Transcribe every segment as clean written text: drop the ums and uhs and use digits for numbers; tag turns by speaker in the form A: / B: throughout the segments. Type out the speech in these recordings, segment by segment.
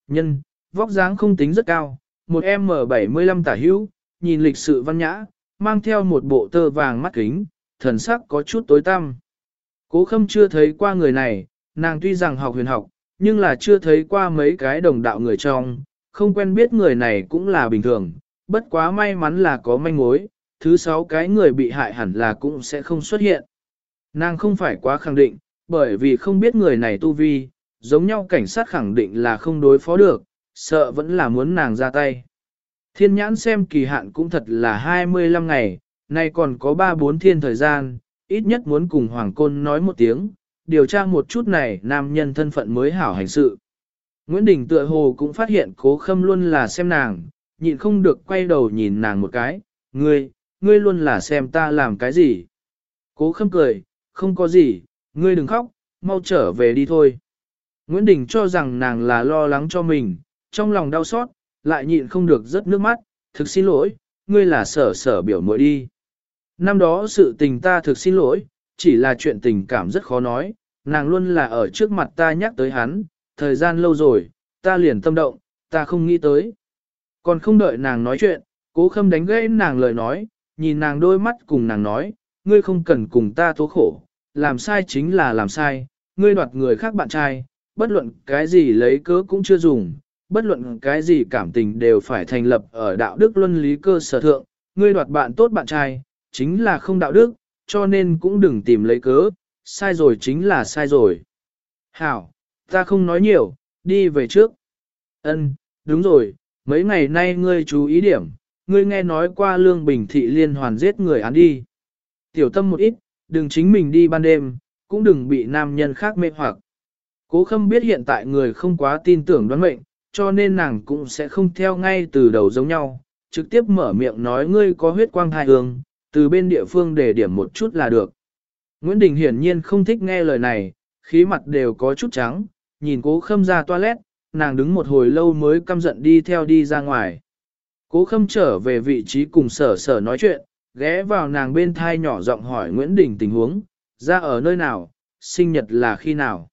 A: Nhân, vóc dáng không tính rất cao, một M75 tả hữu, nhìn lịch sự văn nhã, mang theo một bộ tơ vàng mắt kính, thần sắc có chút tối tăm. Cố Khâm chưa thấy qua người này, nàng tuy rằng học huyền học, nhưng là chưa thấy qua mấy cái đồng đạo người trong, không quen biết người này cũng là bình thường, bất quá may mắn là có manh mối, thứ 6 cái người bị hại hẳn là cũng sẽ không xuất hiện. Nàng không phải quá khẳng định, bởi vì không biết người này tu vi, giống nhau cảnh sát khẳng định là không đối phó được, sợ vẫn là muốn nàng ra tay. Thiên nhãn xem kỳ hạn cũng thật là 25 ngày, nay còn có 3-4 thiên thời gian, ít nhất muốn cùng Hoàng Côn nói một tiếng, điều tra một chút này nam nhân thân phận mới hảo hành sự. Nguyễn Đình tựa hồ cũng phát hiện Cố Khâm luôn là xem nàng, nhịn không được quay đầu nhìn nàng một cái, ngươi luôn là xem ta làm cái gì. Cố Khâm cười, không có gì, ngươi đừng khóc, mau trở về đi thôi. Nguyễn Đình cho rằng nàng là lo lắng cho mình, trong lòng đau xót, lại nhịn không được rớt nước mắt, thực xin lỗi, ngươi là Sở biểu muội đi. Năm đó sự tình ta thực xin lỗi, chỉ là chuyện tình cảm rất khó nói, nàng luôn là ở trước mặt ta nhắc tới hắn, thời gian lâu rồi, ta liền tâm động, ta không nghĩ tới. Còn không đợi nàng nói chuyện, Cố Khâm đánh gãy nàng lời nói, nhìn nàng đôi mắt cùng nàng nói, ngươi không cần cùng ta tố khổ, làm sai chính là làm sai, ngươi đoạt người khác bạn trai, bất luận cái gì lấy cớ cũng chưa dùng, bất luận cái gì cảm tình đều phải thành lập ở đạo đức luân lý cơ sở thượng, ngươi đoạt bạn tốt bạn trai, chính là không đạo đức, cho nên cũng đừng tìm lấy cớ, sai rồi chính là sai rồi. Hảo, ta không nói nhiều, đi về trước. Ân, đúng rồi, mấy ngày nay ngươi chú ý điểm, ngươi nghe nói qua Lương Bình Thị liên hoàn giết người án đi. Tiểu tâm một ít, đừng chính mình đi ban đêm, cũng đừng bị nam nhân khác mê hoặc. Cố Khâm biết hiện tại người không quá tin tưởng đoán mệnh, cho nên nàng cũng sẽ không theo ngay từ đầu giống nhau, trực tiếp mở miệng nói ngươi có huyết quang thai hương, từ bên địa phương để điểm một chút là được. Nguyễn Đình hiển nhiên không thích nghe lời này, khí mặt đều có chút trắng, nhìn Cố Khâm ra toilet, nàng đứng một hồi lâu mới căm giận đi theo đi ra ngoài. Cố Khâm trở về vị trí cùng Sở nói chuyện, ghé vào nàng bên thai nhỏ giọng hỏi Nguyễn Đình tình huống, ra ở nơi nào, sinh nhật là khi nào.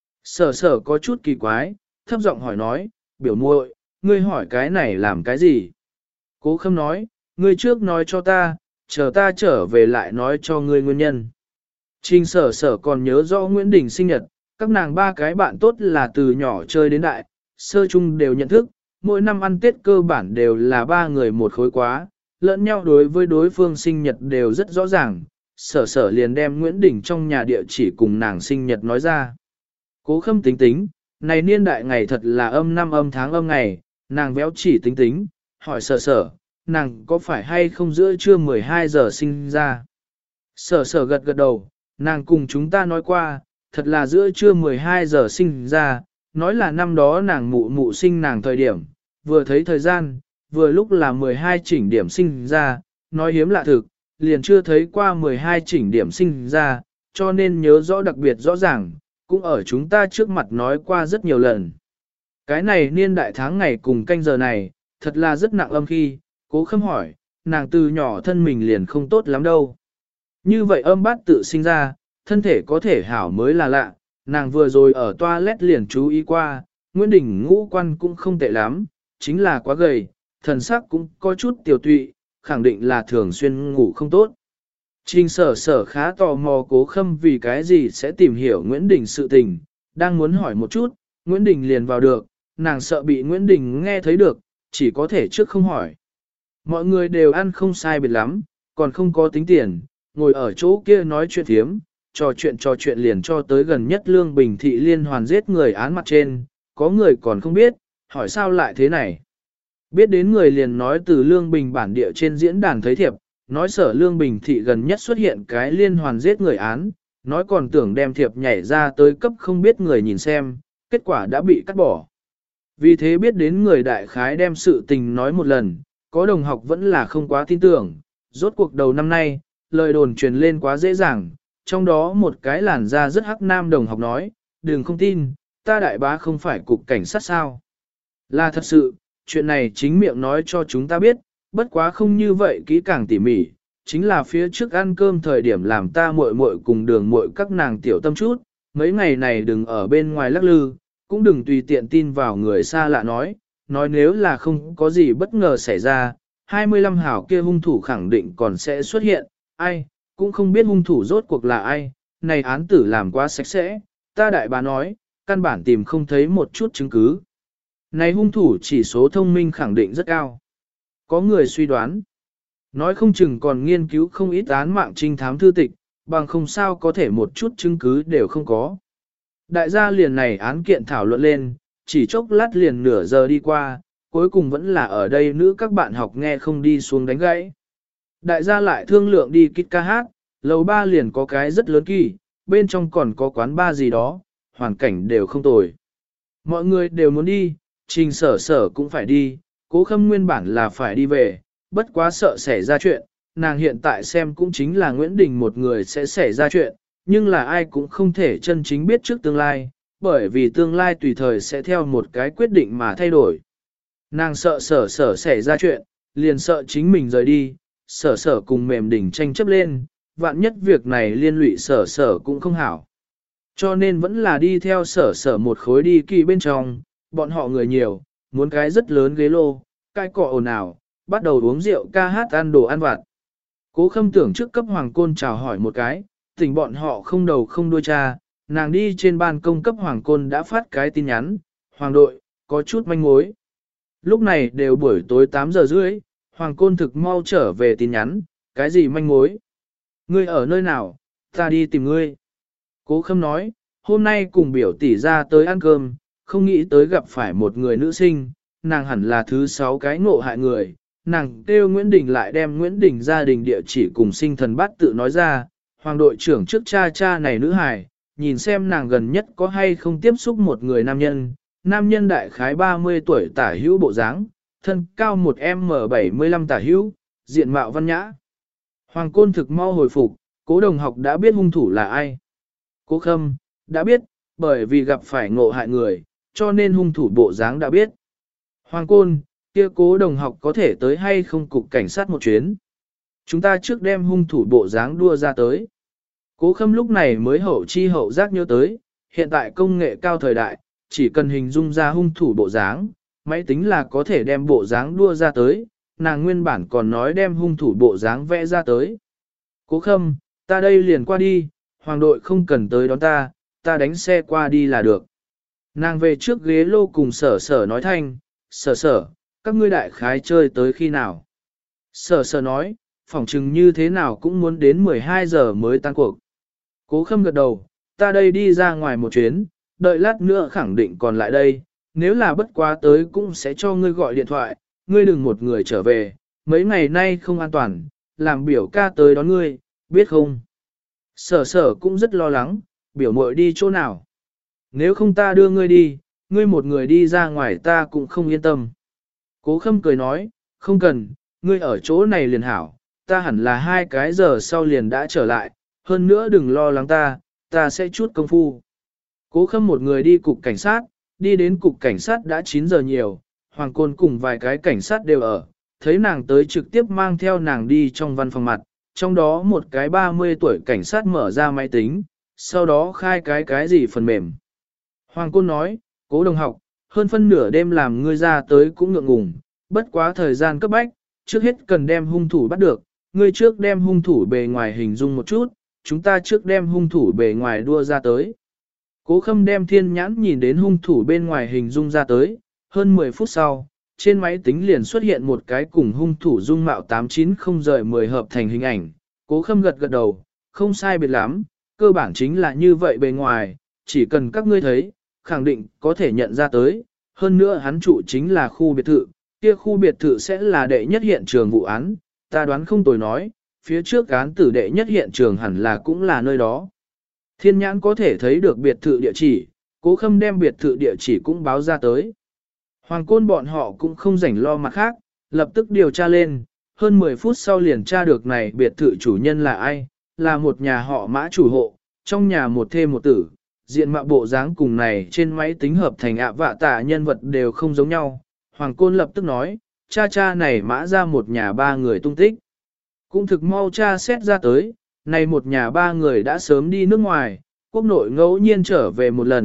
A: Sở có chút kỳ quái, thấp giọng hỏi nói, biểu muội, ngươi hỏi cái này làm cái gì? Cố Khâm nói, ngươi trước nói cho ta, chờ ta trở về lại nói cho ngươi nguyên nhân. Trình Sở còn nhớ rõ Nguyễn Đình sinh nhật, các nàng ba cái bạn tốt là từ nhỏ chơi đến đại, sơ chung đều nhận thức, mỗi năm ăn Tết cơ bản đều là ba người một khối quá, lẫn nhau đối với đối phương sinh nhật đều rất rõ ràng, Sở liền đem Nguyễn Đình trong nhà địa chỉ cùng nàng sinh nhật nói ra. Cố Khâm tính, này niên đại ngày thật là âm năm âm tháng âm ngày, nàng véo chỉ tính, hỏi Sở, nàng có phải hay không giữa trưa 12 giờ sinh ra. Sở gật đầu, nàng cùng chúng ta nói qua, thật là giữa trưa 12 giờ sinh ra, nói là năm đó nàng mụ sinh nàng thời điểm, vừa thấy thời gian, vừa lúc là 12 chỉnh điểm sinh ra, nói hiếm lạ thực, liền chưa thấy qua 12 chỉnh điểm sinh ra, cho nên nhớ rõ đặc biệt rõ ràng, cũng ở chúng ta trước mặt nói qua rất nhiều lần. Cái này niên đại tháng ngày cùng canh giờ này, thật là rất nặng âm khi, Cố Khâm hỏi, nàng từ nhỏ thân mình liền không tốt lắm đâu. Như vậy âm bát tự sinh ra, thân thể có thể hảo mới là lạ, nàng vừa rồi ở toilet liền chú ý qua, Nguyễn Đình ngũ quan cũng không tệ lắm, chính là quá gầy, thần sắc cũng có chút tiểu tụy, khẳng định là thường xuyên ngủ không tốt. Trình Sở khá tò mò Cố Khâm vì cái gì sẽ tìm hiểu Nguyễn Đình sự tình, đang muốn hỏi một chút, Nguyễn Đình liền vào được, nàng sợ bị Nguyễn Đình nghe thấy được, chỉ có thể trước không hỏi. Mọi người đều ăn không sai biệt lắm, còn không có tính tiền, ngồi ở chỗ kia nói chuyện thiếm, trò chuyện liền cho tới gần nhất Lương Bình Thị liên hoàn giết người án mặt trên, có người còn không biết, hỏi sao lại thế này. Biết đến người liền nói từ Lương Bình bản địa trên diễn đàn thấy thiệp, nói Sở Lương Bình Thị gần nhất xuất hiện cái liên hoàn giết người án, nói còn tưởng đem thiệp nhảy ra tới cấp không biết người nhìn xem, kết quả đã bị cắt bỏ. Vì thế biết đến người đại khái đem sự tình nói một lần, có đồng học vẫn là không quá tin tưởng, rốt cuộc đầu năm nay, lời đồn truyền lên quá dễ dàng, trong đó một cái làn da rất hắc nam đồng học nói, đừng không tin, ta đại bá không phải cục cảnh sát sao. Là thật sự, chuyện này chính miệng nói cho chúng ta biết, bất quá không như vậy kỹ càng tỉ mỉ, chính là phía trước ăn cơm thời điểm làm ta muội cùng Đường muội các nàng tiểu tâm chút, mấy ngày này đừng ở bên ngoài lắc lư, cũng đừng tùy tiện tin vào người xa lạ nói nếu là không có gì bất ngờ xảy ra, 25 hảo kia hung thủ khẳng định còn sẽ xuất hiện, ai, cũng không biết hung thủ rốt cuộc là ai, này án tử làm quá sạch sẽ, ta đại bá nói, căn bản tìm không thấy một chút chứng cứ. Này hung thủ chỉ số thông minh khẳng định rất cao. Có người suy đoán, nói không chừng còn nghiên cứu không ít án mạng trinh thám thư tịch, bằng không sao có thể một chút chứng cứ đều không có. Đại gia liền này án kiện thảo luận lên, chỉ chốc lát liền nửa giờ đi qua, cuối cùng vẫn là ở đây nữ các bạn học nghe không đi xuống đánh gãy. Đại gia lại thương lượng đi kít ca hát, lầu 3 liền có cái rất lớn kỳ, bên trong còn có quán bar gì đó, hoàn cảnh đều không tồi. Mọi người đều muốn đi, Trình Sở Sở cũng phải đi, Cố Khâm nguyên bản là phải đi về, bất quá sợ xảy ra chuyện, nàng hiện tại xem cũng chính là Nguyễn Đình một người sẽ xảy ra chuyện, nhưng là ai cũng không thể chân chính biết trước tương lai, bởi vì tương lai tùy thời sẽ theo một cái quyết định mà thay đổi. Nàng sợ Sở Sở xảy ra chuyện, liền sợ chính mình rời đi, Sở Sở cùng Mềm Đình tranh chấp lên, vạn nhất việc này liên lụy Sở Sở cũng không hảo. Cho nên vẫn là đi theo Sở Sở một khối đi kỳ bên trong, bọn họ người nhiều, muốn cái rất lớn ghế lô, cái cọ ồn ào, bắt đầu uống rượu ca hát ăn đồ ăn vặt. Cố Khâm tưởng trước cấp Hoàng Côn chào hỏi một cái, tỉnh bọn họ không đầu không đuôi cha, nàng đi trên ban công cấp Hoàng Côn đã phát cái tin nhắn, Hoàng đội, có chút manh mối. Lúc này đều buổi tối 8 giờ rưỡi, Hoàng Côn thực mau trở về tin nhắn, cái gì manh mối? Ngươi ở nơi nào, ta đi tìm ngươi. Cố Khâm nói, hôm nay cùng biểu tỷ ra tới ăn cơm, không nghĩ tới gặp phải một người nữ sinh, nàng hẳn là thứ 6 cái ngộ hại người. Nàng kêu Nguyễn Đình lại đem Nguyễn Đình gia đình địa chỉ cùng sinh thần bát tự nói ra, Hoàng đội trưởng trước cha này nữ hài, nhìn xem nàng gần nhất có hay không tiếp xúc một người nam nhân đại khái 30 tuổi tả hữu bộ dáng, thân cao 1m75 tả hữu, diện mạo văn nhã. Hoàng Côn thực mau hồi phục, Cố đồng học đã biết hung thủ là ai. Cố Khâm, đã biết, bởi vì gặp phải ngộ hại người, cho nên hung thủ bộ dáng đã biết. Hoàng Côn, kia Cố đồng học có thể tới hay không cục cảnh sát một chuyến. Chúng ta trước đem hung thủ bộ dáng đua ra tới. Cố Khâm lúc này mới hậu chi hậu giác nhớ tới, hiện tại công nghệ cao thời đại, chỉ cần hình dung ra hung thủ bộ dáng, máy tính là có thể đem bộ dáng đua ra tới, nàng nguyên bản còn nói đem hung thủ bộ dáng vẽ ra tới. Cố Khâm, ta đây liền qua đi, Hoàng đội không cần tới đón ta, ta đánh xe qua đi là được. Nàng về trước ghế lô cùng Sở Sở nói thanh, Sở Sở, các ngươi đại khái chơi tới khi nào? Sở Sở nói, phỏng chừng như thế nào cũng muốn đến 12 giờ mới tan cuộc. Cố Khâm gật đầu, ta đây đi ra ngoài một chuyến, đợi lát nữa khẳng định còn lại đây, nếu là bất quá tới cũng sẽ cho ngươi gọi điện thoại, ngươi đừng một người trở về, mấy ngày nay không an toàn, làm biểu ca tới đón ngươi, biết không? Sở Sở cũng rất lo lắng, biểu muội đi chỗ nào? Nếu không ta đưa ngươi đi, ngươi một người đi ra ngoài ta cũng không yên tâm. Cố Khâm cười nói, không cần, ngươi ở chỗ này liền hảo, ta hẳn là 2 cái giờ sau liền đã trở lại, hơn nữa đừng lo lắng ta sẽ chút công phu. Cố Khâm một người đi cục cảnh sát, đi đến cục cảnh sát đã 9 giờ nhiều, Hoàng Côn cùng vài cái cảnh sát đều ở, thấy nàng tới trực tiếp mang theo nàng đi trong văn phòng mặt, trong đó một cái 30 tuổi cảnh sát mở ra máy tính, sau đó khai cái gì phần mềm. Hoàng Côn nói, Cố đồng học, hơn phân nửa đêm làm ngươi ra tới cũng ngượng ngùng, bất quá thời gian cấp bách, trước hết cần đem hung thủ bắt được, ngươi trước đem hung thủ bề ngoài hình dung một chút, chúng ta trước đem hung thủ bề ngoài đua ra tới. Cố Khâm đem thiên nhãn nhìn đến hung thủ bên ngoài hình dung ra tới, hơn 10 phút sau, trên máy tính liền xuất hiện một cái cùng hung thủ dung mạo 890 rời 10 hợp thành hình ảnh. Cố Khâm gật gật đầu, không sai biệt lắm, cơ bản chính là như vậy bề ngoài, chỉ cần các ngươi thấy, khẳng định có thể nhận ra tới. Hơn nữa hắn trụ chính là khu biệt thự, kia khu biệt thự sẽ là đệ nhất hiện trường vụ án, ta đoán không tồi nói, phía trước án tử đệ nhất hiện trường hẳn là cũng là nơi đó. Thiên nhãn có thể thấy được biệt thự địa chỉ, Cố Khâm đem biệt thự địa chỉ cũng báo ra tới. Hoàng Côn bọn họ cũng không rảnh lo mặt khác, lập tức điều tra lên, hơn 10 phút sau liền tra được này biệt thự chủ nhân là ai, là một nhà họ Mã chủ hộ, trong nhà một thê một tử, diện mạo bộ dáng cùng này trên máy tính hợp thành ạ vạ tả nhân vật đều không giống nhau. Hoàng Côn lập tức nói, cha này Mã ra một nhà 3 người tung tích. Cũng thực mau cha xét ra tới, này một nhà 3 người đã sớm đi nước ngoài, quốc nội ngẫu nhiên trở về một lần,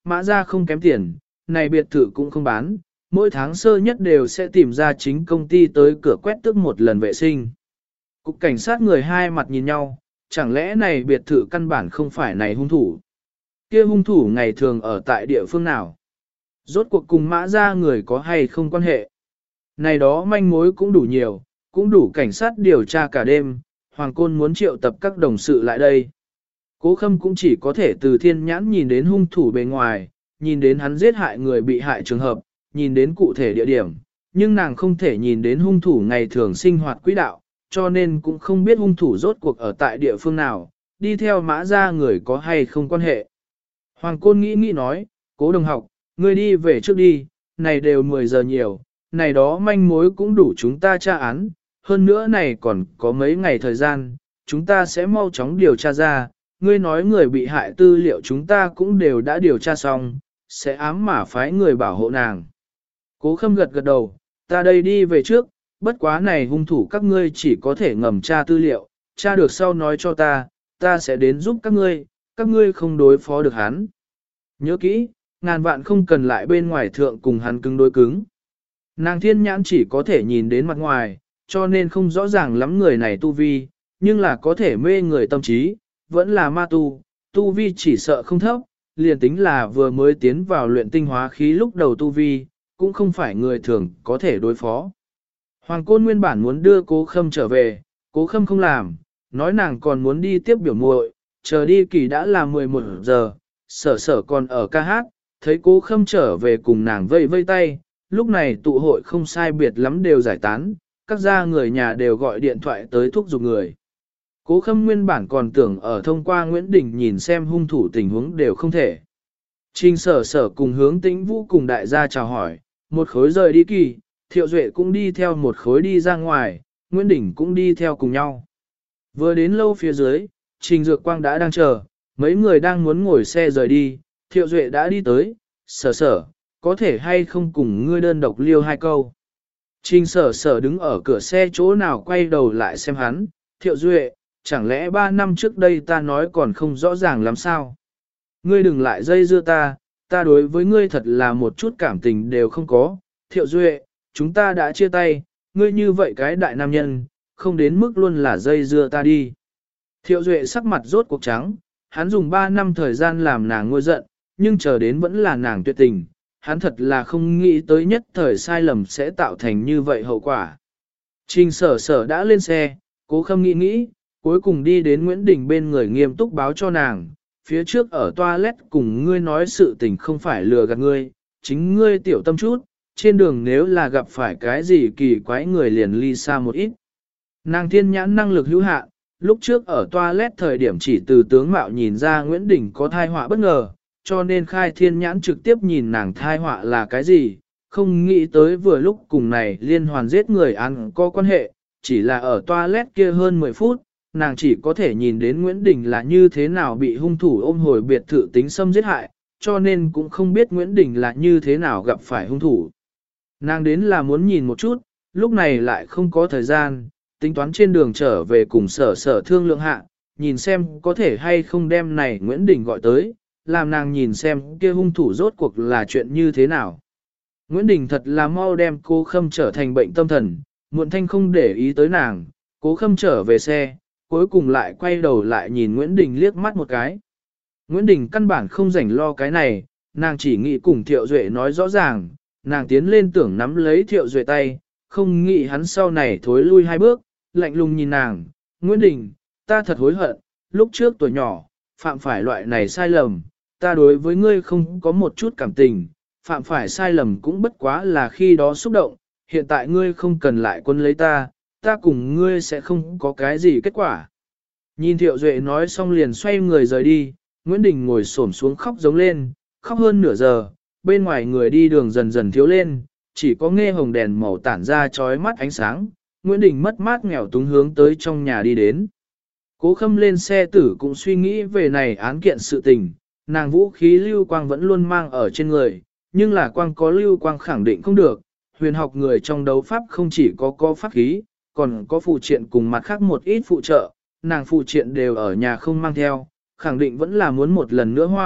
A: Mã ra không kém tiền, này biệt thự cũng không bán, mỗi tháng sơ nhất đều sẽ tìm ra chính công ty tới cửa quét tước một lần vệ sinh. Cục cảnh sát người hai mặt nhìn nhau, chẳng lẽ này biệt thự căn bản không phải này hung thủ. Kia hung thủ ngày thường ở tại địa phương nào? Rốt cuộc cùng Mã ra người có hay không quan hệ? Này đó manh mối cũng đủ nhiều, cũng đủ cảnh sát điều tra cả đêm, Hoàng Côn muốn triệu tập các đồng sự lại đây. Cố Khâm cũng chỉ có thể từ thiên nhãn nhìn đến hung thủ bề ngoài, nhìn đến hắn giết hại người bị hại trường hợp, nhìn đến cụ thể địa điểm, nhưng nàng không thể nhìn đến hung thủ ngày thường sinh hoạt quỹ đạo, cho nên cũng không biết hung thủ rốt cuộc ở tại địa phương nào, đi theo Mã ra người có hay không quan hệ. Hoàng Côn nghĩ nói, Cố đồng học, ngươi đi về trước đi, này đều 10 giờ nhiều, này đó manh mối cũng đủ chúng ta tra án, hơn nữa này còn có mấy ngày thời gian, chúng ta sẽ mau chóng điều tra ra, ngươi nói người bị hại tư liệu chúng ta cũng đều đã điều tra xong, sẽ ám mà phái người bảo hộ nàng. Cố Khâm gật gật đầu, ta đây đi về trước, bất quá này hung thủ các ngươi chỉ có thể ngầm tra tư liệu, tra được sau nói cho ta sẽ đến giúp các ngươi không đối phó được hắn. Nhớ kỹ, ngàn vạn không cần lại bên ngoài thượng cùng hắn cứng đối cứng. Nàng thiên nhãn chỉ có thể nhìn đến mặt ngoài, cho nên không rõ ràng lắm người này tu vi, nhưng là có thể mê người tâm trí, vẫn là ma tu vi chỉ sợ không thấp, liền tính là vừa mới tiến vào luyện tinh hóa khí lúc đầu tu vi, cũng không phải người thường có thể đối phó. Hoàng Côn nguyên bản muốn đưa Cố Khâm trở về, Cố Khâm không làm, nói nàng còn muốn đi tiếp biểu muội, chờ đi kỳ đã là 11 giờ, sở còn ở ca hát, thấy Cố Khâm trở về cùng nàng vây vây tay, lúc này tụ hội không sai biệt lắm đều giải tán, các gia người nhà đều gọi điện thoại tới thúc giục người. Cố Khâm nguyên bản còn tưởng ở thông qua Nguyễn Đình nhìn xem hung thủ tình huống đều không thể. Trình sở cùng Hướng Tĩnh Vũ cùng đại gia chào hỏi, một khối rời đi kỳ, Thiệu Duệ cũng đi theo một khối đi ra ngoài, Nguyễn Đình cũng đi theo cùng nhau. Vừa đến lâu phía dưới, Trình Dược Quang đã đang chờ, mấy người đang muốn ngồi xe rời đi, Thiệu Duệ đã đi tới, sở, có thể hay không cùng ngươi đơn độc liêu hai câu. Trình sở đứng ở cửa xe chỗ nào quay đầu lại xem hắn, Thiệu Duệ, chẳng lẽ 3 năm trước đây ta nói còn không rõ ràng lắm sao? Ngươi đừng lại dây dưa ta đối với ngươi thật là một chút cảm tình đều không có. Thiệu Duệ, chúng ta đã chia tay, ngươi như vậy cái đại nam nhân, không đến mức luôn là dây dưa ta đi. Thiệu Duệ sắc mặt rốt cuộc trắng, hắn dùng 3 năm thời gian làm nàng ngôi giận, nhưng chờ đến vẫn là nàng tuyệt tình, hắn thật là không nghĩ tới nhất thời sai lầm sẽ tạo thành như vậy hậu quả. Trình sở đã lên xe, Cố Khâm nghĩ, cuối cùng đi đến Nguyễn Đình bên người nghiêm túc báo cho nàng, phía trước ở toilet cùng ngươi nói sự tình không phải lừa gạt ngươi, chính ngươi tiểu tâm chút, trên đường nếu là gặp phải cái gì kỳ quái người liền ly xa một ít. Nàng thiên nhãn năng lực hữu hạn, lúc trước ở toilet thời điểm chỉ từ tướng mạo nhìn ra Nguyễn Đình có thai họa bất ngờ, cho nên khai thiên nhãn trực tiếp nhìn nàng thai họa là cái gì, không nghĩ tới vừa lúc cùng này liên hoàn giết người ăn có quan hệ, chỉ là ở toilet kia hơn 10 phút, nàng chỉ có thể nhìn đến Nguyễn Đình là như thế nào bị hung thủ ôm hồi biệt thự tính xâm giết hại, cho nên cũng không biết Nguyễn Đình là như thế nào gặp phải hung thủ. Nàng đến là muốn nhìn một chút, lúc này lại không có thời gian, tính toán trên đường trở về cùng sở thương lượng hạ, nhìn xem có thể hay không đem này Nguyễn Đình gọi tới, làm nàng nhìn xem kia hung thủ rốt cuộc là chuyện như thế nào. Nguyễn Đình thật là mau đem Cố Khâm trở thành bệnh tâm thần, muộn thanh không để ý tới nàng, Cố Khâm trở về xe, cuối cùng lại quay đầu lại nhìn Nguyễn Đình liếc mắt một cái. Nguyễn Đình căn bản không rảnh lo cái này, nàng chỉ nghĩ cùng Thiệu Duệ nói rõ ràng, nàng tiến lên tưởng nắm lấy Thiệu Duệ tay, không nghĩ hắn sau này thối lui 2 bước, lạnh lùng nhìn nàng, Nguyễn Đình, ta thật hối hận, lúc trước tuổi nhỏ, phạm phải loại này sai lầm, ta đối với ngươi không có một chút cảm tình, phạm phải sai lầm cũng bất quá là khi đó xúc động, hiện tại ngươi không cần lại quân lấy ta cùng ngươi sẽ không có cái gì kết quả. Nhìn Thiệu Duệ nói xong liền xoay người rời đi, Nguyễn Đình ngồi xổm xuống khóc giống lên, khóc hơn nửa giờ, bên ngoài người đi đường dần dần thiếu lên, chỉ có nghe hồng đèn màu tản ra chói mắt ánh sáng, Nguyễn Đình mất mát nghèo túng hướng tới trong nhà đi đến. Cố Khâm lên xe tử cũng suy nghĩ về này án kiện sự tình, nàng vũ khí lưu quang vẫn luôn mang ở trên người, nhưng là quang có lưu quang khẳng định không được, huyền học người trong đấu pháp không chỉ có pháp khí, còn có phụ triện cùng mặt khác một ít phụ trợ, nàng phụ triện đều ở nhà không mang theo, khẳng định vẫn là muốn một lần nữa họa,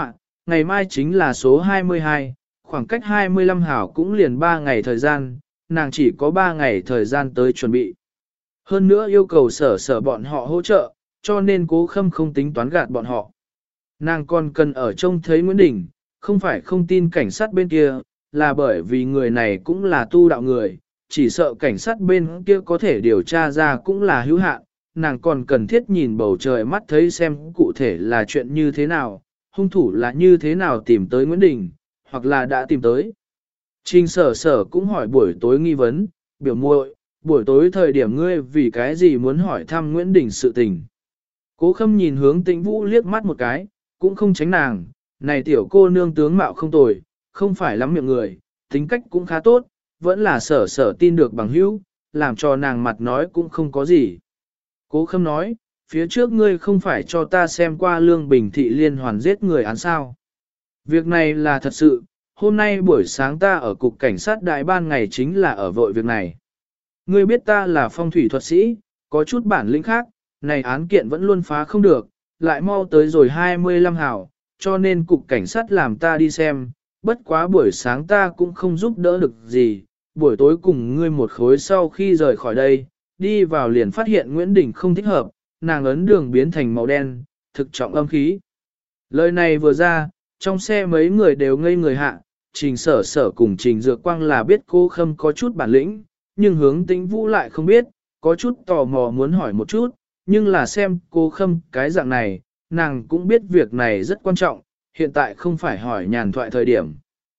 A: ngày mai chính là số 22, khoảng cách 25 hảo cũng liền 3 ngày thời gian, nàng chỉ có 3 ngày thời gian tới chuẩn bị. Hơn nữa yêu cầu sở bọn họ hỗ trợ, cho nên Cố Khâm không tính toán gạt bọn họ. Nàng còn cần ở trông thấy Nguyễn Đình, không phải không tin cảnh sát bên kia, là bởi vì người này cũng là tu đạo người, chỉ sợ cảnh sát bên kia có thể điều tra ra cũng là hữu hạn, nàng còn cần thiết nhìn bầu trời mắt thấy xem cụ thể là chuyện như thế nào, hung thủ là như thế nào tìm tới Nguyễn Đình, hoặc là đã tìm tới. Trình sở cũng hỏi buổi tối nghi vấn, biểu muội, buổi tối thời điểm ngươi vì cái gì muốn hỏi thăm Nguyễn Đình sự tình. Cố Khâm nhìn hướng Tĩnh Vũ liếc mắt một cái, cũng không tránh nàng, này tiểu cô nương tướng mạo không tồi, không phải lắm miệng người, tính cách cũng khá tốt, vẫn là sở tin được bằng hữu, làm cho nàng mặt nói cũng không có gì. Cố Khâm nói, phía trước ngươi không phải cho ta xem qua Lương Bình Thị liên hoàn giết người án sao. Việc này là thật sự, hôm nay buổi sáng ta ở cục cảnh sát đại ban ngày chính là ở vội việc này. Ngươi biết ta là phong thủy thuật sĩ, có chút bản lĩnh khác, này án kiện vẫn luôn phá không được, lại mau tới rồi 25 hảo, cho nên cục cảnh sát làm ta đi xem, bất quá buổi sáng ta cũng không giúp đỡ được gì, buổi tối cùng ngươi một khối sau khi rời khỏi đây, đi vào liền phát hiện Nguyễn Đình không thích hợp, nàng ấn đường biến thành màu đen, thực trọng âm khí. Lời này vừa ra, trong xe mấy người đều ngây người hạ, Trình sở cùng Trình Dược Quang là biết Cố Khâm có chút bản lĩnh, nhưng hướng Tĩnh Vũ lại không biết, có chút tò mò muốn hỏi một chút, nhưng là xem Cố Khâm cái dạng này, nàng cũng biết việc này rất quan trọng, hiện tại không phải hỏi nhàn thoại thời điểm.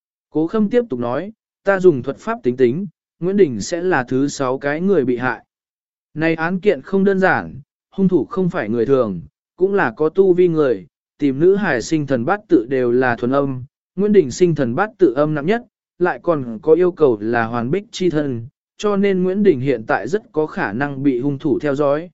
A: Cố Khâm tiếp tục nói, ta dùng thuật pháp tính tính, Nguyễn Đình sẽ là thứ 6 cái người bị hại. Này án kiện không đơn giản, hung thủ không phải người thường, cũng là có tu vi người, tìm nữ hài sinh thần bát tự đều là thuần âm, Nguyễn Đình sinh thần bát tự âm nặng nhất, lại còn có yêu cầu là hoàn bích chi thân, cho nên Nguyễn Đình hiện tại rất có khả năng bị hung thủ theo dõi.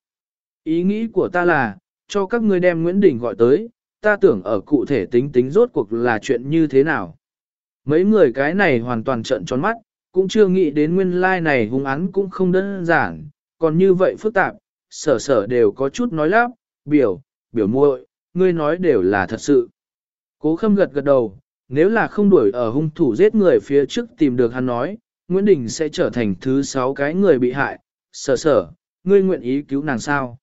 A: Ý nghĩ của ta là, cho các ngươi đem Nguyễn Đình gọi tới, ta tưởng ở cụ thể tính tính rốt cuộc là chuyện như thế nào. Mấy người cái này hoàn toàn trợn tròn mắt, cũng chưa nghĩ đến nguyên lai này hung án cũng không đơn giản, còn như vậy phức tạp, sở đều có chút nói lắp, biểu muội, ngươi nói đều là thật sự. Cố Khâm gật gật đầu, nếu là không đuổi ở hung thủ giết người phía trước tìm được hắn nói, Nguyễn Đình sẽ trở thành thứ 6 cái người bị hại, sở, ngươi nguyện ý cứu nàng sao?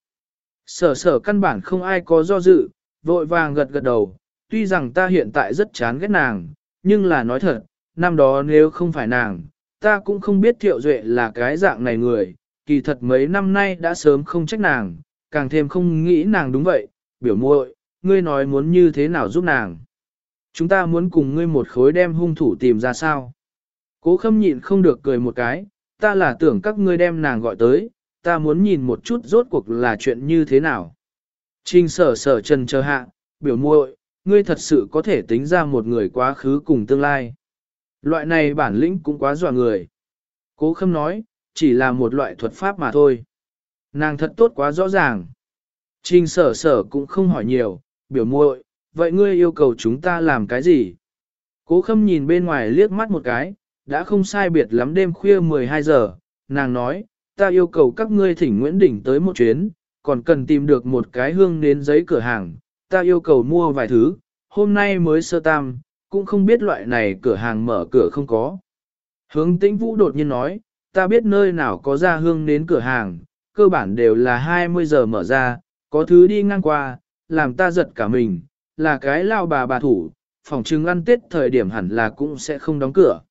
A: Sở căn bản không ai có do dự, vội vàng gật gật đầu, tuy rằng ta hiện tại rất chán ghét nàng, nhưng là nói thật, năm đó nếu không phải nàng, ta cũng không biết Thiệu Duệ là cái dạng này người, kỳ thật mấy năm nay đã sớm không trách nàng, càng thêm không nghĩ nàng đúng vậy, biểu muội, ngươi nói muốn như thế nào giúp nàng. Chúng ta muốn cùng ngươi một khối đem hung thủ tìm ra sao. Cố Khâm nhịn không được cười một cái, ta là tưởng các ngươi đem nàng gọi tới, ta muốn nhìn một chút rốt cuộc là chuyện như thế nào. Trình sở trần chờ hạ, biểu muội, ngươi thật sự có thể tính ra một người quá khứ cùng tương lai. Loại này bản lĩnh cũng quá dọa người. Cố Khâm nói, chỉ là một loại thuật pháp mà thôi. Nàng thật tốt quá rõ ràng. Trình sở cũng không hỏi nhiều, biểu muội, vậy ngươi yêu cầu chúng ta làm cái gì? Cố Khâm nhìn bên ngoài liếc mắt một cái, đã không sai biệt lắm đêm khuya 12 giờ, nàng nói, ta yêu cầu các ngươi thỉnh Nguyễn Đình tới một chuyến, còn cần tìm được một cái hương nến giấy cửa hàng, ta yêu cầu mua vài thứ, hôm nay mới sơ tam, cũng không biết loại này cửa hàng mở cửa không có. Hướng Tĩnh Vũ đột nhiên nói, ta biết nơi nào có ra hương nến cửa hàng, cơ bản đều là 20 giờ mở ra, có thứ đi ngang qua, làm ta giật cả mình, là cái lao bà thủ, phòng trưng ăn Tết thời điểm hẳn là cũng sẽ không đóng cửa.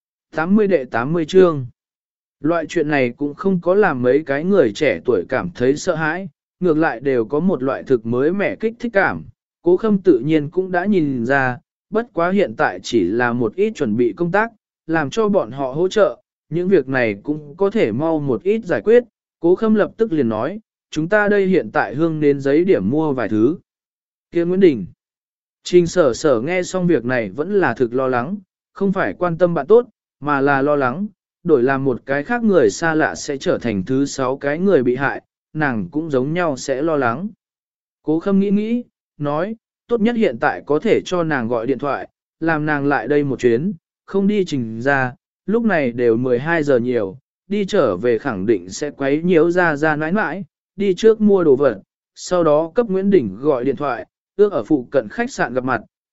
A: 80 chương. Loại chuyện này cũng không có làm mấy cái người trẻ tuổi cảm thấy sợ hãi, ngược lại đều có một loại thực mới mẻ kích thích cảm. Cố Khâm tự nhiên cũng đã nhìn ra, bất quá hiện tại chỉ là một ít chuẩn bị công tác, làm cho bọn họ hỗ trợ, những việc này cũng có thể mau một ít giải quyết. Cố Khâm lập tức liền nói, chúng ta đây hiện tại hương nến giấy điểm mua vài thứ. Kia Nguyễn Đình. Trình sở nghe xong việc này vẫn là thực lo lắng, không phải quan tâm bạn tốt, mà là lo lắng, đổi làm một cái khác người xa lạ sẽ trở thành thứ 6 cái người bị hại, nàng cũng giống nhau sẽ lo lắng. Cố Khâm nghĩ, nói, tốt nhất hiện tại có thể cho nàng gọi điện thoại, làm nàng lại đây một chuyến, không đi trình ra, lúc này đều 12 giờ nhiều, đi trở về khẳng định sẽ quấy nhiễu ra nãi nãi, đi trước mua đồ vật, sau đó cấp Nguyễn Đình gọi điện thoại, ước ở phụ cận khách sạn gặp mặt,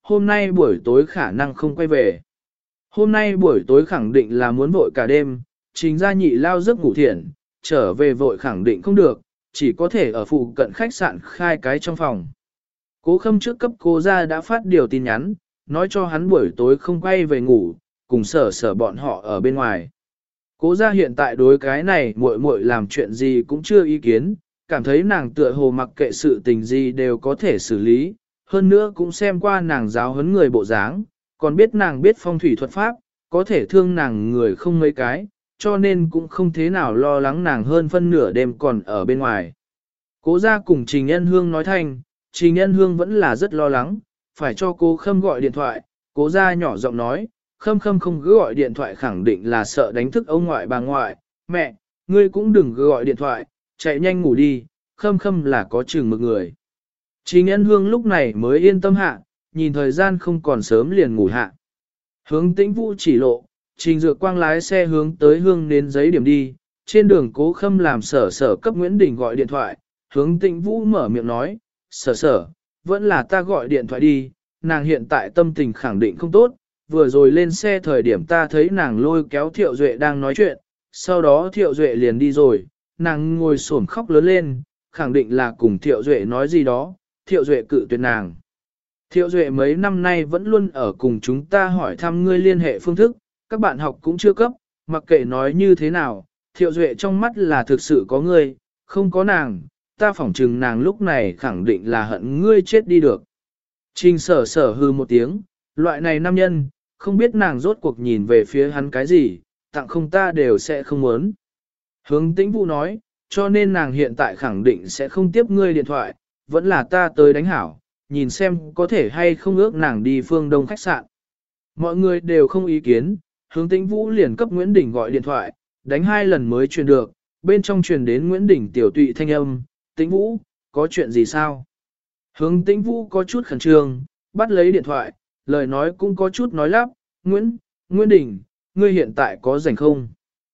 A: hôm nay buổi tối khả năng không quay về. Hôm nay buổi tối khẳng định là muốn vội cả đêm, Trình Gia Nhị lao giấc ngủ thiện, trở về vội khẳng định không được, chỉ có thể ở phụ cận khách sạn khai cái trong phòng. Cố Khâm trước cấp Cố Gia đã phát điều tin nhắn, nói cho hắn buổi tối không quay về ngủ, cùng sở bọn họ ở bên ngoài. Cố Gia hiện tại đối cái này muội muội làm chuyện gì cũng chưa ý kiến, cảm thấy nàng tựa hồ mặc kệ sự tình gì đều có thể xử lý, hơn nữa cũng xem qua nàng giáo huấn người bộ dáng, còn biết nàng biết phong thủy thuật pháp, có thể thương nàng người không mấy cái, cho nên cũng không thế nào lo lắng nàng hơn phân nửa đêm còn ở bên ngoài. Cố Gia cùng Trình Nhân Hương nói thanh, Trình Nhân Hương vẫn là rất lo lắng, phải cho cô Khâm gọi điện thoại, Cố Gia nhỏ giọng nói, Khâm không cứ gọi điện thoại khẳng định là sợ đánh thức ông ngoại bà ngoại, mẹ, ngươi cũng đừng cứ gọi điện thoại, chạy nhanh ngủ đi, Khâm là có chừng mực người. Trình Nhân Hương lúc này mới yên tâm hạ, nhìn thời gian không còn sớm liền ngủ hạ. Hướng Tĩnh Vũ chỉ lộ, Trình Dược Quang lái xe hướng tới hương đến giấy điểm đi, trên đường Cố Khâm làm sở cấp Nguyễn Đình gọi điện thoại, Hướng Tĩnh Vũ mở miệng nói, sở, vẫn là ta gọi điện thoại đi, nàng hiện tại tâm tình khẳng định không tốt, vừa rồi lên xe thời điểm ta thấy nàng lôi kéo Thiệu Duệ đang nói chuyện, sau đó Thiệu Duệ liền đi rồi, nàng ngồi xổm khóc lớn lên, khẳng định là cùng Thiệu Duệ nói gì đó, Thiệu Duệ cự tuyệt nàng. Thiệu Duệ mấy năm nay vẫn luôn ở cùng chúng ta hỏi thăm ngươi liên hệ phương thức, các bạn học cũng chưa cấp, mặc kệ nói như thế nào, Thiệu Duệ trong mắt là thực sự có ngươi, không có nàng, ta phỏng chừng nàng lúc này khẳng định là hận ngươi chết đi được. Trình sở hư một tiếng, loại này nam nhân, không biết nàng rốt cuộc nhìn về phía hắn cái gì, tặng không ta đều sẽ không muốn. Hướng Tĩnh Vũ nói, cho nên nàng hiện tại khẳng định sẽ không tiếp ngươi điện thoại, vẫn là ta tới đánh hảo, nhìn xem có thể hay không ước nàng đi phương đông khách sạn. Mọi người đều không ý kiến, Hướng Tĩnh Vũ liền cấp Nguyễn Đình gọi điện thoại, đánh 2 lần mới truyền được, bên trong truyền đến Nguyễn Đình tiểu tụy thanh âm, Tĩnh Vũ, có chuyện gì sao? Hướng Tĩnh Vũ có chút khẩn trương, bắt lấy điện thoại, lời nói cũng có chút nói lắp, Nguyễn Đình, ngươi hiện tại có rảnh không?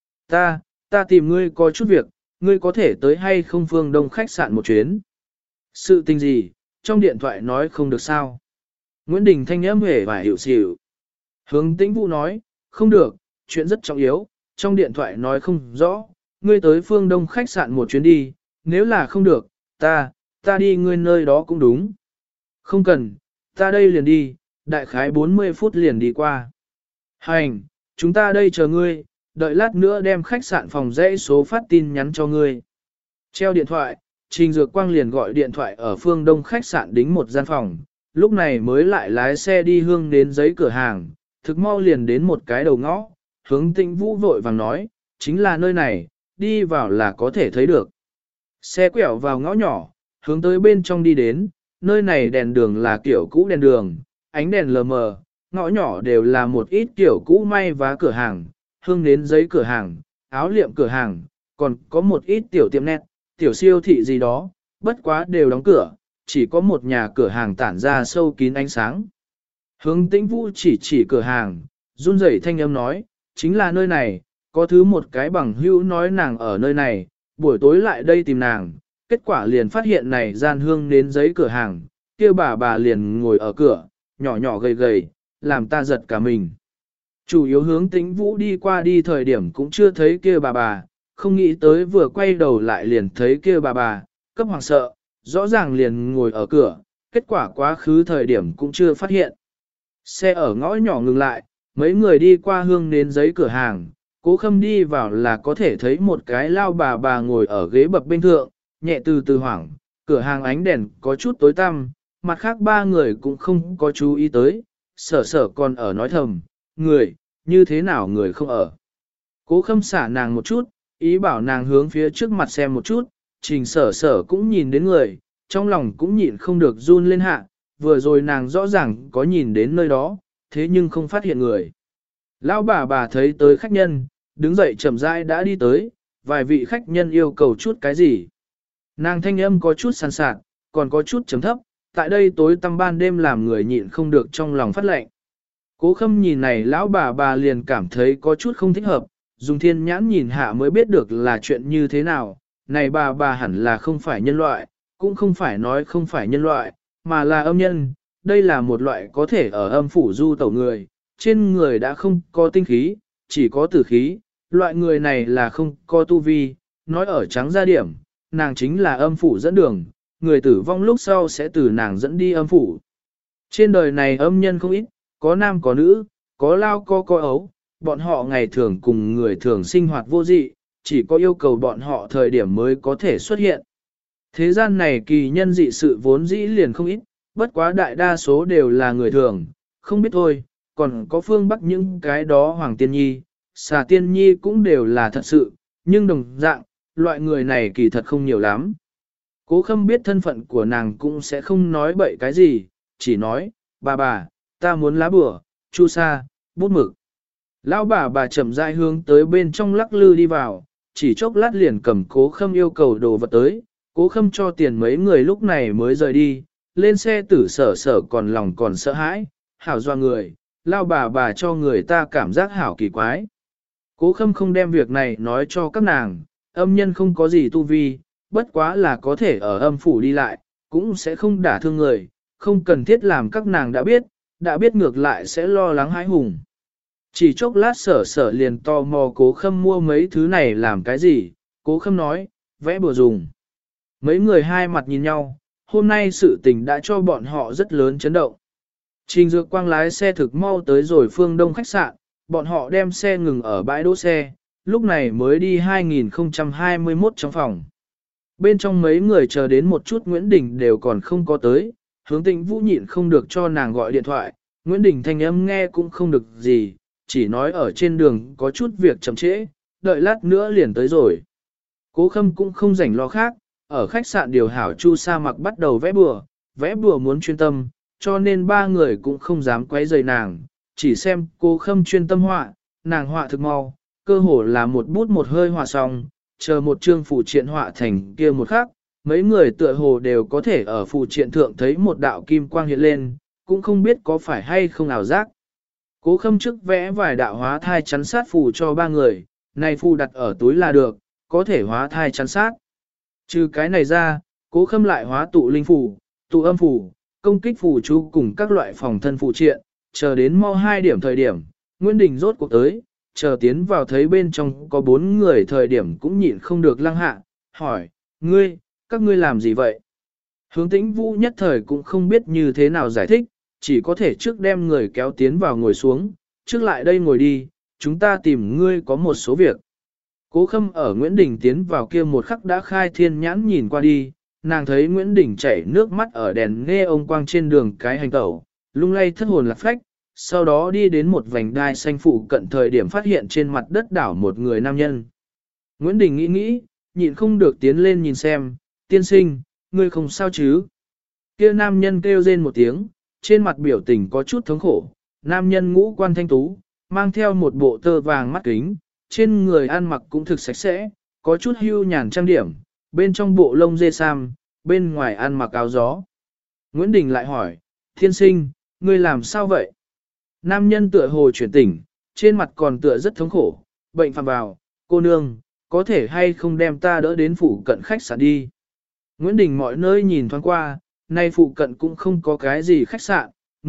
A: Ta tìm ngươi có chút việc, ngươi có thể tới hay không phương đông khách sạn một chuyến? Sự tình gì, trong điện thoại nói không được sao? Nguyễn Đình thanh âm hề và hiểu xỉu. Hướng Tĩnh Vũ nói, không được, chuyện rất trọng yếu, trong điện thoại nói không rõ, ngươi tới phương đông khách sạn một chuyến đi, nếu là không được, ta đi ngươi nơi đó cũng đúng. Không cần, ta đây liền đi, đại khái 40 phút liền đi qua. Hành, chúng ta đây chờ ngươi, đợi lát nữa đem khách sạn phòng dãy số phát tin nhắn cho ngươi. Treo điện thoại, Trình Dược Quang liền gọi điện thoại ở phương đông khách sạn đính một gian phòng, lúc này mới lại lái xe đi hương đến giấy cửa hàng, thực mau liền đến một cái đầu ngõ, Hướng Tĩnh Vũ vội vàng nói, chính là nơi này, đi vào là có thể thấy được. Xe quẹo vào ngõ nhỏ, hướng tới bên trong đi đến, nơi này đèn đường là kiểu cũ đèn đường, ánh đèn lờ mờ, ngõ nhỏ đều là một ít kiểu cũ may vá cửa hàng, hương nến giấy cửa hàng, áo liệm cửa hàng, còn có một ít tiểu tiệm nét, tiểu siêu thị gì đó, bất quá đều đóng cửa, chỉ có một nhà cửa hàng tản ra sâu kín ánh sáng. Hướng Tĩnh Vũ chỉ cửa hàng, run rẩy thanh âm nói, chính là nơi này, có thứ một cái bằng hữu nói nàng ở nơi này, buổi tối lại đây tìm nàng, kết quả liền phát hiện này gian hương nến giấy cửa hàng, kia bà liền ngồi ở cửa, nhỏ nhỏ gầy gầy, làm ta giật cả mình. Chủ yếu Hướng Tĩnh Vũ đi qua đi thời điểm cũng chưa thấy kia bà, không nghĩ tới vừa quay đầu lại liền thấy kia bà, cấp hoàng sợ, rõ ràng liền ngồi ở cửa, kết quả quá khứ thời điểm cũng chưa phát hiện. Xe ở ngõ nhỏ ngừng lại, mấy người đi qua hương nến giấy cửa hàng, Cố Khâm đi vào là có thể thấy một cái lao bà ngồi ở ghế bập bên thượng, nhẹ từ hoảng, cửa hàng ánh đèn có chút tối tăm, mặt khác 3 người cũng không có chú ý tới, sở còn ở nói thầm, người, như thế nào người không ở. Cố Khâm xả nàng một chút, ý bảo nàng hướng phía trước mặt xem một chút, Trình sở cũng nhìn đến người, trong lòng cũng nhịn không được run lên hạ, vừa rồi nàng rõ ràng có nhìn đến nơi đó, thế nhưng không phát hiện người. Lão bà thấy tới khách nhân, đứng dậy chậm rãi đã đi tới, vài vị khách nhân yêu cầu chút cái gì. Nàng thanh âm có chút sàn sạt, còn có chút chấm thấp, tại đây tối tăm ban đêm làm người nhịn không được trong lòng phát lệnh. Cố Khâm nhìn này lão bà liền cảm thấy có chút không thích hợp, dùng thiên nhãn nhìn hạ mới biết được là chuyện như thế nào, này bà hẳn là không phải nhân loại, cũng không phải nói không phải nhân loại, mà là âm nhân, đây là một loại có thể ở âm phủ du tẩu người, trên người đã không có tinh khí, chỉ có tử khí, loại người này là không có tu vi, nói ở trắng ra điểm, nàng chính là âm phủ dẫn đường, người tử vong lúc sau sẽ từ nàng dẫn đi âm phủ. Trên đời này âm nhân không ít, có nam có nữ, có lao có ấu, bọn họ ngày thường cùng người thường sinh hoạt vô dị, chỉ có yêu cầu bọn họ thời điểm mới có thể xuất hiện. Thế gian này kỳ nhân dị sự vốn dĩ liền không ít, bất quá đại đa số đều là người thường, không biết thôi, còn có phương Bắc những cái đó Hoàng Tiên Nhi, Xà Tiên Nhi cũng đều là thật sự, nhưng đồng dạng, loại người này kỳ thật không nhiều lắm. Cố Khâm biết thân phận của nàng cũng sẽ không nói bậy cái gì, chỉ nói, bà, ta muốn lá bửa, chu sa, bút mực. Lão bà chậm rãi hướng tới bên trong lắc lư đi vào, chỉ chốc lát liền cầm Cố Khâm yêu cầu đồ vật tới, Cố Khâm cho tiền mấy người lúc này mới rời đi, lên xe tử sở còn lòng còn sợ hãi, hảo doa người, lao bà cho người ta cảm giác hảo kỳ quái. Cố Khâm không đem việc này nói cho các nàng, âm nhân không có gì tu vi, bất quá là có thể ở âm phủ đi lại, cũng sẽ không đả thương người, không cần thiết làm các nàng đã biết ngược lại sẽ lo lắng hãi hùng. Chỉ chốc lát sở liền tò mò Cố Khâm mua mấy thứ này làm cái gì, Cố Khâm nói, vẽ bừa dùng. Mấy người hai mặt nhìn nhau, hôm nay sự tình đã cho bọn họ rất lớn chấn động. Trình Dược Quang lái xe thực mau tới rồi phương đông khách sạn, bọn họ đem xe ngừng ở bãi đỗ xe, lúc này mới đi 2021 trong phòng. Bên trong mấy người chờ đến một chút Nguyễn Đình đều còn không có tới, Hướng Tĩnh Vũ nhịn không được cho nàng gọi điện thoại, Nguyễn Đình thanh âm nghe cũng không được gì, chỉ nói ở trên đường có chút việc chậm trễ, đợi lát nữa liền tới rồi. Cố Khâm cũng không rảnh lo khác, ở khách sạn điều hảo Chu Sa Mặc bắt đầu vẽ bùa muốn chuyên tâm, cho nên ba người cũng không dám quấy rầy nàng, chỉ xem Cố Khâm chuyên tâm họa, nàng họa thực mau, cơ hồ là một bút một hơi họa xong, chờ một chương phù triện họa thành kia một khắc, mấy người tựa hồ đều có thể ở phù triện thượng thấy một đạo kim quang hiện lên, cũng không biết có phải hay không ảo giác. Cố Khâm trước vẽ vài đạo hóa thai chắn sát phù cho ba người, này phù đặt ở túi là được, có thể hóa thai chắn sát. Trừ cái này ra, Cố Khâm lại hóa tụ linh phù, tụ âm phù, công kích phù chú cùng các loại phòng thân phù triện, chờ đến mau 2 điểm thời điểm, Nguyễn Đình rốt cuộc tới, chờ tiến vào thấy bên trong có 4 người thời điểm cũng nhịn không được lăng hạ, hỏi, các ngươi làm gì vậy? Hướng Tĩnh Vũ nhất thời cũng không biết như thế nào giải thích, chỉ có thể trước đem người kéo tiến vào ngồi xuống, trước lại đây ngồi đi, chúng ta tìm ngươi có một số việc. Cố Khâm ở Nguyễn Đình tiến vào kia một khắc đã khai thiên nhãn nhìn qua đi, nàng thấy Nguyễn Đình chảy nước mắt ở đèn nghe ông quang trên đường cái hành tẩu, lung lay thất hồn lạc phách, sau đó đi đến một vành đai xanh phụ cận thời điểm phát hiện trên mặt đất đảo một người nam nhân. Nguyễn Đình nghĩ, nhịn không được tiến lên nhìn xem, tiên sinh, ngươi không sao chứ? Kia nam nhân kêu rên một tiếng, trên mặt biểu tình có chút thống khổ, nam nhân ngũ quan thanh tú, mang theo một bộ tơ vàng mắt kính, trên người ăn mặc cũng thực sạch sẽ, có chút hưu nhàn trang điểm, bên trong bộ lông dê sam, bên ngoài ăn mặc áo gió. Nguyễn Đình lại hỏi, thiên sinh, ngươi làm sao vậy? Nam nhân tựa hồ chuyển tỉnh, trên mặt còn tựa rất thống khổ, bệnh phạm vào, cô nương, có thể hay không đem ta đỡ đến phụ cận khách sạn đi. Nguyễn Đình mọi nơi nhìn thoáng qua, nay phụ cận cũng không có cái gì khách sạn,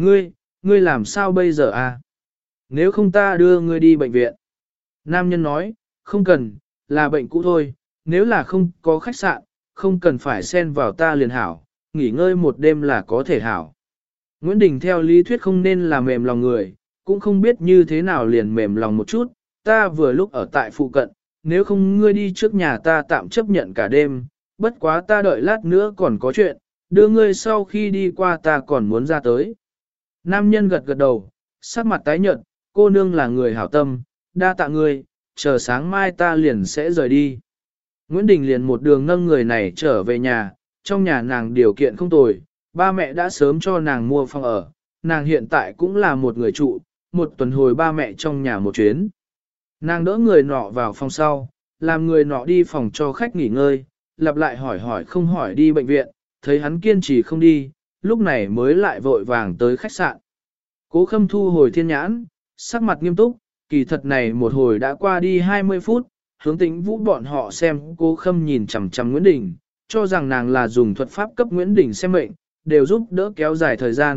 A: ngươi làm sao bây giờ à? Nếu không ta đưa ngươi đi bệnh viện. Nam nhân nói, không cần, là bệnh cũ thôi, nếu là không có khách sạn, không cần phải xen vào ta liền hảo, nghỉ ngơi một đêm là có thể hảo. Nguyễn Đình theo lý thuyết không nên là mềm lòng người, cũng không biết như thế nào liền mềm lòng một chút, ta vừa lúc ở tại phụ cận, nếu không ngươi đi trước nhà ta tạm chấp nhận cả đêm, bất quá ta đợi lát nữa còn có chuyện, đưa ngươi sau khi đi qua ta còn muốn ra tới. Nam nhân gật gật đầu, sắc mặt tái nhợt, cô nương là người hảo tâm, đa tạ ngươi, chờ sáng mai ta liền sẽ rời đi. Nguyễn Đình liền một đường nâng người này trở về nhà, trong nhà nàng điều kiện không tồi, ba mẹ đã sớm cho nàng mua phòng ở, nàng hiện tại cũng là một người trụ, một tuần hồi ba mẹ trong nhà một chuyến. Nàng đỡ người nọ vào phòng sau, làm người nọ đi phòng cho khách nghỉ ngơi, lặp lại hỏi không hỏi đi bệnh viện, thấy hắn kiên trì không đi, lúc này mới lại vội vàng tới khách sạn. Cố Khâm thu hồi thiên nhãn, sắc mặt nghiêm túc, kỳ thật này một hồi đã qua đi 20 phút, Hướng Tĩnh Vũ bọn họ xem Cố Khâm nhìn chằm chằm Nguyễn Đình, cho rằng nàng là dùng thuật pháp cấp Nguyễn Đình xem mệnh, đều giúp đỡ kéo dài thời gian,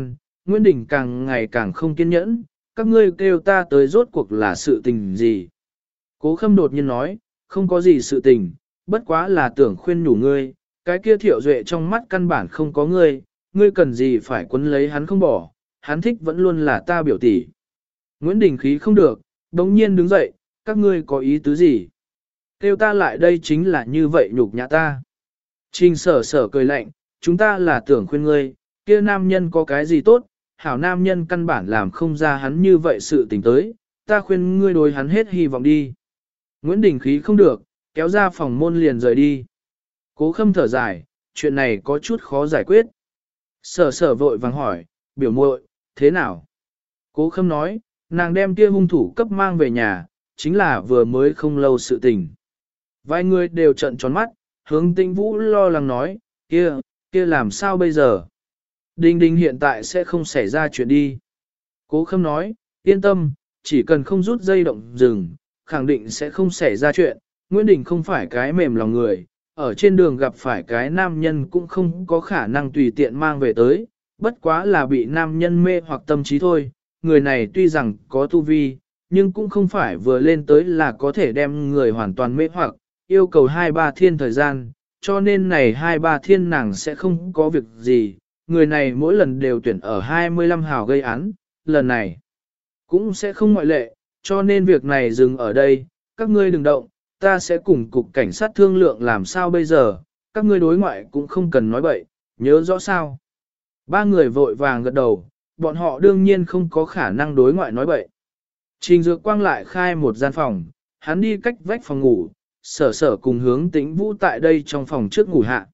A: Nguyễn Đình càng ngày càng không kiên nhẫn, các ngươi kêu ta tới rốt cuộc là sự tình gì. Cố Khâm đột nhiên nói, không có gì sự tình, bất quá là tưởng khuyên nhủ ngươi, cái kia Thiệu Duệ trong mắt căn bản không có ngươi, ngươi cần gì phải quấn lấy hắn không bỏ, hắn thích vẫn luôn là ta biểu tỷ. Nguyễn Đình khí không được, đống nhiên đứng dậy, các ngươi có ý tứ gì? Kêu ta lại đây chính là như vậy nhục nhã ta. Trình Sở Sở cười lạnh, chúng ta là tưởng khuyên ngươi, kia nam nhân có cái gì tốt, hảo nam nhân căn bản làm không ra hắn như vậy sự tình tới, ta khuyên ngươi đối hắn hết hy vọng đi. Nguyễn Đình khí không được, kéo ra phòng môn liền rời đi. Cố Khâm thở dài, chuyện này có chút khó giải quyết. Sở Sở vội vàng hỏi, biểu muội, thế nào? Cố Khâm nói, nàng đem kia hung thủ cấp mang về nhà, chính là vừa mới không lâu sự tình. Vài người đều trợn tròn mắt, hướng Tĩnh Vũ lo lắng nói, kia làm sao bây giờ? Đình Đình hiện tại sẽ không xảy ra chuyện đi. Cố Khâm nói, yên tâm, chỉ cần không rút dây động rừng, khẳng định sẽ không xảy ra chuyện. Nguyễn Đình không phải cái mềm lòng người, ở trên đường gặp phải cái nam nhân cũng không có khả năng tùy tiện mang về tới, bất quá là bị nam nhân mê hoặc tâm trí thôi. Người này tuy rằng có tu vi, nhưng cũng không phải vừa lên tới là có thể đem người hoàn toàn mê hoặc, yêu cầu 2-3 thiên thời gian, cho nên này 2-3 thiên nàng sẽ không có việc gì. Người này mỗi lần đều tuyển ở 25 hào gây án, lần này cũng sẽ không ngoại lệ, cho nên việc này dừng ở đây, các ngươi đừng động, ta sẽ cùng cục cảnh sát thương lượng làm sao bây giờ, các ngươi đối ngoại cũng không cần nói bậy, nhớ rõ sao. Ba người vội vàng gật đầu, bọn họ đương nhiên không có khả năng đối ngoại nói bậy. Trình Dược Quang lại khai một gian phòng, hắn đi cách vách phòng ngủ, Sở Sở cùng hướng Tĩnh Vũ tại đây trong phòng trước ngủ hạ.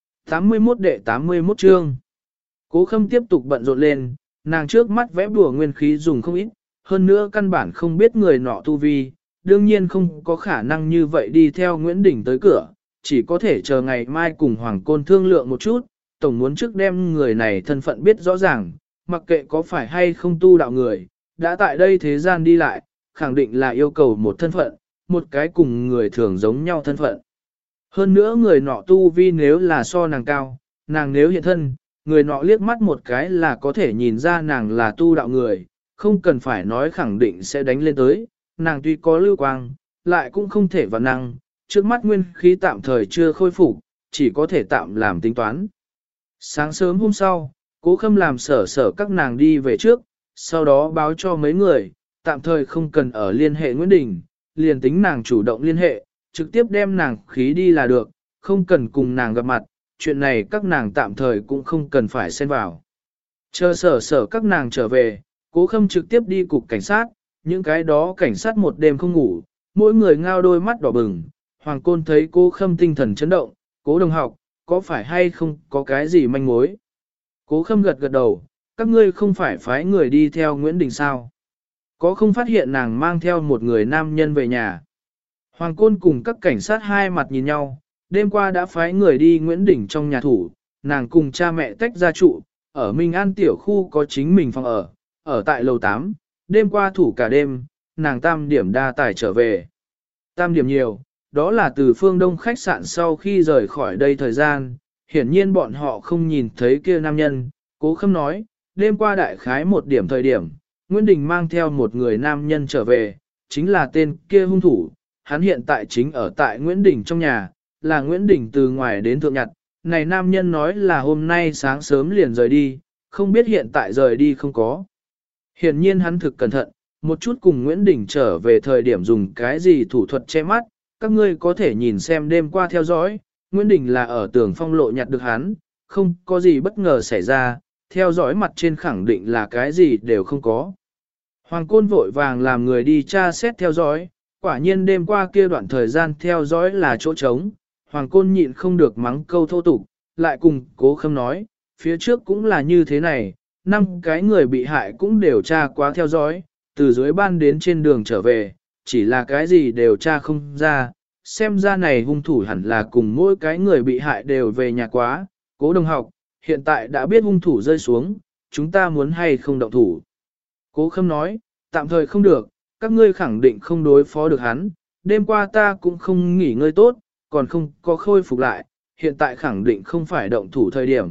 A: 81 đệ 81 chương. Cố Khâm tiếp tục bận rộn lên, nàng trước mắt vẽ bùa nguyên khí dùng không ít, hơn nữa căn bản không biết người nọ tu vi, đương nhiên không có khả năng như vậy đi theo Nguyễn Đình tới cửa, chỉ có thể chờ ngày mai cùng Hoàng Côn thương lượng một chút, tổng muốn trước đem người này thân phận biết rõ ràng, mặc kệ có phải hay không tu đạo người, đã tại đây thế gian đi lại, khẳng định là yêu cầu một thân phận, một cái cùng người thường giống nhau thân phận. Hơn nữa người nọ tu vi nếu là so nàng cao, nàng nếu hiện thân, người nọ liếc mắt một cái là có thể nhìn ra nàng là tu đạo người, không cần phải nói khẳng định sẽ đánh lên tới, nàng tuy có lưu quang, lại cũng không thể vào năng, trước mắt nguyên khí tạm thời chưa khôi phục, chỉ có thể tạm làm tính toán. Sáng sớm hôm sau, Cố Khâm làm Sở Sở các nàng đi về trước, sau đó báo cho mấy người, tạm thời không cần ở liên hệ Nguyễn Đình, liền tính nàng chủ động liên hệ, trực tiếp đem nàng khí đi là được, không cần cùng nàng gặp mặt, chuyện này các nàng tạm thời cũng không cần phải xen vào. Chờ Sở Sở các nàng trở về, Cố Khâm trực tiếp đi cục cảnh sát, những cái đó cảnh sát một đêm không ngủ, mỗi người ngao đôi mắt đỏ bừng. Hoàng Côn thấy Cố Khâm tinh thần chấn động, Cố đồng học, có phải hay không có cái gì manh mối? Cố Khâm gật gật đầu, các ngươi không phải phái người đi theo Nguyễn Đình sao? Có không phát hiện nàng mang theo một người nam nhân về nhà? Hoàng Côn cùng các cảnh sát hai mặt nhìn nhau, đêm qua đã phái người đi Nguyễn Đình trong nhà thủ, nàng cùng cha mẹ tách ra trụ, ở Minh An tiểu khu có chính mình phòng ở tại lầu 8, đêm qua thủ cả đêm, nàng tam điểm đa tải trở về. Tam điểm nhiều, đó là từ phương đông khách sạn sau khi rời khỏi đây thời gian, hiển nhiên bọn họ không nhìn thấy kia nam nhân. Cố Khâm nói, đêm qua đại khái 1 điểm thời điểm, Nguyễn Đình mang theo một người nam nhân trở về, chính là tên kia hung thủ, hắn hiện tại chính ở tại Nguyễn Đình trong nhà, là Nguyễn Đình từ ngoài đến thượng nhặt, này nam nhân nói là hôm nay sáng sớm liền rời đi, không biết hiện tại rời đi không có. Hiển nhiên hắn thực cẩn thận, một chút cùng Nguyễn Đình trở về thời điểm dùng cái gì thủ thuật che mắt, các ngươi có thể nhìn xem đêm qua theo dõi, Nguyễn Đình là ở tường phong lộ nhặt được hắn, không có gì bất ngờ xảy ra, theo dõi mặt trên khẳng định là cái gì đều không có. Hoàng Côn vội vàng làm người đi tra xét theo dõi, quả nhiên đêm qua kia đoạn thời gian theo dõi là chỗ trống, Hoàng Côn nhịn không được mắng câu thô tục, lại cùng Cố Khâm nói, phía trước cũng là như thế này, 5 cái người bị hại cũng đều tra quá theo dõi, từ dưới ban đến trên đường trở về, chỉ là cái gì đều tra không ra, xem ra này hung thủ hẳn là cùng mỗi cái người bị hại đều về nhà quá. Cố đồng học, hiện tại đã biết hung thủ rơi xuống, chúng ta muốn hay không động thủ. Cố Khâm nói, tạm thời không được, các ngươi khẳng định không đối phó được hắn, đêm qua ta cũng không nghỉ ngơi tốt, còn không có khôi phục lại, hiện tại khẳng định không phải động thủ thời điểm.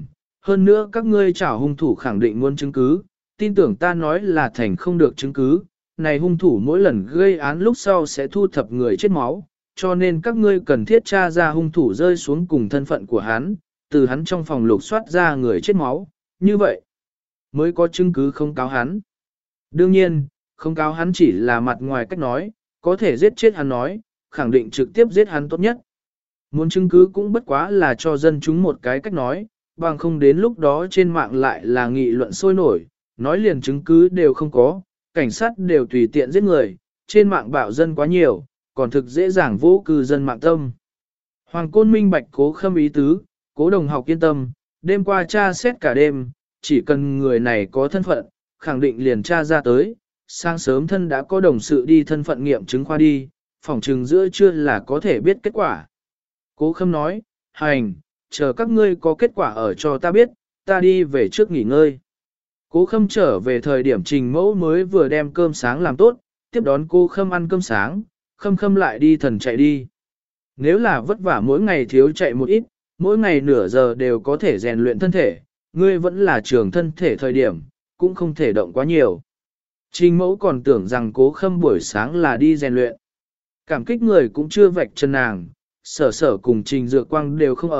A: hơn nữa các ngươi trảo hung thủ khẳng định muốn chứng cứ, tin tưởng ta nói là thành không được chứng cứ, này hung thủ mỗi lần gây án lúc sau sẽ thu thập người chết máu, cho nên các ngươi cần thiết tra ra hung thủ rơi xuống cùng thân phận của hắn, từ hắn trong phòng lục soát ra người chết máu, như vậy mới có chứng cứ không cáo hắn. Đương nhiên, không cáo hắn chỉ là mặt ngoài cách nói, có thể giết chết hắn nói, khẳng định trực tiếp giết hắn tốt nhất. Muốn chứng cứ cũng bất quá là cho dân chúng một cái cách nói, bằng không đến lúc đó trên mạng lại là nghị luận sôi nổi, nói liền chứng cứ đều không có, cảnh sát đều tùy tiện giết người, trên mạng bạo dân quá nhiều, còn thực dễ dàng vô cư dân mạng tâm. Hoàng Côn minh bạch Cố Khâm ý tứ, Cố Đồng Học yên tâm, đêm qua tra xét cả đêm, chỉ cần người này có thân phận, khẳng định liền tra ra tới, sáng sớm thân đã có đồng sự đi thân phận nghiệm chứng khoa đi, phỏng chừng giữa trưa là có thể biết kết quả. Cố Khâm nói, hành, chờ các ngươi có kết quả ở cho ta biết, ta đi về trước nghỉ ngơi. Cố Khâm trở về thời điểm Trình Mẫu mới vừa đem cơm sáng làm tốt, tiếp đón cô Khâm ăn cơm sáng, Khâm lại đi thần chạy đi. Nếu là vất vả mỗi ngày thiếu chạy một ít, mỗi ngày nửa giờ đều có thể rèn luyện thân thể, ngươi vẫn là trường thân thể thời điểm, cũng không thể động quá nhiều. Trình Mẫu còn tưởng rằng Cố Khâm buổi sáng là đi rèn luyện. Cảm kích người cũng chưa vạch chân nàng, sở cùng Trình Dược Quang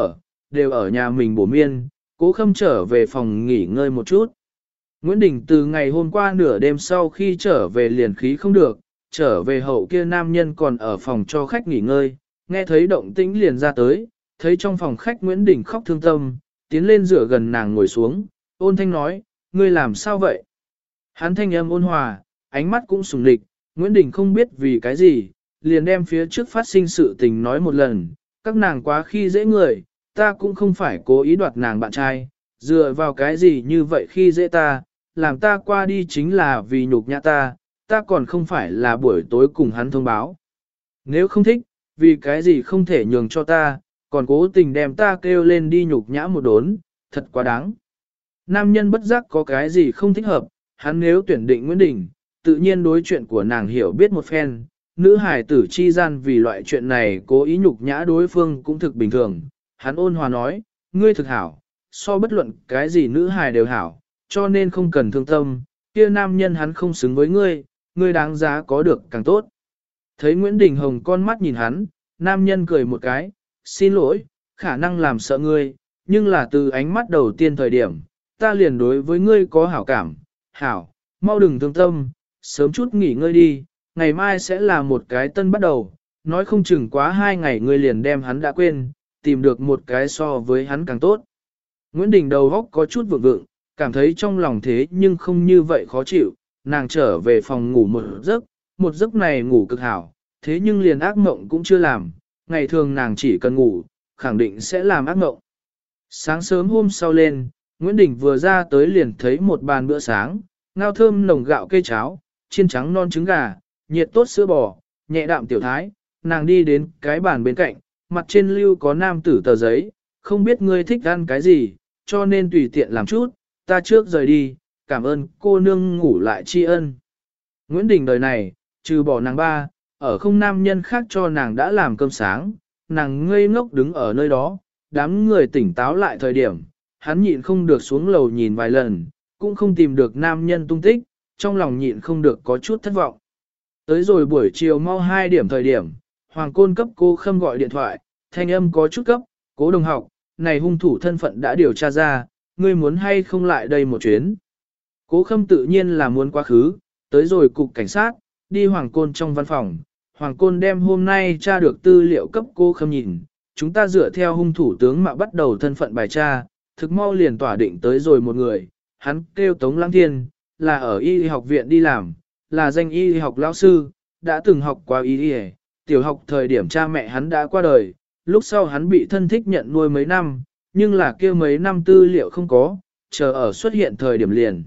A: đều ở nhà mình bổ miên, Cố Khâm trở về phòng nghỉ ngơi một chút. Nguyễn Đình từ ngày hôm qua nửa đêm sau khi trở về liền khí không được, trở về hậu kia nam nhân còn ở phòng cho khách nghỉ ngơi, nghe thấy động tĩnh liền ra tới, thấy trong phòng khách Nguyễn Đình khóc thương tâm, tiến lên rửa gần nàng ngồi xuống, ôn thanh nói, ngươi làm sao vậy? Hắn thanh âm ôn hòa, ánh mắt cũng sùng lịch, Nguyễn Đình không biết vì cái gì, liền đem phía trước phát sinh sự tình nói một lần, các nàng quá khi dễ người, ta cũng không phải cố ý đoạt nàng bạn trai, dựa vào cái gì như vậy khi dễ ta, làm ta qua đi chính là vì nhục nhã ta còn không phải là buổi tối cùng hắn thông báo. Nếu không thích, vì cái gì không thể nhường cho ta, còn cố tình đem ta kêu lên đi nhục nhã một đốn, thật quá đáng. Nam nhân bất giác có cái gì không thích hợp, hắn nếu tuyển định Nguyễn Đình, tự nhiên đối chuyện của nàng hiểu biết một phen, nữ hài tử chi gian vì loại chuyện này cố ý nhục nhã đối phương cũng thực bình thường. Hắn ôn hòa nói, ngươi thực hảo, so bất luận cái gì nữ hài đều hảo, cho nên không cần thương tâm, kia nam nhân hắn không xứng với ngươi, ngươi đáng giá có được càng tốt. Thấy Nguyễn Đình Hồng con mắt nhìn hắn, nam nhân cười một cái, xin lỗi, khả năng làm sợ ngươi, nhưng là từ ánh mắt đầu tiên thời điểm, ta liền đối với ngươi có hảo cảm, hảo, mau đừng thương tâm, sớm chút nghỉ ngơi đi, ngày mai sẽ là một cái tân bắt đầu, nói không chừng quá 2 ngày ngươi liền đem hắn đã quên, tìm được một cái so với hắn càng tốt. Nguyễn Đình đầu góc có chút vượng vượng, cảm thấy trong lòng thế nhưng không như vậy khó chịu, nàng trở về phòng ngủ một giấc này ngủ cực hảo, thế nhưng liền ác mộng cũng chưa làm, ngày thường nàng chỉ cần ngủ, khẳng định sẽ làm ác mộng. Sáng sớm hôm sau lên, Nguyễn Đình vừa ra tới liền thấy một bàn bữa sáng, ngao thơm nồng gạo cây cháo, chiên trắng non trứng gà, nhiệt tốt sữa bò, nhẹ đạm tiểu thái, nàng đi đến cái bàn bên cạnh, mặt trên lưu có nam tử tờ giấy, không biết ngươi thích ăn cái gì, cho nên tùy tiện làm chút, ta trước rời đi, cảm ơn cô nương ngủ lại tri ân. Nguyễn Đình đời này, trừ bỏ nàng ba, ở không nam nhân khác cho nàng đã làm cơm sáng, nàng ngây ngốc đứng ở nơi đó, đám người tỉnh táo lại thời điểm, hắn nhịn không được xuống lầu nhìn vài lần, cũng không tìm được nam nhân tung tích, trong lòng nhịn không được có chút thất vọng. Tới rồi buổi chiều mau 2 điểm thời điểm, Hoàng Côn cấp cô Khâm gọi điện thoại, thanh âm có chút cấp, Cố Đồng Học, này hung thủ thân phận đã điều tra ra, ngươi muốn hay không lại đây một chuyến. Cố Khâm tự nhiên là muốn quá khứ, tới rồi cục cảnh sát, đi Hoàng Côn trong văn phòng, Hoàng Côn đem hôm nay tra được tư liệu cấp Cố Khâm nhìn, chúng ta dựa theo hung thủ tướng mà bắt đầu thân phận bài tra, thực mau liền tỏa định tới rồi một người, hắn kêu Tống Lăng Thiên, là ở y học viện đi làm, là danh y học lão sư, đã từng học qua y, tiểu học thời điểm cha mẹ hắn đã qua đời, lúc sau hắn bị thân thích nhận nuôi mấy năm, nhưng là kia mấy năm tư liệu không có, chờ ở xuất hiện thời điểm liền.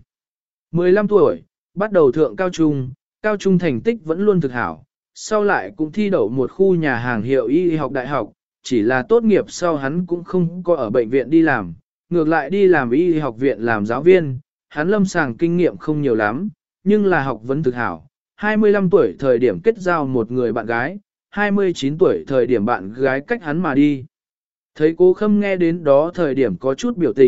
A: 15 tuổi, bắt đầu thượng cao trung thành tích vẫn luôn thực hảo, sau lại cũng thi đậu một khu nhà hàng hiệu y học đại học, chỉ là tốt nghiệp sau hắn cũng không có ở bệnh viện đi làm, ngược lại đi làm y học viện làm giáo viên, hắn lâm sàng kinh nghiệm không nhiều lắm, nhưng là học vấn thực hảo. 25 tuổi thời điểm kết giao một người bạn gái, 29 tuổi thời điểm bạn gái cách hắn mà đi. Thấy Cố Khâm nghe đến đó thời điểm có chút biểu tình,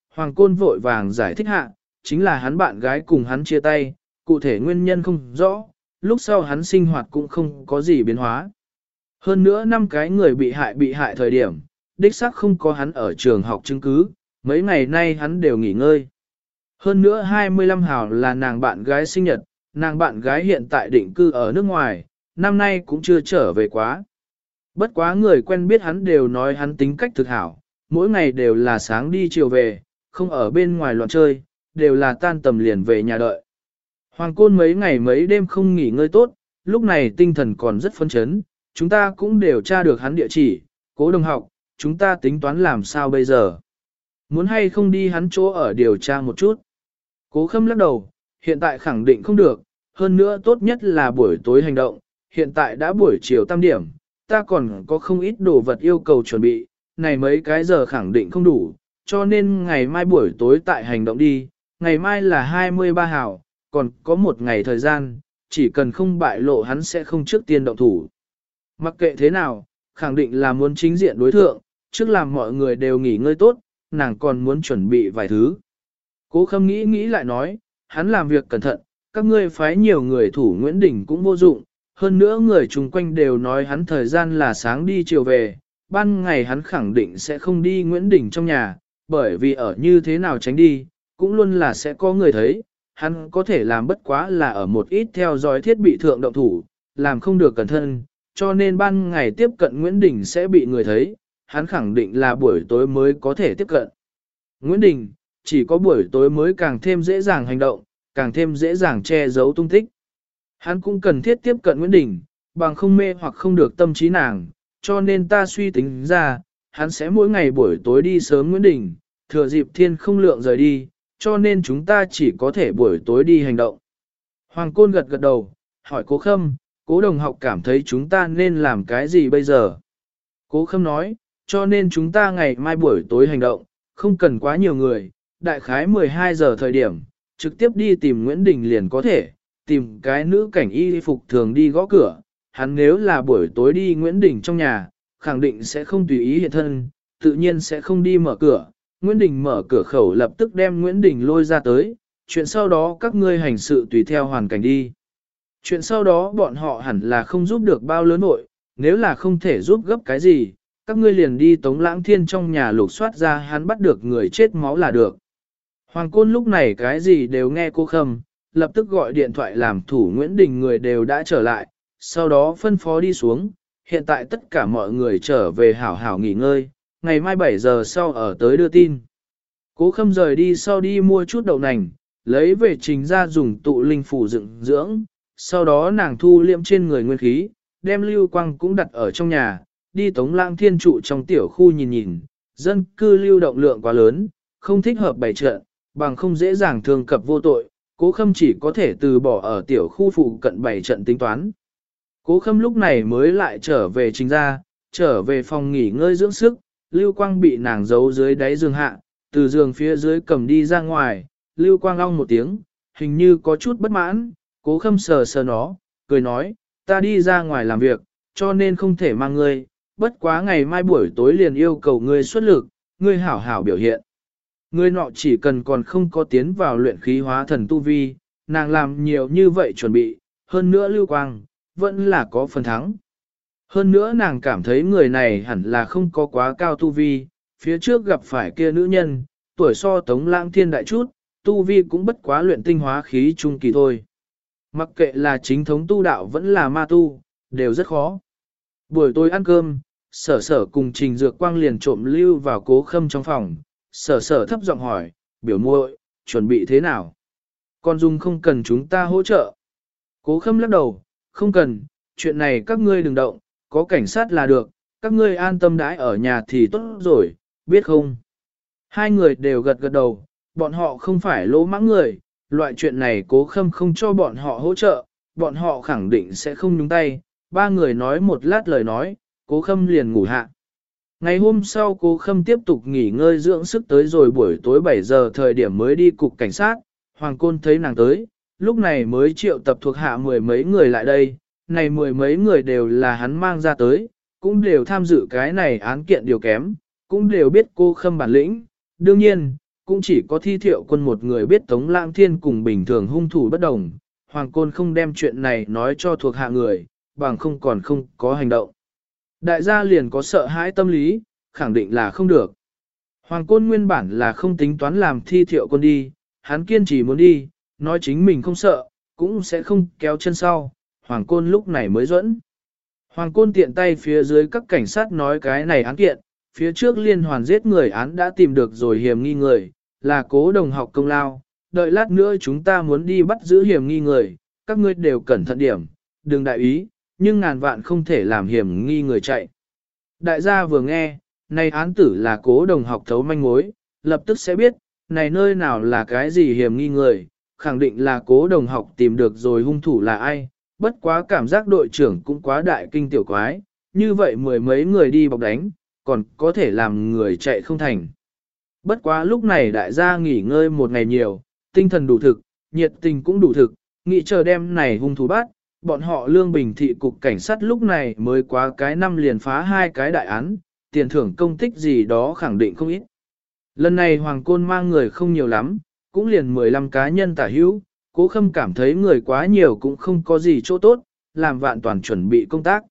A: Hoàng Côn vội vàng giải thích hạ, chính là hắn bạn gái cùng hắn chia tay, cụ thể nguyên nhân không rõ, lúc sau hắn sinh hoạt cũng không có gì biến hóa. Hơn nữa 5 cái người bị hại thời điểm, đích xác không có hắn ở trường học chứng cứ, mấy ngày nay hắn đều nghỉ ngơi. Hơn nữa 25 hào là nàng bạn gái sinh nhật, nàng bạn gái hiện tại định cư ở nước ngoài, năm nay cũng chưa trở về quá. Bất quá người quen biết hắn đều nói hắn tính cách thực hảo, mỗi ngày đều là sáng đi chiều về, không ở bên ngoài loạn chơi, đều là tan tầm liền về nhà đợi. Hoàng Côn mấy ngày mấy đêm không nghỉ ngơi tốt, lúc này tinh thần còn rất phấn chấn, chúng ta cũng đều tra được hắn địa chỉ, Cố đồng học, chúng ta tính toán làm sao bây giờ. Muốn hay không đi hắn chỗ ở điều tra một chút. Cố Khâm lắc đầu, hiện tại khẳng định không được, hơn nữa tốt nhất là buổi tối hành động, hiện tại đã buổi chiều tam điểm, ta còn có không ít đồ vật yêu cầu chuẩn bị, này mấy cái giờ khẳng định không đủ, cho nên ngày mai buổi tối tại hành động đi, ngày mai là 23 hào, còn có một ngày thời gian, chỉ cần không bại lộ hắn sẽ không trước tiên động thủ. Mặc kệ thế nào, khẳng định là muốn chính diện đối thượng, trước làm mọi người đều nghỉ ngơi tốt, nàng còn muốn chuẩn bị vài thứ. Cố Khâm nghĩ lại nói, hắn làm việc cẩn thận, các ngươi phái nhiều người thủ Nguyễn Đình cũng vô dụng, hơn nữa người chung quanh đều nói hắn thời gian là sáng đi chiều về, ban ngày hắn khẳng định sẽ không đi Nguyễn Đình trong nhà, bởi vì ở như thế nào tránh đi, cũng luôn là sẽ có người thấy, hắn có thể làm bất quá là ở một ít theo dõi thiết bị thượng động thủ, làm không được cẩn thận, cho nên ban ngày tiếp cận Nguyễn Đình sẽ bị người thấy, hắn khẳng định là buổi tối mới có thể tiếp cận. Nguyễn Đình, chỉ có buổi tối mới càng thêm dễ dàng hành động, càng thêm dễ dàng che giấu tung tích. Hắn cũng cần thiết tiếp cận Nguyễn Đình, bằng không mê hoặc không được tâm trí nàng, cho nên ta suy tính ra, hắn sẽ mỗi ngày buổi tối đi sớm Nguyễn Đình, thừa dịp thiên không lượng rời đi, cho nên chúng ta chỉ có thể buổi tối đi hành động. Hoàng Côn gật gật đầu, hỏi Cố Khâm, Cố đồng học cảm thấy chúng ta nên làm cái gì bây giờ? Cố Khâm nói, cho nên chúng ta ngày mai buổi tối hành động, không cần quá nhiều người, đại khái 12 giờ thời điểm, trực tiếp đi tìm Nguyễn Đình liền có thể, tìm cái nữ cảnh y phục thường đi gõ cửa, hắn nếu là buổi tối đi Nguyễn Đình trong nhà, khẳng định sẽ không tùy ý hiện thân, tự nhiên sẽ không đi mở cửa, Nguyễn Đình mở cửa khẩu lập tức đem Nguyễn Đình lôi ra tới, chuyện sau đó các ngươi hành sự tùy theo hoàn cảnh đi. Chuyện sau đó bọn họ hẳn là không giúp được bao lớn nội, nếu là không thể giúp gấp cái gì, các ngươi liền đi Tống Lãng Thiên trong nhà lục soát ra hắn bắt được người chết máu là được. Hoàng Côn lúc này cái gì đều nghe Cố Khâm, lập tức gọi điện thoại làm thủ Nguyễn Đình người đều đã trở lại, sau đó phân phó đi xuống, hiện tại tất cả mọi người trở về hảo hảo nghỉ ngơi, ngày mai 7 giờ sau ở tới đưa tin. Cố Khâm rời đi sau đi mua chút đậu nành, lấy về trình ra dùng tụ linh phủ dựng dưỡng, sau đó nàng thu liệm trên người nguyên khí, đem lưu quang cũng đặt ở trong nhà, đi Tống Lãng Thiên trụ trong tiểu khu nhìn nhìn, dân cư lưu động lượng quá lớn, không thích hợp bày trận, bằng không dễ dàng thương cập vô tội, Cố Khâm chỉ có thể từ bỏ ở tiểu khu phụ cận bày trận tính toán. Cố Khâm lúc này mới lại trở về trình ra, trở về phòng nghỉ ngơi dưỡng sức, lưu quang bị nàng giấu dưới đáy giường hạ, từ giường phía dưới cầm đi ra ngoài, lưu quang long một tiếng, hình như có chút bất mãn, Cố Khâm sờ sờ nó, cười nói, ta đi ra ngoài làm việc, cho nên không thể mang ngươi, bất quá ngày mai buổi tối liền yêu cầu ngươi xuất lực, ngươi hảo hảo biểu hiện. Ngươi nọ chỉ cần còn không có tiến vào luyện khí hóa thần tu vi, nàng làm nhiều như vậy chuẩn bị, hơn nữa lưu quang, vẫn là có phần thắng. Hơn nữa nàng cảm thấy người này hẳn là không có quá cao tu vi, phía trước gặp phải kia nữ nhân, tuổi so Tống Lãng Thiên đại chút, tu vi cũng bất quá luyện tinh hóa khí trung kỳ thôi. Mặc kệ là chính thống tu đạo vẫn là ma tu, đều rất khó. Buổi tối ăn cơm, sở sở cùng Trình Dược Quang liền trộm lưu vào Cố Khâm trong phòng, sở sở thấp giọng hỏi, biểu muội, chuẩn bị thế nào? Con Dung không cần chúng ta hỗ trợ. Cố Khâm lắc đầu, không cần, chuyện này các ngươi đừng động, có cảnh sát là được, các ngươi an tâm đãi ở nhà thì tốt rồi, biết không? Hai người đều gật gật đầu, bọn họ không phải lỗ mãng người, loại chuyện này Cố Khâm không cho bọn họ hỗ trợ, bọn họ khẳng định sẽ không nhúng tay. Ba người nói một lát lời nói, Cố Khâm liền ngủ hạ. Ngày hôm sau Cố Khâm tiếp tục nghỉ ngơi dưỡng sức tới rồi buổi tối 7 giờ thời điểm mới đi cục cảnh sát, Hoàng Côn thấy nàng tới, lúc này mới triệu tập thuộc hạ mười mấy người lại đây, này mười mấy người đều là hắn mang ra tới, cũng đều tham dự cái này án kiện điều kém, cũng đều biết Cố Khâm bản lĩnh, đương nhiên, cũng chỉ có Thi Thiệu Quân một người biết Tống Lãng Thiên cùng bình thường hung thủ bất đồng. Hoàng Côn không đem chuyện này nói cho thuộc hạ người, bằng không còn không có hành động. Đại gia liền có sợ hãi tâm lý, khẳng định là không được. Hoàng Côn nguyên bản là không tính toán làm Thi Thiệu Quân đi, hắn kiên trì muốn đi, nói chính mình không sợ, cũng sẽ không kéo chân sau. Hoàng Côn lúc này mới dẫn. Hoàng Côn tiện tay phía dưới các cảnh sát nói cái này án kiện, phía trước liên hoàn giết người án đã tìm được rồi hiểm nghi người, là Cố Đồng Học công lao, đợi lát nữa chúng ta muốn đi bắt giữ hiểm nghi người, các ngươi đều cẩn thận điểm, đừng đại ý, nhưng ngàn vạn không thể làm hiểm nghi người chạy. Đại gia vừa nghe, này án tử là Cố Đồng Học thấu manh mối, lập tức sẽ biết, này nơi nào là cái gì hiểm nghi người, khẳng định là Cố Đồng Học tìm được rồi hung thủ là ai, bất quá cảm giác đội trưởng cũng quá đại kinh tiểu quái, như vậy mười mấy người đi bọc đánh, còn có thể làm người chạy không thành. Bất quá lúc này đại gia nghỉ ngơi một ngày nhiều, tinh thần đủ thực, nhiệt tình cũng đủ thực, nghĩ chờ đêm này hung thủ bắt, bọn họ Lương Bình thị cục cảnh sát lúc này mới quá cái năm liền phá 2 cái đại án, tiền thưởng công tích gì đó khẳng định không ít. Lần này Hoàng Côn mang người không nhiều lắm, cũng liền 15 cá nhân tả hữu, Cố Khâm cảm thấy người quá nhiều cũng không có gì chỗ tốt, làm vạn toàn chuẩn bị công tác.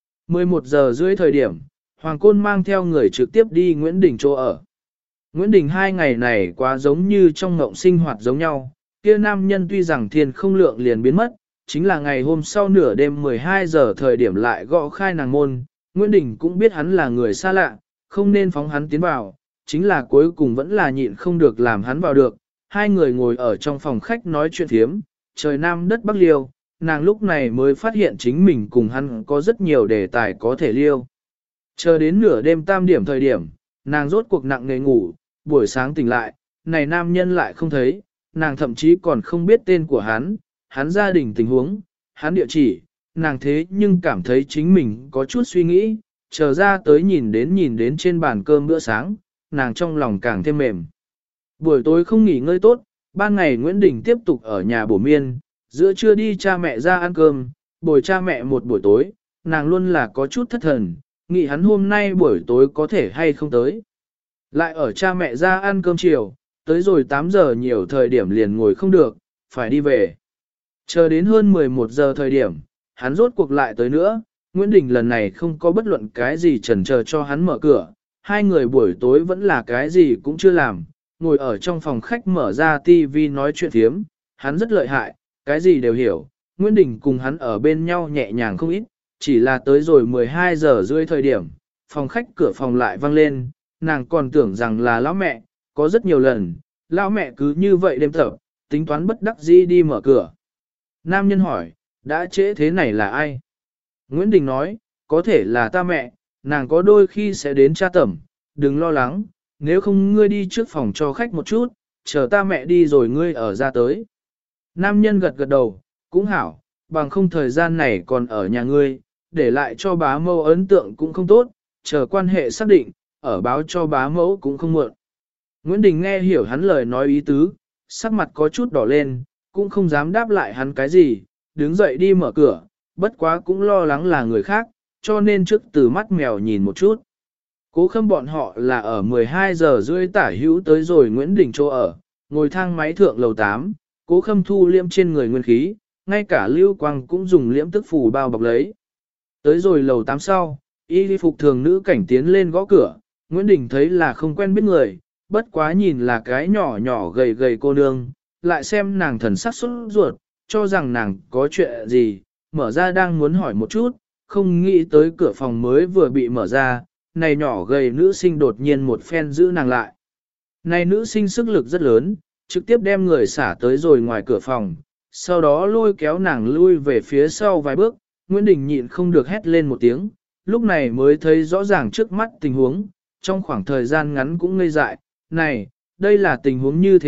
A: 11 giờ rưỡi thời điểm, Hoàng Côn mang theo người trực tiếp đi Nguyễn Đình chỗ ở. Nguyễn Đình 2 ngày này quá giống như trong ngộng sinh hoạt giống nhau, kia nam nhân tuy rằng thiên không lượng liền biến mất, chính là ngày hôm sau nửa đêm 12 giờ thời điểm lại gõ khai nàng môn, Nguyễn Đình cũng biết hắn là người xa lạ, không nên phóng hắn tiến vào, chính là cuối cùng vẫn là nhịn không được làm hắn vào được. Hai người ngồi ở trong phòng khách nói chuyện thiếm, trời nam đất bắc liêu, nàng lúc này mới phát hiện chính mình cùng hắn có rất nhiều đề tài có thể liêu. Chờ đến nửa đêm tam điểm thời điểm, nàng rốt cuộc nặng nề ngủ, buổi sáng tỉnh lại, này nam nhân lại không thấy, nàng thậm chí còn không biết tên của hắn gia đình tình huống, hắn địa chỉ, nàng thế nhưng cảm thấy chính mình có chút suy nghĩ, chờ ra tới nhìn đến trên bàn cơm bữa sáng, nàng trong lòng càng thêm mềm. Buổi tối không nghỉ ngơi tốt, ban ngày Nguyễn Đình tiếp tục ở nhà bổ miên, giữa trưa đi cha mẹ ra ăn cơm, bồi cha mẹ một buổi tối, nàng luôn là có chút thất thần, nghĩ hắn hôm nay buổi tối có thể hay không tới. Lại ở cha mẹ ra ăn cơm chiều, tới rồi 8 giờ nhiều thời điểm liền ngồi không được, phải đi về. Chờ đến hơn 11 giờ thời điểm, hắn rốt cuộc lại tới nữa, Nguyễn Đình lần này không có bất luận cái gì chần chờ cho hắn mở cửa, hai người buổi tối vẫn là cái gì cũng chưa làm, ngồi ở trong phòng khách mở ra TV nói chuyện thiếm, hắn rất lợi hại, cái gì đều hiểu, Nguyễn Đình cùng hắn ở bên nhau nhẹ nhàng không ít, chỉ là tới rồi 12 giờ rưỡi thời điểm, phòng khách cửa phòng lại vang lên, nàng còn tưởng rằng là lão mẹ, có rất nhiều lần, lão mẹ cứ như vậy đêm thở, tính toán bất đắc dĩ đi mở cửa. Nam nhân hỏi, đã trễ thế này là ai? Nguyễn Đình nói, có thể là ta mẹ, nàng có đôi khi sẽ đến tra tẩm, đừng lo lắng, nếu không ngươi đi trước phòng cho khách một chút, chờ ta mẹ đi rồi ngươi ở ra tới. Nam nhân gật gật đầu, cũng hảo, bằng không thời gian này còn ở nhà ngươi, để lại cho bá mẫu ấn tượng cũng không tốt, chờ quan hệ xác định, ở báo cho bá mẫu cũng không muộn. Nguyễn Đình nghe hiểu hắn lời nói ý tứ, sắc mặt có chút đỏ lên, cũng không dám đáp lại hắn cái gì, đứng dậy đi mở cửa, bất quá cũng lo lắng là người khác, cho nên trước từ mắt mèo nhìn một chút. Cố Khâm bọn họ là ở 12 giờ rưỡi tả hữu tới rồi Nguyễn Đình chỗ ở, ngồi thang máy thượng lầu 8, Cố Khâm thu liễm trên người nguyên khí, ngay cả Lưu Quang cũng dùng liễm tức phù bao bọc lấy. Tới rồi lầu 8 sau, y phục thường nữ cảnh tiến lên gõ cửa, Nguyễn Đình thấy là không quen biết người, bất quá nhìn là cái nhỏ nhỏ gầy gầy cô nương, lại xem nàng thần sắc sốt ruột, cho rằng nàng có chuyện gì, mở ra đang muốn hỏi một chút, không nghĩ tới cửa phòng mới vừa bị mở ra, này nhỏ gầy nữ sinh đột nhiên một phen giữ nàng lại. Này nữ sinh sức lực rất lớn, trực tiếp đem người xả tới rồi ngoài cửa phòng, sau đó lôi kéo nàng lui về phía sau vài bước, Nguyễn Đình nhịn không được hét lên một tiếng, lúc này mới thấy rõ ràng trước mắt tình huống, trong khoảng thời gian ngắn cũng ngây dại, này, đây là tình huống như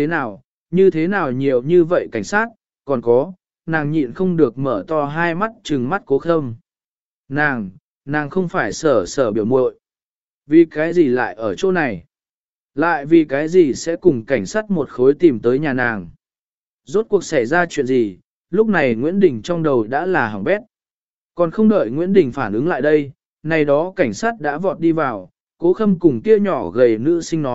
A: thế nào nhiều như vậy cảnh sát, còn có, nàng nhịn không được mở to hai mắt trừng mắt Cố Khâm. Nàng không phải sở biểu muội. Vì cái gì lại ở chỗ này? Lại vì cái gì sẽ cùng cảnh sát một khối tìm tới nhà nàng? Rốt cuộc xảy ra chuyện gì? Lúc này Nguyễn Đình trong đầu đã là hỏng bét. Còn không đợi Nguyễn Đình phản ứng lại đây, này đó cảnh sát đã vọt đi vào, Cố Khâm cùng kia nhỏ gầy nữ sinh nói,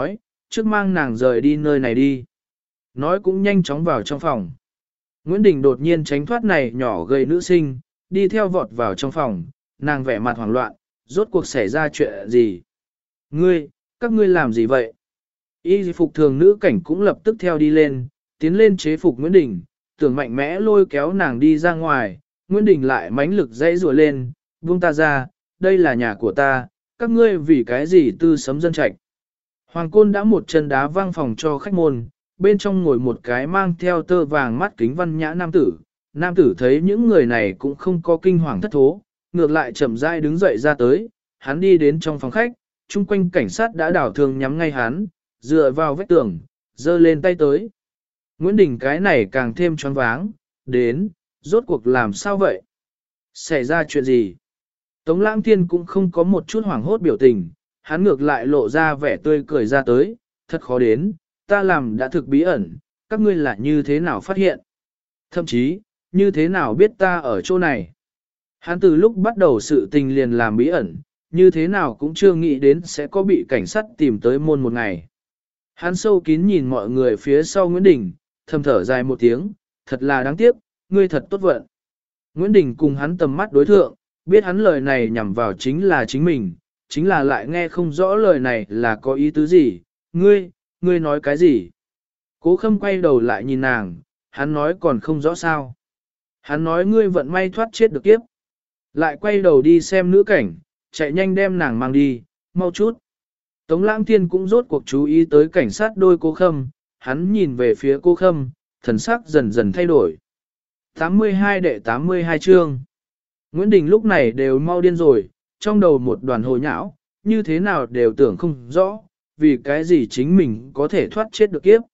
A: trước mang nàng rời đi nơi này đi. Nói cũng nhanh chóng vào trong phòng. Nguyễn Đình đột nhiên tránh thoát này nhỏ gầy nữ sinh, đi theo vọt vào trong phòng, nàng vẻ mặt hoảng loạn, rốt cuộc xảy ra chuyện gì? Các ngươi làm gì vậy? Y phục thường nữ cảnh cũng lập tức theo đi lên, tiến lên chế phục Nguyễn Đình, tưởng mạnh mẽ lôi kéo nàng đi ra ngoài, Nguyễn Đình lại mãnh lực dãy rùa lên, buông ta ra, đây là nhà của ta, các ngươi vì cái gì tư sấm dân trạch. Hoàng Côn đã một chân đá văng phòng cho khách môn, bên trong ngồi một cái mang theo tơ vàng mắt kính văn nhã nam tử thấy những người này cũng không có kinh hoàng thất thố, ngược lại chậm rãi đứng dậy ra tới, hắn đi đến trong phòng khách, chung quanh cảnh sát đã đảo thương nhắm ngay hắn, dựa vào vách tường, giơ lên tay tới. Nguyễn Đình cái này càng thêm choáng váng, đến, rốt cuộc làm sao vậy? Xảy ra chuyện gì? Tống Lãng Thiên cũng không có một chút hoảng hốt biểu tình, hắn ngược lại lộ ra vẻ tươi cười ra tới, thật khó đến, ta làm đã thực bí ẩn, các ngươi là như thế nào phát hiện? Thậm chí, như thế nào biết ta ở chỗ này? Hắn từ lúc bắt đầu sự tình liền làm bí ẩn, như thế nào cũng chưa nghĩ đến sẽ có bị cảnh sát tìm tới môn một ngày. Hắn sâu kín nhìn mọi người phía sau Nguyễn Đình, thầm thở dài một tiếng, thật là đáng tiếc, ngươi thật tốt vận. Nguyễn Đình cùng hắn tầm mắt đối thượng, biết hắn lời này nhằm vào chính là chính mình, chính là lại nghe không rõ lời này là có ý tứ gì, ngươi nói cái gì? Cố Khâm quay đầu lại nhìn nàng, hắn nói còn không rõ sao. Hắn nói ngươi vận may thoát chết được kiếp. Lại quay đầu đi xem nữ cảnh, chạy nhanh đem nàng mang đi, mau chút. Tống Lãng Thiên cũng rốt cuộc chú ý tới cảnh sát đôi Cố Khâm, hắn nhìn về phía Cố Khâm, thần sắc dần dần thay đổi. 82 đệ 82 chương. Nguyễn Đình lúc này đều mau điên rồi, trong đầu một đoàn hồ nhão, như thế nào đều tưởng không rõ, vì cái gì chính mình có thể thoát chết được kiếp.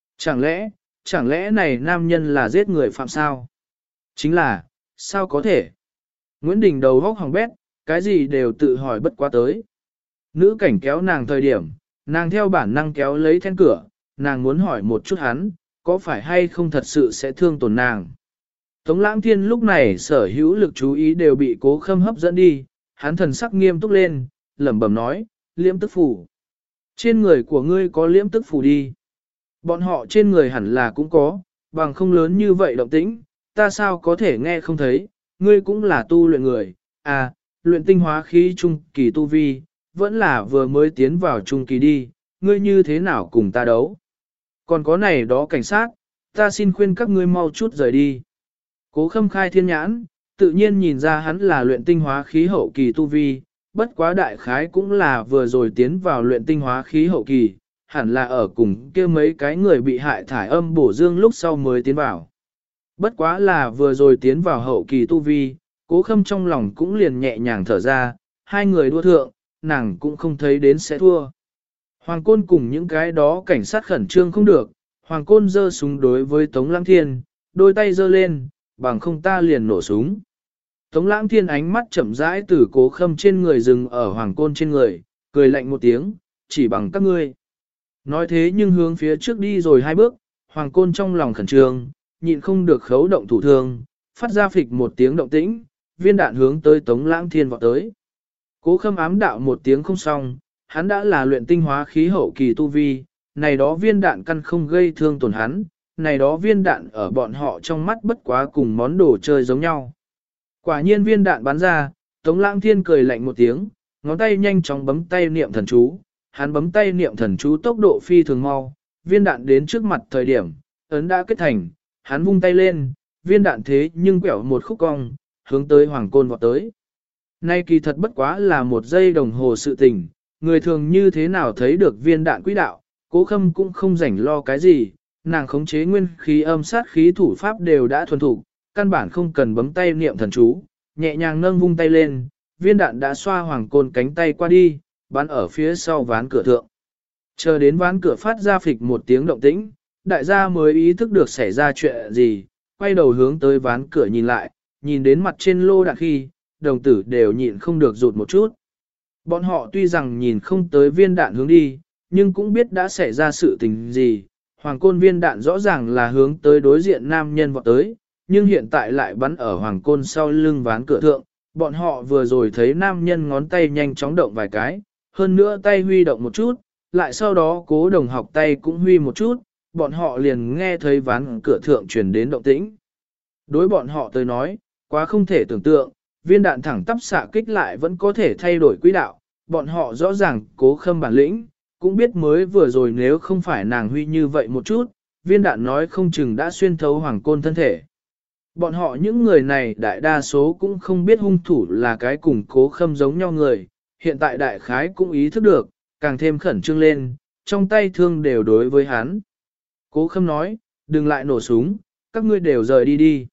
A: Chẳng lẽ này nam nhân là giết người phạm sao? Chính là, sao có thể? Nguyễn Đình đầu góc hỏng bét, cái gì đều tự hỏi bất quá tới. Nữ cảnh kéo nàng thời điểm, nàng theo bản năng kéo lấy then cửa, nàng muốn hỏi một chút hắn, có phải hay không thật sự sẽ thương tổn nàng. Tống Lãng Thiên lúc này sở hữu lực chú ý đều bị Cố Khâm hấp dẫn đi, hắn thần sắc nghiêm túc lên, lẩm bẩm nói, liễm tức phủ. Trên người của ngươi có liễm tức phủ đi. Bọn họ trên người hẳn là cũng có, bằng không lớn như vậy động tĩnh, ta sao có thể nghe không thấy, ngươi cũng là tu luyện người, luyện tinh hóa khí trung kỳ tu vi, vẫn là vừa mới tiến vào trung kỳ đi, ngươi như thế nào cùng ta đấu. Còn có này đó cảnh sát, ta xin khuyên các ngươi mau chút rời đi. Cố Khâm khai thiên nhãn, tự nhiên nhìn ra hắn là luyện tinh hóa khí hậu kỳ tu vi, bất quá đại khái cũng là vừa rồi tiến vào luyện tinh hóa khí hậu kỳ, hẳn là ở cùng kia mấy cái người bị hại thải âm bổ dương lúc sau mới tiến vào. Bất quá là vừa rồi tiến vào hậu kỳ tu vi, Cố Khâm trong lòng cũng liền nhẹ nhàng thở ra, hai người đua thượng, nàng cũng không thấy đến sẽ thua. Hoàng Côn cùng những cái đó cảnh sát khẩn trương không được, Hoàng Côn giơ súng đối với Tống Lãng Thiên, đôi tay giơ lên, bằng không ta liền nổ súng. Tống Lãng Thiên ánh mắt chậm rãi từ Cố Khâm trên người dừng ở Hoàng Côn trên người, cười lạnh một tiếng, chỉ bằng các ngươi. Nói thế nhưng hướng phía trước đi rồi hai bước, Hoàng Côn trong lòng khẩn trương, nhịn không được khấu động thủ thương, phát ra phịch một tiếng động tĩnh, viên đạn hướng tới Tống Lãng Thiên vọt tới. Cố Khâm ám đạo một tiếng không xong, hắn đã là luyện tinh hóa khí hậu kỳ tu vi, này đó viên đạn căn không gây thương tổn hắn, này đó viên đạn ở bọn họ trong mắt bất quá cùng món đồ chơi giống nhau. Quả nhiên viên đạn bắn ra, Tống Lãng Thiên cười lạnh một tiếng, ngón tay nhanh chóng bấm tay niệm thần chú, hắn bấm tay niệm thần chú tốc độ phi thường mau, viên đạn đến trước mặt thời điểm, ấn đã kết thành, hắn vung tay lên, viên đạn thế nhưng quẹo một khúc cong, hướng tới Hoàng Côn vọt tới. Nay kỳ thật bất quá là một giây đồng hồ sự tình, người thường như thế nào thấy được viên đạn quỹ đạo, Cố Khâm cũng không rảnh lo cái gì, nàng khống chế nguyên khí âm sát khí thủ pháp đều đã thuần thục, căn bản không cần bấm tay niệm thần chú, nhẹ nhàng nâng vung tay lên, viên đạn đã xoa Hoàng Côn cánh tay qua đi, bắn ở phía sau ván cửa thượng. Chờ đến ván cửa phát ra phịch một tiếng động tĩnh, đại gia mới ý thức được xảy ra chuyện gì, quay đầu hướng tới ván cửa nhìn lại, nhìn đến mặt trên lô đạn khi, đồng tử đều nhịn không được rụt một chút. Bọn họ tuy rằng nhìn không tới viên đạn hướng đi, nhưng cũng biết đã xảy ra sự tình gì. Hoàng Côn viên đạn rõ ràng là hướng tới đối diện nam nhân vọt tới, nhưng hiện tại lại bắn ở Hoàng Côn sau lưng ván cửa thượng. Bọn họ vừa rồi thấy nam nhân ngón tay nhanh chóng động vài cái, hơn nữa tay huy động một chút, lại sau đó Cố Đồng học tay cũng huy một chút, bọn họ liền nghe thấy ván cửa thượng truyền đến động tĩnh. Đối bọn họ tới nói, quá không thể tưởng tượng, viên đạn thẳng tắp xạ kích lại vẫn có thể thay đổi quỹ đạo, bọn họ rõ ràng Cố Khâm bản lĩnh, cũng biết mới vừa rồi nếu không phải nàng huy như vậy một chút, viên đạn nói không chừng đã xuyên thấu Hoàng Côn thân thể. Bọn họ những người này đại đa số cũng không biết hung thủ là cái cùng Cố Khâm giống nhau người, hiện tại đại khái cũng ý thức được, càng thêm khẩn trương lên, trong tay thương đều đối với hắn. Cố Khâm nói, đừng lại nổ súng, các ngươi đều rời đi đi.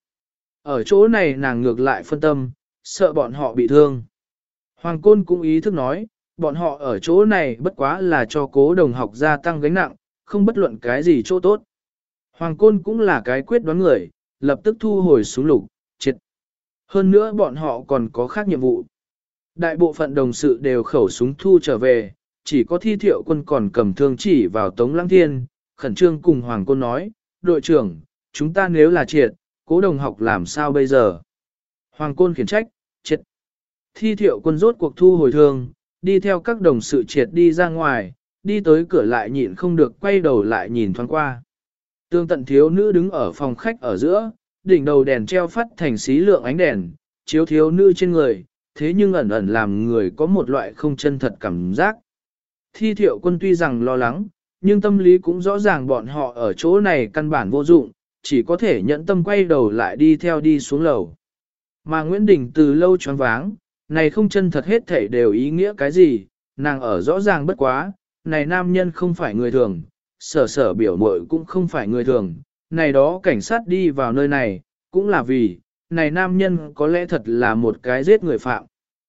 A: Ở chỗ này nàng ngược lại phân tâm, sợ bọn họ bị thương. Hoàng Côn cũng ý thức nói, bọn họ ở chỗ này bất quá là cho Cố Đồng học gia tăng gánh nặng, không bất luận cái gì chỗ tốt. Hoàng Côn cũng là cái quyết đoán người, lập tức thu hồi súng lục, triệt. Hơn nữa bọn họ còn có khác nhiệm vụ. Đại bộ phận đồng sự đều khẩu súng thu trở về, chỉ có Thi Thiệu Quân còn cầm thương chỉ vào Tống Lãng Thiên, khẩn trương cùng Hoàng Côn nói, đội trưởng, chúng ta nếu là triệt, Cố Đồng học làm sao bây giờ? Hoàng Côn khiển trách, triệt. Thi Thiệu Quân rốt cuộc thu hồi thương, đi theo các đồng sự triệt đi ra ngoài, đi tới cửa lại nhịn không được quay đầu lại nhìn thoáng qua. Tương Tận thiếu nữ đứng ở phòng khách ở giữa, đỉnh đầu đèn treo phát thành xí lượng ánh đèn, chiếu thiếu nữ trên người, thế nhưng ẩn ẩn làm người có một loại không chân thật cảm giác. Thi Thiệu Quân tuy rằng lo lắng, nhưng tâm lý cũng rõ ràng bọn họ ở chỗ này căn bản vô dụng, chỉ có thể nhẫn tâm quay đầu lại đi theo đi xuống lầu. Mà Nguyễn Đình từ lâu choáng váng, này không chân thật hết thảy đều ý nghĩa cái gì, nàng ở rõ ràng bất quá, này nam nhân không phải người thường, sở biểu muội cũng không phải người thường, này đó cảnh sát đi vào nơi này, cũng là vì, này nam nhân có lẽ thật là một cái giết người phạm.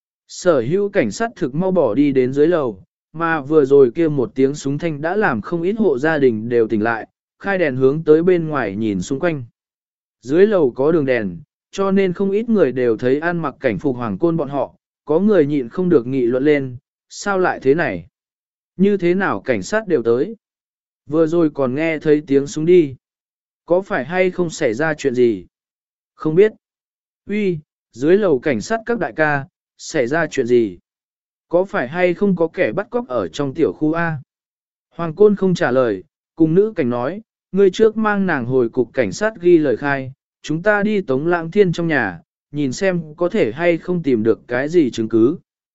A: Sở hữu cảnh sát thực mau bỏ đi đến dưới lầu, mà vừa rồi kia một tiếng súng thanh đã làm không ít hộ gia đình đều tỉnh lại, khai đèn hướng tới bên ngoài nhìn xung quanh. Dưới lầu có đường đèn, cho nên không ít người đều thấy ăn mặc cảnh phục Hoàng Côn bọn họ, có người nhịn không được nghị luận lên, sao lại thế này? Như thế nào cảnh sát đều tới? Vừa rồi còn nghe thấy tiếng súng đi. Có phải hay không xảy ra chuyện gì? Không biết. Uy, dưới lầu cảnh sát các đại ca, xảy ra chuyện gì? Có phải hay không có kẻ bắt cóc ở trong tiểu khu A? Hoàng Côn không trả lời, cùng nữ cảnh nói, người trước mang nàng hồi cục cảnh sát ghi lời khai, chúng ta đi Tống Lãng Thiên trong nhà, nhìn xem có thể hay không tìm được cái gì chứng cứ.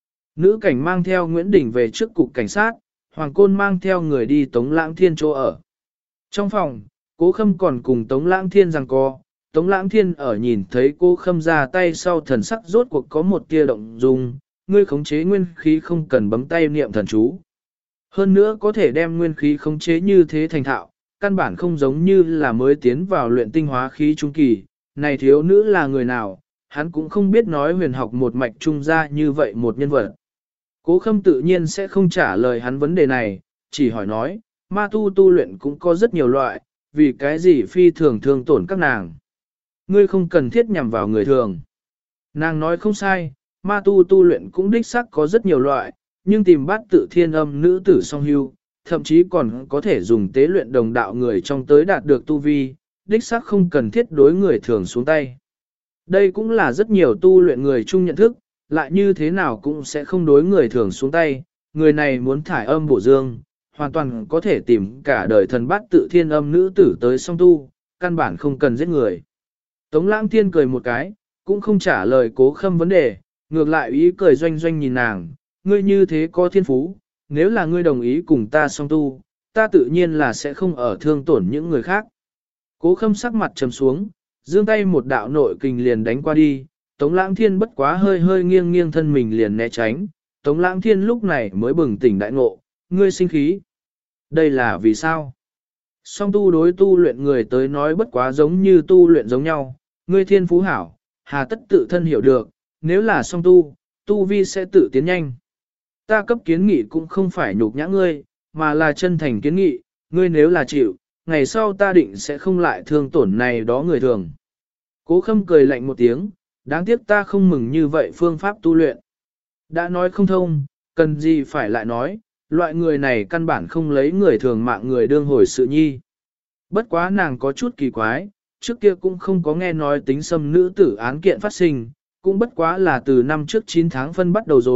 A: Nữ cảnh mang theo Nguyễn Đình về trước cục cảnh sát, Hoàng Côn mang theo người đi Tống Lãng Thiên chỗ ở. Trong phòng, Cố Khâm còn cùng Tống Lãng Thiên giằng co, Tống Lãng Thiên ở nhìn thấy Cố Khâm ra tay sau thần sắc rốt cuộc có một tia động dung, ngươi khống chế nguyên khí không cần bấm tay niệm thần chú. Hơn nữa có thể đem nguyên khí khống chế như thế thành thạo, căn bản không giống như là mới tiến vào luyện tinh hóa khí trung kỳ, này thiếu nữ là người nào, hắn cũng không biết nói huyền học một mạch trung ra như vậy một nhân vật. Cố Khâm tự nhiên sẽ không trả lời hắn vấn đề này, chỉ hỏi nói, ma tu luyện cũng có rất nhiều loại, vì cái gì phi thường thương tổn các nàng. Ngươi không cần thiết nhằm vào người thường. Nàng nói không sai, ma tu luyện cũng đích xác có rất nhiều loại, nhưng tìm bát tự thiên âm nữ tử song hưu, thậm chí còn có thể dùng tế luyện đồng đạo người trong tới đạt được tu vi, đích xác không cần thiết đối người thường xuống tay. Đây cũng là rất nhiều tu luyện người chung nhận thức, lại như thế nào cũng sẽ không đối người thường xuống tay, người này muốn thải âm bổ dương, hoàn toàn có thể tìm cả đời thần bát tự thiên âm nữ tử tới song tu, căn bản không cần giết người. Tống Lãng Thiên cười một cái, cũng không trả lời Cố Khâm vấn đề, ngược lại ý cười doanh doanh nhìn nàng, ngươi như thế có thiên phú, nếu là ngươi đồng ý cùng ta song tu, ta tự nhiên là sẽ không ở thương tổn những người khác. Cố Khâm sắc mặt trầm xuống, giương tay một đạo nội kình liền đánh qua đi, Tống Lãng Thiên bất quá hơi hơi nghiêng nghiêng thân mình liền né tránh, Tống Lãng Thiên lúc này mới bừng tỉnh đại ngộ, ngươi sinh khí. Đây là vì sao? Song tu đối tu luyện người tới nói bất quá giống như tu luyện giống nhau, ngươi thiên phú hảo, hà tất tự thân hiểu được, nếu là song tu vi sẽ tự tiến nhanh. Ta cấp kiến nghị cũng không phải nhục nhã ngươi, mà là chân thành kiến nghị, ngươi nếu là chịu, ngày sau ta định sẽ không lại thương tổn này đó người thường. Cố Khâm cười lạnh một tiếng, đáng tiếc ta không mừng như vậy phương pháp tu luyện. Đã nói không thông, cần gì phải lại nói, loại người này căn bản không lấy người thường mạng người đương hồi sự nhi. Bất quá nàng có chút kỳ quái, trước kia cũng không có nghe nói tính xâm nữ tử án kiện phát sinh, cũng bất quá là từ năm trước 9 tháng phân bắt đầu rồi,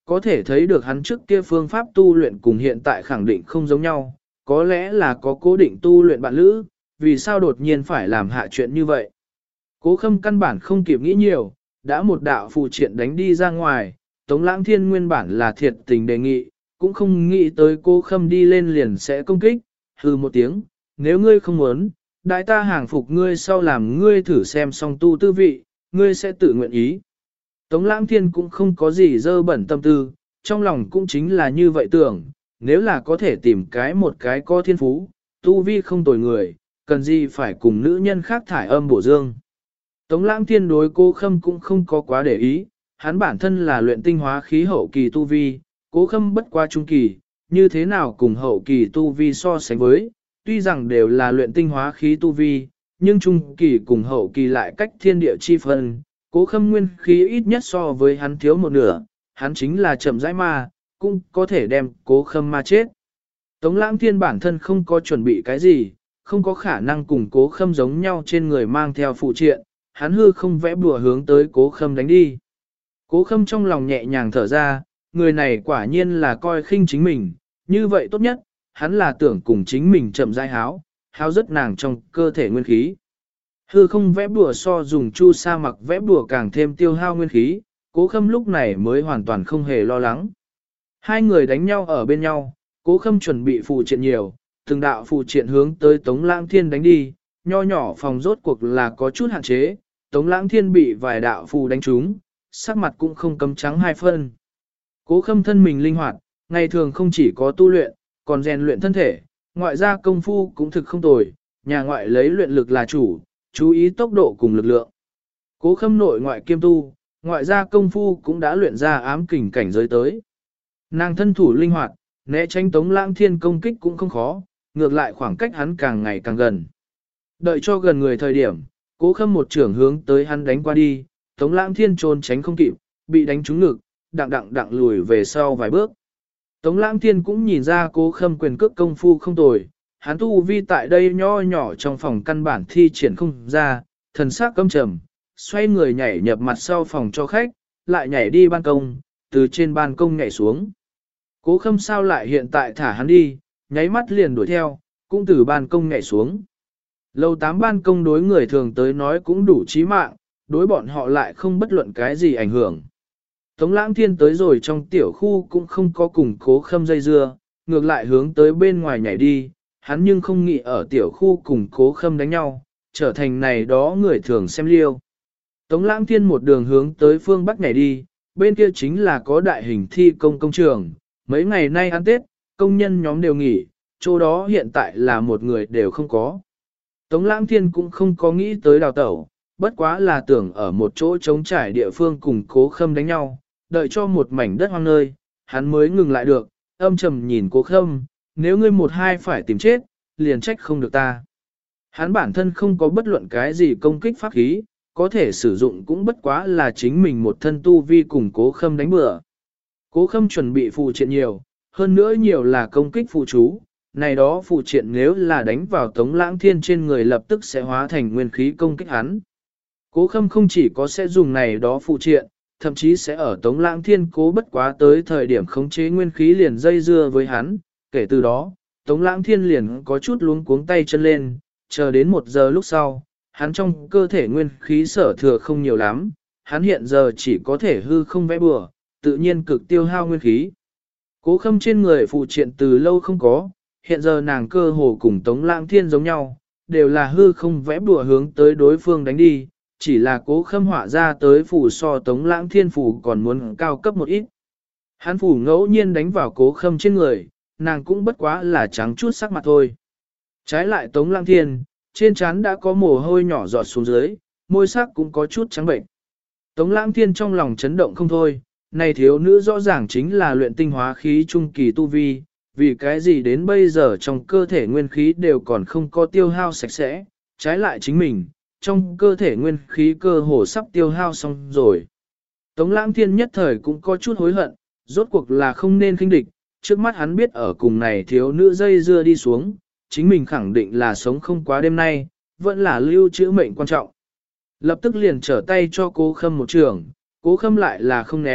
A: có thể thấy được hắn trước kia phương pháp tu luyện cùng hiện tại khẳng định không giống nhau, có lẽ là có cố định tu luyện bạn lữ, vì sao đột nhiên phải làm hạ chuyện như vậy. Cố Khâm căn bản không kịp nghĩ nhiều, đã một đạo phù triện đánh đi ra ngoài, Tống Lãng Thiên nguyên bản là thiệt tình đề nghị, cũng không nghĩ tới Cố Khâm đi lên liền sẽ công kích, hừ một tiếng, nếu ngươi không muốn, đại ta hàng phục ngươi sau làm ngươi thử xem song tu tư vị, ngươi sẽ tự nguyện ý. Tống Lãng Thiên cũng không có gì dơ bẩn tâm tư, trong lòng cũng chính là như vậy tưởng, nếu là có thể tìm một cái có thiên phú, tu vi không tồi người, cần gì phải cùng nữ nhân khác thải âm bổ dương. Tống Lãng Thiên đối Cố Khâm cũng không có quá để ý, hắn bản thân là luyện tinh hóa khí hậu kỳ tu vi, Cố Khâm bất qua trung kỳ, như thế nào cùng hậu kỳ tu vi so sánh với, tuy rằng đều là luyện tinh hóa khí tu vi, nhưng trung kỳ cùng hậu kỳ lại cách thiên địa chi phân, Cố Khâm nguyên khí ít nhất so với hắn thiếu một nửa, hắn chính là chậm rãi ma, cũng có thể đem Cố Khâm ma chết. Tống Lãng Thiên bản thân không có chuẩn bị cái gì, không có khả năng cùng Cố Khâm giống nhau trên người mang theo phụ triện, hắn hư không vẽ bùa hướng tới Cố Khâm đánh đi. Cố Khâm trong lòng nhẹ nhàng thở ra, người này quả nhiên là coi khinh chính mình, như vậy tốt nhất, hắn là tưởng cùng chính mình chậm rãi háo rất nàng trong cơ thể nguyên khí. Hư không vẽ bùa so dùng chu sa mặc vẽ bùa càng thêm tiêu hao nguyên khí, Cố Khâm lúc này mới hoàn toàn không hề lo lắng. Hai người đánh nhau ở bên nhau, Cố Khâm chuẩn bị phù triện nhiều, từng đạo phù triện hướng tới Tống Lãng Thiên đánh đi, nho nhỏ phòng rốt cuộc là có chút hạn chế, Tống Lãng Thiên bị vài đạo phù đánh trúng, sắc mặt cũng không cấm trắng hai phân. Cố Khâm thân mình linh hoạt, ngày thường không chỉ có tu luyện, còn rèn luyện thân thể, ngoại gia công phu cũng thực không tồi, nhà ngoại lấy luyện lực là chủ, chú ý tốc độ cùng lực lượng. Cố Khâm nội ngoại kiêm tu, ngoại gia công phu cũng đã luyện ra ám kình cảnh giới tới. Nàng thân thủ linh hoạt, né tránh Tống Lãng Thiên công kích cũng không khó, ngược lại khoảng cách hắn càng ngày càng gần. Đợi cho gần người thời điểm, Cố Khâm một trưởng hướng tới hắn đánh qua đi, Tống Lãng Thiên trốn tránh không kịp, bị đánh trúng ngực, đặng lùi về sau vài bước. Tống Lãng Thiên cũng nhìn ra Cố Khâm quyền cước công phu không tồi, hắn tu vi tại đây nho nhỏ trong phòng căn bản thi triển không ra, thần sắc căm trầm, xoay người nhảy nhập mặt sau phòng cho khách, lại nhảy đi ban công, từ trên ban công nhảy xuống. Cố Khâm sao lại hiện tại thả hắn đi, nháy mắt liền đuổi theo, cũng từ ban công nhảy xuống. Lầu 8 ban công đối người thường tới nói cũng đủ chí mạng, đối bọn họ lại không bất luận cái gì ảnh hưởng. Tống Lãng Thiên tới rồi trong tiểu khu cũng không có cùng Cố Khâm dây dưa, ngược lại hướng tới bên ngoài nhảy đi, hắn nhưng không nghĩ ở tiểu khu cùng Cố Khâm đánh nhau, trở thành này đó người thường xem liêu. Tống Lãng Thiên một đường hướng tới phương Bắc nhảy đi, bên kia chính là có đại hình thi công trường, mấy ngày nay ăn Tết, công nhân nhóm đều nghỉ, chỗ đó hiện tại là một người đều không có. Tống Lãng Thiên cũng không có nghĩ tới đào tẩu, bất quá là tưởng ở một chỗ trống trải địa phương cùng Cố Khâm đánh nhau, đợi cho một mảnh đất hoang nơi, hắn mới ngừng lại được, âm trầm nhìn Cố Khâm, nếu ngươi một hai phải tìm chết, liền trách không được ta. Hắn bản thân không có bất luận cái gì công kích pháp khí, có thể sử dụng cũng bất quá là chính mình một thân tu vi cùng Cố Khâm đánh bừa. Cố Khâm chuẩn bị phù triện nhiều, hơn nữa nhiều là công kích phù chú, này đó phù triện nếu là đánh vào Tống Lãng Thiên trên người lập tức sẽ hóa thành nguyên khí công kích hắn. Cố Khâm không chỉ có sẽ dùng này đó phù triện, thậm chí sẽ ở Tống Lãng Thiên cố bất quá tới thời điểm khống chế nguyên khí liền dây dưa với hắn, kể từ đó, Tống Lãng Thiên liền có chút luống cuống tay chân lên, chờ đến 1 giờ lúc sau, hắn trong cơ thể nguyên khí sở thừa không nhiều lắm, hắn hiện giờ chỉ có thể hư không vẽ bừa, tự nhiên cực tiêu hao nguyên khí. Cố Khâm trên người phụ triện từ lâu không có, hiện giờ nàng cơ hồ cùng Tống Lãng Thiên giống nhau, đều là hư không vẽ bùa hướng tới đối phương đánh đi, chỉ là Cố Khâm họa ra tới phù so Tống Lãng Thiên phù còn muốn cao cấp một ít. Hắn phù ngẫu nhiên đánh vào Cố Khâm trên người, nàng cũng bất quá là trắng chút sắc mặt thôi. Trái lại Tống Lãng Thiên, trên trán đã có mồ hôi nhỏ giọt xuống dưới, môi sắc cũng có chút trắng bệnh. Tống Lãng Thiên trong lòng chấn động không thôi, này thiếu nữ rõ ràng chính là luyện tinh hóa khí trung kỳ tu vi, vì cái gì đến bây giờ trong cơ thể nguyên khí đều còn không có tiêu hao sạch sẽ, trái lại chính mình, trong cơ thể nguyên khí cơ hồ sắp tiêu hao xong rồi. Tống Lãng Thiên nhất thời cũng có chút hối hận, rốt cuộc là không nên khinh địch, trước mắt hắn biết ở cùng này thiếu nữ dây dưa đi xuống, chính mình khẳng định là sống không quá đêm nay, vẫn là lưu trữ mệnh quan trọng. Lập tức liền trở tay cho Cố Khâm một trường, Cố Khâm lại là không né,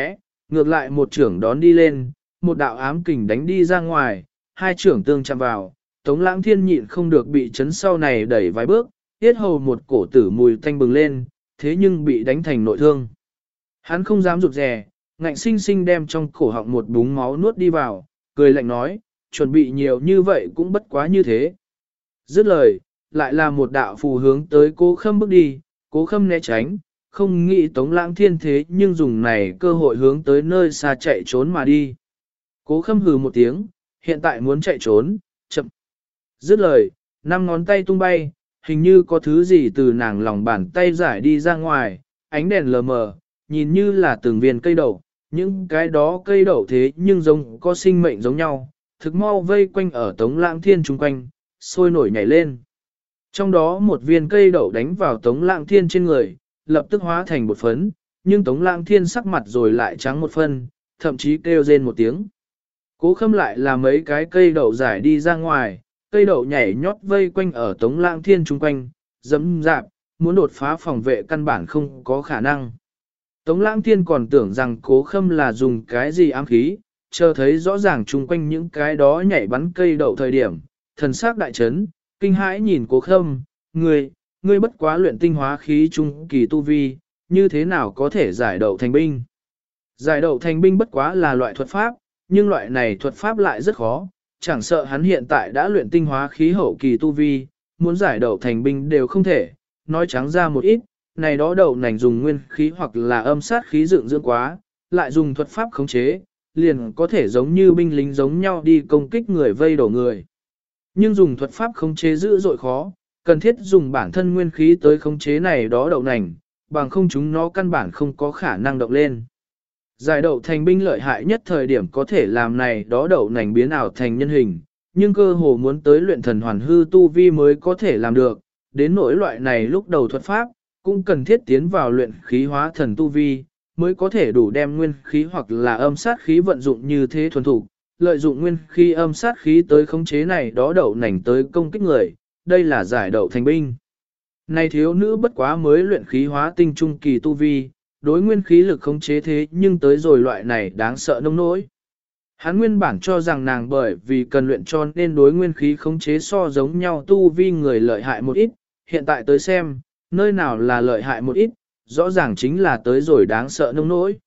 A: Ngược lại một trưởng đón đi lên, một đạo ám kình đánh đi ra ngoài, hai trưởng tương chạm vào, Tống Lãng Thiên nhịn không được bị chấn sau này đẩy vài bước, tiết hầu một cổ tử mùi tanh bừng lên, thế nhưng bị đánh thành nội thương. Hắn không dám rụt rè, ngạnh sinh sinh đem trong cổ họng một búng máu nuốt đi vào, cười lạnh nói, chuẩn bị nhiều như vậy cũng bất quá như thế. Dứt lời, lại là một đạo phù hướng tới Cố Khâm bước đi, Cố Khâm né tránh, không nghĩ Tống Lãng Thiên thế nhưng dùng này cơ hội hướng tới nơi xa chạy trốn mà đi. Cố Khâm hừ một tiếng, hiện tại muốn chạy trốn, chậm. Dứt lời, năm ngón tay tung bay, hình như có thứ gì từ nàng lòng bàn tay giải đi ra ngoài, ánh đèn lờ mờ, nhìn như là từng viên cây đậu, những cái đó cây đậu thế nhưng giống có sinh mệnh giống nhau, thực mau vây quanh ở Tống Lãng Thiên chung quanh, sôi nổi nhảy lên. Trong đó một viên cây đậu đánh vào Tống Lãng Thiên trên người, lập tức hóa thành một phấn, nhưng Tống Lãng Thiên sắc mặt rồi lại trắng một phân, thậm chí kêu rên một tiếng. Cố Khâm lại là mấy cái cây đậu giải đi ra ngoài, cây đậu nhảy nhót vây quanh ở Tống Lãng Thiên chung quanh, dẫm dạp, muốn đột phá phòng vệ căn bản không có khả năng. Tống Lãng Thiên còn tưởng rằng Cố Khâm là dùng cái gì ám khí, chờ thấy rõ ràng chung quanh những cái đó nhảy bắn cây đậu thời điểm, thần sắc đại chấn, kinh hãi nhìn Cố Khâm, ngươi bất quá luyện tinh hóa khí trung kỳ tu vi, như thế nào có thể giải đậu thành binh? Giải đậu thành binh bất quá là loại thuật pháp, nhưng loại này thuật pháp lại rất khó, chẳng sợ hắn hiện tại đã luyện tinh hóa khí hậu kỳ tu vi, muốn giải đậu thành binh đều không thể, nói trắng ra một ít, này đó đậu nành dùng nguyên khí hoặc là âm sát khí dựng dưỡng quá, lại dùng thuật pháp khống chế, liền có thể giống như binh lính giống nhau đi công kích người vây đổ người. Nhưng dùng thuật pháp khống chế dữ dội khó, cần thiết dùng bản thân nguyên khí tới khống chế này đó đậu nành, bằng không chúng nó căn bản không có khả năng động lên. Giải đậu thành binh lợi hại nhất thời điểm có thể làm này đó đậu nành biến ảo thành nhân hình, nhưng cơ hồ muốn tới luyện thần hoàn hư tu vi mới có thể làm được, đến nỗi loại này lúc đầu thuật pháp, cũng cần thiết tiến vào luyện khí hóa thần tu vi, mới có thể đủ đem nguyên khí hoặc là âm sát khí vận dụng như thế thuần thủ, lợi dụng nguyên khí âm sát khí tới khống chế này đó đậu nành tới công kích người, đây là giải đậu thành binh. Này thiếu nữ bất quá mới luyện khí hóa tinh trung kỳ tu vi, đối nguyên khí lực khống chế thế nhưng tới rồi loại này đáng sợ nông nỗi. Hắn nguyên bản cho rằng nàng bởi vì cần luyện cho nên đối nguyên khí khống chế so giống nhau tu vi người lợi hại một ít, hiện tại tới xem, nơi nào là lợi hại một ít, rõ ràng chính là tới rồi đáng sợ nông nỗi.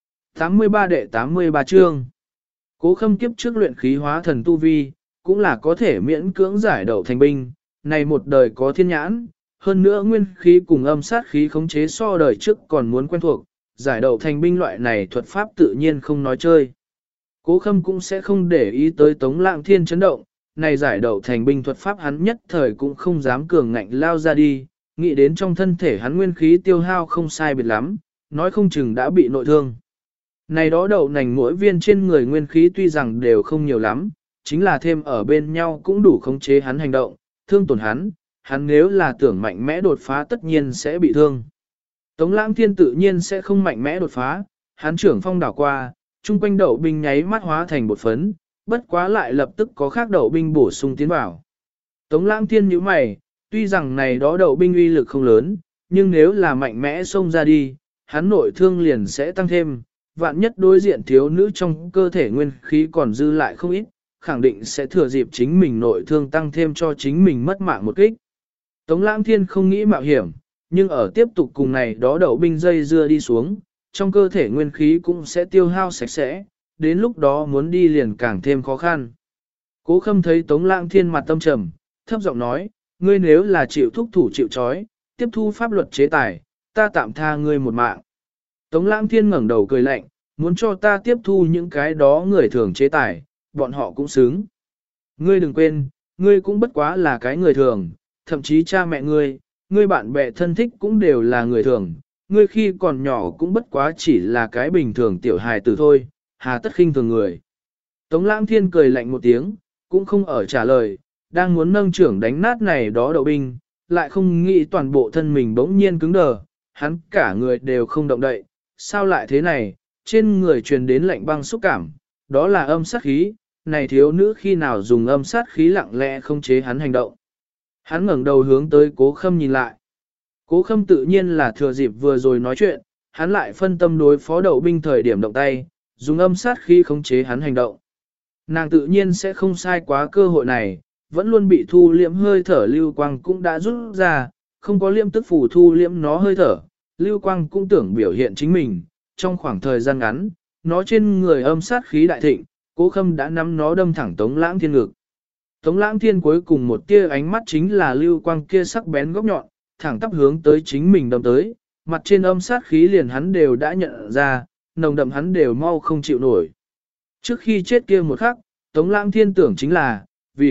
A: 83 đệ 83 chương. Cố Khâm kiếp trước luyện khí hóa thần tu vi, cũng là có thể miễn cưỡng giải đậu thành binh, này một đời có thiên nhãn, hơn nữa nguyên khí cùng âm sát khí khống chế so đời trước còn muốn quen thuộc, giải đậu thành binh loại này thuật pháp tự nhiên không nói chơi. Cố Khâm cũng sẽ không để ý tới Tống Lãng Thiên chấn động, này giải đậu thành binh thuật pháp hắn nhất thời cũng không dám cường ngạnh lao ra đi, nghĩ đến trong thân thể hắn nguyên khí tiêu hao không sai biệt lắm, nói không chừng đã bị nội thương. Này đó đậu nành mỗi viên trên người nguyên khí tuy rằng đều không nhiều lắm, chính là thêm ở bên nhau cũng đủ khống chế hắn hành động, thương tổn hắn nếu là tưởng mạnh mẽ đột phá tất nhiên sẽ bị thương. Tống Lãng Thiên tự nhiên sẽ không mạnh mẽ đột phá, hắn trưởng phong đảo qua, chung quanh đậu binh nháy mắt hóa thành bột phấn, bất quá lại lập tức có khác đậu binh bổ sung tiến vào. Tống Lãng Thiên nhíu mày, tuy rằng này đó đậu binh uy lực không lớn, nhưng nếu là mạnh mẽ xông ra đi, hắn nội thương liền sẽ tăng thêm, vạn nhất đối diện thiếu nữ trong cơ thể nguyên khí còn dư lại không ít, khẳng định sẽ thừa dịp chính mình nội thương tăng thêm cho chính mình mất mạng một kích. Tống Lãng Thiên không nghĩ mạo hiểm, nhưng ở tiếp tục cùng này đó đậu binh dây dưa đi xuống, trong cơ thể nguyên khí cũng sẽ tiêu hao sạch sẽ, đến lúc đó muốn đi liền càng thêm khó khăn. Cố Khâm thấy Tống Lãng Thiên mặt tâm trầm, thấp giọng nói, ngươi nếu là chịu thúc thủ chịu trói, tiếp thu pháp luật chế tài, ta tạm tha ngươi một mạng. Tống Lãng Thiên ngẩng đầu cười lạnh, muốn cho ta tiếp thu những cái đó người thường chế tài, bọn họ cũng xứng. Ngươi đừng quên, ngươi cũng bất quá là cái người thường, thậm chí cha mẹ ngươi bạn bè thân thích cũng đều là người thường, ngươi khi còn nhỏ cũng bất quá chỉ là cái bình thường tiểu hài tử thôi, hà tất khinh thường người. Tống Lãng Thiên cười lạnh một tiếng, cũng không ở trả lời, đang muốn nâng trưởng đánh nát này đó đậu binh, lại không nghĩ toàn bộ thân mình bỗng nhiên cứng đờ, hắn cả người đều không động đậy, sao lại thế này, trên người truyền đến lạnh băng xúc cảm, đó là âm sát khí, này thiếu nữ khi nào dùng âm sát khí lặng lẽ không chế hắn hành động. Hắn ngẩng đầu hướng tới Cố Khâm nhìn lại. Cố Khâm tự nhiên là thừa dịp vừa rồi nói chuyện, hắn lại phân tâm đối phó đậu binh thời điểm động tay, dùng âm sát khí khống chế hắn hành động. Nàng tự nhiên sẽ không sai quá cơ hội này, vẫn luôn bị thu liễm hơi thở lưu quang cũng đã rút ra, không có liễm tức phủ thu liễm nó hơi thở, lưu quang cũng tưởng biểu hiện chính mình, trong khoảng thời gian ngắn, nó trên người âm sát khí đại thịnh, Cố Khâm đã nắm nó đâm thẳng Tống Lãng Thiên ngực. Tống Lãng Thiên cuối cùng một tia ánh mắt chính là lưu quang kia sắc bén góc nhọn, thẳng tắp hướng tới chính mình đâm tới, mặt trên âm sát khí liền hắn đều đã nhận ra, nồng đậm hắn đều mau không chịu nổi. Trước khi chết kia một khắc, Tống Lãng Thiên tưởng chính là,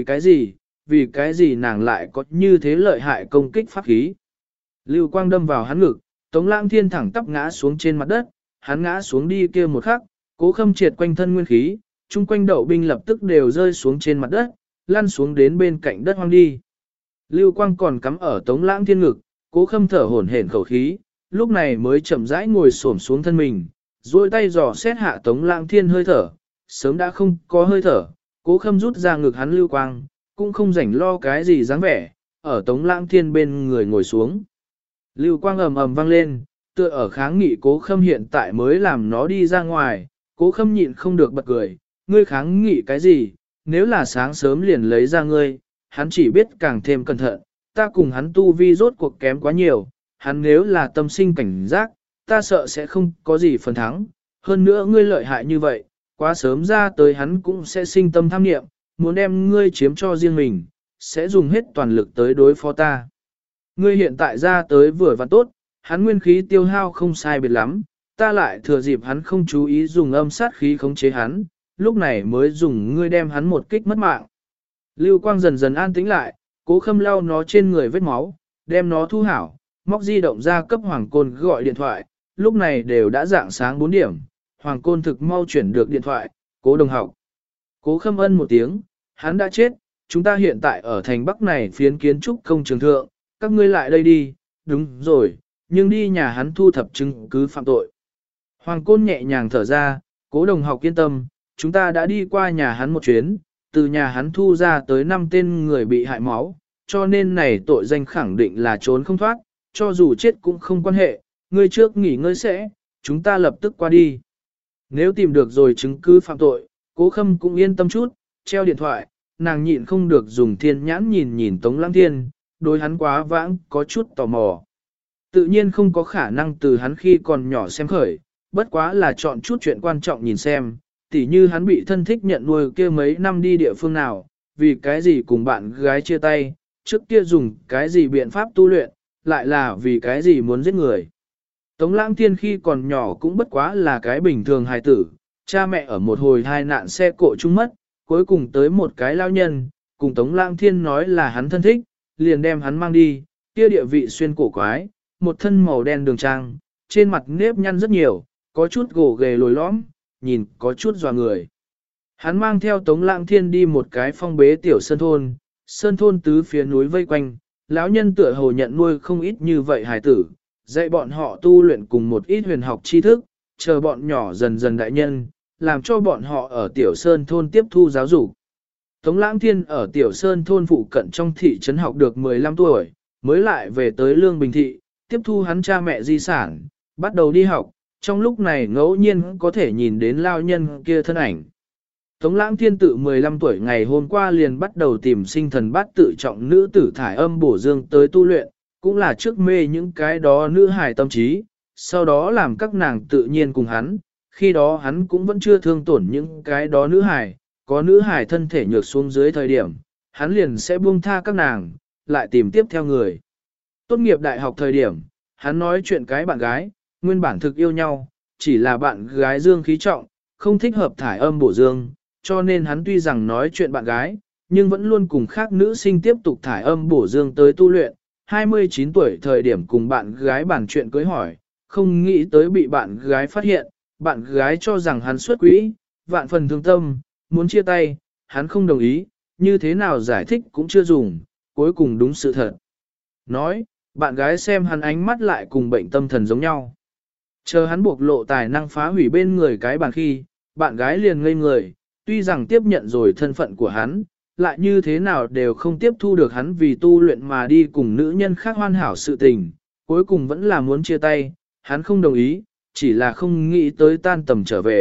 A: vì cái gì nàng lại có như thế lợi hại công kích pháp khí. Lưu quang đâm vào hắn ngực, Tống Lãng Thiên thẳng tắp ngã xuống trên mặt đất, hắn ngã xuống đi kia một khắc, Cố Khâm triệt quanh thân nguyên khí, chung quanh đậu binh lập tức đều rơi xuống trên mặt đất, lăn xuống đến bên cạnh đất hoang đi. Lưu quang còn cắm ở Tống Lãng Thiên ngực, Cố Khâm thở hổn hển khẩu khí, lúc này mới chậm rãi ngồi xổm xuống thân mình, duỗi tay dò xét hạ Tống Lãng Thiên hơi thở, sớm đã không có hơi thở, Cố Khâm rút ra ngực hắn lưu quang, cũng không rảnh lo cái gì dáng vẻ, ở Tống Lãng Thiên bên người ngồi xuống. Lưu quang ầm ầm vang lên, tựa ở kháng nghị Cố Khâm hiện tại mới làm nó đi ra ngoài, Cố Khâm nhịn không được bật cười, ngươi kháng nghị cái gì, nếu là sáng sớm liền lấy ra ngươi, hắn chỉ biết càng thêm cẩn thận, ta cùng hắn tu vi rốt cuộc kém quá nhiều, hắn nếu là tâm sinh cảnh giác, ta sợ sẽ không có gì phần thắng, hơn nữa ngươi lợi hại như vậy, quá sớm ra tới hắn cũng sẽ sinh tâm tham niệm, muốn đem ngươi chiếm cho riêng mình, sẽ dùng hết toàn lực tới đối phó ta. Ngươi hiện tại ra tới vừa và tốt, hắn nguyên khí tiêu hao không sai biệt lắm, ta lại thừa dịp hắn không chú ý dùng âm sát khí khống chế hắn, lúc này mới dùng ngươi đem hắn một kích mất mạng. Lưu quang dần dần an tĩnh lại, Cố Khâm lau nó trên người vết máu, đem nó thu hảo, móc di động ra cấp Hoàng Côn gọi điện thoại, lúc này đều đã dạng sáng 4 điểm, Hoàng Côn thực mau chuyển được điện thoại, Cố đồng học. Cố Khâm ân một tiếng, hắn đã chết, chúng ta hiện tại ở thành Bắc này phiến kiến trúc công trường thượng, các ngươi lại đây đi, đúng rồi, nhưng đi nhà hắn thu thập chứng cứ phạm tội. Hoàng Côn nhẹ nhàng thở ra, Cố đồng học yên tâm, chúng ta đã đi qua nhà hắn một chuyến, từ nhà hắn thu ra tới 5 tên người bị hại máu, cho nên này tội danh khẳng định là trốn không thoát, cho dù chết cũng không quan hệ, ngươi trước nghỉ ngơi sẽ, chúng ta lập tức qua đi. Nếu tìm được rồi chứng cứ phạm tội, Cố Khâm cũng yên tâm chút, treo điện thoại, nàng nhịn không được dùng thiên nhãn nhìn nhìn Tống Lãng Thiên, đối hắn quá vãng, có chút tò mò. Tự nhiên không có khả năng từ hắn khi còn nhỏ xem khởi, bất quá là chọn chút chuyện quan trọng nhìn xem, tỉ như hắn bị thân thích nhận nuôi kia mấy năm đi địa phương nào, vì cái gì cùng bạn gái chia tay, trước kia dùng cái gì biện pháp tu luyện, lại là vì cái gì muốn giết người. Tống Lãng Thiên khi còn nhỏ cũng bất quá là cái bình thường hài tử, cha mẹ ở một hồi hai nạn xe cộ chung mất, cuối cùng tới một cái lao nhân, cùng Tống Lãng Thiên nói là hắn thân thích, liền đem hắn mang đi, kia địa vị xuyên cổ quái, một thân màu đen đường trang, trên mặt nếp nhăn rất nhiều, có chút gồ ghề lồi lõm, nhìn có chút dò người. Hắn mang theo Tống Lãng Thiên đi một cái phong bế tiểu sơn thôn tứ phía núi vây quanh, lão nhân tựa hồ nhận nuôi không ít như vậy hài tử, dạy bọn họ tu luyện cùng một ít huyền học tri thức, chờ bọn nhỏ dần dần đại nhân, làm cho bọn họ ở tiểu sơn thôn tiếp thu giáo dục. Tống Lãng Thiên ở tiểu sơn thôn phụ cận trong thị trấn học được 15 tuổi, mới lại về tới Lương Bình Thị, tiếp thu hắn cha mẹ di sản, bắt đầu đi học, trong lúc này ngẫu nhiên có thể nhìn đến lao nhân kia thân ảnh. Tống Lãng Thiên tự 15 tuổi ngày hôm qua liền bắt đầu tìm sinh thần bát tự trọng nữ tử thải âm bổ dương tới tu luyện, cũng là trước mê những cái đó nữ hài tâm trí, sau đó làm các nàng tự nhiên cùng hắn, khi đó hắn cũng vẫn chưa thương tổn những cái đó nữ hài, có nữ hài thân thể nhược xuống dưới thời điểm, hắn liền sẽ buông tha các nàng, lại tìm tiếp theo người. Tốt nghiệp đại học thời điểm, hắn nói chuyện cái bạn gái, nguyên bản thực yêu nhau, chỉ là bạn gái dương khí trọng, không thích hợp thải âm bổ dương, cho nên hắn tuy rằng nói chuyện bạn gái, nhưng vẫn luôn cùng khác nữ sinh tiếp tục thải âm bổ dương tới tu luyện. 29 tuổi thời điểm cùng bạn gái bàn chuyện cưới hỏi, không nghĩ tới bị bạn gái phát hiện, bạn gái cho rằng hắn xuất quỹ, vạn phần thương tâm, muốn chia tay, hắn không đồng ý, như thế nào giải thích cũng chưa dùng, cuối cùng đúng sự thật. Nói, bạn gái xem hắn ánh mắt lại cùng bệnh tâm thần giống nhau. Chờ hắn buộc lộ tài năng phá hủy bên người cái bàn khi, bạn gái liền ngây người, tuy rằng tiếp nhận rồi thân phận của hắn, lại như thế nào đều không tiếp thu được hắn vì tu luyện mà đi cùng nữ nhân khác hoàn hảo sự tình, cuối cùng vẫn là muốn chia tay, hắn không đồng ý, chỉ là không nghĩ tới tan tầm trở về,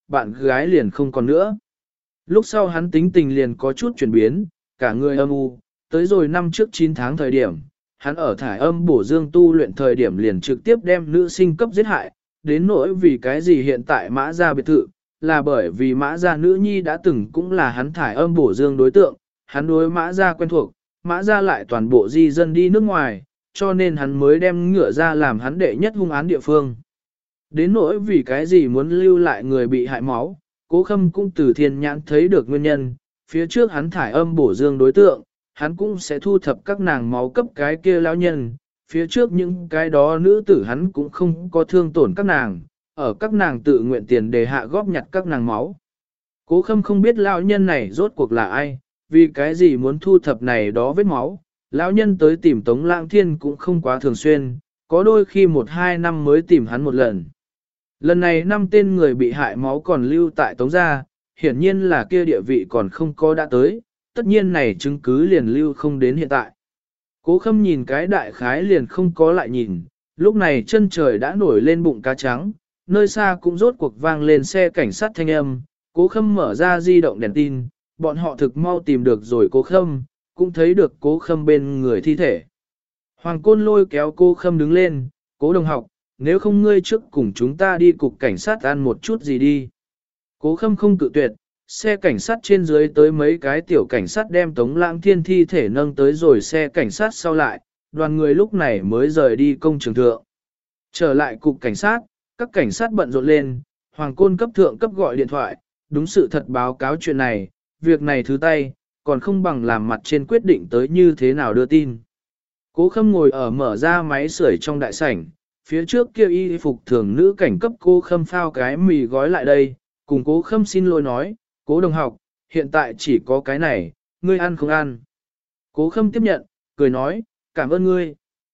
A: bạn gái liền không còn nữa. Lúc sau hắn tính tình liền có chút chuyển biến, cả người âm u, tới rồi năm trước 9 tháng thời điểm, hắn ở thải âm bổ dương tu luyện thời điểm liền trực tiếp đem nữ sinh cấp giết hại, đến nỗi vì cái gì hiện tại mã gia biệt thự, là bởi vì mã gia nữ nhi đã từng cũng là hắn thải âm bổ dương đối tượng, hắn đối mã gia quen thuộc, mã gia lại toàn bộ di dân đi nước ngoài, cho nên hắn mới đem ngựa ra làm hắn đệ nhất hung án địa phương. Đến nỗi vì cái gì muốn lưu lại người bị hại máu, Cố Khâm cũng từ thiên nhãn thấy được nguyên nhân, phía trước hắn thải âm bổ dương đối tượng, hắn cũng sẽ thu thập các nàng máu cấp cái kia lão nhân, phía trước những cái đó nữ tử hắn cũng không có thương tổn các nàng, ở các nàng tự nguyện tiền đề hạ góp nhặt các nàng máu. Cố Khâm không biết lão nhân này rốt cuộc là ai, vì cái gì muốn thu thập này đó vết máu, lão nhân tới tìm Tống Lãng Thiên cũng không quá thường xuyên, có đôi khi 1-2 năm mới tìm hắn một lần. Lần này 5 tên người bị hại máu còn lưu tại Tống gia, hiển nhiên là kia địa vị còn không có đã tới, tất nhiên này chứng cứ liền lưu không đến hiện tại. Cố Khâm nhìn cái đại khái liền không có lại nhìn, lúc này chân trời đã nổi lên bụng cá trắng, nơi xa cũng rốt cuộc vang lên xe cảnh sát thanh âm, Cố Khâm mở ra di động đèn tin, bọn họ thực mau tìm được rồi Cố Khâm, cũng thấy được Cố Khâm bên người thi thể. Hoàng Côn lôi kéo Cố Khâm đứng lên, Cố đồng học, nếu không ngươi trước cùng chúng ta đi cục cảnh sát ăn một chút gì đi. Cố Khâm không cự tuyệt, xe cảnh sát trên dưới tới mấy cái tiểu cảnh sát đem Tống Lãng Thiên thi thể nâng tới rồi xe cảnh sát sau lại, đoàn người lúc này mới rời đi công trường thượng. Trở lại cục cảnh sát, các cảnh sát bận rộn lên, Hoàng Côn cấp thượng cấp gọi điện thoại, đúng sự thật báo cáo chuyện này, việc này thứ tay, còn không bằng làm mặt trên quyết định tới như thế nào đưa tin. Cố Khâm ngồi ở mở ra máy sưởi trong đại sảnh, phía trước kia y phục thường nữ cảnh cấp Cố Khâm phao cái mì gói lại đây, cùng Cố Khâm xin lỗi nói, Cố đồng học, hiện tại chỉ có cái này, ngươi ăn không ăn. Cố Khâm tiếp nhận, cười nói, cảm ơn ngươi.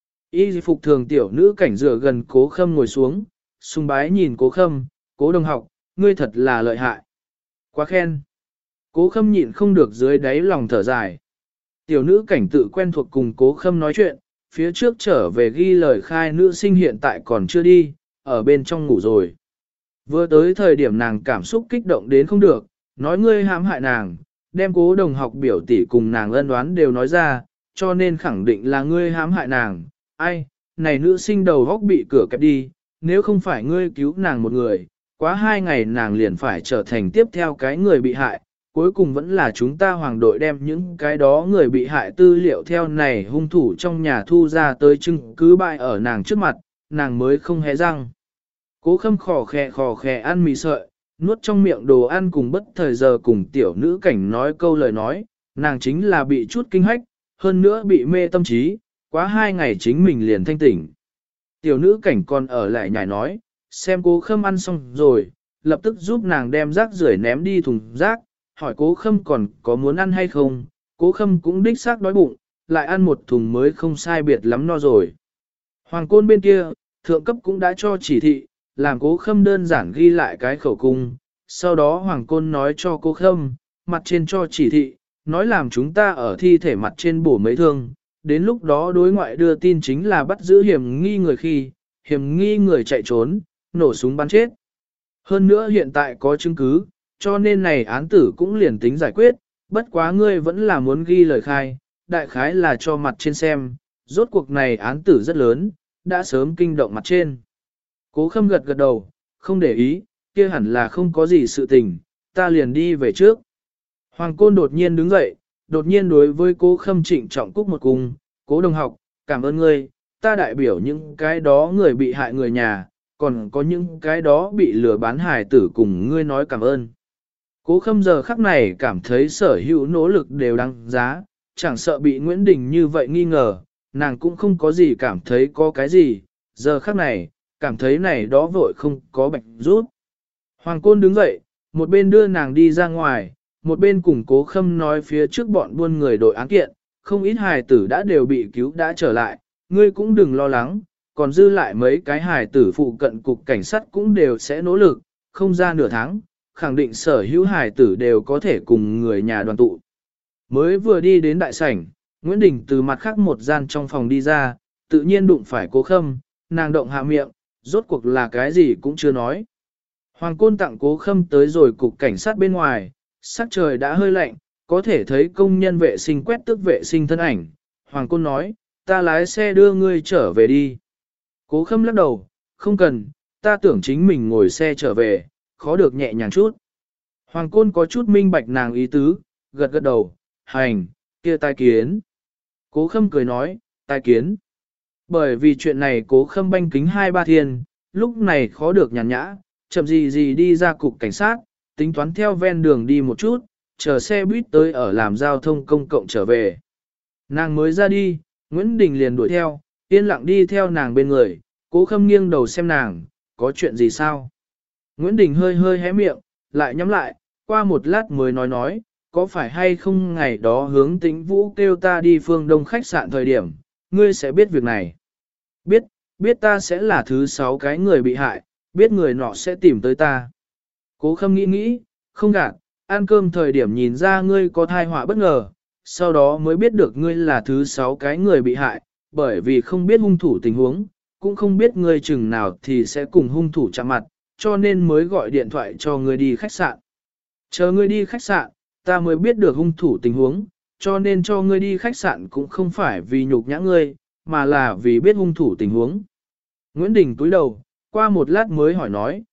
A: Y phục thường tiểu nữ cảnh dựa gần Cố Khâm ngồi xuống, sùng bái nhìn Cố Khâm, Cố đồng học, ngươi thật là lợi hại. Quá khen. Cố Khâm nhịn không được dưới đáy lòng thở dài. Tiểu nữ cảnh tự quen thuộc cùng Cố Khâm nói chuyện, phía trước trở về ghi lời khai nữ sinh hiện tại còn chưa đi, ở bên trong ngủ rồi. Vừa tới thời điểm nàng cảm xúc kích động đến không được, nói ngươi hãm hại nàng, đem Cố đồng học biểu tỷ cùng nàng ân đoán đều nói ra, cho nên khẳng định là ngươi hãm hại nàng. Ai, này nữ sinh đầu góc bị cửa kẹp đi, nếu không phải ngươi cứu nàng một người, quá 2 ngày nàng liền phải trở thành tiếp theo cái người bị hại. Cuối cùng vẫn là chúng ta hoàng đội đem những cái đó người bị hại tư liệu theo này hung thủ trong nhà thu ra tới chứng cứ bại ở nàng trước mặt, nàng mới không hé răng. Cố Khâm khò khè ăn mì sợi, nuốt trong miệng đồ ăn cùng bất thời giờ cùng tiểu nữ cảnh nói câu lời nói, nàng chính là bị chút kinh hách, hơn nữa bị mê tâm trí, quá 2 ngày chính mình liền thanh tỉnh. Tiểu nữ cảnh còn ở lại nhảy nói, xem Cố Khâm ăn xong rồi, lập tức giúp nàng đem rác rưởi ném đi thùng rác, hỏi Cố Khâm còn có muốn ăn hay không, Cố Khâm cũng đích xác đói bụng, lại ăn một thùng mới không sai biệt lắm no rồi. Hoàng Côn bên kia, thượng cấp cũng đã cho chỉ thị, làm Cố Khâm đơn giản ghi lại cái khẩu cung, sau đó Hoàng Côn nói cho Cố Khâm, mặt trên cho chỉ thị, nói làm chúng ta ở thi thể mặt trên bổ mấy thương, đến lúc đó đối ngoại đưa tin chính là bắt giữ hiểm nghi người khi, hiểm nghi người chạy trốn, nổ súng bắn chết. Hơn nữa hiện tại có chứng cứ, cho nên này án tử cũng liền tính giải quyết, bất quá ngươi vẫn là muốn ghi lời khai, đại khái là cho mặt trên xem, rốt cuộc này án tử rất lớn, đã sớm kinh động mặt trên. Cố Khâm gật gật đầu, không để ý, kia hẳn là không có gì sự tình, ta liền đi về trước. Hoàng Côn đột nhiên đứng dậy, đột nhiên đối với Cố Khâm trịnh trọng cúc một cung, Cố đồng học, cảm ơn ngươi, ta đại biểu những cái đó người bị hại người nhà, còn có những cái đó bị lừa bán hài tử cùng ngươi nói cảm ơn. Cố Khâm giờ khắc này cảm thấy sở hữu nỗ lực đều đáng giá, chẳng sợ bị Nguyễn Đình như vậy nghi ngờ, nàng cũng không có gì cảm thấy có cái gì, giờ khắc này, cảm thấy này đó vội không có bệnh rút. Hoàng Côn đứng dậy, một bên đưa nàng đi ra ngoài, một bên cùng Cố Khâm nói phía trước bọn buôn người đội án kiện, không ít hài tử đã đều bị cứu đã trở lại, ngươi cũng đừng lo lắng, còn dư lại mấy cái hài tử phụ cận cục cảnh sát cũng đều sẽ nỗ lực, không ra nửa tháng, khẳng định sở hữu hài tử đều có thể cùng người nhà đoàn tụ. Mới vừa đi đến đại sảnh, Nguyễn Đình từ mặt khác một gian trong phòng đi ra, tự nhiên đụng phải Cố Khâm, nàng động hạ miệng, rốt cuộc là cái gì cũng chưa nói. Hoàng Côn tặng Cố Khâm tới rồi cục cảnh sát bên ngoài, sắc trời đã hơi lạnh, có thể thấy công nhân vệ sinh quét tước vệ sinh thân ảnh. Hoàng Côn nói, ta lái xe đưa ngươi trở về đi. Cố Khâm lắc đầu, không cần, ta tưởng chính mình ngồi xe trở về, khó được nhẹ nhàng chút. Hoàng Côn có chút minh bạch nàng ý tứ, gật gật đầu, hành, kia tai kiến. Cố Khâm cười nói, tai kiến. Bởi vì chuyện này Cố Khâm banh kính 2-3 thiên, lúc này khó được nhàn nhã, chậm gì đi ra cục cảnh sát, tính toán theo ven đường đi một chút, chờ xe buýt tới ở làm giao thông công cộng trở về. Nàng mới ra đi, Nguyễn Đình liền đuổi theo, yên lặng đi theo nàng bên người, Cố Khâm nghiêng đầu xem nàng, có chuyện gì sao? Nguyễn Đình hơi hơi hé miệng, lại nhắm lại, qua một lát mới nói, có phải hay không ngày đó hướng Tĩnh Vũ kêu ta đi phương đông khách sạn thời điểm, ngươi sẽ biết việc này. Biết ta sẽ là thứ 6 cái người bị hại, biết người nọ sẽ tìm tới ta. Cố Khâm nghĩ, không gạt, ăn cơm thời điểm nhìn ra ngươi có thai họa bất ngờ, sau đó mới biết được ngươi là thứ 6 cái người bị hại, bởi vì không biết hung thủ tình huống, cũng không biết ngươi chừng nào thì sẽ cùng hung thủ chạm mặt, cho nên mới gọi điện thoại cho ngươi đi khách sạn. Chờ ngươi đi khách sạn, ta mới biết được hung thủ tình huống, cho nên cho ngươi đi khách sạn cũng không phải vì nhục nhã ngươi, mà là vì biết hung thủ tình huống. Nguyễn Đình cúi đầu, qua một lát mới hỏi nói,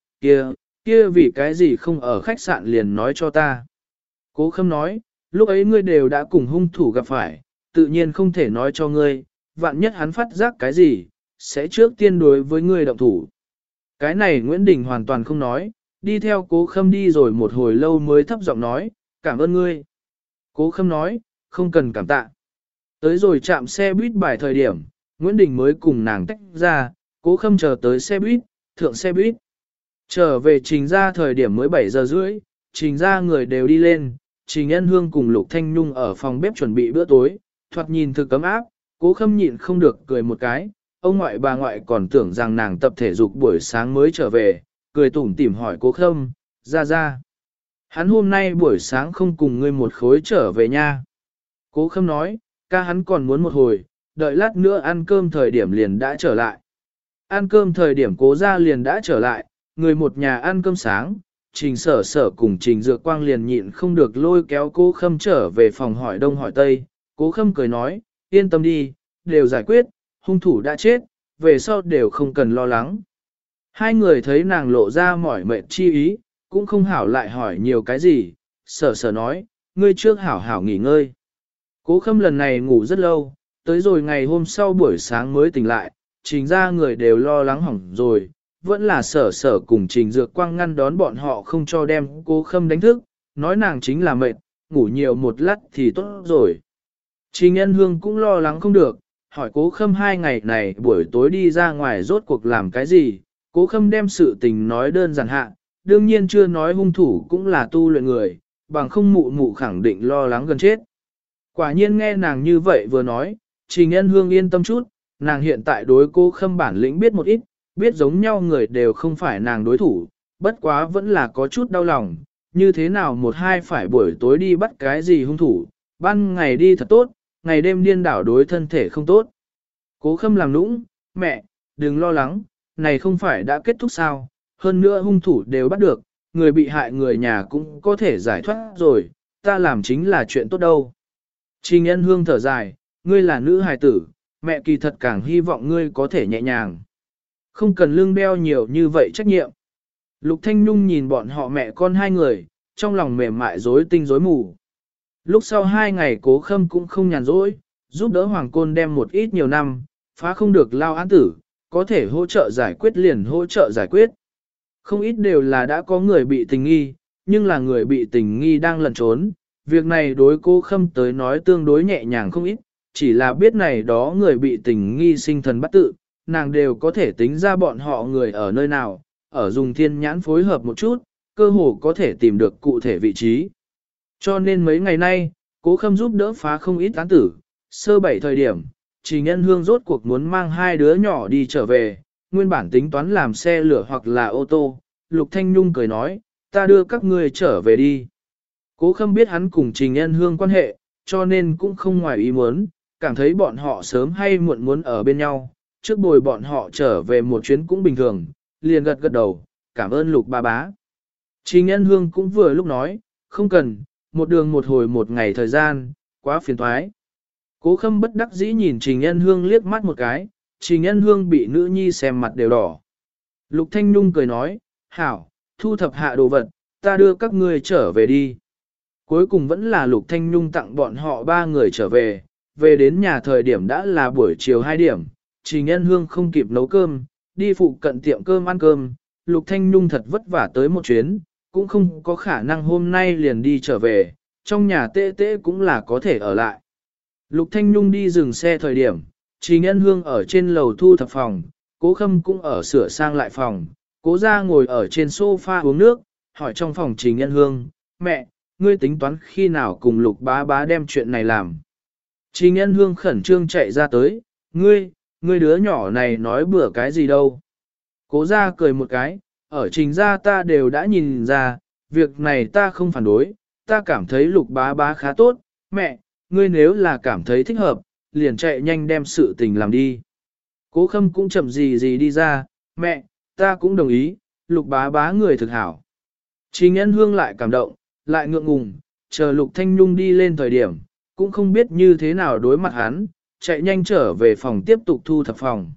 A: kia vì cái gì không ở khách sạn liền nói cho ta. Cố Khâm nói, lúc ấy ngươi đều đã cùng hung thủ gặp phải, tự nhiên không thể nói cho ngươi, vạn nhất hắn phát giác cái gì, sẽ trước tiên đối với ngươi động thủ. Cái này Nguyễn Đình hoàn toàn không nói, đi theo Cố Khâm đi rồi một hồi lâu mới thấp giọng nói, cảm ơn ngươi. Cố Khâm nói, không cần cảm tạ. Tới rồi chạm xe buýt bài thời điểm, Nguyễn Đình mới cùng nàng tách ra, Cố Khâm chờ tới xe buýt, thượng xe buýt. Trở về Trình ra thời điểm mới 7 giờ rưỡi, Trình ra người đều đi lên, Trình Nhân Hương cùng Lục Thanh Nhung ở phòng bếp chuẩn bị bữa tối, thoạt nhìn thực cấm áp, Cố Khâm nhịn không được cười một cái, ông ngoại bà ngoại còn tưởng rằng nàng tập thể dục buổi sáng mới trở về, cười tủm tỉm hỏi Cố Khâm, ra. Hắn hôm nay buổi sáng không cùng ngươi một khối trở về nha. Cố Khâm nói, ca hắn còn muốn một hồi, đợi lát nữa ăn cơm thời điểm liền đã trở lại. Ăn cơm thời điểm Cố ra liền đã trở lại, người một nhà ăn cơm sáng, Trình Sở cùng Trình Dược Quang liền nhịn không được lôi kéo Cố Khâm trở về phòng hỏi đông hỏi tây. Cố Khâm cười nói, yên tâm đi, đều giải quyết, hung thủ đã chết, về sau đều không cần lo lắng. Hai người thấy nàng lộ ra mỏi mệt chi ý, cũng không hảo lại hỏi nhiều cái gì, Sở nói, ngươi trước hảo nghỉ ngơi. Cố Khâm lần này ngủ rất lâu, tới rồi ngày hôm sau buổi sáng mới tỉnh lại, Trình ra người đều lo lắng hỏng rồi, vẫn là Sở cùng Trình Dược Quang ngăn đón bọn họ không cho đem Cố Khâm đánh thức, nói nàng chính là mệt, ngủ nhiều một lát thì tốt rồi. Trình Nhân Hương cũng lo lắng không được, hỏi Cố Khâm 2 ngày này buổi tối đi ra ngoài rốt cuộc làm cái gì, Cố Khâm đem sự tình nói đơn giản hạ, đương nhiên chưa nói hung thủ cũng là tu luyện người, bằng không mụ khẳng định lo lắng gần chết. Quả nhiên nghe nàng như vậy vừa nói, Trình Nhân Hương yên tâm chút, nàng hiện tại đối Cố Khâm bản lĩnh biết một ít, biết giống nhau người đều không phải nàng đối thủ, bất quá vẫn là có chút đau lòng, như thế nào một hai phải buổi tối đi bắt cái gì hung thủ, ban ngày đi thật tốt, ngày đêm điên đảo đối thân thể không tốt. Cố Khâm làm nũng, mẹ, đừng lo lắng, này không phải đã kết thúc sao, hơn nữa hung thủ đều bắt được, người bị hại người nhà cũng có thể giải thoát rồi, ta làm chính là chuyện tốt đâu. Trình Nhân Hương thở dài, ngươi là nữ hài tử, mẹ kỳ thật càng hy vọng ngươi có thể nhẹ nhàng. Không cần lương đeo nhiều như vậy trách nhiệm. Lục Thanh Nhung nhìn bọn họ mẹ con hai người, trong lòng mềm mại rối tinh rối mù. Lúc sau 2 ngày Cố Khâm cũng không nhàn rỗi, giúp đỡ Hoàng Côn đem một ít nhiều năm, phá không được lao án tử, có thể hỗ trợ giải quyết liền hỗ trợ giải quyết. Không ít đều là đã có người bị tình nghi, nhưng là người bị tình nghi đang lẩn trốn. Việc này đối Cố Khâm tới nói tương đối nhẹ nhàng không ít, chỉ là biết này đó người bị tình nghi sinh thần bắt tự, nàng đều có thể tính ra bọn họ người ở nơi nào, ở dùng thiên nhãn phối hợp một chút, cơ hồ có thể tìm được cụ thể vị trí. Cho nên mấy ngày nay, Cố Khâm giúp đỡ phá không ít án tử, sơ 7 thời điểm, Trình Nhân Hương rốt cuộc muốn mang 2 đứa nhỏ đi trở về, nguyên bản tính toán làm xe lửa hoặc là ô tô, Lục Thanh Nhung cười nói, ta đưa các ngươi trở về đi. Cố Khâm biết hắn cùng Trình Nhân Hương quan hệ, cho nên cũng không ngoài ý muốn, cảm thấy bọn họ sớm hay muộn muốn ở bên nhau, trước bồi bọn họ trở về một chuyến cũng bình thường, liền gật gật đầu, cảm ơn Lục ba bá. Trình Nhân Hương cũng vừa lúc nói, không cần, một đường một hồi một ngày thời gian, quá phiền toái. Cố Khâm bất đắc dĩ nhìn Trình Nhân Hương liếc mắt một cái, Trình Nhân Hương bị nữ nhi xem mặt đều đỏ. Lục Thanh Nhung cười nói, hảo, thu thập hạ đồ vật, ta đưa các ngươi trở về đi. Cuối cùng vẫn là Lục Thanh Nhung tặng bọn họ 3 người trở về, về đến nhà thời điểm đã là buổi chiều 2 điểm, Trình Nhân Hương không kịp nấu cơm, đi phụ cận tiệm cơm ăn cơm, Lục Thanh Nhung thật vất vả tới một chuyến, cũng không có khả năng hôm nay liền đi trở về, trong nhà tê tê cũng là có thể ở lại. Lục Thanh Nhung đi dừng xe thời điểm, Trình Nhân Hương ở trên lầu thu thập phòng, Cố Khâm cũng ở sửa sang lại phòng, Cố Gia ngồi ở trên sofa uống nước, hỏi trong phòng Trình Nhân Hương, mẹ, ngươi tính toán khi nào cùng Lục bá bá đem chuyện này làm. Trình Nhân Hương khẩn trương chạy ra tới, ngươi đứa nhỏ này nói bừa cái gì đâu. Cố Gia cười một cái, ở Trình gia ta đều đã nhìn ra, việc này ta không phản đối, ta cảm thấy Lục bá bá khá tốt, mẹ, ngươi nếu là cảm thấy thích hợp, liền chạy nhanh đem sự tình làm đi. Cố Khâm cũng chậm gì đi ra, mẹ, ta cũng đồng ý, Lục bá bá người thực hảo. Trình Nhân Hương lại cảm động, lại ngượng ngùng, chờ Lục Thanh Nhung đi lên thời điểm, cũng không biết như thế nào đối mặt hắn, chạy nhanh trở về phòng tiếp tục thu thập phòng.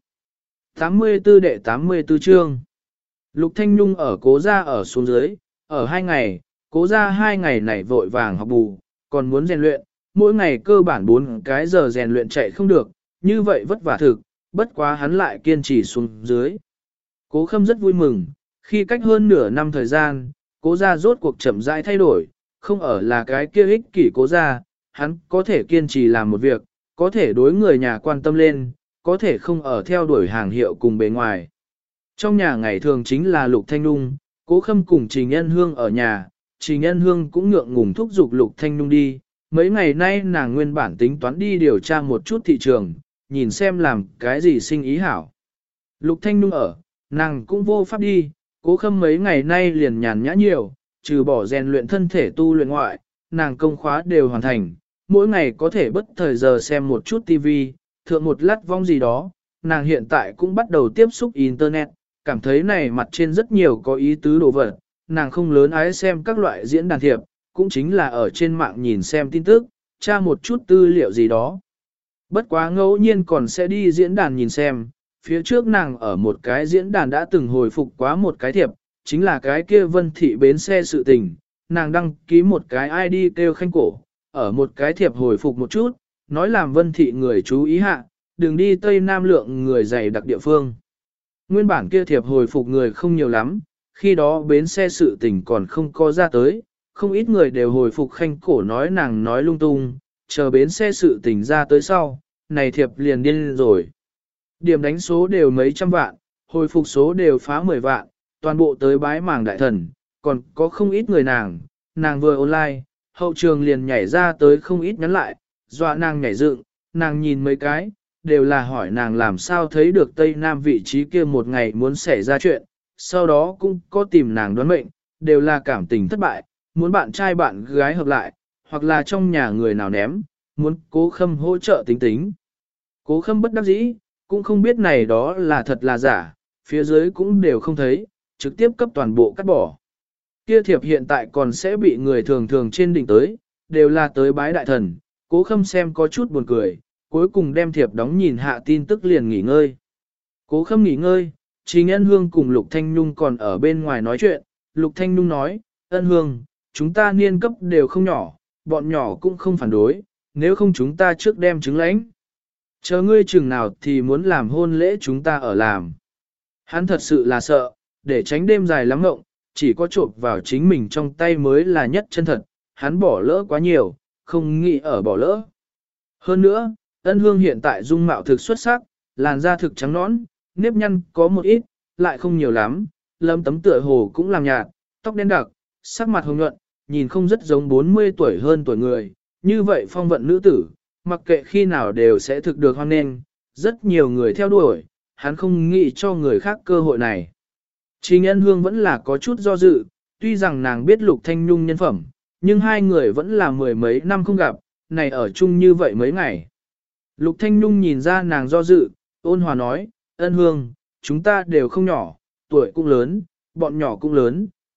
A: 84 đệ 84 chương. Lục Thanh Nhung ở Cố Gia ở xuống dưới, ở 2 ngày, Cố Gia 2 ngày này vội vàng học bù, còn muốn rèn luyện, mỗi ngày cơ bản 4 cái giờ rèn luyện chạy không được, như vậy vất vả thực, bất quá hắn lại kiên trì xuống dưới. Cố Khâm rất vui mừng, khi cách hơn nửa năm thời gian, Cố Gia rốt cuộc chậm rãi thay đổi, không ở là cái kia ích kỷ Cố Gia, hắn có thể kiên trì làm một việc, có thể đối người nhà quan tâm lên, có thể không ở theo đuổi hàng hiệu cùng bề ngoài. Trong nhà ngày thường chính là Lục Thanh Nhung, Cố Khâm cùng Trình Nhân Hương ở nhà, Trình Nhân Hương cũng ngượng ngùng thúc giục Lục Thanh Nhung đi. Mấy ngày nay nàng nguyên bản tính toán đi điều tra một chút thị trường, nhìn xem làm cái gì sinh ý hảo. Lục Thanh Nhung ở, nàng cũng vô pháp đi, Cố Khâm mấy ngày nay liền nhàn nhã nhiều, trừ bỏ rèn luyện thân thể tu luyện ngoại, nàng công khóa đều hoàn thành, mỗi ngày có thể bất thời giờ xem một chút TV, thượng một lát vong gì đó, nàng hiện tại cũng bắt đầu tiếp xúc Internet, cảm thấy này mặt trên rất nhiều có ý tứ đồ vật, nàng không lớn ái xem các loại diễn đàn thiệp, cũng chính là ở trên mạng nhìn xem tin tức, tra một chút tư liệu gì đó. Bất quá ngẫu nhiên còn sẽ đi diễn đàn nhìn xem, phía trước nàng ở một cái diễn đàn đã từng hồi phục quá một cái thiệp, chính là cái kia Vân Thị bến xe sự tình, nàng đăng ký một cái ID kêu Khanh Cổ, ở một cái thiệp hồi phục một chút, nói làm Vân Thị người chú ý hạ, đừng đi Tây Nam lượng người dày đặc địa phương. Nguyên bản kia thiệp hồi phục người không nhiều lắm, khi đó bến xe sự tình còn không có ra tới, không ít người đều hồi phục Khanh Cổ nói nàng nói lung tung, chờ bến xe sự tình ra tới sau, này thiệp liền điên rồi. Điểm đánh số đều mấy trăm vạn, hồi phục số đều phá 10 vạn, toàn bộ tới bái màng đại thần, còn có không ít người nàng vừa online, hậu trường liền nhảy ra tới không ít nhắn lại, dọa nàng nhảy dựng, nàng nhìn mấy cái, đều là hỏi nàng làm sao thấy được Tây Nam vị trí kia một ngày muốn xảy ra chuyện, sau đó cũng có tìm nàng đoán mệnh, đều là cảm tình thất bại, muốn bạn trai bạn gái hợp lại, hoặc là trong nhà người nào ném, muốn Cố Khâm hỗ trợ tính tính. Cố Khâm bất đắc dĩ, cũng không biết này đó là thật là giả, phía dưới cũng đều không thấy, trực tiếp cấp toàn bộ cắt bỏ. Kia thiệp hiện tại còn sẽ bị người thường thường trên đỉnh tới, đều là tới bái đại thần, Cố Khâm xem có chút buồn cười, cuối cùng đem thiệp đóng nhìn hạ tin tức liền nghỉ ngơi. Cố Khâm nghỉ ngơi, Trình Ân Hương cùng Lục Thanh Nhung còn ở bên ngoài nói chuyện, Lục Thanh Nhung nói, Ân Hương, chúng ta niên cấp đều không nhỏ, bọn nhỏ cũng không phản đối, nếu không chúng ta trước đem chứng lãnh. Chờ ngươi chừng nào thì muốn làm hôn lễ chúng ta ở làm. Hắn thật sự là sợ, để tránh đêm dài lắm ngộng, chỉ có trộm vào chính mình trong tay mới là nhất chân thật, hắn bỏ lỡ quá nhiều, không nghĩ ở bỏ lỡ. Hơn nữa, Ân Hương hiện tại dung mạo thực xuất sắc, làn da thực trắng nõn, nếp nhăn có một ít, lại không nhiều lắm, lấm tấm tựa hồ cũng làm nhạt, tóc đen đặc, sắc mặt hồng nhuận, nhìn không rất giống 40 tuổi hơn tuổi người, như vậy phong vận nữ tử, mặc kệ khi nào đều sẽ thực được hoan nghênh, rất nhiều người theo đuổi, hắn không nghĩ cho người khác cơ hội này. Trình Ân Hương vẫn là có chút do dự, tuy rằng nàng biết Lục Thanh Nhung nhân phẩm, nhưng hai người vẫn là mười mấy năm không gặp, này ở chung như vậy mấy ngày. Lục Thanh Nhung nhìn ra nàng do dự, ôn hòa nói, Ân Hương, chúng ta đều không nhỏ, tuổi cũng lớn, bọn nhỏ cũng lớn,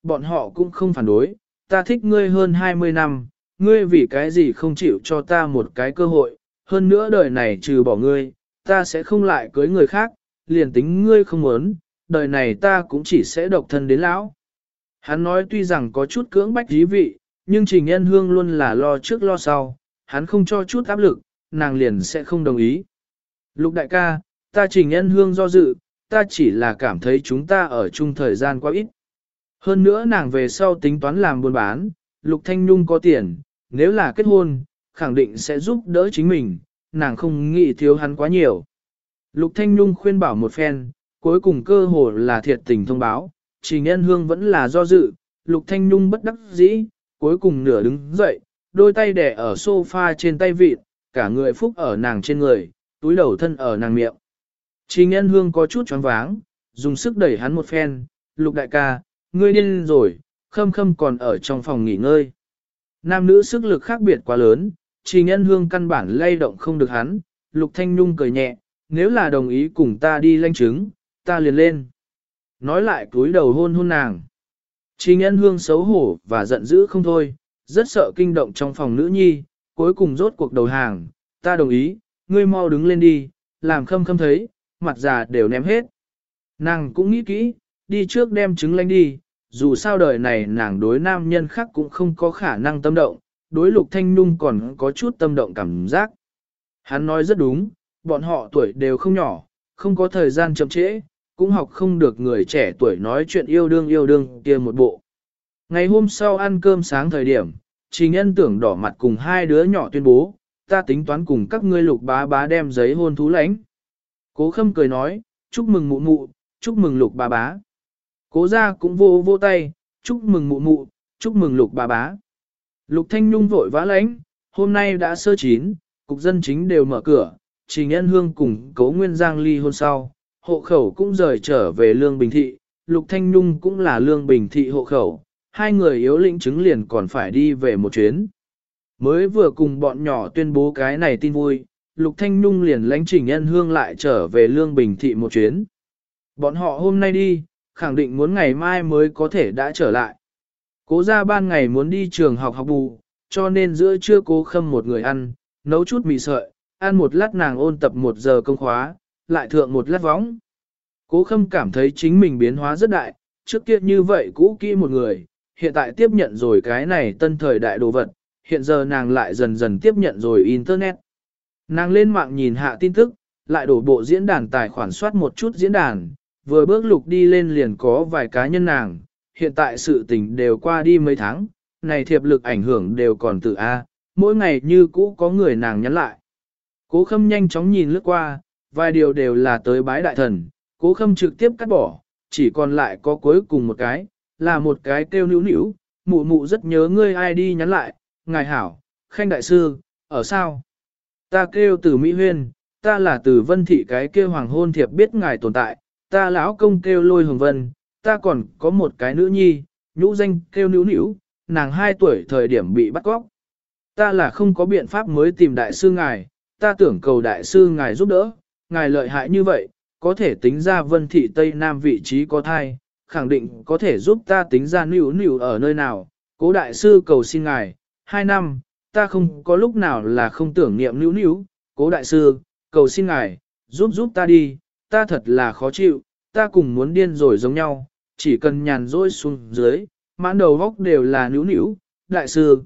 A: bọn họ cũng không phản đối, ta thích ngươi hơn 20 năm, ngươi vì cái gì không chịu cho ta một cái cơ hội, hơn nữa đời này trừ bỏ ngươi, ta sẽ không lại cưới người khác, liền tính ngươi không muốn, đời này ta cũng chỉ sẽ độc thân đến lão. Hắn nói tuy rằng có chút cưỡng bách dí vị, nhưng Trình Nhân Hương luôn là lo trước lo sau, hắn không cho chút áp lực, nàng liền sẽ không đồng ý. Lục đại ca, ta Trình Nhân Hương do dự, ta chỉ là cảm thấy chúng ta ở chung thời gian quá ít. Hơn nữa nàng về sau tính toán làm buôn bán, Lục Thanh Nhung có tiền, nếu là kết hôn, khẳng định sẽ giúp đỡ chính mình, nàng không nghĩ thiếu hắn quá nhiều. Lục Thanh Nhung khuyên bảo một phen, cuối cùng cơ hồ là thiệt tình thông báo, Trình Nhân Hương vẫn là do dự, Lục Thanh Nhung bất đắc dĩ, cuối cùng nửa đứng dậy, đôi tay đè ở sofa trên tay vịt, cả người phúc ở nàng trên người, túi đầu thân ở nàng miệng. Trình Nhân Hương có chút choáng váng, dùng sức đẩy hắn một phen, Lục đại ca, ngươi điên rồi, Khâm Khâm còn ở trong phòng nghỉ ngơi. Nam nữ sức lực khác biệt quá lớn, Trình Nhân Hương căn bản lay động không được hắn, Lục Thanh Nhung cười nhẹ, nếu là đồng ý cùng ta đi lanh chứng, ta liền lên. Nói lại cúi đầu hôn hôn nàng. Trình Nhân Hương xấu hổ và giận dữ không thôi, rất sợ kinh động trong phòng nữ nhi, cuối cùng rốt cuộc đầu hàng, ta đồng ý, ngươi mau đứng lên đi, làm Khâm Khâm thấy, mặt già đều ném hết. Nàng cũng nghĩ kỹ, đi trước đem trứng lanh đi, dù sao đời này nàng đối nam nhân khác cũng không có khả năng tâm động, đối Lục Thanh Nhung còn có chút tâm động cảm giác. Hắn nói rất đúng, bọn họ tuổi đều không nhỏ, không có thời gian chậm trễ, cũng học không được người trẻ tuổi nói chuyện yêu đương kia một bộ. Ngày hôm sau ăn cơm sáng thời điểm, Trình Nhân tưởng đỏ mặt cùng hai đứa nhỏ tuyên bố, ta tính toán cùng các ngươi Lục bá bá đem giấy hôn thú lãnh. Cố Khâm cười nói, chúc mừng mụ mụ, chúc mừng Lục bá bá. Cố gia cũng vô vô tay, chúc mừng mụ mụ, chúc mừng Lục bá bá. Lục Thanh Nhung vội vã lãnh, hôm nay đã sơ chín, cục dân chính đều mở cửa, Trình Nhân Hương cùng Cố Nguyên Giang ly hôn sau, hộ khẩu cũng rời trở về Lương Bình Thị, Lục Thanh Nhung cũng là Lương Bình Thị hộ khẩu, hai người yếu lĩnh chứng liền còn phải đi về một chuyến. Mới vừa cùng bọn nhỏ tuyên bố cái này tin vui, Lục Thanh Nhung liền lãnh Trình Nhân Hương lại trở về Lương Bình Thị một chuyến. Bọn họ hôm nay đi, khẳng định muốn ngày mai mới có thể đã trở lại. Cố gia ban ngày muốn đi trường học học bù, cho nên giữa trưa Cố Khâm một người ăn, nấu chút mì sợi, ăn một lát nàng ôn tập 1 giờ công khóa, lại thượng một lát võng. Cố Khâm cảm thấy chính mình biến hóa rất đại, trước kia như vậy cũ kỹ một người, hiện tại tiếp nhận rồi cái này tân thời đại đồ vật, hiện giờ nàng lại dần dần tiếp nhận rồi Internet. Nàng lên mạng nhìn hạ tin tức, lại đổ bộ diễn đàn tài khoản soát một chút diễn đàn, vừa bước lục đi lên liền có vài cá nhân nàng, hiện tại sự tình đều qua đi mấy tháng, này thiệp lực ảnh hưởng đều còn từ A, mỗi ngày như cũ có người nàng nhắn lại. Cố Khâm nhanh chóng nhìn lướt qua, vài điều đều là tới bái đại thần, Cố Khâm trực tiếp cắt bỏ, chỉ còn lại có cuối cùng một cái, là một cái kêu nữu nữu, mụ mụ rất nhớ ngươi ai đi nhắn lại, ngài hảo, Khanh đại sư, ở sao? Ta kêu từ Mỹ Huyên, ta là từ Vân Thị cái kêu hoàng hôn thiệp biết ngài tồn tại, ta lão công kêu Lôi Hồng Vân, ta còn có một cái nữ nhi, nhũ danh kêu nữu nữu, nàng 2 tuổi thời điểm bị bắt cóc. Ta là không có biện pháp mới tìm đại sư ngài, ta tưởng cầu đại sư ngài giúp đỡ, ngài lợi hại như vậy, có thể tính ra Vân Thị Tây Nam vị trí có thai, khẳng định có thể giúp ta tính ra nữu nữu ở nơi nào, cố đại sư cầu xin ngài, 2 năm, ta không có lúc nào là không tưởng niệm nữu nữu, cố đại sư, cầu xin ngài, giúp ta đi, ta thật là khó chịu, ta cùng muốn điên rồi giống nhau, chỉ cần nhàn rỗi xuống dưới, mãn đầu góc đều là nữu nữu, đại sư,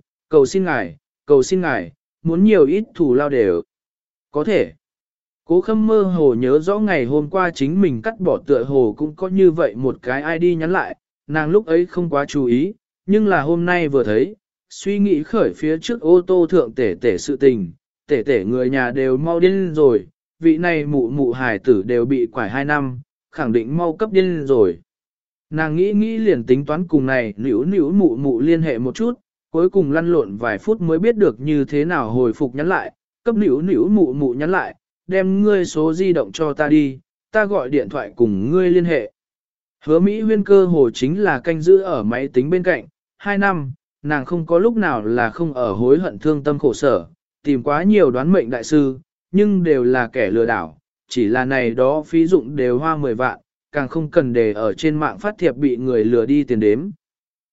A: cầu xin ngài, muốn nhiều ít thủ lao đều. Có thể. Cố Khâm mơ hồ nhớ rõ ngày hôm qua chính mình cắt bỏ tựa hồ cũng có như vậy một cái ID nhắn lại, nàng lúc ấy không quá chú ý, nhưng là hôm nay vừa thấy, suy nghĩ khởi phía trước ô tô thượng tể tể sự tình, tể tể người nhà đều mau điên rồi, vị này mụ mụ hài tử đều bị quải 2 năm, khẳng định mau cấp điên rồi. Nàng nghĩ liền tính toán cùng này nữu mụ mụ liên hệ một chút, cuối cùng lăn lộn vài phút mới biết được như thế nào hồi phục nhắn lại, cấp nữu mụ mụ nhắn lại, đem ngươi số di động cho ta đi, ta gọi điện thoại cùng ngươi liên hệ. Hứa Mỹ Huyên cơ hồ chính là canh giữ ở máy tính bên cạnh, 2 năm, nàng không có lúc nào là không ở hối hận thương tâm khổ sở, tìm quá nhiều đoán mệnh đại sư, nhưng đều là kẻ lừa đảo, chỉ là này đó phí dụng đều hoa 10 vạn, càng không cần để ở trên mạng phát thiệp bị người lừa đi tiền đếm.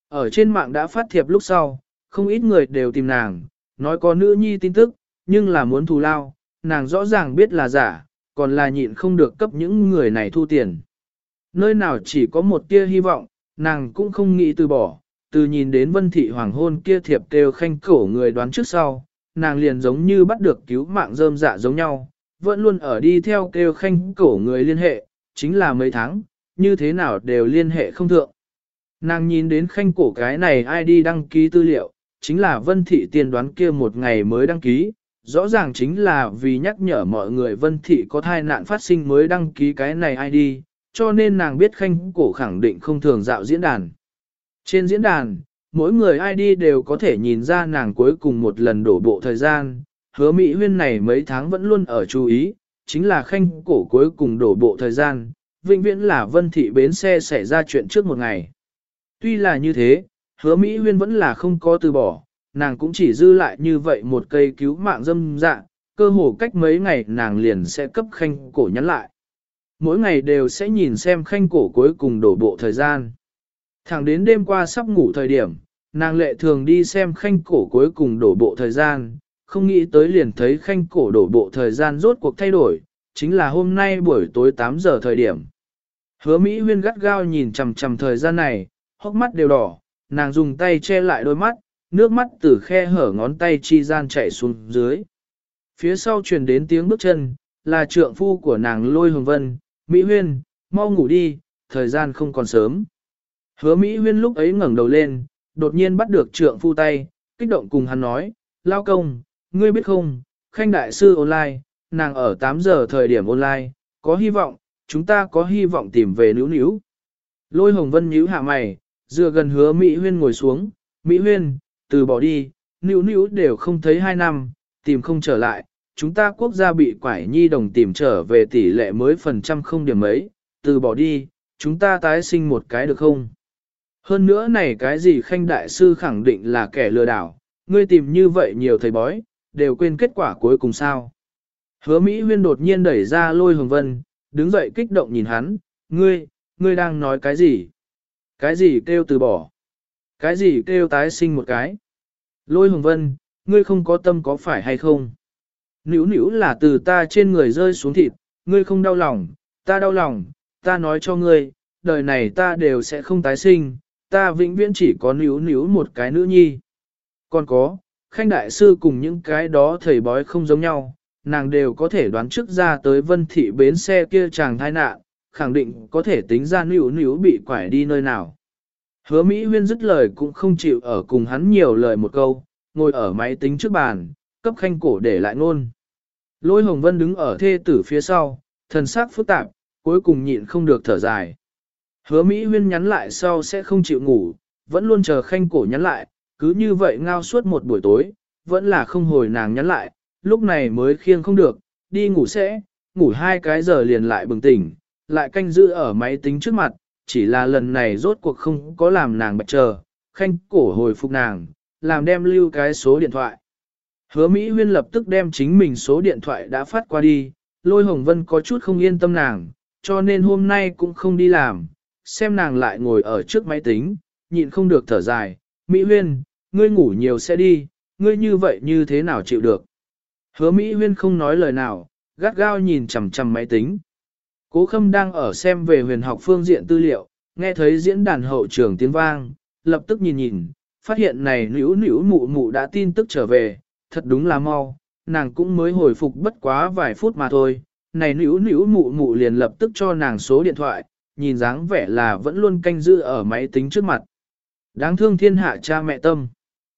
A: Ở trên mạng đã phát thiệp lúc sau, không ít người đều tìm nàng, nói có nữ nhi tin tức, nhưng là muốn thù lao, nàng rõ ràng biết là giả, còn là nhịn không được cấp những người này thu tiền. Nơi nào chỉ có một tia hy vọng, nàng cũng không nghĩ từ bỏ, từ nhìn đến Vân Thị hoàng hôn kia thiệp kêu khanh cổ người đoán trước sau, nàng liền giống như bắt được cứu mạng rơm dạ giống nhau, vẫn luôn ở đi theo kêu khanh cổ người liên hệ, chính là mấy tháng, như thế nào đều liên hệ không thượng. Nàng nhìn đến khanh cổ cái này ai đi đăng ký tư liệu, chính là Vân Thị tiên đoán kia một ngày mới đăng ký, rõ ràng chính là vì nhắc nhở mọi người Vân Thị có thai nạn phát sinh mới đăng ký cái này ai đi, cho nên nàng biết khanh cổ khẳng định không thường dạo diễn đàn. Trên diễn đàn, mỗi người ID đều có thể nhìn ra nàng cuối cùng một lần đổ bộ thời gian, hứa Mỹ Huyên này mấy tháng vẫn luôn ở chú ý, chính là khanh cổ cuối cùng đổ bộ thời gian, vĩnh viễn là Vân Thị bến xe xảy ra chuyện trước một ngày. Tuy là như thế, hứa Mỹ Huyên vẫn là không có từ bỏ, nàng cũng chỉ dư lại như vậy một cây cứu mạng dâm dạ, cơ hồ cách mấy ngày nàng liền sẽ cấp khanh cổ nhắn lại. Mỗi ngày đều sẽ nhìn xem khanh cổ cuối cùng đổ bộ thời gian. Thẳng đến đêm qua sắp ngủ thời điểm, nàng lệ thường đi xem khanh cổ cuối cùng đổ bộ thời gian, không nghĩ tới liền thấy khanh cổ đổ bộ thời gian rốt cuộc thay đổi, chính là hôm nay buổi tối 8 giờ thời điểm. Hứa Mỹ Huyên gắt gao nhìn chằm chằm thời gian này, hốc mắt đều đỏ, nàng dùng tay che lại đôi mắt, nước mắt từ khe hở ngón tay chi gian chảy xuống dưới. Phía sau truyền đến tiếng bước chân, là trượng phu của nàng Lôi Hồng Vân, Mỹ Huyên, mau ngủ đi, thời gian không còn sớm. Hứa Mỹ Huyên lúc ấy ngẩng đầu lên, đột nhiên bắt được trượng phu tay, kích động cùng hắn nói, lao công, ngươi biết không, khanh đại sư online, nàng ở 8 giờ thời điểm online, có hy vọng, chúng ta có hy vọng tìm về níu níu. Lôi Hồng Vân nhíu hạ mày, dựa gần hứa Mỹ Huyên ngồi xuống, Mỹ Huyên, từ bỏ đi, níu níu đều không thấy 2 năm, tìm không trở lại, chúng ta quốc gia bị quải nhi đồng tìm trở về tỷ lệ mới phần trăm không điểm mấy, từ bỏ đi, chúng ta tái sinh một cái được không? Hơn nữa này cái gì khanh đại sư khẳng định là kẻ lừa đảo, ngươi tìm như vậy nhiều thầy bói, đều quên kết quả cuối cùng sao. Hứa Mỹ Huyên đột nhiên đẩy ra Lôi Hồng Vân, đứng dậy kích động nhìn hắn, ngươi đang nói cái gì? Cái gì kêu từ bỏ? Cái gì kêu tái sinh một cái? Lôi Hồng Vân, ngươi không có tâm có phải hay không? Nữu nữu là từ ta trên người rơi xuống thịt, ngươi không đau lòng, ta đau lòng, ta nói cho ngươi, đời này ta đều sẽ không tái sinh, ta vĩnh viễn chỉ có níu níu một cái nữ nhi. Còn có, khanh đại sư cùng những cái đó thầy bói không giống nhau, nàng đều có thể đoán trước ra tới Vân Thị bến xe kia chàng thai nạn, khẳng định có thể tính ra níu níu bị quải đi nơi nào. Hứa Mỹ Huyên dứt lời cũng không chịu ở cùng hắn nhiều lời một câu, ngồi ở máy tính trước bàn, cấp khanh cổ để lại ngôn. Lôi Hồng Vân đứng ở thê tử phía sau, thần sắc phức tạp, cuối cùng nhịn không được thở dài. Hứa Mỹ Huyên nhắn lại sau sẽ không chịu ngủ, vẫn luôn chờ khanh cổ nhắn lại, cứ như vậy ngao suốt một buổi tối, vẫn là không hồi nàng nhắn lại, lúc này mới khiêng không được, đi ngủ sẽ, ngủ 2 cái giờ liền lại bừng tỉnh, lại canh giữ ở máy tính trước mặt, chỉ là lần này rốt cuộc không có làm nàng bạch chờ, khanh cổ hồi phục nàng, làm đem lưu cái số điện thoại. Hứa Mỹ Huyên lập tức đem chính mình số điện thoại đã phát qua đi, Lôi Hồng Vân có chút không yên tâm nàng, cho nên hôm nay cũng không đi làm, xem nàng lại ngồi ở trước máy tính, nhịn không được thở dài, Mỹ Huyên, ngươi ngủ nhiều sẽ đi, ngươi như vậy như thế nào chịu được. Hứa Mỹ Huyên không nói lời nào, gắt gao nhìn chằm chằm máy tính. Cố Khâm đang ở xem về huyền học phương diện tư liệu, nghe thấy diễn đàn hậu trường tiếng vang, lập tức nhìn, phát hiện này nữu nữu mụ mụ đã tin tức trở về, thật đúng là mau, nàng cũng mới hồi phục bất quá vài phút mà thôi, này nữu nữu mụ mụ liền lập tức cho nàng số điện thoại, nhìn dáng vẻ là vẫn luôn canh giữ ở máy tính trước mặt. Đáng thương thiên hạ cha mẹ tâm.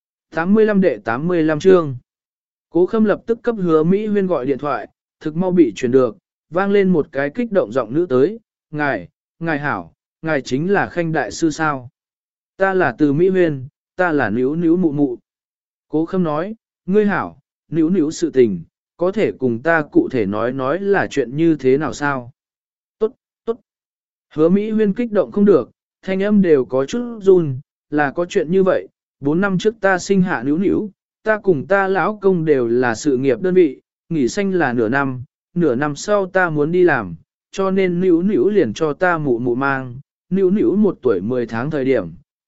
A: 85 đệ 85 chương. Cố Khâm lập tức cấp Hứa Mỹ Huyên gọi điện thoại, thực mau bị truyền được, vang lên một cái kích động giọng nữ tới, ngài hảo, ngài chính là khanh đại sư sao. Ta là từ Mỹ Huyên, ta là nữu nữu mụ mụ. Cố Khâm nói, ngươi hảo, nữu nữu sự tình, có thể cùng ta cụ thể nói là chuyện như thế nào sao? Tốt. Hứa Mỹ Huyên kích động không được, thanh âm đều có chút run, là có chuyện như vậy, 4 năm trước ta sinh hạ nữu nữu, ta cùng ta lão công đều là sự nghiệp đơn vị, nghỉ sanh là nửa năm sau ta muốn đi làm, cho nên nữu nữu liền cho ta mụ mụ mang, nữu nữu 1 tuổi 10 tháng thời điểm,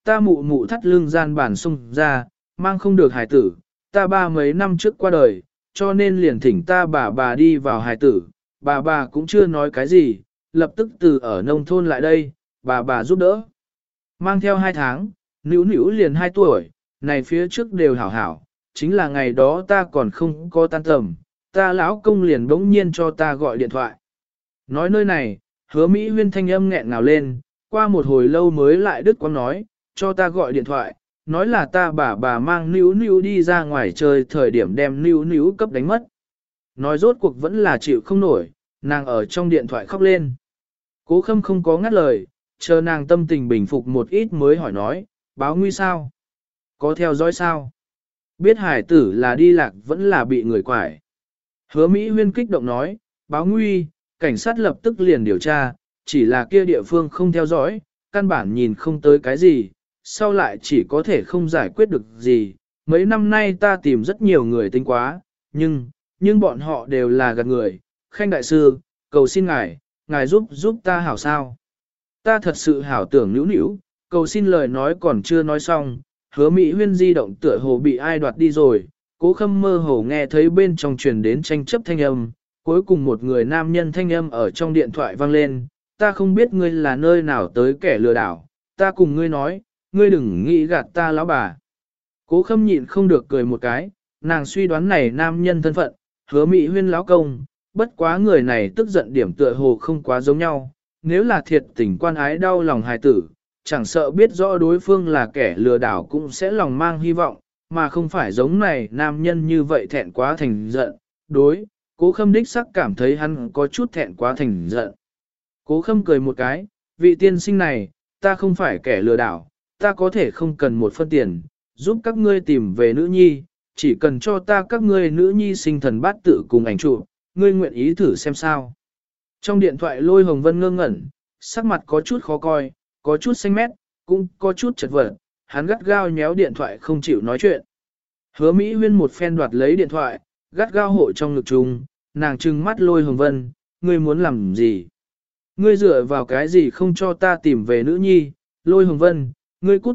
A: ta mụ mụ thắt lưng gian bản xung ra, mang không được hài tử, ta ba mấy năm trước qua đời, cho nên liền thỉnh ta bà đi vào hài tử, bà cũng chưa nói cái gì, lập tức từ ở nông thôn lại đây, bà giúp đỡ. Mang theo 2 tháng, nữu nữu liền 2 tuổi, này phía trước đều hảo hảo, chính là ngày đó ta còn không có tan tầm, ta lão công liền bỗng nhiên cho ta gọi điện thoại. Nói nơi này, Hứa Mỹ Huyên thanh âm nghẹn ngào lên, qua một hồi lâu mới lại đứt quãng nói, cho ta gọi điện thoại, nói là ta bà mang nữu nữu đi ra ngoài chơi thời điểm đem nữu nữu cấp đánh mất. Nói rốt cuộc vẫn là chịu không nổi, nàng ở trong điện thoại khóc lên. Cố Khâm không có ngắt lời, chờ nàng tâm tình bình phục một ít mới hỏi nói, báo nguy sao? Có theo dõi sao? Biết hải tử là đi lạc vẫn là bị người quải. Hứa Mỹ Huyên kích động nói, báo nguy, cảnh sát lập tức liền điều tra, chỉ là kia địa phương không theo dõi, căn bản nhìn không tới cái gì, sau lại chỉ có thể không giải quyết được gì. Mấy năm nay ta tìm rất nhiều người tính quá, nhưng bọn họ đều là gạt người. Khanh đại sư, cầu xin ngài giúp ta hảo sao. Ta thật sự hảo tưởng nữu nữu, cầu xin lời nói còn chưa nói xong, Hứa Mỹ Huyên di động tựa hồ bị ai đoạt đi rồi, Cố Khâm mơ hồ nghe thấy bên trong truyền đến tranh chấp thanh âm, cuối cùng một người nam nhân thanh âm ở trong điện thoại vang lên, ta không biết ngươi là nơi nào tới kẻ lừa đảo, ta cùng ngươi nói, ngươi đừng nghĩ gạt ta lão bà. Cố Khâm nhịn không được cười một cái, nàng suy đoán này nam nhân thân phận, Hứa Mỹ Huyên lão công, bất quá người này tức giận điểm tựa hồ không quá giống nhau, nếu là thiệt tình quan ái đau lòng hài tử, chẳng sợ biết rõ đối phương là kẻ lừa đảo cũng sẽ lòng mang hy vọng, mà không phải giống này nam nhân như vậy thẹn quá thành giận. Đối, Cố Khâm đích sắc cảm thấy hắn có chút thẹn quá thành giận. Cố Khâm cười một cái, vị tiên sinh này, ta không phải kẻ lừa đảo, ta có thể không cần một phân tiền, giúp các ngươi tìm về nữ nhi, chỉ cần cho ta các ngươi nữ nhi sinh thần bát tự cùng ảnh chụp, ngươi nguyện ý thử xem sao. Trong điện thoại Lôi Hồng Vân ngơ ngẩn, sắc mặt có chút khó coi, có chút xanh mét, cũng có chút chật vật, hắn gắt gao nhéo điện thoại không chịu nói chuyện. Hứa Mỹ Huyên một phen đoạt lấy điện thoại, gắt gao hộ trong ngực chung, nàng trừng mắt Lôi Hồng Vân, ngươi muốn làm gì? Ngươi dựa vào cái gì không cho ta tìm về nữ nhi? Lôi Hồng Vân, ngươi cút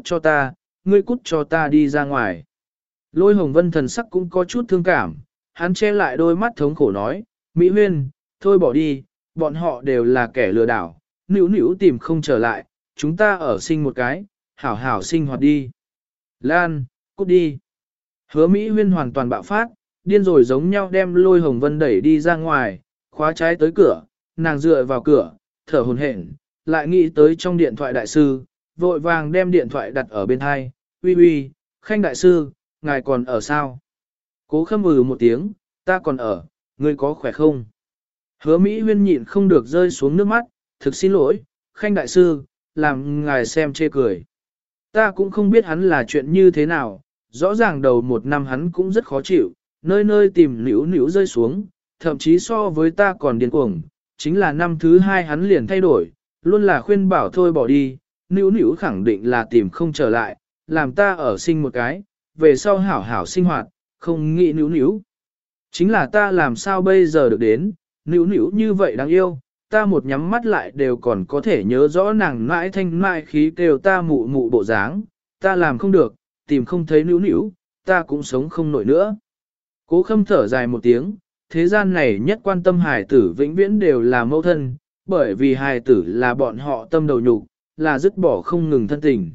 A: cho ta đi ra ngoài. Lôi Hồng Vân thần sắc cũng có chút thương cảm, hắn che lại đôi mắt thống khổ nói, Mỹ Huyên, thôi bỏ đi, bọn họ đều là kẻ lừa đảo, nữu nữu tìm không trở lại, chúng ta ở sinh một cái, hảo hảo sinh hoạt đi. Lan, cút đi. Hứa Mỹ Huyên hoàn toàn bạo phát, điên rồi giống nhau đem Lôi Hồng Vân đẩy đi ra ngoài, khóa trái tới cửa, nàng dựa vào cửa, thở hổn hển, lại nghĩ tới trong điện thoại đại sư, vội vàng đem điện thoại đặt ở bên hai, uy, Khanh đại sư, ngài còn ở sao? Cố Khâm một tiếng, ta còn ở, ngươi có khỏe không? Hứa Mỹ Huyên nhịn không được rơi xuống nước mắt, thực xin lỗi, Khanh đại sư, làm ngài xem chê cười. Ta cũng không biết hắn là chuyện như thế nào, rõ ràng đầu một năm hắn cũng rất khó chịu, nơi nơi tìm nữu rơi xuống, thậm chí so với ta còn điên cuồng, chính là năm thứ 2 hắn liền thay đổi, luôn là khuyên bảo thôi bỏ đi, nữu khẳng định là tìm không trở lại, làm ta ở sinh một cái, về sau hảo hảo sinh hoạt, không nghĩ nữu. Chính là ta làm sao bây giờ được đến, nữu như vậy đáng yêu, ta một nhắm mắt lại đều còn có thể nhớ rõ nàng mãi thanh mãi khí kêu ta mụ mụ bộ dáng, ta làm không được, tìm không thấy nữu, ta cũng sống không nổi nữa. Cố Khâm thở dài một tiếng, thế gian này nhất quan tâm hài tử vĩnh viễn đều là mẫu thân, bởi vì hài tử là bọn họ tâm đầu nhục, là dứt bỏ không ngừng thân tình.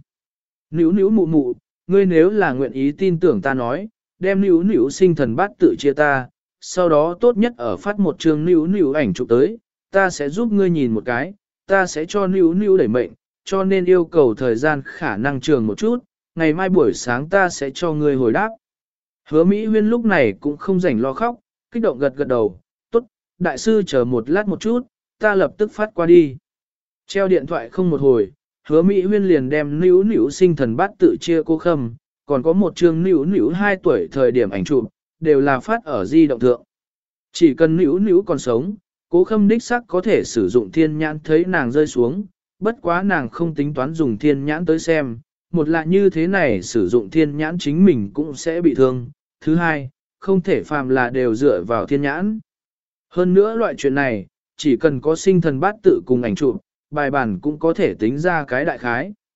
A: Nữu mụ, ngươi nếu là nguyện ý tin tưởng ta nói, đem nữu sinh thần bát tự chia ta, sau đó tốt nhất ở phát một trường nữu ảnh chụp tới, ta sẽ giúp ngươi nhìn một cái, ta sẽ cho nữu đẩy mệnh, cho nên yêu cầu thời gian khả năng trường một chút, ngày mai buổi sáng ta sẽ cho ngươi hồi đáp. Hứa Mỹ Huyên lúc này cũng không rảnh lo khóc, kích động gật đầu, tốt, đại sư chờ một lát một chút, ta lập tức phát qua đi. Treo điện thoại không một hồi, Hứa Mỹ Huyên liền đem nữu sinh thần bát tự chia Cố Khâm, còn có một chương nữu 2 tuổi thời điểm ảnh chụp, đều là phát ở di động thượng. Chỉ cần nữu còn sống, Cố Khâm đích xác có thể sử dụng thiên nhãn thấy nàng rơi xuống, bất quá nàng không tính toán dùng thiên nhãn tới xem, một là như thế này sử dụng thiên nhãn chính mình cũng sẽ bị thương, thứ hai, không thể phàm là đều dựa vào thiên nhãn. Hơn nữa loại chuyện này, chỉ cần có sinh thần bát tự cùng ảnh chụp, bài bản cũng có thể tính ra cái đại khái.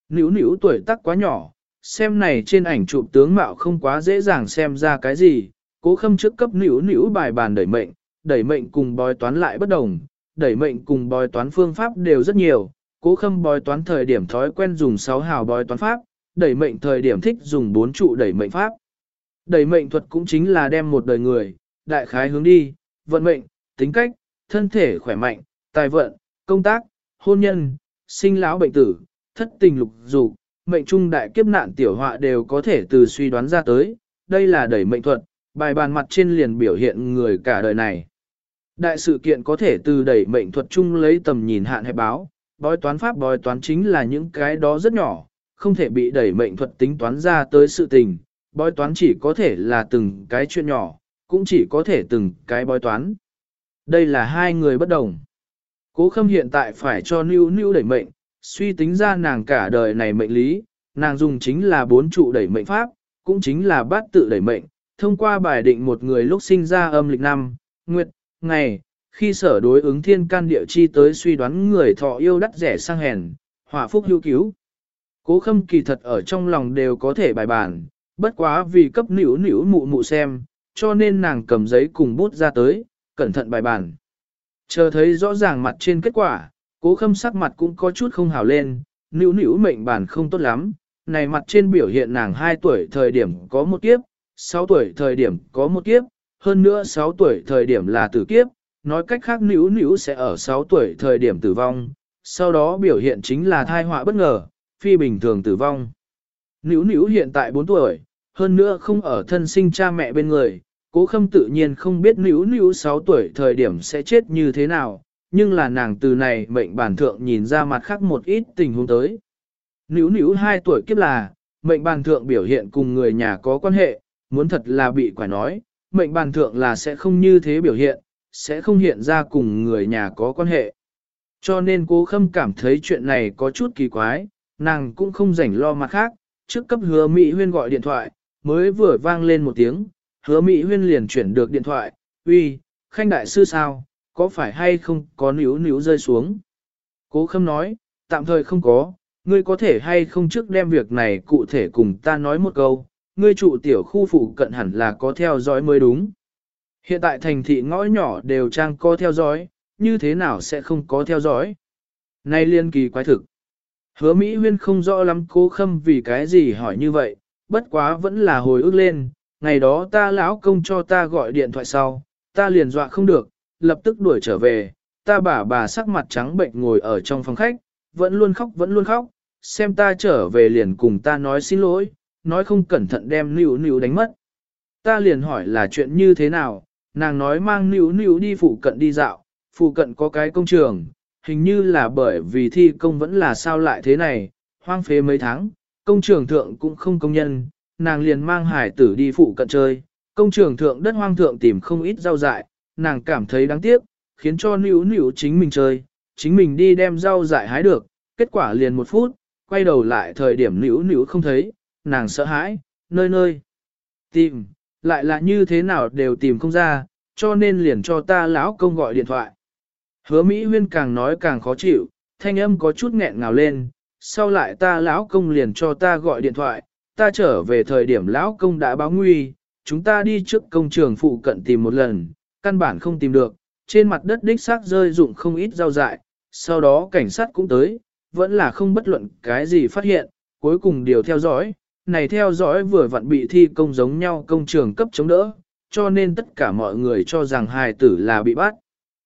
A: Nữu nữu tuổi tác quá nhỏ, xem này trên ảnh chụp tướng mạo không quá dễ dàng xem ra cái gì, Cố Khâm trước cấp nữu nữu bài bàn đẩy mệnh cùng bói toán lại bất đồng, đẩy mệnh cùng bói toán phương pháp đều rất nhiều, Cố Khâm bói toán thời điểm thói quen dùng 6 hào bói toán pháp, đẩy mệnh thời điểm thích dùng 4 trụ đẩy mệnh pháp. Đẩy mệnh thuật cũng chính là đem một đời người, đại khái hướng đi, vận mệnh, tính cách, thân thể khỏe mạnh, tài vận, công tác, hôn nhân, sinh lão bệnh tử, thất tình lục dục, mệnh trung đại kiếp nạn tiểu họa đều có thể từ suy đoán ra tới, đây là đẩy mệnh thuật, bài bàn mặt trên liền biểu hiện người cả đời này. Đại sự kiện có thể từ đẩy mệnh thuật chung lấy tầm nhìn hạn hẹp báo, bói toán pháp bói toán chính là những cái đó rất nhỏ, không thể bị đẩy mệnh thuật tính toán ra tới sự tình, bói toán chỉ có thể là từng cái chuyện nhỏ, cũng chỉ có thể từng cái bói toán. Đây là hai người bất đồng. Cố Khâm hiện tại phải cho Nữu Nữu đẩy mệnh, suy tính ra nàng cả đời này mệnh lý, nàng dùng chính là 4 trụ đẩy mệnh pháp, cũng chính là bát tự đẩy mệnh, thông qua bài định một người lúc sinh ra âm lịch năm, nguyệt, ngày, khi sở đối ứng thiên can địa chi tới suy đoán người thọ yêu đắt rẻ sang hèn, hỏa phúc hữu cứu. Cố Khâm kỳ thật ở trong lòng đều có thể bài bản, bất quá vì cấp Nữu Nữu mụ mụ xem, cho nên nàng cầm giấy cùng bút ra tới, cẩn thận bài bản. Chờ thấy rõ ràng mặt trên kết quả, Cố Khâm sắc mặt cũng có chút không hào lên, Nữu Nữu mệnh bản không tốt lắm, này mặt trên biểu hiện nàng 2 tuổi thời điểm có một kiếp, 6 tuổi thời điểm có một kiếp, hơn nữa 6 tuổi thời điểm là tử kiếp, nói cách khác Nữu Nữu sẽ ở 6 tuổi thời điểm tử vong, sau đó biểu hiện chính là thai họa bất ngờ, phi bình thường tử vong. Nữu Nữu hiện tại 4 tuổi, hơn nữa không ở thân sinh cha mẹ bên người, Cố Khâm tự nhiên không biết Nữu Nữu 6 tuổi thời điểm sẽ chết như thế nào, nhưng là nàng từ này mệnh bản thượng nhìn ra mặt khác một ít tình huống tới. Nữu Nữu 2 tuổi kiếp là, mệnh bản thượng biểu hiện cùng người nhà có quan hệ, muốn thật là bị quải nói, mệnh bản thượng là sẽ không như thế biểu hiện, sẽ không hiện ra cùng người nhà có quan hệ. Cho nên Cố Khâm cảm thấy chuyện này có chút kỳ quái, nàng cũng không rảnh lo mặt khác, trước cấp Hứa Mỹ Huyên gọi điện thoại, mới vừa vang lên một tiếng, Hứa Mỹ Huyên liền chuyển được điện thoại, uy, Khanh đại sư sao, có phải hay không có Nữu Nữu rơi xuống? Cố Khâm nói, tạm thời không có, ngươi có thể hay không trước đem việc này cụ thể cùng ta nói một câu, ngươi trụ tiểu khu phụ cận hẳn là có theo dõi mới đúng. Hiện tại thành thị ngõ nhỏ đều trang có theo dõi, như thế nào sẽ không có theo dõi? Nay liên kỳ quái thực. Hứa Mỹ Huyên không rõ lắm Cố Khâm vì cái gì hỏi như vậy, bất quá vẫn là hồi ức lên, ngày đó ta lão công cho ta gọi điện thoại sau, ta liền dọa không được, lập tức đuổi trở về, ta bà sắc mặt trắng bệnh ngồi ở trong phòng khách, vẫn luôn khóc, xem ta trở về liền cùng ta nói xin lỗi, nói không cẩn thận đem Nữu Nữu đánh mất. Ta liền hỏi là chuyện như thế nào, nàng nói mang Nữu Nữu đi phụ cận đi dạo, phụ cận có cái công trường, hình như là bởi vì thi công vẫn là sao lại thế này, hoang phế mấy tháng, công trường thượng cũng không công nhân, nàng liền mang hải tử đi phụ cận chơi, công trường thượng đất hoang thượng tìm không ít rau dại, nàng cảm thấy đáng tiếc, khiến cho Nữu Nữu chính mình chơi, chính mình đi đem rau dại hái được, kết quả liền 1 phút, quay đầu lại thời điểm Nữu Nữu không thấy, nàng sợ hãi, nơi nơi tìm, lại là như thế nào đều tìm không ra, cho nên liền cho ta lão công gọi điện thoại. Hứa Mỹ Huyên càng nói càng khó chịu, thanh âm có chút nghẹn ngào lên, sau lại ta lão công liền cho ta gọi điện thoại, ta trở về thời điểm lão công đã báo nguy, chúng ta đi trước công trường phụ cận tìm một lần, căn bản không tìm được, trên mặt đất đích xác rơi dụng không ít rau dại, sau đó cảnh sát cũng tới, vẫn là không bất luận cái gì phát hiện, cuối cùng điều theo dõi, này theo dõi vừa vặn bị thi công giống nhau công trường cấp chống đỡ, cho nên tất cả mọi người cho rằng hài tử là bị bắt.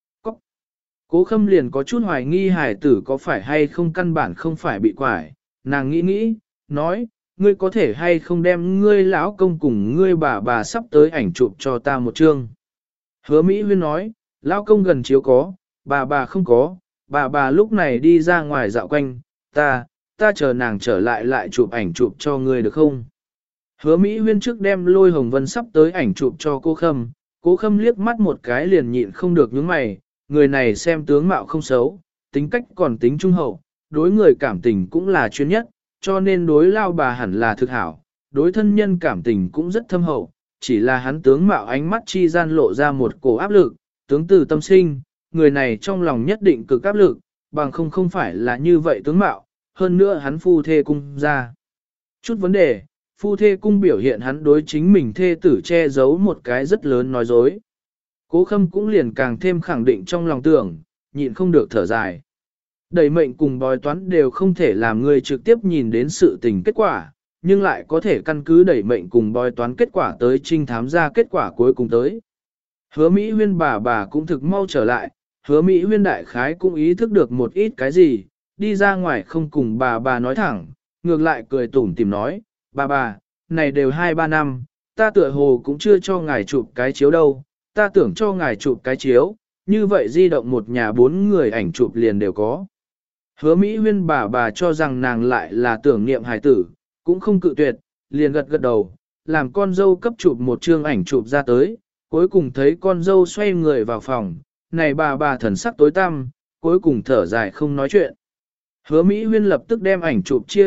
A: Cố Khâm liền có chút hoài nghi hài tử có phải hay không căn bản không phải bị quải, nàng nghĩ, nói, ngươi có thể hay không đem ngươi lão công cùng ngươi bà sắp tới ảnh chụp cho ta một chương. Hứa Mỹ Huyên nói, lão công gần chiếu có, bà không có, bà lúc này đi ra ngoài dạo quanh, ta chờ nàng trở lại chụp ảnh chụp cho ngươi được không? Hứa Mỹ Huyên trước đem Lôi Hồng Vân sắp tới ảnh chụp cho Cố Khâm liếc mắt một cái liền nhịn không được nhướng mày, người này xem tướng mạo không xấu, tính cách còn tính trung hậu, đối người cảm tình cũng là chuyên nhất, cho nên đối lao bà hẳn là thực hảo, đối thân nhân cảm tình cũng rất thâm hậu, chỉ là hắn tướng mạo ánh mắt chi gian lộ ra một cổ áp lực, tướng từ tâm sinh, người này trong lòng nhất định cực áp lực, bằng không phải là như vậy tướng mạo, hơn nữa hắn phu thê cung ra. Chút vấn đề, phu thê cung biểu hiện hắn đối chính mình thê tử che giấu một cái rất lớn nói dối. Cố Khâm cũng liền càng thêm khẳng định trong lòng tưởng, nhịn không được thở dài. Đẩy mệnh cùng bói toán đều không thể làm người trực tiếp nhìn đến sự tình kết quả, nhưng lại có thể căn cứ đẩy mệnh cùng bói toán kết quả tới trinh thám ra kết quả cuối cùng tới. Hứa Mỹ Huyên bà cũng thực mau trở lại, Hứa Mỹ Huyên đại khái cũng ý thức được một ít cái gì, đi ra ngoài không cùng bà nói thẳng, ngược lại cười tủm tìm nói, bà, này đều 2-3 năm, ta tựa hồ cũng chưa cho ngài chụp cái chiếu đâu, ta tưởng cho ngài chụp cái chiếu, như vậy di động một nhà 4 người ảnh chụp liền đều có. Hứa Mỹ Huyên bà cho rằng nàng lại là tưởng niệm hài tử, cũng không cự tuyệt, liền gật đầu, làm con dâu cấp chụp một chương ảnh chụp ra tới, cuối cùng thấy con dâu xoay người vào phòng, này bà thần sắc tối tăm, cuối cùng thở dài không nói chuyện. Hứa Mỹ Huyên lập tức đem ảnh chụp chia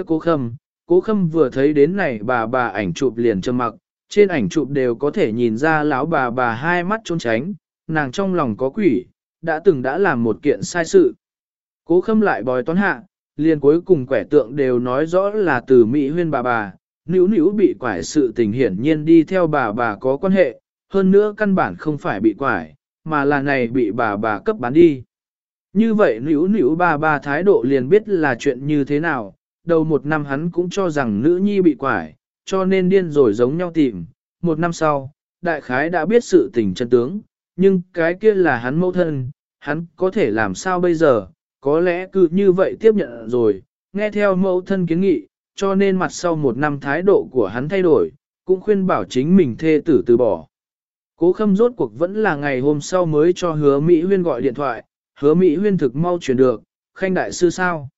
A: Cố Khâm vừa thấy đến này bà ảnh chụp liền trầm mặc, trên ảnh chụp đều có thể nhìn ra lão bà hai mắt trốn tránh, nàng trong lòng có quỷ, đã làm một kiện sai sự. Cố Khâm lại bói toán hạ, liền cuối cùng quẻ tượng đều nói rõ là từ Mỹ Huyên bà, níu bị quải sự tình hiển nhiên đi theo bà có quan hệ, hơn nữa căn bản không phải bị quải, mà là này bị bà cấp bán đi. Như vậy níu bà thái độ liền biết là chuyện như thế nào, đầu một năm hắn cũng cho rằng nữ nhi bị quải, cho nên điên rồi giống nhau tìm, một năm sau, đại khái đã biết sự tình chân tướng, nhưng cái kia là hắn mẫu thân, hắn có thể làm sao bây giờ, có lẽ cứ như vậy tiếp nhận rồi, nghe theo mẫu thân kiến nghị, cho nên mặt sau một năm thái độ của hắn thay đổi, cũng khuyên bảo chính mình thê tử từ bỏ. Cố Khâm rốt cuộc vẫn là ngày hôm sau mới cho Hứa Mỹ Huyên gọi điện thoại, Hứa Mỹ Huyên thực mau truyền được, Khanh đại sư sao?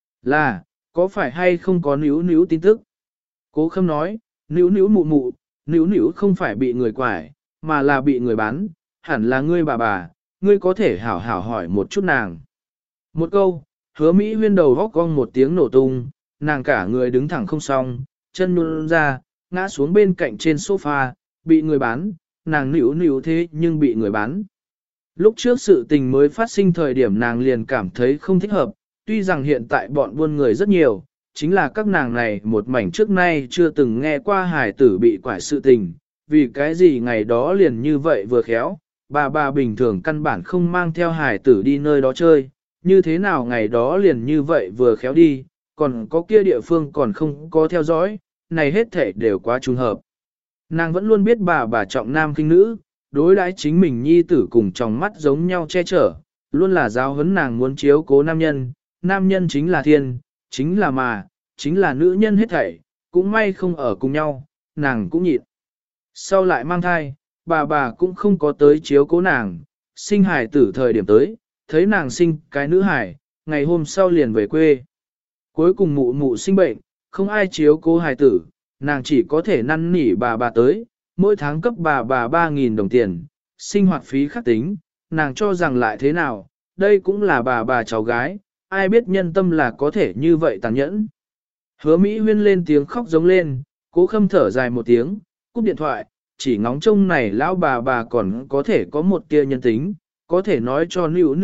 A: Là, có phải hay không có níu tin tức? Cố Khâm nói, níu mụ, níu không phải bị người quải, mà là bị người bán, hẳn là ngươi bà, ngươi có thể hảo hỏi một chút nàng. Một câu, Hứa Mỹ Huyên đầu góc cong một tiếng nổ tung, nàng cả người đứng thẳng không xong, chân nhún ra, ngã xuống bên cạnh trên sofa, bị người bán, nàng níu thế nhưng bị người bán. Lúc trước sự tình mới phát sinh thời điểm nàng liền cảm thấy không thích hợp, tuy rằng hiện tại bọn buôn người rất nhiều, chính là các nàng này một mảnh trước nay chưa từng nghe qua hài tử bị quải sự tình, vì cái gì ngày đó liền như vậy vừa khéo, bà bình thường căn bản không mang theo hài tử đi nơi đó chơi, như thế nào ngày đó liền như vậy vừa khéo đi, còn có kia địa phương còn không có theo dõi, này hết thể đều quá trùng hợp. Nàng vẫn luôn biết bà trọng nam khinh nữ, đối đãi chính mình nhi tử cùng trong mắt giống nhau che chở, luôn là giáo huấn nàng muốn chiếu cố nam nhân chính là thiên, chính là mà, chính là nữ nhân hết thảy, cũng may không ở cùng nhau, nàng cũng nhịn. Sau lại mang thai, bà cũng không có tới chiếu cố nàng, sinh hài tử thời điểm tới, thấy nàng sinh cái nữ hài, ngày hôm sau liền về quê. Cuối cùng mụ sinh bệnh, không ai chiếu cố hài tử, nàng chỉ có thể năn nỉ bà tới, mỗi tháng cấp bà 3.000 đồng tiền, sinh hoạt phí khắc tính, nàng cho rằng lại thế nào, đây cũng là bà cháu gái, ai biết nhân tâm là có thể như vậy tàn nhẫn. Hứa Mỹ Huyên lên tiếng khóc giống lên, Cố Khâm thở dài một tiếng, cúp điện thoại, chỉ ngóng trông này lão bà còn có thể có một tia nhân tính, có thể nói cho níu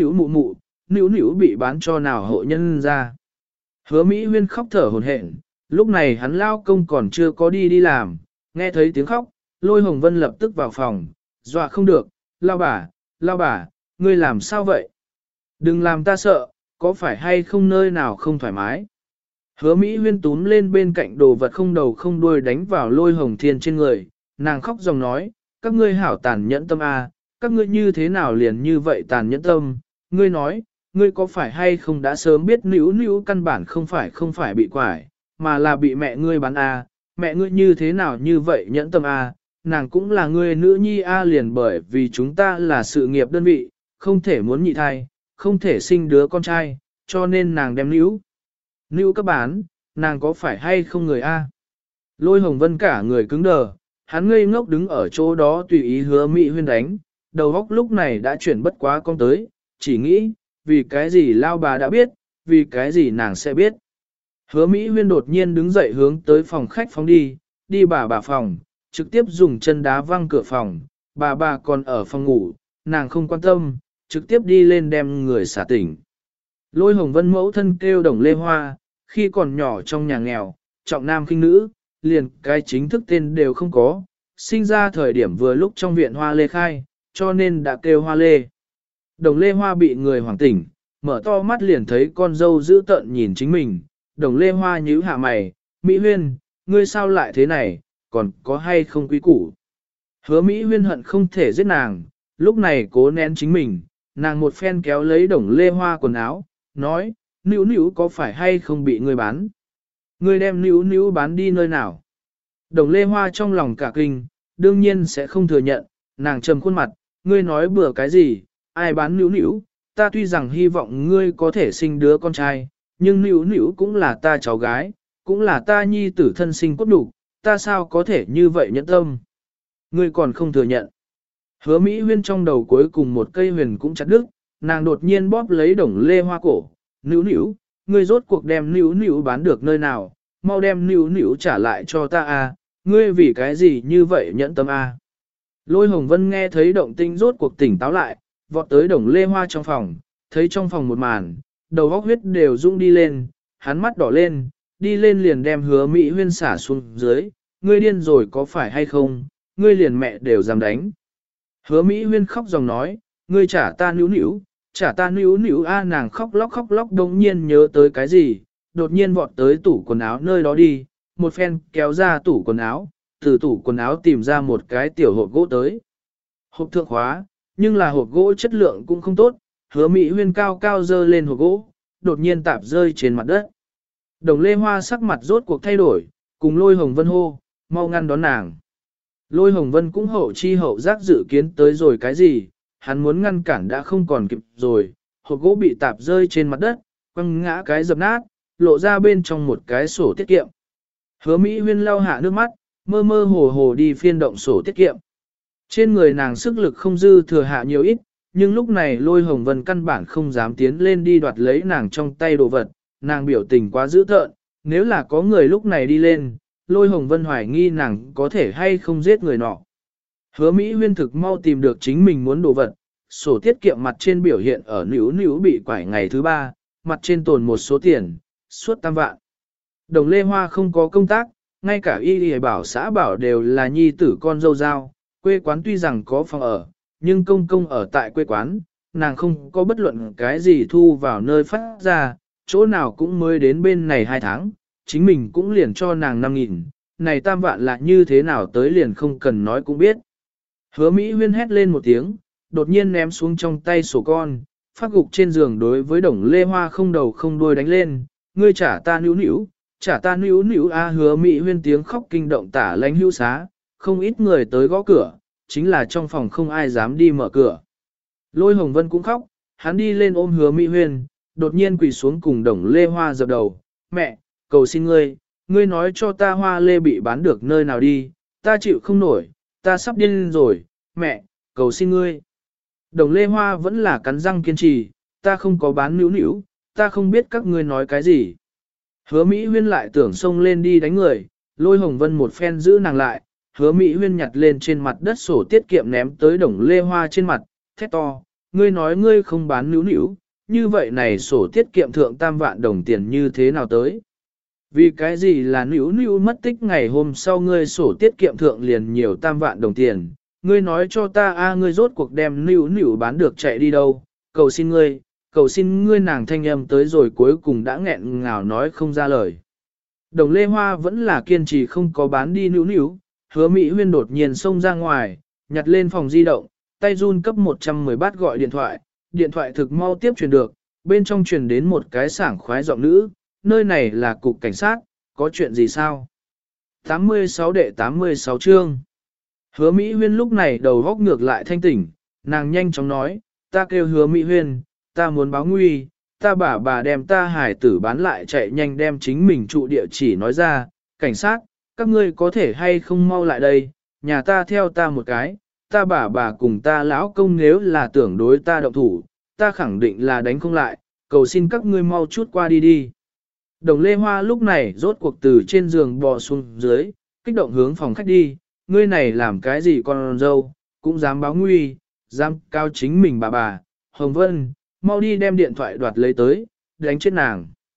A: mụ bị bán cho nào hộ nhân ra. Hứa Mỹ Huyên khóc thở hổn hển, lúc này hắn lao công còn chưa có đi làm, nghe thấy tiếng khóc, Lôi Hồng Vân lập tức vào phòng, dọa không được, lao bà, ngươi làm sao vậy? Đừng làm ta sợ, có phải hay không nơi nào không thoải mái? Hứa Mỹ Huyên túm lên bên cạnh đồ vật không đầu không đuôi đánh vào Lôi Hồng Thiên trên người, nàng khóc dòng nói, các ngươi hảo tàn nhẫn tâm à, các ngươi như thế nào liền như vậy tàn nhẫn tâm, ngươi nói, ngươi có phải hay không đã sớm biết níu căn bản không phải bị quải, mà là bị mẹ ngươi bán à, mẹ ngươi như thế nào như vậy nhẫn tâm à, nàng cũng là ngươi nữ nhi a liền bởi vì chúng ta là sự nghiệp đơn vị, không thể muốn nhị thai, không thể sinh đứa con trai, cho nên nàng đem níu các bán, nàng có phải hay không người a? Lôi Hồng Vân cả người cứng đờ, hắn ngây ngốc đứng ở chỗ đó tùy ý Hứa Mỹ Huyên đánh, đầu óc lúc này đã chuyển bất quá con tới, chỉ nghĩ, vì cái gì lao bà đã biết, vì cái gì nàng sẽ biết. Hứa Mỹ Huyên đột nhiên đứng dậy hướng tới phòng khách phóng đi bà phòng, trực tiếp dùng chân đá văng cửa phòng, bà còn ở phòng ngủ, nàng không quan tâm, trực tiếp đi lên đem người xả tỉnh. Lôi Hồng Vân mẫu thân kêu Đồng Lê Hoa, khi còn nhỏ trong nhà nghèo, trọng nam khinh nữ, liền cái chính thức tên đều không có, sinh ra thời điểm vừa lúc trong viện Hoa Lê khai, cho nên đã kêu Hoa Lê. Đồng Lê Hoa bị người hoảng tỉnh, mở to mắt liền thấy con dâu dữ tợn nhìn chính mình, Đồng Lê Hoa nhíu hạ mày, Mỹ Huyên, ngươi sao lại thế này, còn có hay không quý củ. Hứa Mỹ Huyên hận không thể giết nàng, lúc này cố nén chính mình, nàng một phen kéo lấy Đồng Lê Hoa quần áo, nói, Nữu Nữu có phải hay không bị ngươi bán? Ngươi đem Nữu Nữu bán đi nơi nào? Đồng Lê Hoa trong lòng cả kinh, đương nhiên sẽ không thừa nhận, nàng trầm khuôn mặt, ngươi nói bừa cái gì, ai bán Nữu Nữu, ta tuy rằng hy vọng ngươi có thể sinh đứa con trai, nhưng Nữu Nữu cũng là ta cháu gái, cũng là ta nhi tử thân sinh cốt đủ, ta sao có thể như vậy nhẫn tâm? Ngươi còn không thừa nhận. Hứa Mỹ Huyên trong đầu cuối cùng một cây huyền cũng chặt đứt, nàng đột nhiên bóp lấy Đồng Lê Hoa cổ, Nữu Nữu, ngươi rốt cuộc đem Nữu Nữu bán được nơi nào, mau đem Nữu Nữu trả lại cho ta a, ngươi vì cái gì như vậy nhẫn tâm a? Lôi Hồng Vân nghe thấy động tĩnh rốt cuộc tỉnh táo lại, vọt tới Đồng Lê Hoa trong phòng, thấy trong phòng một màn, đầu óc huyết đều rung đi lên, hắn mắt đỏ lên, đi lên liền đem Hứa Mỹ Huyên xả xuống dưới, ngươi điên rồi có phải hay không, ngươi liền mẹ đều dám đánh. Hứa Mỹ Huyên khóc dòng nói, ngươi trả ta Nữu Nữu, trả ta Nữu Nữu a, nàng khóc lóc đống nhiên nhớ tới cái gì, đột nhiên vọt tới tủ quần áo nơi đó đi, một phen kéo ra tủ quần áo, từ tủ quần áo tìm ra một cái tiểu hộp gỗ tới. Hộp thượng khóa, nhưng là hộp gỗ chất lượng cũng không tốt, Hứa Mỹ Huyên cao cao dơ lên hộp gỗ, đột nhiên tạp rơi trên mặt đất. Đồng Lê Hoa sắc mặt rốt cuộc thay đổi, cùng Lôi Hồng Vân hô, mau ngăn đón nàng. Lôi Hồng Vân cũng hậu chi hậu giác dự kiến tới rồi cái gì, hắn muốn ngăn cản đã không còn kịp rồi, hộp gỗ bị tạp rơi trên mặt đất, quăng ngã cái dập nát, lộ ra bên trong một cái sổ tiết kiệm. Hứa Mỹ Huyên lau hạ nước mắt, mơ mơ hồ hồ đi phiên động sổ tiết kiệm. Trên người nàng sức lực không dư thừa hạ nhiều ít, nhưng lúc này Lôi Hồng Vân căn bản không dám tiến lên đi đoạt lấy nàng trong tay đồ vật, nàng biểu tình quá dữ tợn, nếu là có người lúc này đi lên, Lôi Hồng Vân hoài nghi nàng có thể hay không giết người nọ. Hứa Mỹ Huyên thực mau tìm được chính mình muốn đồ vật, sổ tiết kiệm mặt trên biểu hiện ở Nữu Nữu bị quải ngày thứ 3, mặt trên tồn một số tiền, suốt 8 vạn. Đồng Lê Hoa không có công tác, ngay cả y bảo xã bảo đều là nhi tử con dâu giao, quê quán tuy rằng có phòng ở, nhưng công ở tại quê quán, nàng không có bất luận cái gì thu vào nơi phát ra, chỗ nào cũng mới đến bên này 2 tháng, chính mình cũng liền cho nàng 5.000, này 8 vạn là như thế nào tới liền không cần nói cũng biết. Hứa Mỹ Huyên hét lên một tiếng, đột nhiên ném xuống trong tay sổ con, phát gục trên giường đối với Đồng Lê Hoa không đầu không đuôi đánh lên, ngươi trả ta Nữu Nữu, trả ta Nữu Nữu a. Hứa Mỹ Huyên tiếng khóc kinh động tả lãnh hữu xá, không ít người tới gõ cửa, chính là trong phòng không ai dám đi mở cửa. Lôi Hồng Vân cũng khóc, hắn đi lên ôm Hứa Mỹ Huyên, đột nhiên quỳ xuống cùng Đồng Lê Hoa dập đầu, mẹ, cầu xin ngươi nói cho ta Hoa Lê bị bán được nơi nào đi, ta chịu không nổi, ta sắp điên rồi, mẹ, cầu xin ngươi. Đồng Lê Hoa vẫn là cắn răng kiên trì, ta không có bán Nữu Nữu, ta không biết các ngươi nói cái gì. Hứa Mỹ Huyên lại tưởng xông lên đi đánh người, Lôi Hồng Vân một phen giữ nàng lại, Hứa Mỹ Huyên nhặt lên trên mặt đất sổ tiết kiệm ném tới Đồng Lê Hoa trên mặt, thét to, ngươi nói ngươi không bán Nữu Nữu, như vậy này sổ tiết kiệm thượng 8 vạn đồng tiền như thế nào tới? Vì cái gì là Nữu Nữu mất tích ngày hôm sau ngươi sổ tiết kiệm thượng liền nhiều 8 vạn đồng tiền, ngươi nói cho ta a, ngươi rốt cuộc đem Nữu Nữu bán được chạy đi đâu, cầu xin ngươi nàng thanh âm tới rồi cuối cùng đã nghẹn ngào nói không ra lời. Đồng Lê Hoa vẫn là kiên trì không có bán đi Nữu Nữu, Hứa Mỹ Huyên đột nhiên xông ra ngoài, nhặt lên phòng di động, tay run cấp 110 bát gọi điện thoại thực mau tiếp truyền được, bên trong truyền đến một cái sảng khoái giọng nữ, nơi này là cục cảnh sát, có chuyện gì sao? 86 đệ 86 chương. Hứa Mỹ Huyên lúc này đầu góc ngược lại thanh tỉnh, nàng nhanh chóng nói, ta kêu Hứa Mỹ Huyên, ta muốn báo nguy, ta bà đem ta hải tử bán lại chạy nhanh đem chính mình trụ địa chỉ nói ra, cảnh sát, các ngươi có thể hay không mau lại đây, nhà ta theo ta một cái, ta bà cùng ta lão công nếu là tưởng đối ta động thủ, ta khẳng định là đánh không lại, cầu xin các ngươi mau chút qua đi đi. Đồng Lê Hoa lúc này rốt cuộc từ trên giường bò xuống dưới, kích động hướng phòng khách đi, ngươi này làm cái gì con dâu, cũng dám báo nguy, dám cao chính mình bà, Hồng Vân, mau đi đem điện thoại đoạt lấy tới, đánh chết nàng.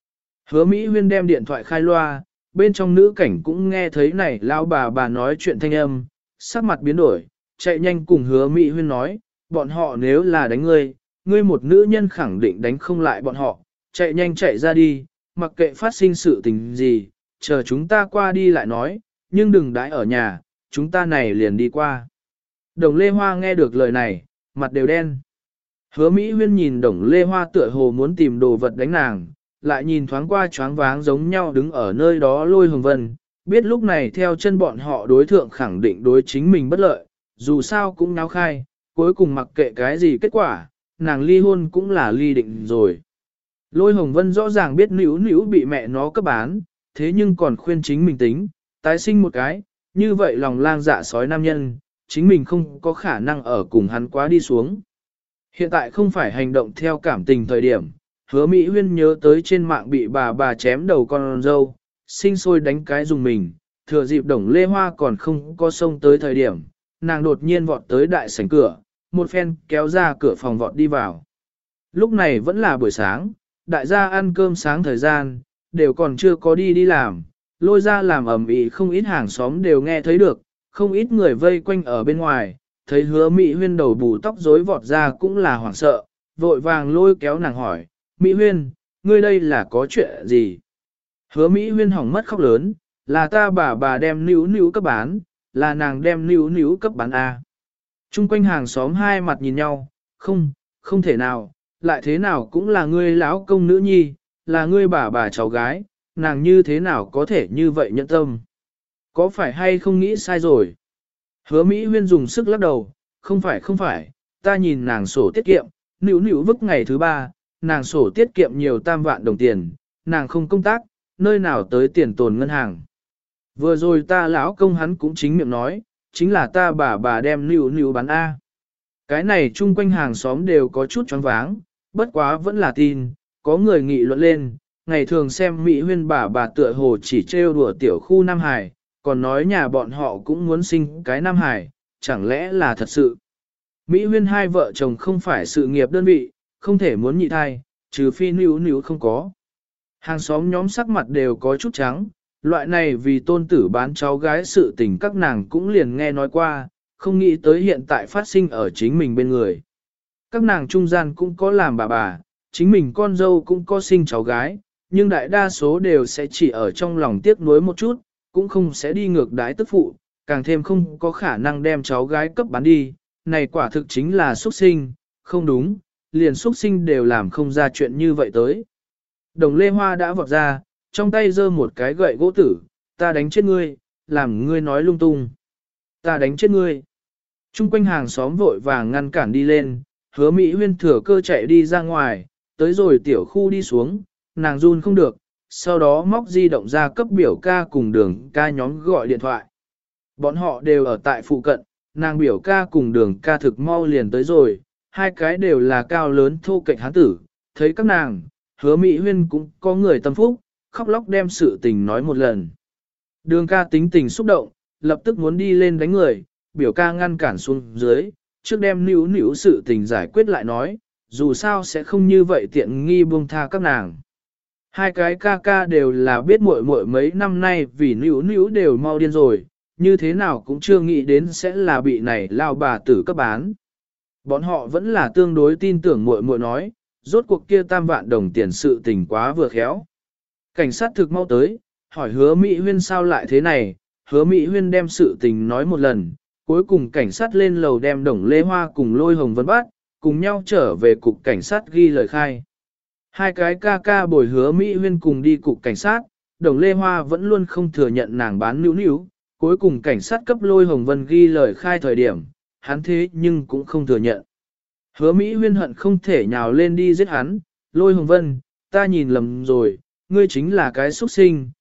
A: Hứa Mỹ Huyên đem điện thoại khai loa, bên trong nữ cảnh cũng nghe thấy này lão bà nói chuyện thanh âm, sắc mặt biến đổi, chạy nhanh cùng Hứa Mỹ Huyên nói, bọn họ nếu là đánh ngươi, ngươi một nữ nhân khẳng định đánh không lại bọn họ, chạy nhanh chạy ra đi, mặc kệ phát sinh sự tình gì, chờ chúng ta qua đi lại nói, nhưng đừng đãi ở nhà, chúng ta này liền đi qua. Đồng Lê Hoa nghe được lời này, mặt đều đen. Hứa Mỹ Huyên nhìn Đồng Lê Hoa tựa hồ muốn tìm đồ vật đánh nàng, lại nhìn thoáng qua choáng váng giống nhau đứng ở nơi đó Lôi Hồng Vân, biết lúc này theo chân bọn họ đối thượng khẳng định đối chính mình bất lợi, dù sao cũng náo khai, cuối cùng mặc kệ cái gì kết quả, nàng ly hôn cũng là ly định rồi. Lôi Hồng Vân rõ ràng biết Nữu Nữu bị mẹ nó cấp bán, thế nhưng còn khuyên chính mình tính, tái sinh một cái, như vậy lòng lang dạ sói nam nhân, chính mình không có khả năng ở cùng hắn quá đi xuống. Hiện tại không phải hành động theo cảm tình thời điểm, Hứa Mỹ Huyên nhớ tới trên mạng bị bà chém đầu con dâu, sinh sôi đánh cái dùng mình, thừa dịp Đồng Lê Hoa còn không có xông tới thời điểm, nàng đột nhiên vọt tới đại sảnh cửa, một phen kéo ra cửa phòng vọt đi vào. Lúc này vẫn là buổi sáng, đại gia ăn cơm sáng thời gian, đều còn chưa có đi làm, Lôi ra làm ầm ĩ không ít hàng xóm đều nghe thấy được, không ít người vây quanh ở bên ngoài, thấy Hứa Mỹ Huyên đầu bù tóc rối vọt ra cũng là hoảng sợ, vội vàng lôi kéo nàng hỏi, Mỹ Huyên, ngươi đây là có chuyện gì? Hứa Mỹ Huyên hỏng mất khóc lớn, là ta bà đem Nữu cấp bán, là nàng đem Nữu cấp bán A. Trung quanh hàng xóm hai mặt nhìn nhau, không thể nào, lại thế nào cũng là ngươi lão công nữ nhi, là ngươi bà cháu gái, nàng như thế nào có thể như vậy nhẫn tâm. Có phải hay không nghĩ sai rồi? Hứa Mỹ Huyên dùng sức lắc đầu, không phải, ta nhìn nàng sổ tiết kiệm, Nữu vứt ngày thứ 3, nàng sổ tiết kiệm nhiều tam vạn đồng tiền, nàng không công tác, nơi nào tới tiền tồn ngân hàng. Vừa rồi ta lão công hắn cũng chính miệng nói, chính là ta bà đem Nữu bán A. Cái này chung quanh hàng xóm đều có chút choáng váng, bất quá vẫn là tin, có người nghị luận lên, ngày thường xem Mỹ Huyên bà tựa hồ chỉ trêu đùa tiểu khu Nam Hải, còn nói nhà bọn họ cũng muốn sinh cái Nam Hải, chẳng lẽ là thật sự. Mỹ Huyên hai vợ chồng không phải sự nghiệp đơn vị, không thể muốn nhị thai, trừ phi Nữu không có. Hàng xóm nhóm sắc mặt đều có chút trắng, loại này vì tôn tử bán cháu gái sự tình các nàng cũng liền nghe nói qua, không nghĩ tới hiện tại phát sinh ở chính mình bên người. Các nàng trung gian cũng có làm bà, chính mình con dâu cũng có sinh cháu gái, nhưng đại đa số đều sẽ chỉ ở trong lòng tiếc nuối một chút, cũng không sẽ đi ngược đái tức phụ, càng thêm không có khả năng đem cháu gái cấp bán đi, này quả thực chính là xuất sinh, không đúng, liền xuất sinh đều làm không ra chuyện như vậy tới. Đồng Lê Hoa đã vọt ra, trong tay giơ một cái gậy gỗ tử, ta đánh chết ngươi, làm ngươi nói lung tung. Ta đánh chết ngươi. Trung quanh hàng xóm vội vàng ngăn cản đi lên, Hứa Mỹ Huyên thừa cơ chạy đi ra ngoài, tới rồi tiểu khu đi xuống, nàng run không được, sau đó móc di động ra cấp biểu ca cùng đường ca nhóm gọi điện thoại. Bọn họ đều ở tại phụ cận, nàng biểu ca cùng đường ca thực mau liền tới rồi, hai cái đều là cao lớn thô kệch hán tử, thấy các nàng, Hứa Mỹ Huyên cũng có người tâm phúc, khóc lóc đem sự tình nói một lần. Đường ca tính tình xúc động, lập tức muốn đi lên đánh người, biểu ca ngăn cản xuống dưới, trước đem Nữu sự tình giải quyết lại nói, dù sao sẽ không như vậy tiện nghi buông tha các nàng. Hai cái ca đều là biết muội mấy năm nay vì Nữu đều mau điên rồi, như thế nào cũng chưa nghĩ đến sẽ là bị này lao bà tử cấp bán. Bọn họ vẫn là tương đối tin tưởng muội nói, rốt cuộc kia tam vạn đồng tiền sự tình quá vừa khéo. Cảnh sát thực mau tới, hỏi Hứa Mỹ Huyên sao lại thế này, Hứa Mỹ Huyên đem sự tình nói một lần, cuối cùng cảnh sát lên lầu đem Đồng Lê Hoa cùng Lôi Hồng Vân bắt, cùng nhau trở về cục cảnh sát ghi lời khai. Hai cái ca bồi Hứa Mỹ Huyên cùng đi cục cảnh sát, Đồng Lê Hoa vẫn luôn không thừa nhận nàng bán Nữu, cuối cùng cảnh sát cấp Lôi Hồng Vân ghi lời khai thời điểm, hắn thế nhưng cũng không thừa nhận. Hứa Mỹ Huyên hận không thể nhào lên đi giết hắn, Lôi Hồng Vân, ta nhìn lầm rồi, ngươi chính là cái xuất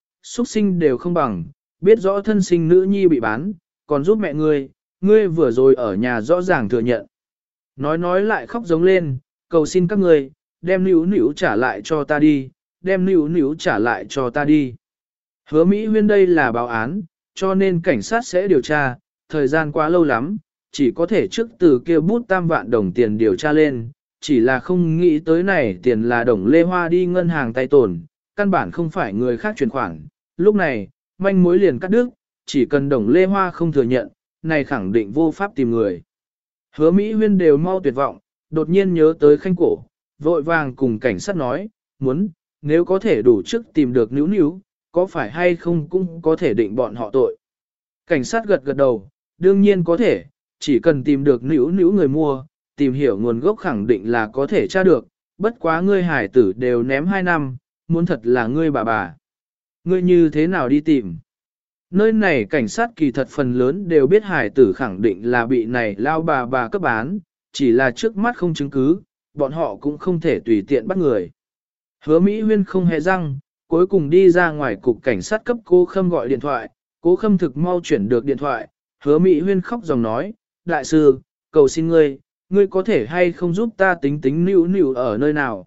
A: sinh đều không bằng, biết rõ thân sinh nữ nhi bị bán, còn giúp mẹ ngươi vừa rồi ở nhà rõ ràng thừa nhận. Nói lại khóc giống lên, cầu xin các ngươi, đem Nữu trả lại cho ta đi, đem Nữu trả lại cho ta đi. Hứa Mỹ Huyên đây là báo án, cho nên cảnh sát sẽ điều tra, thời gian quá lâu lắm, chỉ có thể trước từ kia bút tam vạn đồng tiền điều tra lên, chỉ là không nghĩ tới này tiền là Đồng Lê Hoa đi ngân hàng tay tổn, căn bản không phải người khác chuyển khoản. Lúc này, manh mối liền cắt đứt, chỉ cần Đồng Lê Hoa không thừa nhận, này khẳng định vô pháp tìm người. Hứa Mỹ Huyên đều mau tuyệt vọng, đột nhiên nhớ tới Khanh Cổ, vội vàng cùng cảnh sát nói, nếu có thể đủ trước tìm được Nữu Nữu, có phải hay không cũng có thể định bọn họ tội. Cảnh sát gật gật đầu, đương nhiên có thể, chỉ cần tìm được Nữu Nữu người mua, tìm hiểu nguồn gốc khẳng định là có thể tra được, bất quá ngươi hải tử đều ném 2 năm, muốn thật là ngươi bà. Ngươi như thế nào đi tìm? Nơi này cảnh sát kỳ thật phần lớn đều biết hải tử khẳng định là bị này lao bà cấp bán, chỉ là trước mắt không chứng cứ, bọn họ cũng không thể tùy tiện bắt người. Hứa Mỹ Huyên không hề răng, cuối cùng đi ra ngoài cục cảnh sát cấp Cố Khâm gọi điện thoại, Cố Khâm thực mau chuyển được điện thoại, Hứa Mỹ Huyên khóc dòng nói, đại sư, cầu xin ngươi có thể hay không giúp ta tính Nữu ở nơi nào,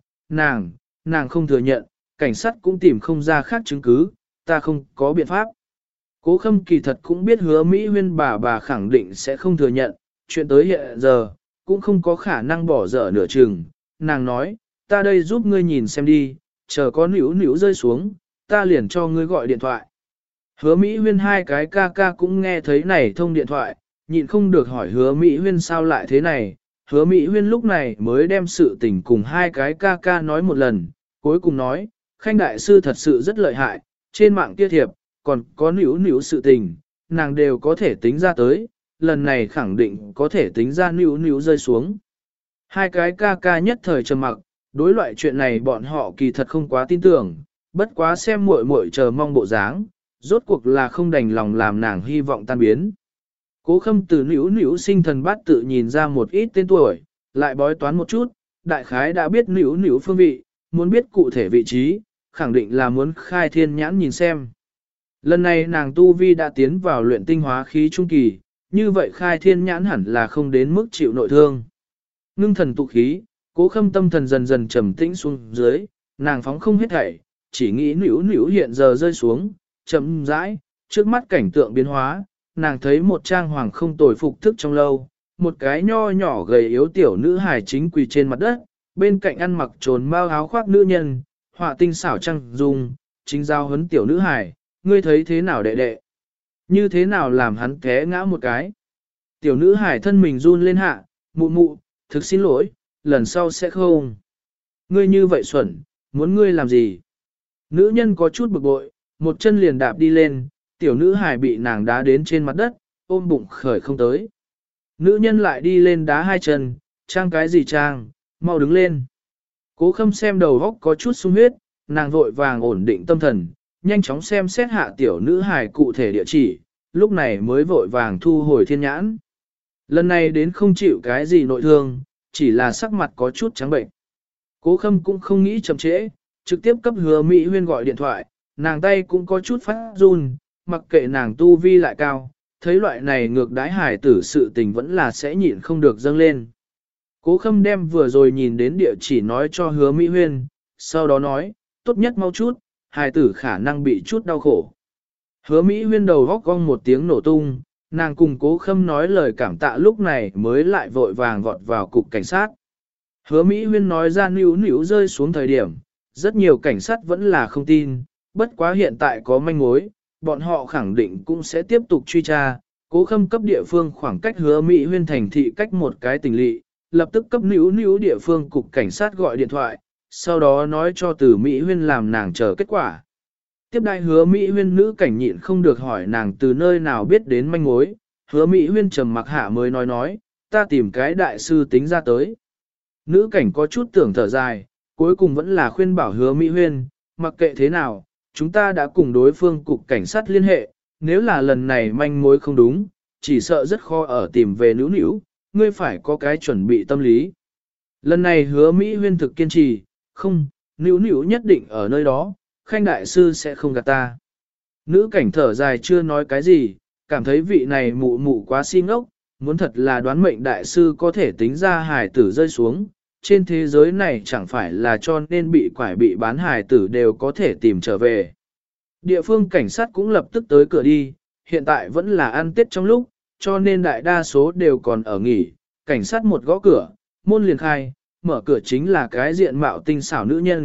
A: nàng không thừa nhận, cảnh sát cũng tìm không ra khác chứng cứ, ta không có biện pháp. Cố Khâm kỳ thật cũng biết Hứa Mỹ Huyên bà khẳng định sẽ không thừa nhận, chuyện tới hiện giờ, cũng không có khả năng bỏ dở nửa chừng, nàng nói, ta đây giúp ngươi nhìn xem đi, chờ có Nữu rơi xuống, ta liền cho ngươi gọi điện thoại. Hứa Mỹ Huyên hai cái ca cũng nghe thấy này thông điện thoại, nhịn không được hỏi Hứa Mỹ Huyên sao lại thế này, Hứa Mỹ Huyên lúc này mới đem sự tình cùng hai cái ca nói một lần, cuối cùng nói, Khanh đại sư thật sự rất lợi hại, trên mạng kia thiệp, còn có Nữu sự tình, nàng đều có thể tính ra tới, lần này khẳng định có thể tính ra Nữu rơi xuống. Hai cái ca nhất thời trầm mặc, đối loại chuyện này bọn họ kỳ thật không quá tin tưởng, bất quá xem muội chờ mong bộ dáng, rốt cuộc là không đành lòng làm nàng hy vọng tan biến. Cố Khâm từ Nữu sinh thần bát tự nhìn ra một ít tên tuổi, lại bói toán một chút, đại khái đã biết Nữu phương vị, muốn biết cụ thể vị trí, khẳng định là muốn khai thiên nhãn nhìn xem. Lần này nàng tu vi đã tiến vào luyện tinh hóa khí trung kỳ, như vậy khai thiên nhãn hẳn là không đến mức chịu nội thương. Ngưng thần tụ khí, Cố Khâm tâm thần dần dần trầm tĩnh xuống dưới, nàng phóng không hết thảy, chỉ nghĩ Nữu hiện giờ rơi xuống, chậm rãi, trước mắt cảnh tượng biến hóa, nàng thấy một trang hoàng không tồi phục thức trong lâu, một cái nho nhỏ gầy yếu tiểu nữ hài chính quỳ trên mặt đất, bên cạnh ăn mặc trồn bao áo khoác nữ nhân, họa tinh xảo trăng dung, chính giao huấn tiểu nữ hài, ngươi thấy thế nào đệ? Như thế nào làm hắn té ngã một cái? Tiểu nữ hài thân mình run lên hạ, mụ, thực xin lỗi, lần sau sẽ không. Ngươi như vậy xuẩn, muốn ngươi làm gì? Nữ nhân có chút bực bội, một chân liền đạp đi lên, tiểu nữ hài bị nàng đá đến trên mặt đất, ôm bụng khởi không tới. Nữ nhân lại đi lên đá hai chân, trang cái gì trang, mau đứng lên. Cố Khâm xem đầu góc có chút sung huyết, nàng vội vàng ổn định tâm thần, nhanh chóng xem xét hạ tiểu nữ hài cụ thể địa chỉ, lúc này mới vội vàng thu hồi thiên nhãn. Lần này đến không chịu cái gì nội thương, chỉ là sắc mặt có chút trắng bệnh. Cố Khâm cũng không nghĩ chậm trễ, trực tiếp cấp Hứa Mỹ Huyên gọi điện thoại, nàng tay cũng có chút phát run, mặc kệ nàng tu vi lại cao, thấy loại này ngược đái hải tử sự tình vẫn là sẽ nhịn không được dâng lên. Cố Khâm đem vừa rồi nhìn đến địa chỉ nói cho Hứa Mỹ Huyên, sau đó nói, tốt nhất mau chút, hải tử khả năng bị chút đau khổ. Hứa Mỹ Huyên đầu góc cong một tiếng nổ tung, nàng cùng Cố Khâm nói lời cảm tạ lúc này mới lại vội vàng vọt vào cục cảnh sát. Hứa Mỹ Huyên nói ra Nữu rơi xuống thời điểm, rất nhiều cảnh sát vẫn là không tin, bất quá hiện tại có manh mối, bọn họ khẳng định cũng sẽ tiếp tục truy tra. Cố Khâm cấp địa phương khoảng cách Hứa Mỹ Huyên thành thị cách một cái tỉnh lỵ, lập tức cấp Nữu địa phương cục cảnh sát gọi điện thoại, sau đó nói cho từ Mỹ Huyên làm nàng chờ kết quả. Tiếp đại Hứa Mỹ Huyên nữ cảnh nhịn không được hỏi nàng từ nơi nào biết đến manh mối, Hứa Mỹ Huyên trầm mặc hạ mới nói, ta tìm cái đại sư tính ra tới. Nữ cảnh có chút tưởng thở dài, cuối cùng vẫn là khuyên bảo Hứa Mỹ Huyên, mặc kệ thế nào, chúng ta đã cùng đối phương cục cảnh sát liên hệ, nếu là lần này manh mối không đúng, chỉ sợ rất khó ở tìm về Nữu, ngươi phải có cái chuẩn bị tâm lý. Lần này Hứa Mỹ Huyên thực kiên trì, không, Nữu nhất định ở nơi đó, Khanh đại sư sẽ không gạt ta. Nữ cảnh thở dài chưa nói cái gì, cảm thấy vị này mụ quá si ngốc, muốn thật là đoán mệnh đại sư có thể tính ra hài tử rơi xuống, trên thế giới này chẳng phải là cho nên bị quải bị bán hài tử đều có thể tìm trở về. Địa phương cảnh sát cũng lập tức tới cửa đi, hiện tại vẫn là ăn Tết trong lúc, cho nên đại đa số đều còn ở nghỉ, cảnh sát một gõ cửa, môn liền khai, mở cửa chính là cái diện mạo tinh xảo nữ nhân,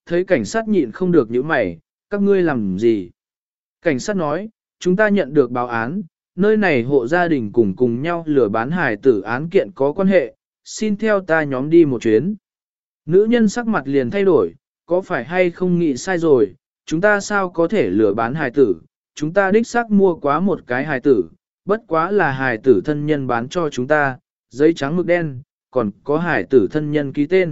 A: thấy cảnh sát nhịn không được những mày, các ngươi làm gì? Cảnh sát nói, chúng ta nhận được báo án, nơi này hộ gia đình cùng nhau lừa bán hài tử án kiện có quan hệ, xin theo ta nhóm đi một chuyến. Nữ nhân sắc mặt liền thay đổi, có phải hay không nghĩ sai rồi, chúng ta sao có thể lừa bán hài tử, chúng ta đích xác mua quá một cái hài tử, bất quá là hài tử thân nhân bán cho chúng ta, giấy trắng mực đen, còn có hài tử thân nhân ký tên.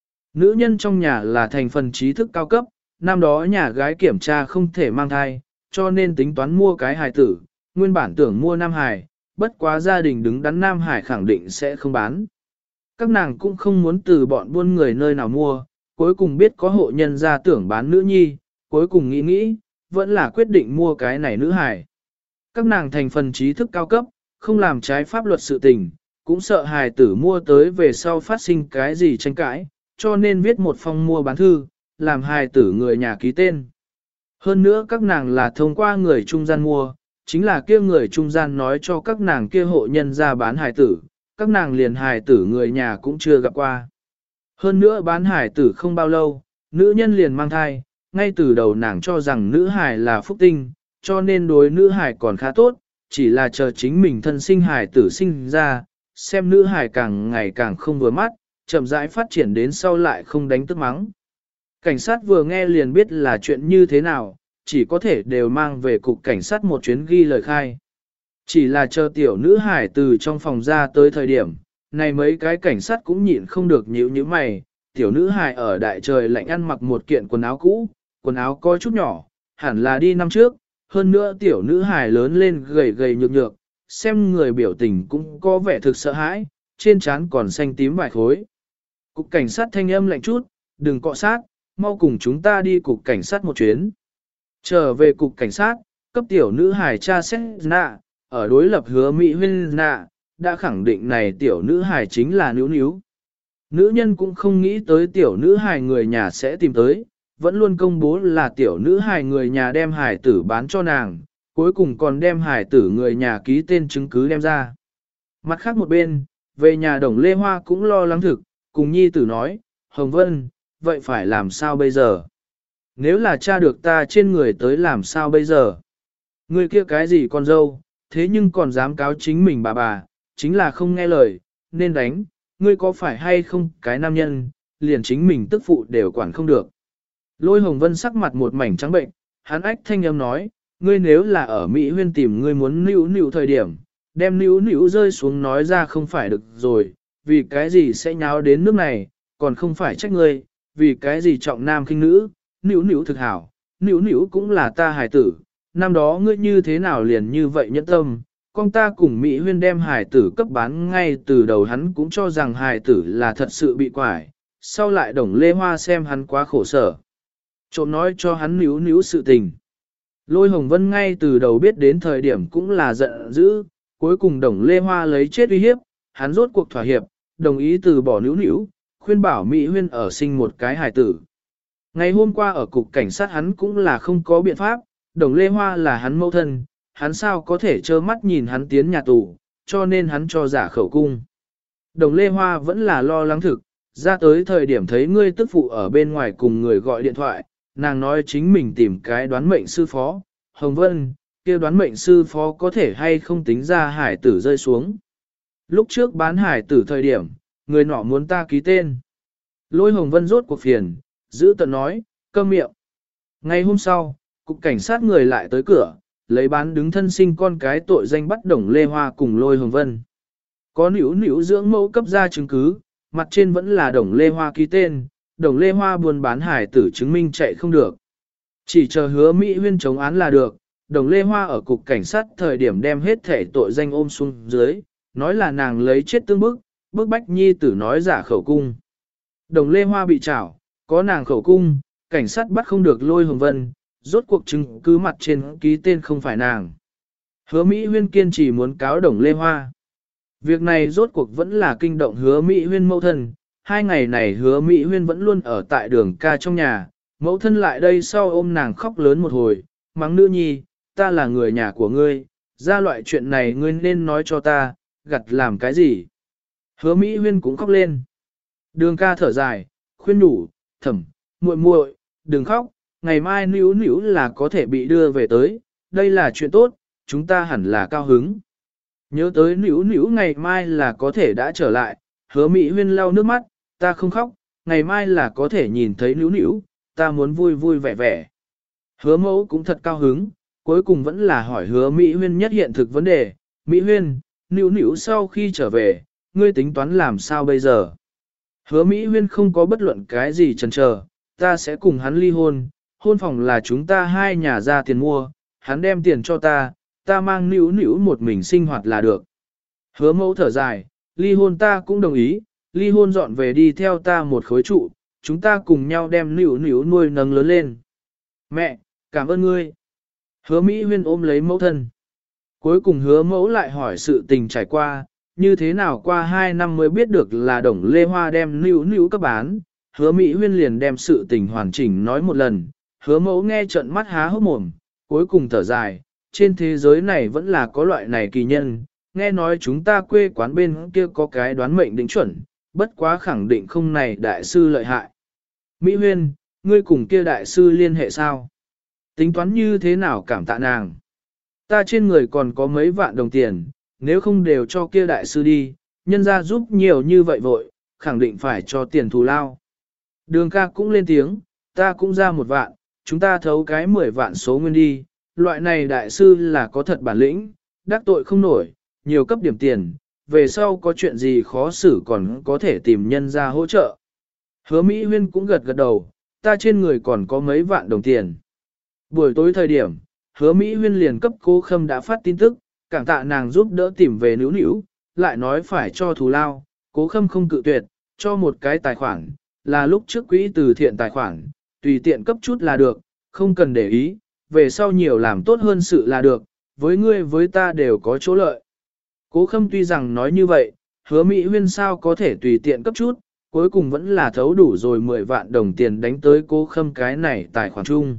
A: Nữ nhân trong nhà là thành phần trí thức cao cấp, năm đó nhà gái kiểm tra không thể mang thai, cho nên tính toán mua cái hài tử, nguyên bản tưởng mua nam hài, bất quá gia đình đứng đắn nam hải khẳng định sẽ không bán. Các nàng cũng không muốn từ bọn buôn người nơi nào mua, cuối cùng biết có hộ nhân gia tưởng bán nữ nhi, cuối cùng nghĩ, vẫn là quyết định mua cái này nữ hải. Các nàng thành phần trí thức cao cấp, không làm trái pháp luật sự tình, cũng sợ hài tử mua tới về sau phát sinh cái gì tranh cãi, cho nên viết một phong mua bán thư, làm hài tử người nhà ký tên. Hơn nữa các nàng là thông qua người trung gian mua, chính là kia người trung gian nói cho các nàng kia hộ nhân ra bán hài tử, các nàng liền hài tử người nhà cũng chưa gặp qua. Hơn nữa bán hài tử không bao lâu, nữ nhân liền mang thai, ngay từ đầu nàng cho rằng nữ hài là phúc tinh, cho nên đối nữ hài còn khá tốt, chỉ là chờ chính mình thân sinh hài tử sinh ra, xem nữ hài càng ngày càng không vừa mắt, chậm rãi phát triển đến sau lại không đánh tức mắng. Cảnh sát vừa nghe liền biết là chuyện như thế nào, chỉ có thể đều mang về cục cảnh sát một chuyến ghi lời khai. Chỉ là chờ tiểu nữ hải từ trong phòng ra tới thời điểm, này mấy cái cảnh sát cũng nhịn không được nhíu như mày, tiểu nữ hải ở đại trời lạnh ăn mặc một kiện quần áo cũ, quần áo có chút nhỏ, hẳn là đi năm trước, hơn nữa tiểu nữ hải lớn lên gầy gầy nhược nhược, xem người biểu tình cũng có vẻ thực sợ hãi, trên trán còn xanh tím vài khối. Cục cảnh sát thanh âm lạnh chút, đừng cọ sát, mau cùng chúng ta đi cục cảnh sát một chuyến. Trở về cục cảnh sát, cấp tiểu nữ hải tra xét nạ, ở đối lập Hứa Mỹ Huyên nạ, đã khẳng định này tiểu nữ hải chính là Níu Níu. Nữ nhân cũng không nghĩ tới tiểu nữ hải người nhà sẽ tìm tới, vẫn luôn công bố là tiểu nữ hải người nhà đem hải tử bán cho nàng, cuối cùng còn đem hải tử người nhà ký tên chứng cứ đem ra. Mặt khác một bên, về nhà Đồng Lê Hoa cũng lo lắng thực, cùng nhi tử nói, Hồng Vân, vậy phải làm sao bây giờ? Nếu là cha được ta trên người tới làm sao bây giờ? Người kia cái gì con dâu, thế nhưng còn dám cáo chính mình bà, chính là không nghe lời, nên đánh, ngươi có phải hay không cái nam nhân, liền chính mình tức phụ đều quản không được. Lôi Hồng Vân sắc mặt một mảnh trắng bệnh, hắn ách thanh âm nói, ngươi nếu là ở Mỹ Huyên tìm ngươi muốn níu thời điểm, đem níu rơi xuống nói ra không phải được rồi, vì cái gì sẽ nháo đến nước này, còn không phải trách ngươi, vì cái gì trọng nam khinh nữ, níu thực hảo, níu cũng là ta hài tử, năm đó ngươi như thế nào liền như vậy nhẫn tâm, con ta cùng Mỹ Huyên đem hài tử cấp bán ngay từ đầu hắn cũng cho rằng hài tử là thật sự bị quải, sau lại Đồng Lê Hoa xem hắn quá khổ sở. Trộm nói cho hắn níu sự tình. Lôi Hồng Vân ngay từ đầu biết đến thời điểm cũng là giận dữ, cuối cùng Đồng Lê Hoa lấy chết uy hiếp, hắn rốt cuộc thỏa hiệp, đồng ý từ bỏ níu, khuyên bảo Mỹ Huyên ở sinh một cái hài tử. Ngày hôm qua ở cục cảnh sát hắn cũng là không có biện pháp, Đồng Lê Hoa là hắn mẫu thân, hắn sao có thể trơ mắt nhìn hắn tiến nhà tù, cho nên hắn cho giả khẩu cung. Đồng Lê Hoa vẫn là lo lắng thực, ra tới thời điểm thấy ngươi tức phụ ở bên ngoài cùng người gọi điện thoại, nàng nói chính mình tìm cái đoán mệnh sư phó, Hồng Vân, kia đoán mệnh sư phó có thể hay không tính ra hải tử rơi xuống. Lúc trước bán hải tử thời điểm, người nọ muốn ta ký tên. Lôi Hồng Vân rốt cuộc phiền, giữ tận nói, câm miệng. Ngày hôm sau, cục cảnh sát người lại tới cửa, lấy bán đứng thân sinh con cái tội danh bắt Đồng Lê Hoa cùng Lôi Hồng Vân. Có níu dưỡng mẫu cấp ra chứng cứ, mặt trên vẫn là Đồng Lê Hoa ký tên, Đồng Lê Hoa buôn bán hải tử chứng minh chạy không được. Chỉ chờ Hứa Mỹ Huyên chống án là được, Đồng Lê Hoa ở cục cảnh sát thời điểm đem hết thể tội danh ôm xuống dưới, nói là nàng lấy chết tương bức bách nhi tử nói giả khẩu cung. Đồng Lê Hoa bị trảo, có nàng khẩu cung, cảnh sát bắt không được Lôi Hồng Vân, rốt cuộc chứng cứ mặt trên ký tên không phải nàng. Hứa Mỹ Huyên kiên trì muốn cáo Đồng Lê Hoa. Việc này rốt cuộc vẫn là kinh động Hứa Mỹ Huyên mẫu thân, 2 ngày này Hứa Mỹ Huyên vẫn luôn ở tại đường ca trong nhà, mẫu thân lại đây sau ôm nàng khóc lớn một hồi, mắng nữ nhi, ta là người nhà của ngươi, ra loại chuyện này ngươi nên nói cho ta, gặt làm cái gì. Hứa Mỹ Huyên cũng khóc lên. Đường ca thở dài, khuyên nhủ, thẩm, muội, đừng khóc, ngày mai níu níu là có thể bị đưa về tới, đây là chuyện tốt, chúng ta hẳn là cao hứng. Nhớ tới níu níu ngày mai là có thể đã trở lại, Hứa Mỹ Huyên lau nước mắt, ta không khóc, ngày mai là có thể nhìn thấy níu níu, ta muốn vui vui vẻ vẻ. Hứa mẫu cũng thật cao hứng, cuối cùng vẫn là hỏi Hứa Mỹ Huyên nhất hiện thực vấn đề, Mỹ Huyên, níu níu sau khi trở về, ngươi tính toán làm sao bây giờ? Hứa Mỹ Huyên không có bất luận cái gì chần chờ, ta sẽ cùng hắn ly hôn, hôn phòng là chúng ta hai nhà ra tiền mua, hắn đem tiền cho ta, ta mang níu níu một mình sinh hoạt là được. Hứa mẫu thở dài, ly hôn ta cũng đồng ý, ly hôn dọn về đi theo ta một khối trụ, chúng ta cùng nhau đem níu níu nuôi nấng lớn lên. Mẹ, cảm ơn ngươi. Hứa Mỹ Huyên ôm lấy mẫu thân. Cuối cùng hứa mẫu lại hỏi sự tình trải qua, như thế nào qua 2 năm mới biết được là Đồng Lê Hoa đem níu níu cấp bán. Hứa Mỹ Huyên liền đem sự tình hoàn chỉnh nói một lần, hứa mẫu nghe trợn mắt há hốc mồm, cuối cùng thở dài, trên thế giới này vẫn là có loại này kỳ nhân, nghe nói chúng ta quê quán bên kia có cái đoán mệnh định chuẩn, bất quá khẳng định không này đại sư lợi hại. Mỹ Huyên, ngươi cùng kia đại sư liên hệ sao? Tính toán như thế nào cảm tạ nàng? Ta trên người còn có mấy vạn đồng tiền, nếu không đều cho kia đại sư đi, nhân ra giúp nhiều như vậy vội, khẳng định phải cho tiền thù lao. Đường ca cũng lên tiếng, ta cũng ra 1 vạn, chúng ta thấu cái 10 vạn số nguyên đi, loại này đại sư là có thật bản lĩnh, đắc tội không nổi, nhiều cấp điểm tiền, về sau có chuyện gì khó xử còn có thể tìm nhân ra hỗ trợ. Hứa Mỹ Huyên cũng gật gật đầu, ta trên người còn có mấy vạn đồng tiền. Buổi tối thời điểm, Hứa Mỹ Huyên liền cấp Cố Khâm đã phát tin tức, cảm tạ nàng giúp đỡ tìm về níu níu, lại nói phải cho thù lao, Cố Khâm không cự tuyệt, cho một cái tài khoản, là lúc trước quỹ từ thiện tài khoản, tùy tiện cấp chút là được, không cần để ý, về sau nhiều làm tốt hơn sự là được, với ngươi với ta đều có chỗ lợi. Cố Khâm tuy rằng nói như vậy, Hứa Mỹ Huyên sao có thể tùy tiện cấp chút, cuối cùng vẫn là thấu đủ rồi 10 vạn đồng tiền đánh tới Cố Khâm cái này tài khoản chung.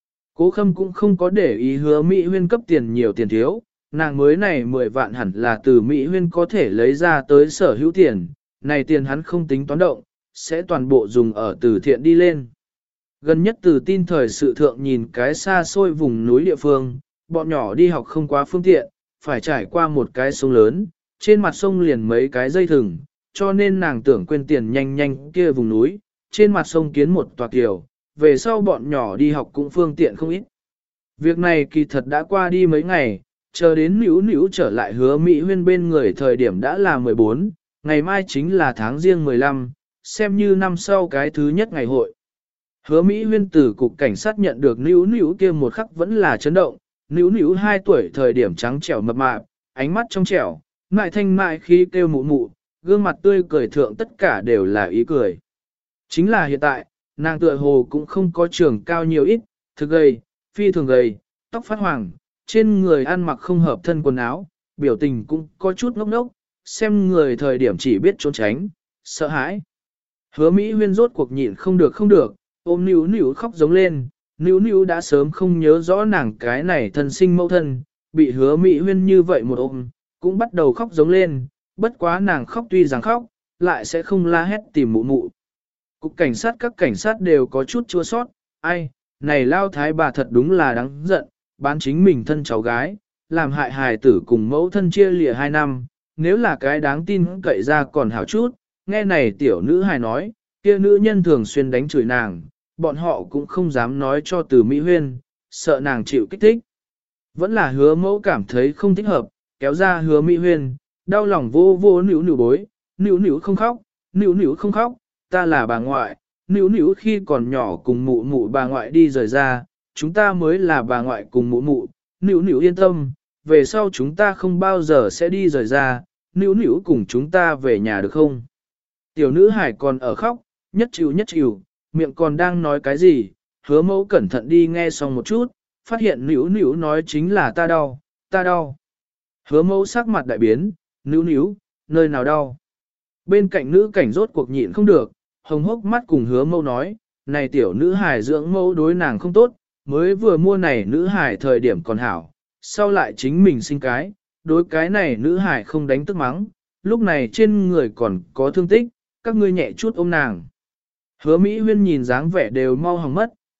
A: Cố Khâm cũng không có để ý Hứa Mỹ Huyên cấp tiền nhiều tiền thiếu, nàng mới này 10 vạn hẳn là từ Mỹ Huyên có thể lấy ra tới sở hữu tiền, này tiền hắn không tính toán động, sẽ toàn bộ dùng ở từ thiện đi lên. Gần nhất từ tin thời sự thượng nhìn cái xa xôi vùng núi địa phương, bọn nhỏ đi học không quá phương tiện, phải trải qua một cái sông lớn, trên mặt sông liền mấy cái dây thừng, cho nên nàng tưởng quên tiền nhanh nhanh kia vùng núi, trên mặt sông kiến một tòa kiều, về sau bọn nhỏ đi học cũng phương tiện không ít. Việc này kỳ thật đã qua đi mấy ngày, chờ đến Nữu Nữu trở lại Hứa Mỹ Huyên bên người thời điểm đã là 14, ngày mai chính là tháng riêng 15, xem như năm sau cái thứ nhất ngày hội. Hứa Mỹ Huyên từ cục cảnh sát nhận được Nữu Nữu kia một khắc vẫn là chấn động, Nữu Nữu 2 tuổi thời điểm trắng trẻo mập mạp, ánh mắt trong trẻo, mại thanh mại khi kêu mụ mụ, gương mặt tươi cười thượng tất cả đều là ý cười. Chính là hiện tại, nàng tựa hồ cũng không có trường cao nhiều ít, thực gầy, phi thường gầy, tóc phát hoàng, trên người ăn mặc không hợp thân quần áo, biểu tình cũng có chút ngốc ngốc, xem người thời điểm chỉ biết trốn tránh, sợ hãi. Hứa Mỹ Huyên rốt cuộc nhịn không được, ôm Nữu Nữu khóc giống lên, Nữu Nữu đã sớm không nhớ rõ nàng cái này thân sinh mẫu thân, bị Hứa Mỹ Huyên như vậy một ôm, cũng bắt đầu khóc giống lên, bất quá nàng khóc tuy rằng khóc, lại sẽ không la hét tìm mụ mụ. Cục cảnh sát các cảnh sát đều có chút chua sót, ai, này lao thái bà thật đúng là đáng giận, bán chính mình thân cháu gái, làm hại hài tử cùng mẫu thân chia lìa 2 năm, nếu là cái đáng tin cậy ra còn hảo chút, nghe này tiểu nữ hài nói, kia nữ nhân thường xuyên đánh chửi nàng, bọn họ cũng không dám nói cho từ Mỹ Huyên, sợ nàng chịu kích thích. Vẫn là Hứa mẫu cảm thấy không thích hợp, kéo ra Hứa Mỹ Huyên, đau lòng vô vô Nữu Nữu bối, Nữu Nữu không khóc, Nữu Nữu không khóc, ta là bà ngoại, Nữu Nữu khi còn nhỏ cùng mụ mụ bà ngoại đi rời ra, chúng ta mới là bà ngoại cùng mụ mụ, Nữu Nữu yên tâm, về sau chúng ta không bao giờ sẽ đi rời ra, Nữu Nữu cùng chúng ta về nhà được không? Tiểu nữ hải còn ở khóc, nhất chịu, miệng còn đang nói cái gì, Hứa mẫu cẩn thận đi nghe xong một chút, phát hiện Nữu Nữu nói chính là ta đau. Hứa mẫu sắc mặt đại biến, Nữu Nữu, nơi nào đau? Bên cạnh nữ cảnh rốt cuộc nhịn không được, hồng hốc mắt cùng Hứa mẫu nói, này tiểu nữ hài dưỡng mẫu đối nàng không tốt, mới vừa mua này nữ hài thời điểm còn hảo, sau lại chính mình sinh cái, đối cái này nữ hài không đánh tức mắng, lúc này trên người còn có thương tích, các ngươi nhẹ chút ôm nàng. Hứa Mỹ Huyên nhìn dáng vẻ đều mau hỏng mất,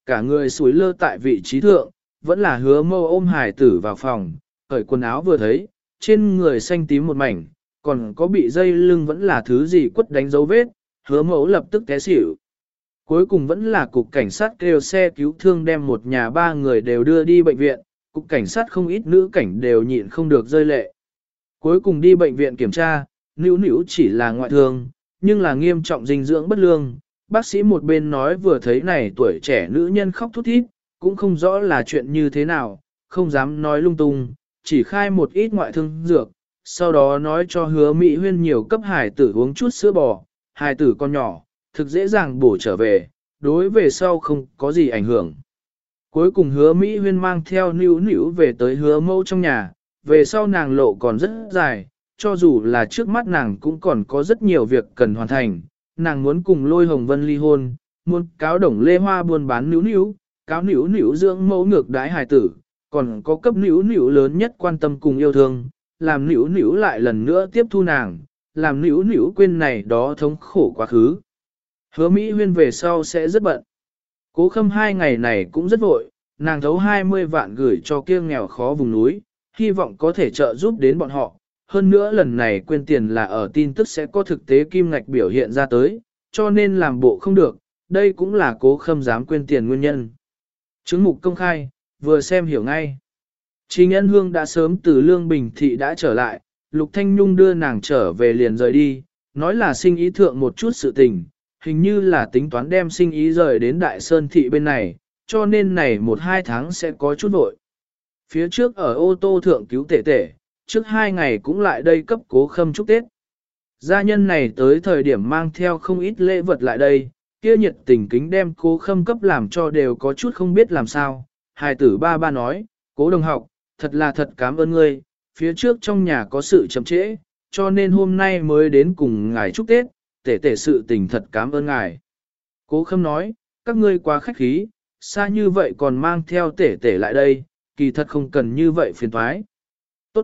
A: cả người sủi lơ tại vị trí thượng, vẫn là hứa mâu ôm hài tử vào phòng, cởi quần áo vừa thấy, trên người xanh tím một mảnh, còn có bị dây lưng vẫn là thứ gì quất đánh dấu vết, hứa mẫu lập tức té xỉu. Cuối cùng vẫn là cục cảnh sát kêu xe cứu thương đem một nhà ba người đều đưa đi bệnh viện, cục cảnh sát không ít nữ cảnh đều nhịn không được rơi lệ. Cuối cùng đi bệnh viện kiểm tra, nữu nữu chỉ là ngoại thương, nhưng là nghiêm trọng dinh dưỡng bất lương. Bác sĩ một bên nói vừa thấy này tuổi trẻ nữ nhân khóc thút thít, cũng không rõ là chuyện như thế nào, không dám nói lung tung, chỉ khai một ít ngoại thương dược, sau đó nói cho hứa Mỹ Huyên nhiều cấp hài tử uống chút sữa bò, hài tử con nhỏ, thực dễ dàng bổ trở về, đối về sau không có gì ảnh hưởng. Cuối cùng hứa Mỹ Huyên mang theo nữu nữu về tới hứa mẫu trong nhà, về sau nàng lộ còn rất dài, cho dù là trước mắt nàng cũng còn có rất nhiều việc cần hoàn thành, nàng muốn cùng Lôi Hồng Vân ly hôn, muốn cáo Đồng Lê Hoa buôn bán nữu nữu, cáo nữu nữu dưỡng mẫu ngược đái hài tử, còn có cấp nữu nữu lớn nhất quan tâm cùng yêu thương, làm nữu nữu lại lần nữa tiếp thu nàng, làm nữu nữu quên này đó thống khổ quá khứ. Hứa Mỹ Huyên về sau sẽ rất bận. Cố Khâm 2 ngày này cũng rất vội, nàng thấu 20 vạn gửi cho kia nghèo khó vùng núi, hy vọng có thể trợ giúp đến bọn họ. Hơn nữa lần này quên tiền là ở tin tức sẽ có thực tế kim ngạch biểu hiện ra tới, cho nên làm bộ không được, đây cũng là Cố Khâm dám quên tiền nguyên nhân. Chứng mục công khai, vừa xem hiểu ngay. Trình Ân Hương đã sớm từ Lương Bình Thị đã trở lại, Lục Thanh Nhung đưa nàng trở về liền rời đi, nói là sinh ý thượng một chút sự tình, hình như là tính toán đem sinh ý rời đến Đại Sơn Thị bên này, cho nên này 1-2 tháng sẽ có chút vội. Phía trước ở ô tô thượng cứu tể tể, trước 2 ngày cũng lại đây cấp Cố Khâm chúc Tết. Gia nhân này tới thời điểm mang theo không ít lễ vật lại đây, kia nhiệt tình kính đem Cố Khâm cấp làm cho đều có chút không biết làm sao. Hài tử ba nói, Cố đồng học, thật cảm ơn ngươi, phía trước trong nhà có sự chậm trễ, cho nên hôm nay mới đến cùng ngài chúc Tết, tể tể sự tình thật cảm ơn ngài. Cố Khâm nói, các ngươi quá khách khí, xa như vậy còn mang theo tể tể lại đây, kỳ thật không cần như vậy phiền thoái. Tốt.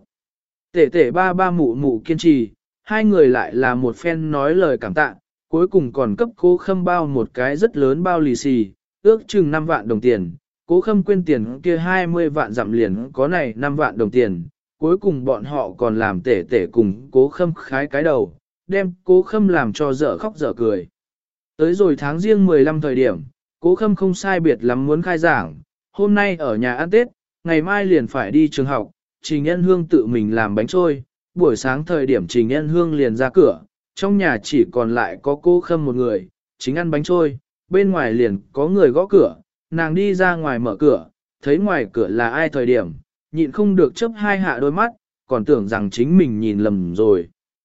A: Tể tể ba mụ mụ kiên trì, hai người lại là một phen nói lời cảm tạ, cuối cùng còn cấp Cố Khâm bao một cái rất lớn bao lì xì, ước chừng 5 vạn đồng tiền. Cố Khâm quên tiền kia 20 vạn dặm liền có này 5 vạn đồng tiền, cuối cùng bọn họ còn làm tể tể cùng Cố Khâm khái cái đầu, đem Cố Khâm làm cho dở khóc dở cười. Tới rồi tháng riêng 15 thời điểm, Cố Khâm không sai biệt lắm muốn khai giảng, hôm nay ở nhà ăn Tết, ngày mai liền phải đi trường học, Trình Ân Hương tự mình làm bánh trôi, buổi sáng thời điểm Trình Ân Hương liền ra cửa, trong nhà chỉ còn lại có Cố Khâm một người, chính ăn bánh trôi, bên ngoài liền có người gõ cửa, nàng đi ra ngoài mở cửa, thấy ngoài cửa là ai thời điểm, nhịn không được chớp 2 hạ đôi mắt, còn tưởng rằng chính mình nhìn lầm rồi.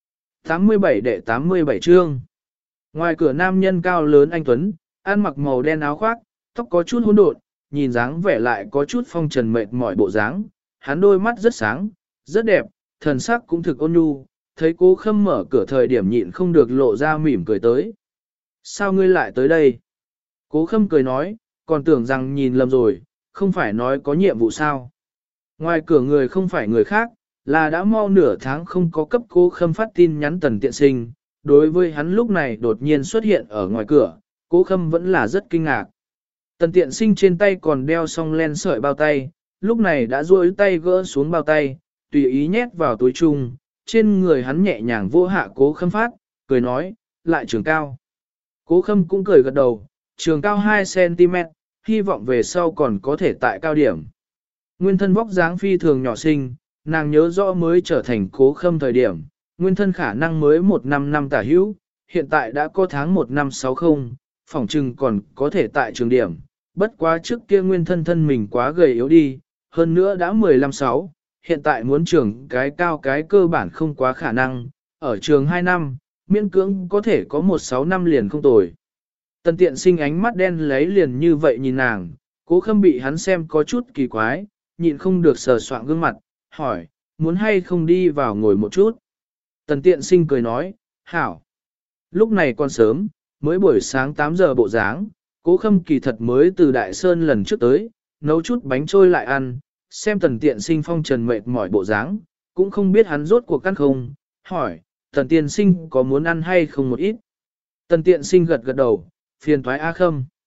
A: 87 đệ 87 chương. Ngoài cửa nam nhân cao lớn anh Tuấn, ăn mặc màu đen áo khoác, tóc có chút hỗn độn, nhìn dáng vẻ lại có chút phong trần mệt mỏi bộ dáng. Hắn đôi mắt rất sáng, rất đẹp, thần sắc cũng thực ôn nhu, thấy Cố Khâm mở cửa thời điểm nhịn không được lộ ra mỉm cười tới. Sao ngươi lại tới đây? Cố Khâm cười nói, còn tưởng rằng nhìn lầm rồi, không phải nói có nhiệm vụ sao? Ngoài cửa người không phải người khác, là đã mau nửa tháng không có cấp Cố Khâm phát tin nhắn Tần Tiện Sinh. Đối với hắn lúc này đột nhiên xuất hiện ở ngoài cửa, Cố Khâm vẫn là rất kinh ngạc. Tần Tiện Sinh trên tay còn đeo song len sợi bao tay, lúc này đã duỗi tay gỡ xuống bao tay, tùy ý nhét vào túi chung, trên người hắn nhẹ nhàng vô hạ Cố Khâm phát, cười nói, lại trường cao. Cố Khâm cũng cười gật đầu, trường cao 2cm, hy vọng về sau còn có thể tại cao điểm. Nguyên thân vóc dáng phi thường nhỏ xinh, nàng nhớ rõ mới trở thành Cố Khâm thời điểm, nguyên thân khả năng mới 1 năm tả hữu, hiện tại đã có tháng 1 năm 60, phỏng chừng còn có thể tại trường điểm, bất quá trước kia nguyên thân thân mình quá gầy yếu đi, hơn nữa đã 15-6, hiện tại muốn trường cái cao cái cơ bản không quá khả năng, ở trường 2 năm, miễn cưỡng có thể có 1-6 năm liền không tồi. Tần Tiện Sinh ánh mắt đen lấy liền như vậy nhìn nàng, Cố Khâm bị hắn xem có chút kỳ quái, nhịn không được sờ soạng gương mặt, hỏi, muốn hay không đi vào ngồi một chút. Tần Tiện Sinh cười nói, hảo. Lúc này còn sớm, mới buổi sáng 8 giờ bộ dáng, Cố Khâm kỳ thật mới từ Đại Sơn lần trước tới, nấu chút bánh trôi lại ăn, xem Tần Tiện Sinh phong trần mệt mỏi bộ dáng, cũng không biết hắn rốt cuộc căn không, hỏi, Tần Tiện Sinh có muốn ăn hay không một ít. Tần Tiện Sinh gật gật đầu, phiền thoái A Khâm.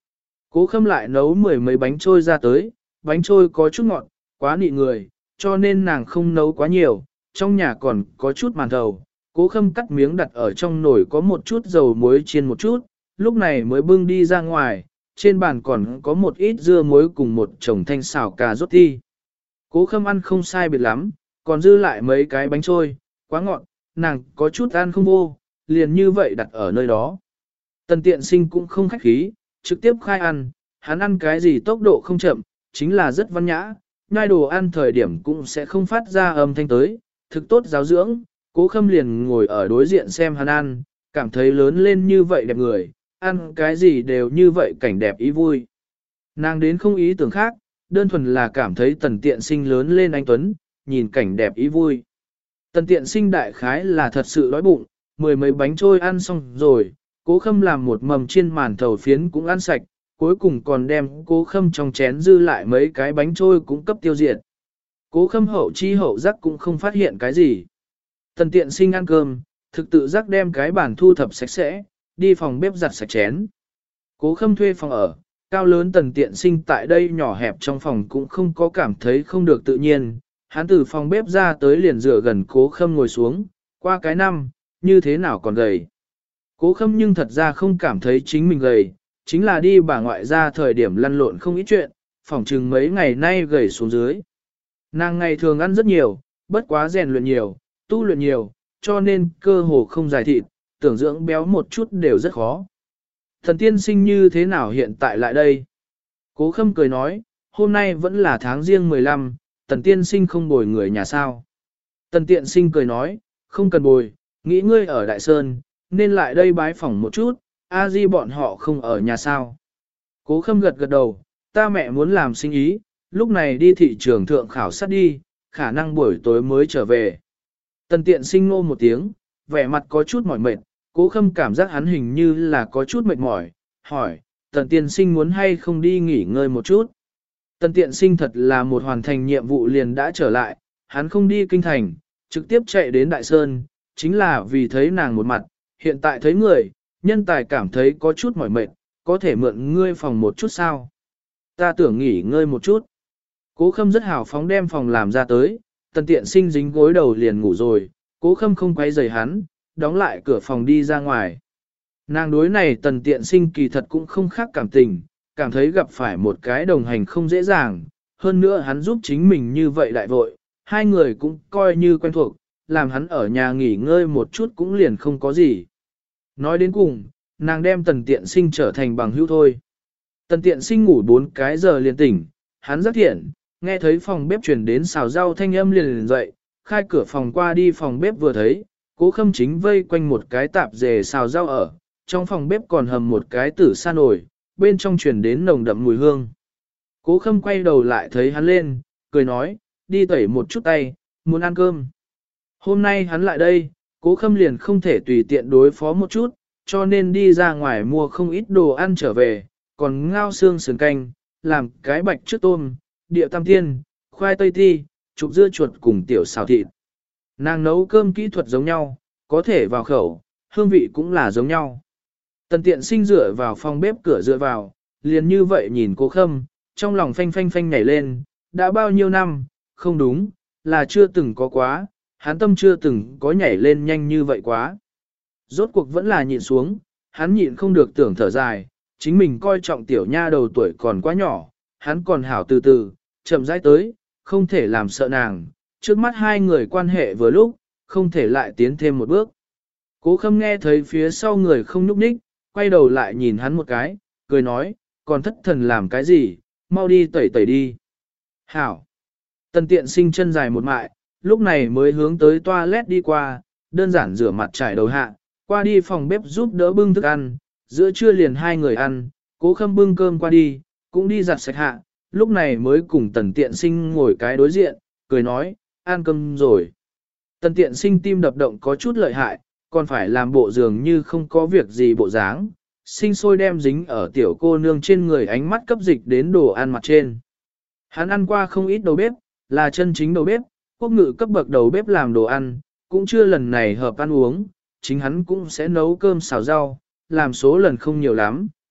A: Cố Khâm lại nấu mười mấy bánh trôi ra tới, bánh trôi có chút ngọt, quá nị người, cho nên nàng không nấu quá nhiều, trong nhà còn có chút màn thầu. Cố Khâm cắt miếng đặt ở trong nồi có một chút dầu muối chiên một chút, lúc này mới bưng đi ra ngoài, trên bàn còn có một ít dưa muối cùng một chồng thanh xào cà rốt thi. Cố Khâm ăn không sai biệt lắm, còn dư lại mấy cái bánh trôi, quá ngọt, nàng có chút ăn không vô, liền như vậy đặt ở nơi đó. Tần Tiện Sinh cũng không khách khí, trực tiếp khai ăn, hắn ăn cái gì tốc độ không chậm, chính là rất văn nhã, nhai đồ ăn thời điểm cũng sẽ không phát ra âm thanh tới, thực tốt giáo dưỡng. Cố Khâm liền ngồi ở đối diện xem hắn ăn, cảm thấy lớn lên như vậy đẹp người, ăn cái gì đều như vậy cảnh đẹp ý vui. Nàng đến không ý tưởng khác, đơn thuần là cảm thấy Tần Tiện Sinh lớn lên anh tuấn, nhìn cảnh đẹp ý vui. Tần Tiện Sinh đại khái là thật sự đói bụng, mười mấy bánh trôi ăn xong rồi, Cố Khâm làm một mầm chiên màn thầu phiến cũng ăn sạch, cuối cùng còn đem Cố Khâm trong chén dư lại mấy cái bánh trôi cũng cấp tiêu diệt. Cố Khâm hậu chi hậu giác cũng không phát hiện cái gì. Tần Tiện Sinh ăn cơm, thực tự giác đem cái bàn thu thập sạch sẽ, đi phòng bếp giặt sạch chén. Cố Khâm thuê phòng ở, cao lớn Tần Tiện Sinh tại đây nhỏ hẹp trong phòng cũng không có cảm thấy không được tự nhiên. Hắn từ phòng bếp ra tới liền dựa gần Cố Khâm ngồi xuống, qua cái năm, như thế nào còn gầy. Cố Khâm nhưng thật ra không cảm thấy chính mình gầy, chính là đi bà ngoại ra thời điểm lăn lộn không ít chuyện, phỏng chừng mấy ngày nay gầy xuống dưới. Nàng ngày thường ăn rất nhiều, bất quá rèn luyện nhiều, tu luyện nhiều, cho nên cơ hồ không dài thịt, tưởng dưỡng béo một chút đều rất khó. Thần tiên sinh như thế nào hiện tại lại đây? Cố Khâm cười nói, hôm nay vẫn là tháng riêng 15, tần tiên sinh không bồi người nhà sao. Tần tiện sinh cười nói, không cần bồi, nghĩ ngươi ở Đại Sơn, nên lại đây bái phỏng một chút, a di bọn họ không ở nhà sao. Cố Khâm gật gật đầu, ta mẹ muốn làm sinh ý, lúc này đi thị trường thượng khảo sát đi, khả năng buổi tối mới trở về. Tần tiện sinh ngô một tiếng, vẻ mặt có chút mỏi mệt, Cố Khâm cảm giác hắn hình như là có chút mệt mỏi, hỏi, tần tiện sinh muốn hay không đi nghỉ ngơi một chút. Tần tiện sinh thật là một hoàn thành nhiệm vụ liền đã trở lại, hắn không đi kinh thành, trực tiếp chạy đến Đại Sơn, chính là vì thấy nàng một mặt, hiện tại thấy người, nhân tài cảm thấy có chút mỏi mệt, có thể mượn ngươi phòng một chút sao? Ta tưởng nghỉ ngơi một chút. Cố Khâm rất hào phóng đem phòng làm ra tới, tần tiện sinh dính gối đầu liền ngủ rồi, Cố Khâm không quay rời hắn, đóng lại cửa phòng đi ra ngoài. Nàng đối này tần tiện sinh kỳ thật cũng không khác cảm tình, cảm thấy gặp phải một cái đồng hành không dễ dàng, hơn nữa hắn giúp chính mình như vậy đại vội, hai người cũng coi như quen thuộc, làm hắn ở nhà nghỉ ngơi một chút cũng liền không có gì. Nói đến cùng, nàng đem tần tiện sinh trở thành bằng hữu thôi. Tần tiện sinh ngủ 4 cái giờ liền tỉnh, hắn rất thiện, nghe thấy phòng bếp chuyển đến xào rau thanh âm liền dậy, khai cửa phòng qua đi phòng bếp vừa thấy, Cố Khâm chính vây quanh một cái tạp dề xào rau ở, trong phòng bếp còn hầm một cái tử sa nổi, bên trong chuyển đến nồng đậm mùi hương. Cố Khâm quay đầu lại thấy hắn lên, cười nói, đi tẩy một chút tay, muốn ăn cơm. Hôm nay hắn lại đây, Cố Khâm liền không thể tùy tiện đối phó một chút, cho nên đi ra ngoài mua không ít đồ ăn trở về, còn ngao xương sườn canh, làm cái bạch trước tôm, địa tam tiên, khoai tây ti, chụp dưa chuột cùng tiểu xào thịt. Nàng nấu cơm kỹ thuật giống nhau, có thể vào khẩu, hương vị cũng là giống nhau. Tần tiện sinh dựa vào phòng bếp cửa dựa vào, liền như vậy nhìn Cố Khâm, trong lòng phanh phanh phanh nhảy lên, đã bao nhiêu năm, không đúng, là chưa từng có quá, hắn tâm chưa từng có nhảy lên nhanh như vậy quá. Rốt cuộc vẫn là nhịn xuống, hắn nhịn không được tưởng thở dài, chính mình coi trọng tiểu nha đầu tuổi còn quá nhỏ, hắn còn hảo từ từ, chậm rãi tới, không thể làm sợ nàng, trước mắt hai người quan hệ vừa lúc, không thể lại tiến thêm một bước. Cố Khâm nghe thấy phía sau người không nhúc nhích, quay đầu lại nhìn hắn một cái, cười nói, còn thất thần làm cái gì, mau đi tẩy tẩy đi. Hảo! Tần tiện sinh chân dài một mại, lúc này mới hướng tới toilet đi qua, đơn giản rửa mặt trải đầu hạ, qua đi phòng bếp giúp đỡ bưng thức ăn, giữa trưa liền hai người ăn, Cố Khâm bưng cơm qua đi, cũng đi giặt sạch hạ, lúc này mới cùng tần tiện sinh ngồi cái đối diện, cười nói, ăn cơm rồi. Tần tiện sinh tim đập động có chút lợi hại, còn phải làm bộ dường như không có việc gì bộ dáng, sinh sôi đem dính ở tiểu cô nương trên người ánh mắt cấp dịch đến đồ ăn mặt trên. Hắn ăn qua không ít đầu bếp, là chân chính đầu bếp, quốc ngự cấp bậc đầu bếp làm đồ ăn, cũng chưa lần này hợp ăn uống, chính hắn cũng sẽ nấu cơm xào rau, làm số lần không nhiều lắm,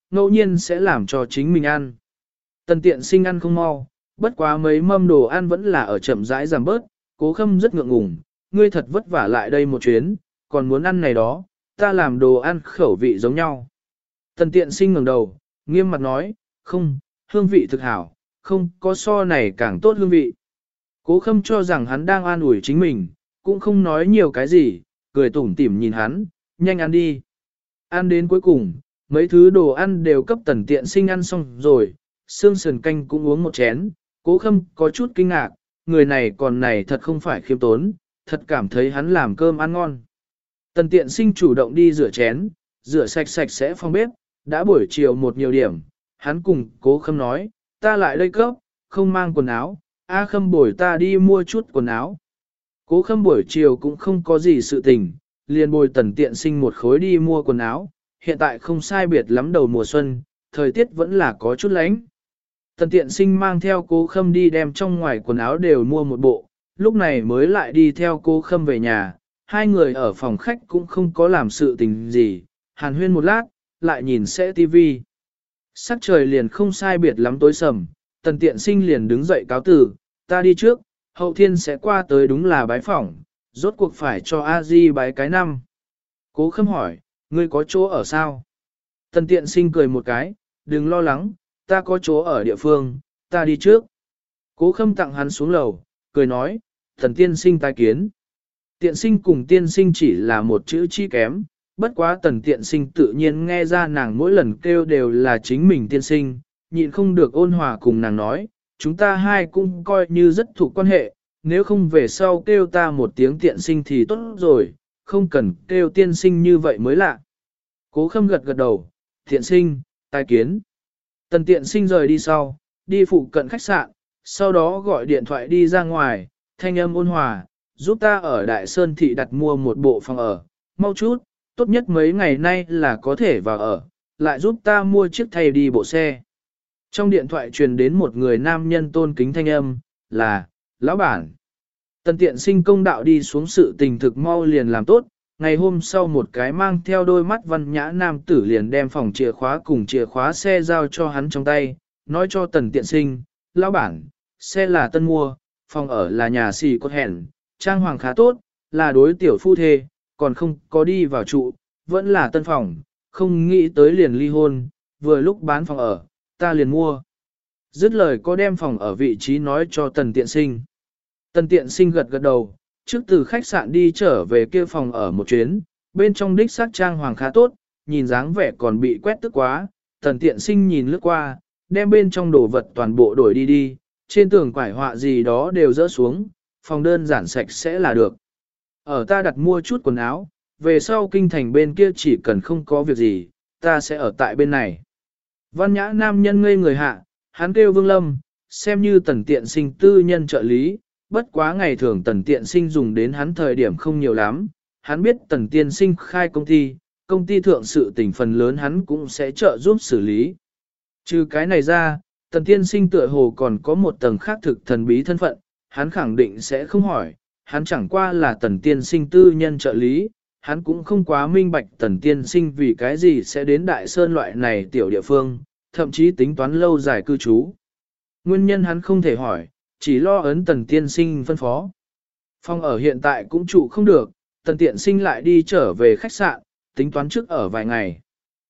A: ngẫu nhiên sẽ làm cho chính mình ăn. Tần tiện sinh ăn không mau, bất quá mấy mâm đồ ăn vẫn là ở chậm rãi giảm bớt, Cố Khâm rất ngượng ngùng, ngươi thật vất vả lại đây một chuyến, còn muốn ăn này đó, ta làm đồ ăn khẩu vị giống nhau. Tần tiện sinh ngẩng đầu, nghiêm mặt nói, không, hương vị thực hảo, không có so này càng tốt hương vị. Cố Khâm cho rằng hắn đang an ủi chính mình, cũng không nói nhiều cái gì, cười tủm tỉm nhìn hắn, nhanh ăn đi. Ăn đến cuối cùng, mấy thứ đồ ăn đều cấp tần tiện sinh ăn xong rồi, xương sườn canh cũng uống một chén, Cố Khâm có chút kinh ngạc, người này còn này thật không phải khiêm tốn, thật cảm thấy hắn làm cơm ăn ngon. Tần tiện sinh chủ động đi rửa chén, rửa sạch sạch sẽ phòng bếp, đã buổi chiều một nhiều điểm, hắn cùng Cố Khâm nói, ta lại đây cấp, không mang quần áo, A Khâm bổi ta đi mua chút quần áo. Cố Khâm buổi chiều cũng không có gì sự tình, liền bồi tần tiện sinh một khối đi mua quần áo, hiện tại không sai biệt lắm đầu mùa xuân, thời tiết vẫn là có chút lạnh. Tần tiện sinh mang theo Cố Khâm đi đem trong ngoài quần áo đều mua một bộ, lúc này mới lại đi theo Cố Khâm về nhà, hai người ở phòng khách cũng không có làm sự tình gì, hàn huyên một lát, lại nhìn sẽ tivi. Sắc trời liền không sai biệt lắm tối sầm, tần tiện sinh liền đứng dậy cáo từ, ta đi trước, hậu thiên sẽ qua tới đúng là bái phỏng, rốt cuộc phải cho A-di bái cái năm. Cố Khâm hỏi, ngươi có chỗ ở sao? Tần tiện sinh cười một cái, đừng lo lắng, ta có chỗ ở địa phương, ta đi trước. Cố Khâm tặng hắn xuống lầu, cười nói, thần tiên sinh tai kiến. Tiện sinh cùng tiên sinh chỉ là một chữ chi kém, bất quá tần tiện sinh tự nhiên nghe ra nàng mỗi lần kêu đều là chính mình tiên sinh, nhịn không được ôn hòa cùng nàng nói, chúng ta hai cũng coi như rất thuộc quan hệ, nếu không về sau kêu ta một tiếng tiện sinh thì tốt rồi, không cần kêu tiên sinh như vậy mới lạ. Cố Khâm gật gật đầu, tiện sinh, tai kiến. Tần tiện sinh rời đi sau, đi phụ cận khách sạn, sau đó gọi điện thoại đi ra ngoài, thanh âm ôn hòa, giúp ta ở Đại Sơn Thị đặt mua một bộ phòng ở, mau chút, tốt nhất mấy ngày nay là có thể vào ở, lại giúp ta mua chiếc thay đi bộ xe. Trong điện thoại truyền đến một người nam nhân tôn kính thanh âm, là, lão bản. Tần tiện sinh công đạo đi xuống sự tình thực mau liền làm tốt, ngày hôm sau một cái mang theo đôi mắt văn nhã nam tử liền đem phòng chìa khóa cùng chìa khóa xe giao cho hắn trong tay, nói cho tần tiện sinh, lão bản, xe là tân mua, phòng ở là nhà xì cốt hẹn, trang hoàng khá tốt, là đối tiểu phu thê, còn không có đi vào trụ, vẫn là tân phòng, không nghĩ tới liền ly hôn, vừa lúc bán phòng ở, ta liền mua. Dứt lời có đem phòng ở vị trí nói cho tần tiện sinh. Tần tiện sinh gật gật đầu, trước từ khách sạn đi trở về kia phòng ở một chuyến, bên trong đích xác trang hoàng khá tốt, nhìn dáng vẻ còn bị quét tức quá, tần tiện sinh nhìn lướt qua, đem bên trong đồ vật toàn bộ đổi đi, trên tường quải họa gì đó đều dỡ xuống, phòng đơn giản sạch sẽ là được. Ở ta đặt mua chút quần áo, về sau kinh thành bên kia chỉ cần không có việc gì, ta sẽ ở tại bên này. Văn nhã nam nhân ngây người hạ, hắn kêu Vương Lâm, xem như tần tiện sinh tư nhân trợ lý, bất quá ngày thường tần tiện sinh dùng đến hắn thời điểm không nhiều lắm, hắn biết tần tiên sinh khai công ty thượng sự tình phần lớn hắn cũng sẽ trợ giúp xử lý. Trừ cái này ra, tần tiên sinh tựa hồ còn có một tầng khác thực thần bí thân phận, hắn khẳng định sẽ không hỏi, hắn chẳng qua là tần tiên sinh tư nhân trợ lý, hắn cũng không quá minh bạch tần tiên sinh vì cái gì sẽ đến Đại Sơn loại này tiểu địa phương, thậm chí tính toán lâu dài cư trú. Nguyên nhân hắn không thể hỏi, chỉ lo ấn tần tiên sinh phân phó. Phòng ở hiện tại cũng trụ không được, tần tiện sinh lại đi trở về khách sạn, tính toán trước ở vài ngày.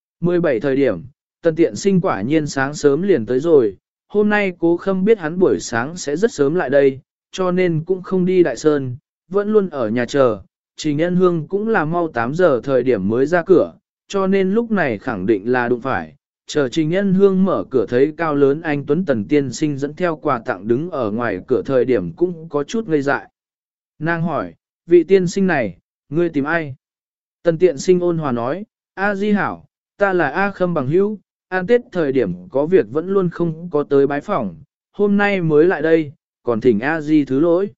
A: 17 thời điểm, tần tiện sinh quả nhiên sáng sớm liền tới rồi, hôm nay Cố Khâm biết hắn buổi sáng sẽ rất sớm lại đây, cho nên cũng không đi Đại Sơn, vẫn luôn ở nhà chờ. Trình Nhân Hương cũng là mau 8 giờ thời điểm mới ra cửa, cho nên lúc này khẳng định là đụng phải. Chờ Trình Nhân Hương mở cửa thấy cao lớn anh Tuấn Tần tiên sinh dẫn theo quà tặng đứng ở ngoài cửa thời điểm cũng có chút ngây dại. Nàng hỏi, vị tiên sinh này, ngươi tìm ai? Tần tiện sinh ôn hòa nói, A Di hảo, ta là A Khâm bằng hữu, an tết thời điểm có việc vẫn luôn không có tới bái phỏng, hôm nay mới lại đây, còn thỉnh A Di thứ lỗi.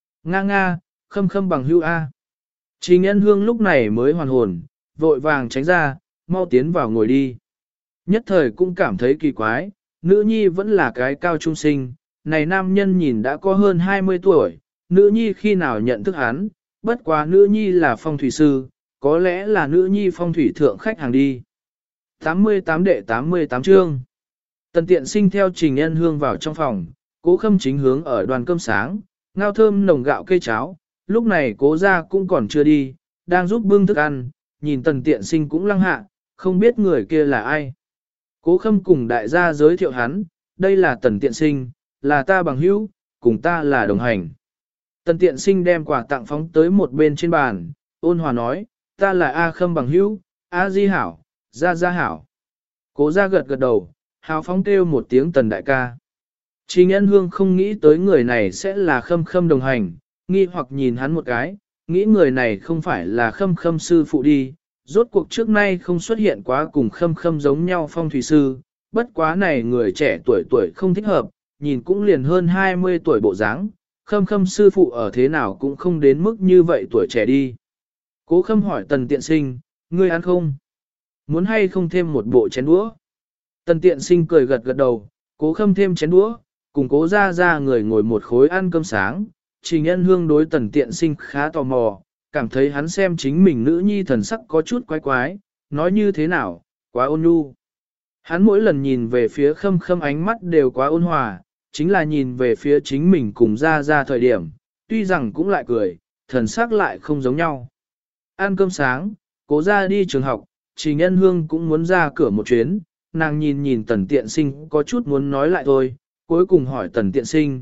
A: Nga, Khâm bằng hữu A. Trình Nhân Hương lúc này mới hoàn hồn, vội vàng tránh ra, mau tiến vào ngồi đi. Nhất thời cũng cảm thấy kỳ quái, nữ nhi vẫn là cái cao trung sinh, này nam nhân nhìn đã có hơn 20 tuổi, nữ nhi khi nào nhận thức hắn, bất quá nữ nhi là phong thủy sư, có lẽ là nữ nhi phong thủy thượng khách hàng đi. 88 đệ 88 chương. Tần Tiện Sinh theo Trình Ân Hương vào trong phòng, Cố Khâm chính hướng ở đoàn cơm sáng, ngao thơm nồng gạo cây cháo, lúc này Cố gia cũng còn chưa đi, đang giúp bưng thức ăn, nhìn Tần Tiện Sinh cũng lăng hạ, không biết người kia là ai. Cố Khâm cùng đại gia giới thiệu hắn, đây là Tần Tiện Sinh, là ta bằng hữu, cùng ta là đồng hành. Tần Tiện Sinh đem quà tặng phóng tới một bên trên bàn, ôn hòa nói, ta là A Khâm bằng hữu, A Di hảo, Gia Gia hảo. Cố gia gật gật đầu, hào phóng kêu một tiếng Tần đại ca. Trình Ân Hương không nghĩ tới người này sẽ là Khâm Khâm đồng hành, nghi hoặc nhìn hắn một cái, nghĩ người này không phải là Khâm Khâm sư phụ đi, rốt cuộc trước nay không xuất hiện quá cùng Khâm Khâm giống nhau phong thủy sư, bất quá này người trẻ tuổi tuổi không thích hợp, nhìn cũng liền hơn 20 tuổi bộ dáng, Khâm Khâm sư phụ ở thế nào cũng không đến mức như vậy tuổi trẻ đi. Cố Khâm hỏi Tần Tiện Sinh, ngươi ăn không? Muốn hay không thêm một bộ chén đũa? Tần Tiện Sinh cười gật gật đầu, Cố Khâm thêm chén đũa, cùng Cố ra người ngồi một khối ăn cơm sáng. Trình Ân Hương đối Tần Tiện Sinh khá tò mò, cảm thấy hắn xem chính mình nữ nhi thần sắc có chút quái quái, nói như thế nào, quá ôn nhu. Hắn mỗi lần nhìn về phía Khâm Khâm ánh mắt đều quá ôn hòa, chính là nhìn về phía chính mình cùng ra thời điểm, tuy rằng cũng lại cười, thần sắc lại không giống nhau. Ăn cơm sáng, Cố ra đi trường học, Trình Ân Hương cũng muốn ra cửa một chuyến, nàng nhìn Tần Tiện Sinh có chút muốn nói lại thôi, cuối cùng hỏi Tần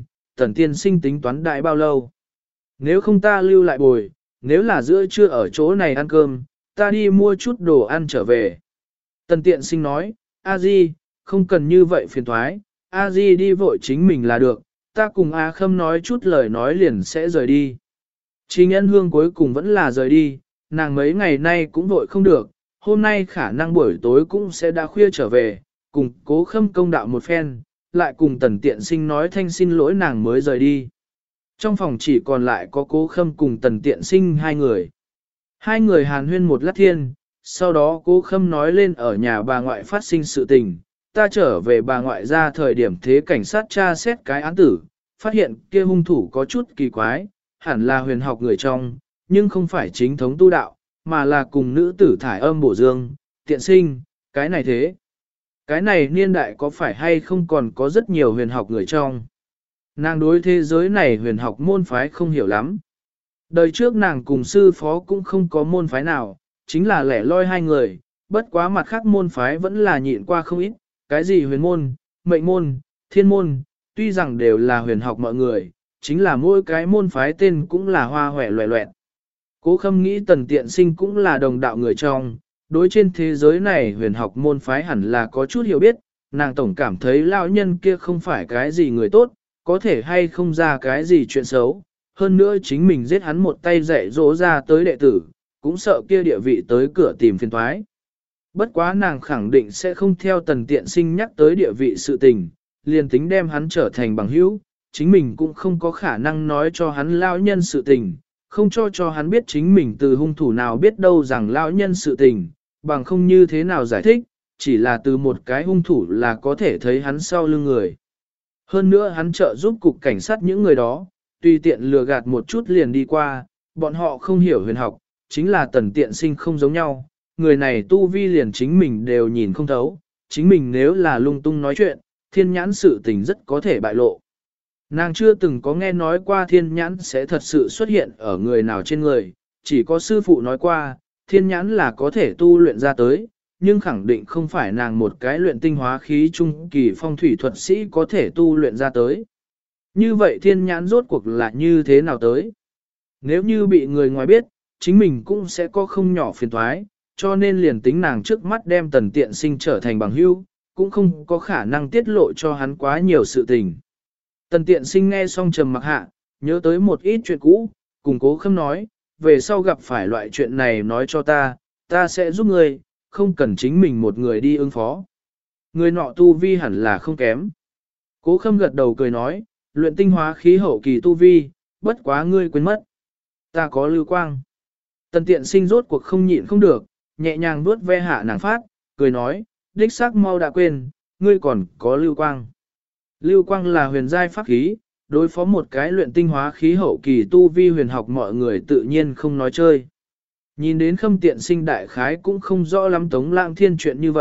A: Tiện Sinh tính toán đại bao lâu? Nếu không ta lưu lại bồi, nếu là giữa trưa ở chỗ này ăn cơm, ta đi mua chút đồ ăn trở về. Tần Tiện Sinh nói, A Di, không cần như vậy phiền thoái, A Di đi vội chính mình là được, ta cùng A Khâm nói chút lời nói liền sẽ rời đi. Trình Ân Hương cuối cùng vẫn là rời đi, nàng mấy ngày nay cũng vội không được, hôm nay khả năng buổi tối cũng sẽ đã khuya trở về, cùng Cố Khâm công đạo một phen, lại cùng Tần Tiện Sinh nói thanh xin lỗi nàng mới rời đi. Trong phòng chỉ còn lại có Cố Khâm cùng Tần Tiện Sinh hai người. Hai người hàn huyên một lát thiên, sau đó Cố Khâm nói lên ở nhà bà ngoại phát sinh sự tình, ta trở về bà ngoại ra thời điểm thế cảnh sát tra xét cái án tử, phát hiện kia hung thủ có chút kỳ quái, hẳn là huyền học người trong, nhưng không phải chính thống tu đạo, mà là cùng nữ tử thải âm bổ dương, Tiện Sinh, cái này thế. Cái này niên đại có phải hay không còn có rất nhiều huyền học người trong. Nàng đối thế giới này huyền học môn phái không hiểu lắm. Đời trước nàng cùng sư phó cũng không có môn phái nào, chính là lẻ loi hai người, bất quá mặt khác môn phái vẫn là nhịn qua không ít, cái gì huyền môn, mệnh môn, thiên môn, tuy rằng đều là huyền học mọi người, chính là mỗi cái môn phái tên cũng là hoa hòe loẹ loẹt. Cố Khâm nghĩ Tần Tiện Sinh cũng là đồng đạo người trong, đối trên thế giới này huyền học môn phái hẳn là có chút hiểu biết, nàng tổng cảm thấy lão nhân kia không phải cái gì người tốt, có thể hay không ra cái gì chuyện xấu, hơn nữa chính mình giết hắn một tay dạy dỗ ra tới đệ tử, cũng sợ kia địa vị tới cửa tìm phiền toái. Bất quá nàng khẳng định sẽ không theo Tần Tiện Sinh nhắc tới địa vị sự tình, liền tính đem hắn trở thành bằng hữu, chính mình cũng không có khả năng nói cho hắn lão nhân sự tình, không cho hắn biết chính mình từ hung thủ nào biết đâu rằng lão nhân sự tình, bằng không như thế nào giải thích, chỉ là từ một cái hung thủ là có thể thấy hắn sau lưng người. Hơn nữa hắn trợ giúp cục cảnh sát những người đó, tùy tiện lừa gạt một chút liền đi qua, bọn họ không hiểu huyền học, chính là Tần Tiện Sinh không giống nhau, người này tu vi liền chính mình đều nhìn không thấu, chính mình nếu là lung tung nói chuyện, thiên nhãn sự tình rất có thể bại lộ. Nàng chưa từng có nghe nói qua thiên nhãn sẽ thật sự xuất hiện ở người nào trên người, chỉ có sư phụ nói qua, thiên nhãn là có thể tu luyện ra tới, nhưng khẳng định không phải nàng một cái luyện tinh hóa khí trung kỳ phong thủy thuật sĩ có thể tu luyện ra tới. Như vậy thiên nhãn rốt cuộc là như thế nào tới? Nếu như bị người ngoài biết, chính mình cũng sẽ có không nhỏ phiền toái, cho nên liền tính nàng trước mắt đem Tần Tiện Sinh trở thành bằng hữu, cũng không có khả năng tiết lộ cho hắn quá nhiều sự tình. Tần Tiện Sinh nghe xong trầm mặc hạ, nhớ tới một ít chuyện cũ, cùng Cố Khâm nói, về sau gặp phải loại chuyện này nói cho ta sẽ giúp ngươi, không cần chính mình một người đi ứng phó. Người nọ tu vi hẳn là không kém. Cố Khâm gật đầu cười nói, luyện tinh hóa khí hậu kỳ tu vi, bất quá ngươi quên mất. Ta có lưu quang. Tần Tiện Sinh rốt cuộc không nhịn không được, nhẹ nhàng vuốt ve hạ nàng phát, cười nói, đích xác mau đã quên, ngươi còn có lưu quang. Lưu quang là huyền giai pháp khí, đối phó một cái luyện tinh hóa khí hậu kỳ tu vi huyền học mọi người tự nhiên không nói chơi. Nhìn đến Khâm Tiện Sinh đại khái cũng không rõ lắm Tống Lãng Thiên chuyện như vậy,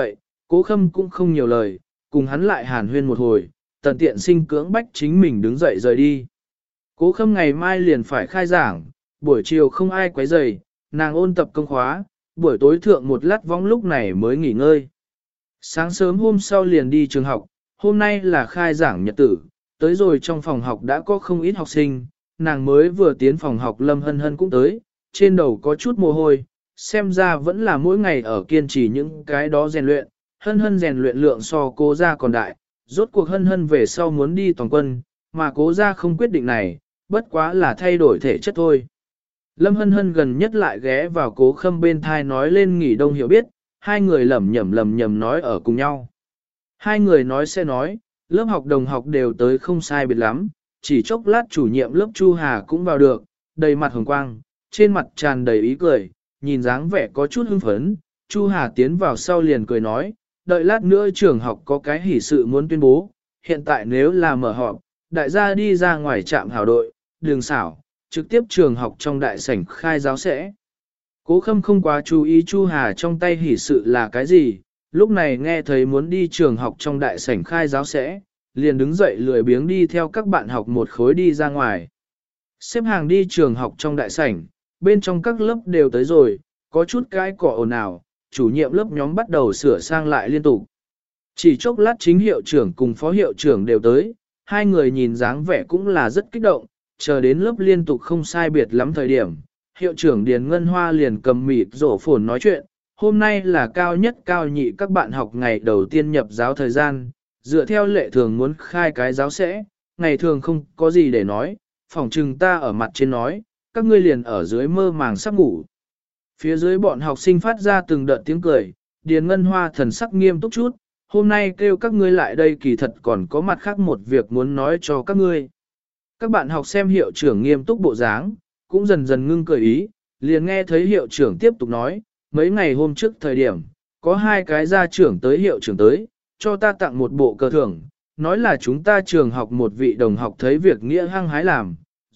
A: Cố Khâm cũng không nhiều lời, cùng hắn lại hàn huyên một hồi, Tần Tiện Sinh cưỡng bách chính mình đứng dậy rời đi. Cố Khâm ngày mai liền phải khai giảng, buổi chiều không ai quấy rầy, nàng ôn tập công khóa, buổi tối thượng một lát vong lúc này mới nghỉ ngơi. Sáng sớm hôm sau liền đi trường học, hôm nay là khai giảng nhật tử, tới rồi trong phòng học đã có không ít học sinh, nàng mới vừa tiến phòng học Lâm Hân Hân cũng tới, trên đầu có chút mồ hôi, xem ra vẫn là mỗi ngày ở kiên trì những cái đó rèn luyện, Hân Hân rèn luyện lượng so Cố Gia còn đại, rốt cuộc Hân Hân về sau muốn đi toàn quân, mà Cố Gia không quyết định này, bất quá là thay đổi thể chất thôi. Lâm Hân Hân gần nhất lại ghé vào Cố Khâm bên thai nói lên nghỉ đông hiểu biết, hai người lẩm nhẩm nói ở cùng nhau. Hai người nói sẽ nói, lớp học đồng học đều tới không sai biệt lắm, chỉ chốc lát chủ nhiệm lớp Chu Hà cũng vào được, đầy mặt hồng quang, trên mặt tràn đầy ý cười, nhìn dáng vẻ có chút hưng phấn. Chu Hà tiến vào sau liền cười nói, đợi lát nữa trường học có cái hỷ sự muốn tuyên bố, hiện tại nếu là mở họp, đại gia đi ra ngoài trạm hào đội, đường xảo, trực tiếp trường học trong đại sảnh khai giáo sẽ. Cố Khâm không quá chú ý Chu Hà trong tay hỷ sự là cái gì, lúc này nghe thấy muốn đi trường học trong đại sảnh khai giáo sẽ, liền đứng dậy lười biếng đi theo các bạn học một khối đi ra ngoài. Xếp hàng đi trường học trong đại sảnh, bên trong các lớp đều tới rồi, có chút cái cỏ ồn ào, chủ nhiệm lớp nhóm bắt đầu sửa sang lại liên tục. Chỉ chốc lát chính hiệu trưởng cùng phó hiệu trưởng đều tới, hai người nhìn dáng vẻ cũng là rất kích động, chờ đến lớp liên tục không sai biệt lắm thời điểm. Hiệu trưởng Điền Ngân Hoa liền cầm mịt rổ phồn nói chuyện, hôm nay là cao nhất cao nhị các bạn học ngày đầu tiên nhập giáo thời gian, dựa theo lệ thường muốn khai cái giáo sẽ, ngày thường không có gì để nói, phỏng chừng ta ở mặt trên nói, các ngươi liền ở dưới mơ màng sắp ngủ. Phía dưới bọn học sinh phát ra từng đợt tiếng cười, Điền Ngân Hoa thần sắc nghiêm túc chút, hôm nay kêu các ngươi lại đây kỳ thật còn có mặt khác một việc muốn nói cho các ngươi. Các bạn học xem hiệu trưởng nghiêm túc bộ dáng, cũng dần dần ngưng cười ý, liền nghe thấy hiệu trưởng tiếp tục nói, mấy ngày hôm trước thời điểm, có hai cái gia trưởng tới hiệu trưởng tới, cho ta tặng một bộ cờ thưởng, nói là chúng ta trường học một vị đồng học thấy việc nghĩa hăng hái làm,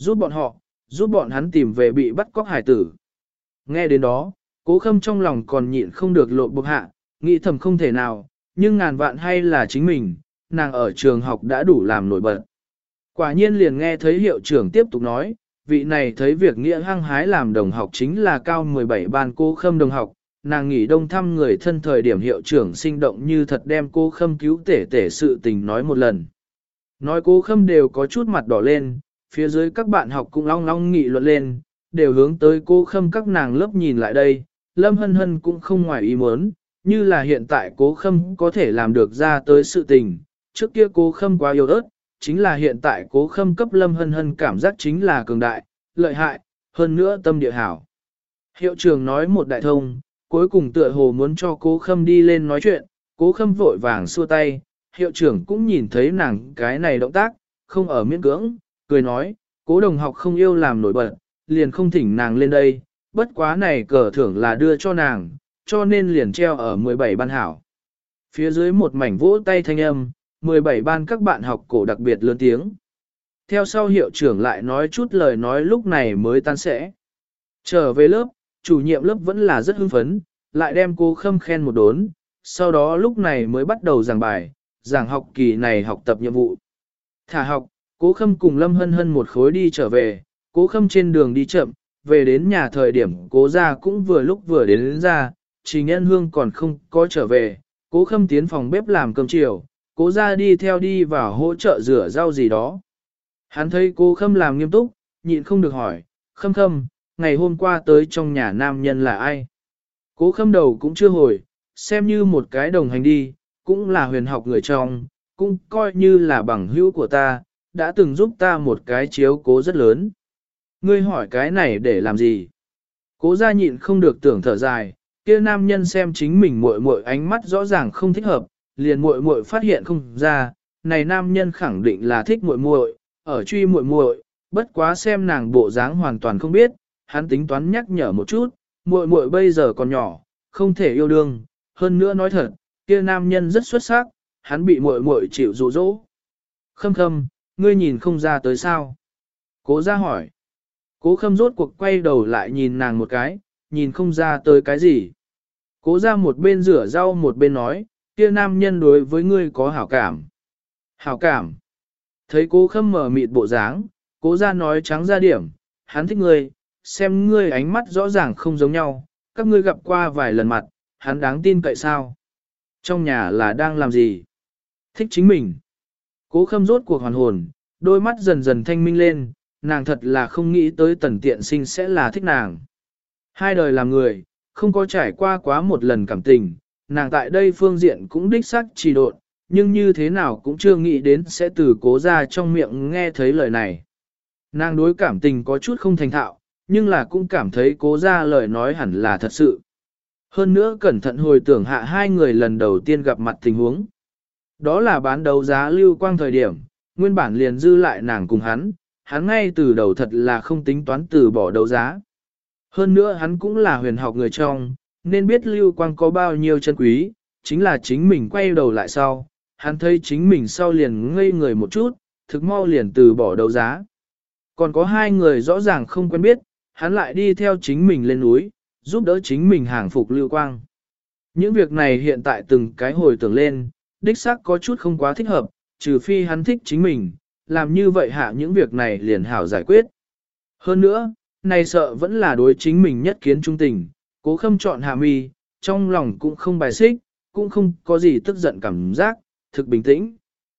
A: giúp bọn hắn tìm về bị bắt cóc hải tử. Nghe đến đó, Cố Khâm trong lòng còn nhịn không được lộ bộc hạ, nghĩ thầm không thể nào, nhưng ngàn vạn hay là chính mình, nàng ở trường học đã đủ làm nổi bật. Quả nhiên liền nghe thấy hiệu trưởng tiếp tục nói, vị này thấy việc nghĩa hăng hái làm đồng học chính là cao 17 ban Cố Khâm đồng học, nàng nghỉ đông thăm người thân thời điểm hiệu trưởng sinh động như thật đem Cố Khâm cứu tể sự tình nói một lần. Nói Cố Khâm đều có chút mặt đỏ lên, phía dưới các bạn học cũng long long nghị luận lên, đều hướng tới Cố Khâm các nàng lớp nhìn lại đây, Lâm Hân Hân cũng không ngoài ý muốn, như là hiện tại Cố Khâm có thể làm được ra tới sự tình, trước kia Cố Khâm quá yếu ớt, chính là hiện tại Cố Khâm cấp Lâm Hân Hân cảm giác chính là cường đại, lợi hại, hơn nữa tâm địa hảo. Hiệu trưởng nói một đại thông, cuối cùng tựa hồ muốn cho Cố Khâm đi lên nói chuyện, Cố Khâm vội vàng xua tay, hiệu trưởng cũng nhìn thấy nàng cái này động tác, không ở miễn cưỡng, cười nói, Cố đồng học không yêu làm nổi bật, liền không thỉnh nàng lên đây, bất quá này cờ thưởng là đưa cho nàng, cho nên liền treo ở 17 ban hảo. Phía dưới một mảnh vỗ tay thanh âm, 17 ban các bạn học cổ đặc biệt lớn tiếng. Theo sau hiệu trưởng lại nói chút lời nói lúc này mới tan sẽ. Trở về lớp, chủ nhiệm lớp vẫn là rất hưng phấn, lại đem Cố Khâm khen một đốn, sau đó lúc này mới bắt đầu giảng bài, giảng học kỳ này học tập nhiệm vụ. Thả học, Cố Khâm cùng Lâm Hân Hân một khối đi trở về, Cố Khâm trên đường đi chậm, về đến nhà thời điểm Cố Gia cũng vừa lúc vừa đến ra, Trình Nhân Hương còn không có trở về, Cố Khâm tiến phòng bếp làm cơm chiều, Cố Gia đi theo đi vào hỗ trợ rửa rau gì đó. Hắn thấy Cố Khâm làm nghiêm túc, nhịn không được hỏi, Khâm Khâm, ngày hôm qua tới trong nhà nam nhân là ai? Cố Khâm đầu cũng chưa hồi, xem như một cái đồng hành đi, cũng là huyền học người trong, cũng coi như là bằng hữu của ta, đã từng giúp ta một cái chiếu cố rất lớn. Ngươi hỏi cái này để làm gì? Cố Gia nhịn không được tưởng thở dài, kia nam nhân xem chính mình muội muội ánh mắt rõ ràng không thích hợp, liền muội muội phát hiện không ra, này nam nhân khẳng định là thích muội muội, ở truy muội muội, bất quá xem nàng bộ dáng hoàn toàn không biết, hắn tính toán nhắc nhở một chút, muội muội bây giờ còn nhỏ, không thể yêu đương, hơn nữa nói thật, kia nam nhân rất xuất sắc, hắn bị muội muội chịu dụ dỗ. Khâm Khâm, ngươi nhìn không ra tới sao? Cố Gia hỏi. Cố Khâm rốt cuộc quay đầu lại nhìn nàng một cái, nhìn không ra tới cái gì. Cố Gia một bên rửa rau một bên nói, kia nam nhân đối với ngươi có hảo cảm. Hảo cảm. Thấy cố khâm mở mịt bộ dáng, cố ra nói trắng ra điểm, hắn thích ngươi, xem ngươi ánh mắt rõ ràng không giống nhau, các ngươi gặp qua vài lần mặt, hắn đáng tin cậy sao? Trong nhà là đang làm gì? Thích chính mình. Cố khâm rốt cuộc hoàn hồn, đôi mắt dần dần thanh minh lên, nàng thật là không nghĩ tới Tần Tiện Sinh sẽ là thích nàng. Hai đời làm người, không có trải qua quá một lần cảm tình, nàng tại đây phương diện cũng đích xác trì độn, nhưng như thế nào cũng chưa nghĩ đến sẽ từ cố ra trong miệng nghe thấy lời này. Nàng đối cảm tình có chút không thành thạo, nhưng là cũng cảm thấy cố ra lời nói hẳn là thật sự. Hơn nữa cẩn thận hồi tưởng hạ hai người lần đầu tiên gặp mặt tình huống. Đó là bán đấu giá Lưu Quang thời điểm, nguyên bản liền dư lại nàng cùng hắn ngay từ đầu thật là không tính toán từ bỏ đấu giá. Hơn nữa hắn cũng là huyền học người trong, nên biết Lưu Quang có bao nhiêu chân quý, chính là chính mình quay đầu lại sau, hắn thấy chính mình sau liền ngây người một chút, thực mau liền từ bỏ đấu giá. Còn có hai người rõ ràng không quen biết, hắn lại đi theo chính mình lên núi, giúp đỡ chính mình hàng phục Lưu Quang. Những việc này hiện tại từng cái hồi tưởng lên, đích xác có chút không quá thích hợp, trừ phi hắn thích chính mình, làm như vậy hạ những việc này liền hảo giải quyết. Hơn nữa, này sợ vẫn là đối chính mình nhất kiến trung tình, cố khâm chọn hạ mi, trong lòng cũng không bài xích, cũng không có gì tức giận cảm giác, thực bình tĩnh.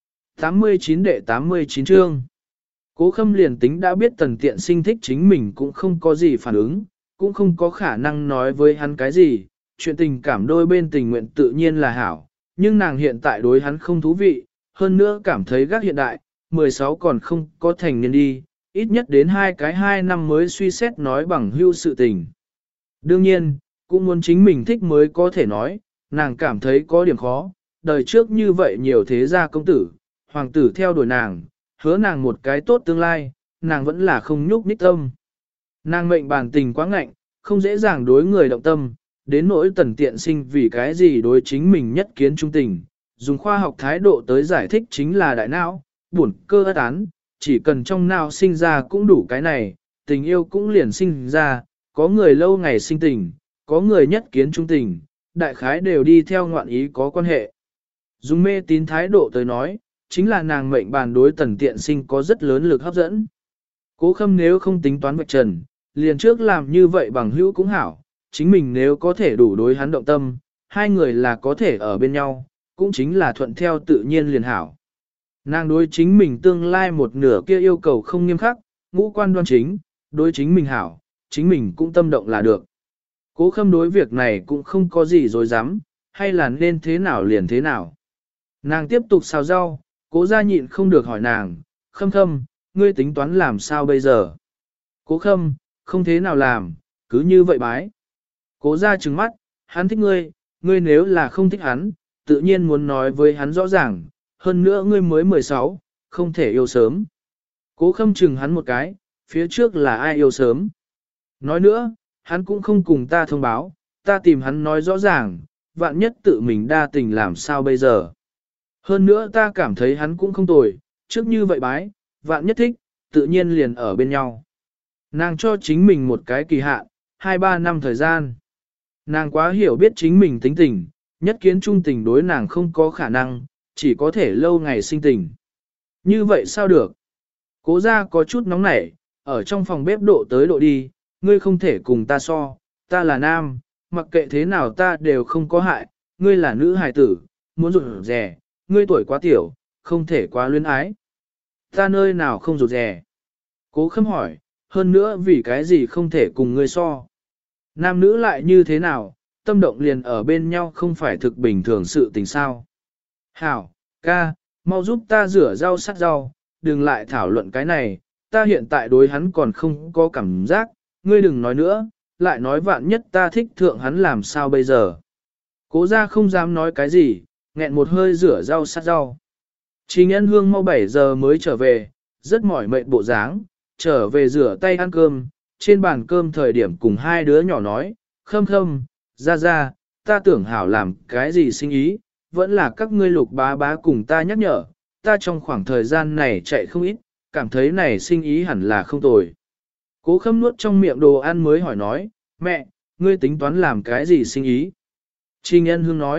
A: 89 đệ 89 chương. Cố khâm liền tính đã biết Tần Tiện Sinh thích chính mình cũng không có gì phản ứng, cũng không có khả năng nói với hắn cái gì, chuyện tình cảm đôi bên tình nguyện tự nhiên là hảo, nhưng nàng hiện tại đối hắn không thú vị, hơn nữa cảm thấy gác hiện đại, 16 còn không có thành niên đi, ít nhất đến 2 năm mới suy xét nói bằng hưu sự tình. Đương nhiên, cũng muốn chính mình thích mới có thể nói, nàng cảm thấy có điểm khó, đời trước như vậy nhiều thế gia công tử, hoàng tử theo đuổi nàng, hứa nàng một cái tốt tương lai, nàng vẫn là không nhúc nhích tâm. Nàng mệnh bản tình quá ngạnh, không dễ dàng đối người động tâm, đến nỗi Tần Tiện Sinh vì cái gì đối chính mình nhất kiến trung tình, dùng khoa học thái độ tới giải thích chính là đại não, buồn cơ ất án, chỉ cần trong não sinh ra cũng đủ cái này, tình yêu cũng liền sinh ra, có người lâu ngày sinh tình, có người nhất kiến trung tình, đại khái đều đi theo ngoạn ý có quan hệ. Dùng mê tín thái độ tới nói, chính là nàng mệnh bàn đối Tần Tiện Sinh có rất lớn lực hấp dẫn. Cố khâm nếu không tính toán vạch trần, liền trước làm như vậy bằng hữu cũng hảo, chính mình nếu có thể đủ đối hắn động tâm, hai người là có thể ở bên nhau, cũng chính là thuận theo tự nhiên liền hảo. Nàng đối chính mình tương lai một nửa kia yêu cầu không nghiêm khắc, ngũ quan đoan chính, đối chính mình hảo, chính mình cũng tâm động là được. Cố khâm đối việc này cũng không có gì dối dám, hay là nên thế nào liền thế nào. Nàng tiếp tục xào rau, cố gia nhịn không được hỏi nàng, khâm khâm, ngươi tính toán làm sao bây giờ? Cố khâm, không thế nào làm, cứ như vậy bái. Cố gia trừng mắt, hắn thích ngươi, ngươi nếu là không thích hắn, tự nhiên muốn nói với hắn rõ ràng, hơn nữa ngươi mới 16, không thể yêu sớm. Cố khâm chừng hắn một cái, phía trước là ai yêu sớm. Nói nữa, hắn cũng không cùng ta thông báo, ta tìm hắn nói rõ ràng, vạn nhất tự mình đa tình làm sao bây giờ. Hơn nữa ta cảm thấy hắn cũng không tồi, trước như vậy bái, vạn nhất thích, tự nhiên liền ở bên nhau. Nàng cho chính mình một cái kỳ hạn, 2-3 năm thời gian. Nàng quá hiểu biết chính mình tính tình, nhất kiến trung tình đối nàng không có khả năng, chỉ có thể lâu ngày sinh tình. Như vậy sao được? Cố gia có chút nóng nảy, ở trong phòng bếp độ tới độ đi, ngươi không thể cùng ta so, ta là nam, mặc kệ thế nào ta đều không có hại, ngươi là nữ hài tử, muốn rụt rè, ngươi tuổi quá tiểu, không thể quá luyến ái. Ta nơi nào không rụt rè? Cố khâm hỏi, hơn nữa vì cái gì không thể cùng ngươi so? Nam nữ lại như thế nào, tâm động liền ở bên nhau không phải thực bình thường sự tình sao? Hảo, ca, mau giúp ta rửa rau sắt rau, đừng lại thảo luận cái này, ta hiện tại đối hắn còn không có cảm giác, ngươi đừng nói nữa, lại nói vạn nhất ta thích thượng hắn làm sao bây giờ. Cố gia không dám nói cái gì, nghẹn một hơi rửa rau sắt rau. Trình Nhân Hương mau 7 giờ mới trở về, rất mỏi mệt bộ dáng, trở về rửa tay ăn cơm, trên bàn cơm thời điểm cùng hai đứa nhỏ nói, khâm khâm, ra, ta tưởng hảo làm cái gì sinh ý, vẫn là các ngươi Lục bá bá cùng ta nhắc nhở, ta trong khoảng thời gian này chạy không ít, cảm thấy này sinh ý hẳn là không tồi. Cố khâm nuốt trong miệng đồ ăn mới hỏi nói, mẹ, ngươi tính toán làm cái gì sinh ý? Trình Nhân Hương nói,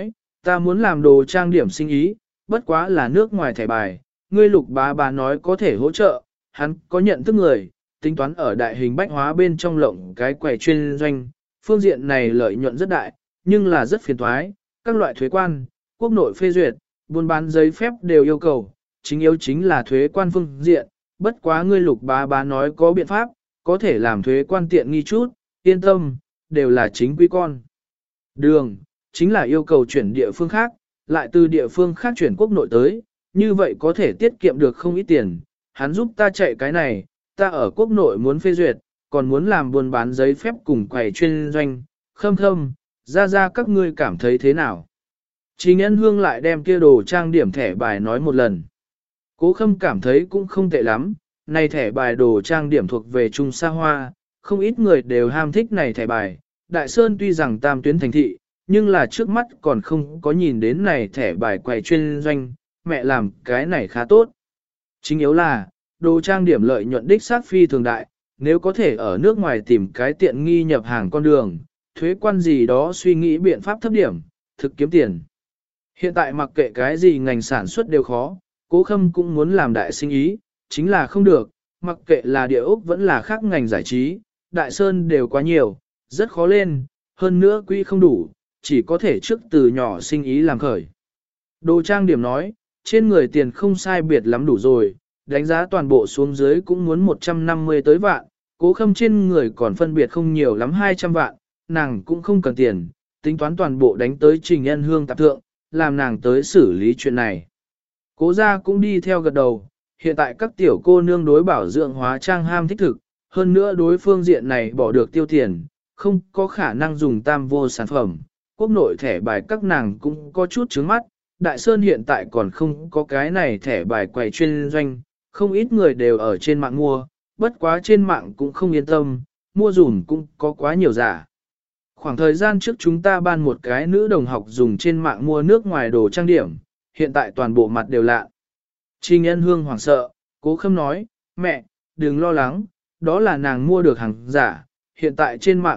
A: Ta muốn làm đồ trang điểm sinh ý, bất quá là nước ngoài thẻ bài, ngươi Lục bá nói có thể hỗ trợ, hắn có nhận thức người, tính toán ở đại hình bách hóa bên trong lộng cái quầy chuyên doanh, phương diện này lợi nhuận rất đại, nhưng là rất phiền toái, các loại thuế quan, quốc nội phê duyệt, buôn bán giấy phép đều yêu cầu, chính yếu chính là thuế quan phương diện, bất quá ngươi Lục bá nói có biện pháp, có thể làm thuế quan tiện nghi chút, yên tâm, đều là chính quy con. Đường, chính là yêu cầu chuyển địa phương khác, lại từ địa phương khác chuyển quốc nội tới, như vậy có thể tiết kiệm được không ít tiền, hắn giúp ta chạy cái này, ta ở quốc nội muốn phê duyệt, còn muốn làm buôn bán giấy phép cùng quầy chuyên doanh, khâm khâm, ra các ngươi cảm thấy thế nào. Trình Ân Hương lại đem kia đồ trang điểm thẻ bài nói một lần. Cố Khâm cảm thấy cũng không tệ lắm, này thẻ bài đồ trang điểm thuộc về Trung Sa Hoa, không ít người đều ham thích này thẻ bài. Đại Sơn tuy rằng tam tuyến thành thị, nhưng là trước mắt còn không có nhìn đến này thẻ bài quầy chuyên doanh, mẹ làm cái này khá tốt. Chính yếu là, đồ trang điểm lợi nhuận đích xác phi thường đại, nếu có thể ở nước ngoài tìm cái tiện nghi nhập hàng con đường, thuế quan gì đó suy nghĩ biện pháp thấp điểm, thực kiếm tiền. Hiện tại mặc kệ cái gì ngành sản xuất đều khó, Cố Khâm cũng muốn làm đại sinh ý, chính là không được, mặc kệ là địa ốc vẫn là khác ngành giải trí, Đại Sơn đều quá nhiều, rất khó lên, hơn nữa quỹ không đủ, chỉ có thể trước từ nhỏ sinh ý làm khởi. Đồ trang điểm nói, trên người tiền không sai biệt lắm đủ rồi, đánh giá toàn bộ xuống dưới cũng muốn 150 tới vạn, Cố Khâm trên người còn phân biệt không nhiều lắm 200 vạn, nàng cũng không cần tiền, tính toán toàn bộ đánh tới Trình Ân Hương tạp thượng, làm nàng tới xử lý chuyện này. Cố gia cũng đi theo gật đầu, hiện tại các tiểu cô nương đối bảo dưỡng hóa trang ham thích thực, hơn nữa đối phương diện này bỏ được tiêu tiền, không có khả năng dùng tam vô sản phẩm. Quốc nội thẻ bài các nàng cũng có chút chướng mắt, Đại Sơn hiện tại còn không có cái này thẻ bài quầy chuyên doanh, không ít người đều ở trên mạng mua, bất quá trên mạng cũng không yên tâm, mua dùm cũng có quá nhiều giả. Khoảng thời gian trước chúng ta ban một cái nữ đồng học dùng trên mạng mua nước ngoài đồ trang điểm, hiện tại toàn bộ mặt đều lạ. Trình Ân Hương hoảng sợ, Cố Khâm nói, mẹ, đừng lo lắng, đó là nàng mua được hàng giả, hiện tại trên mạng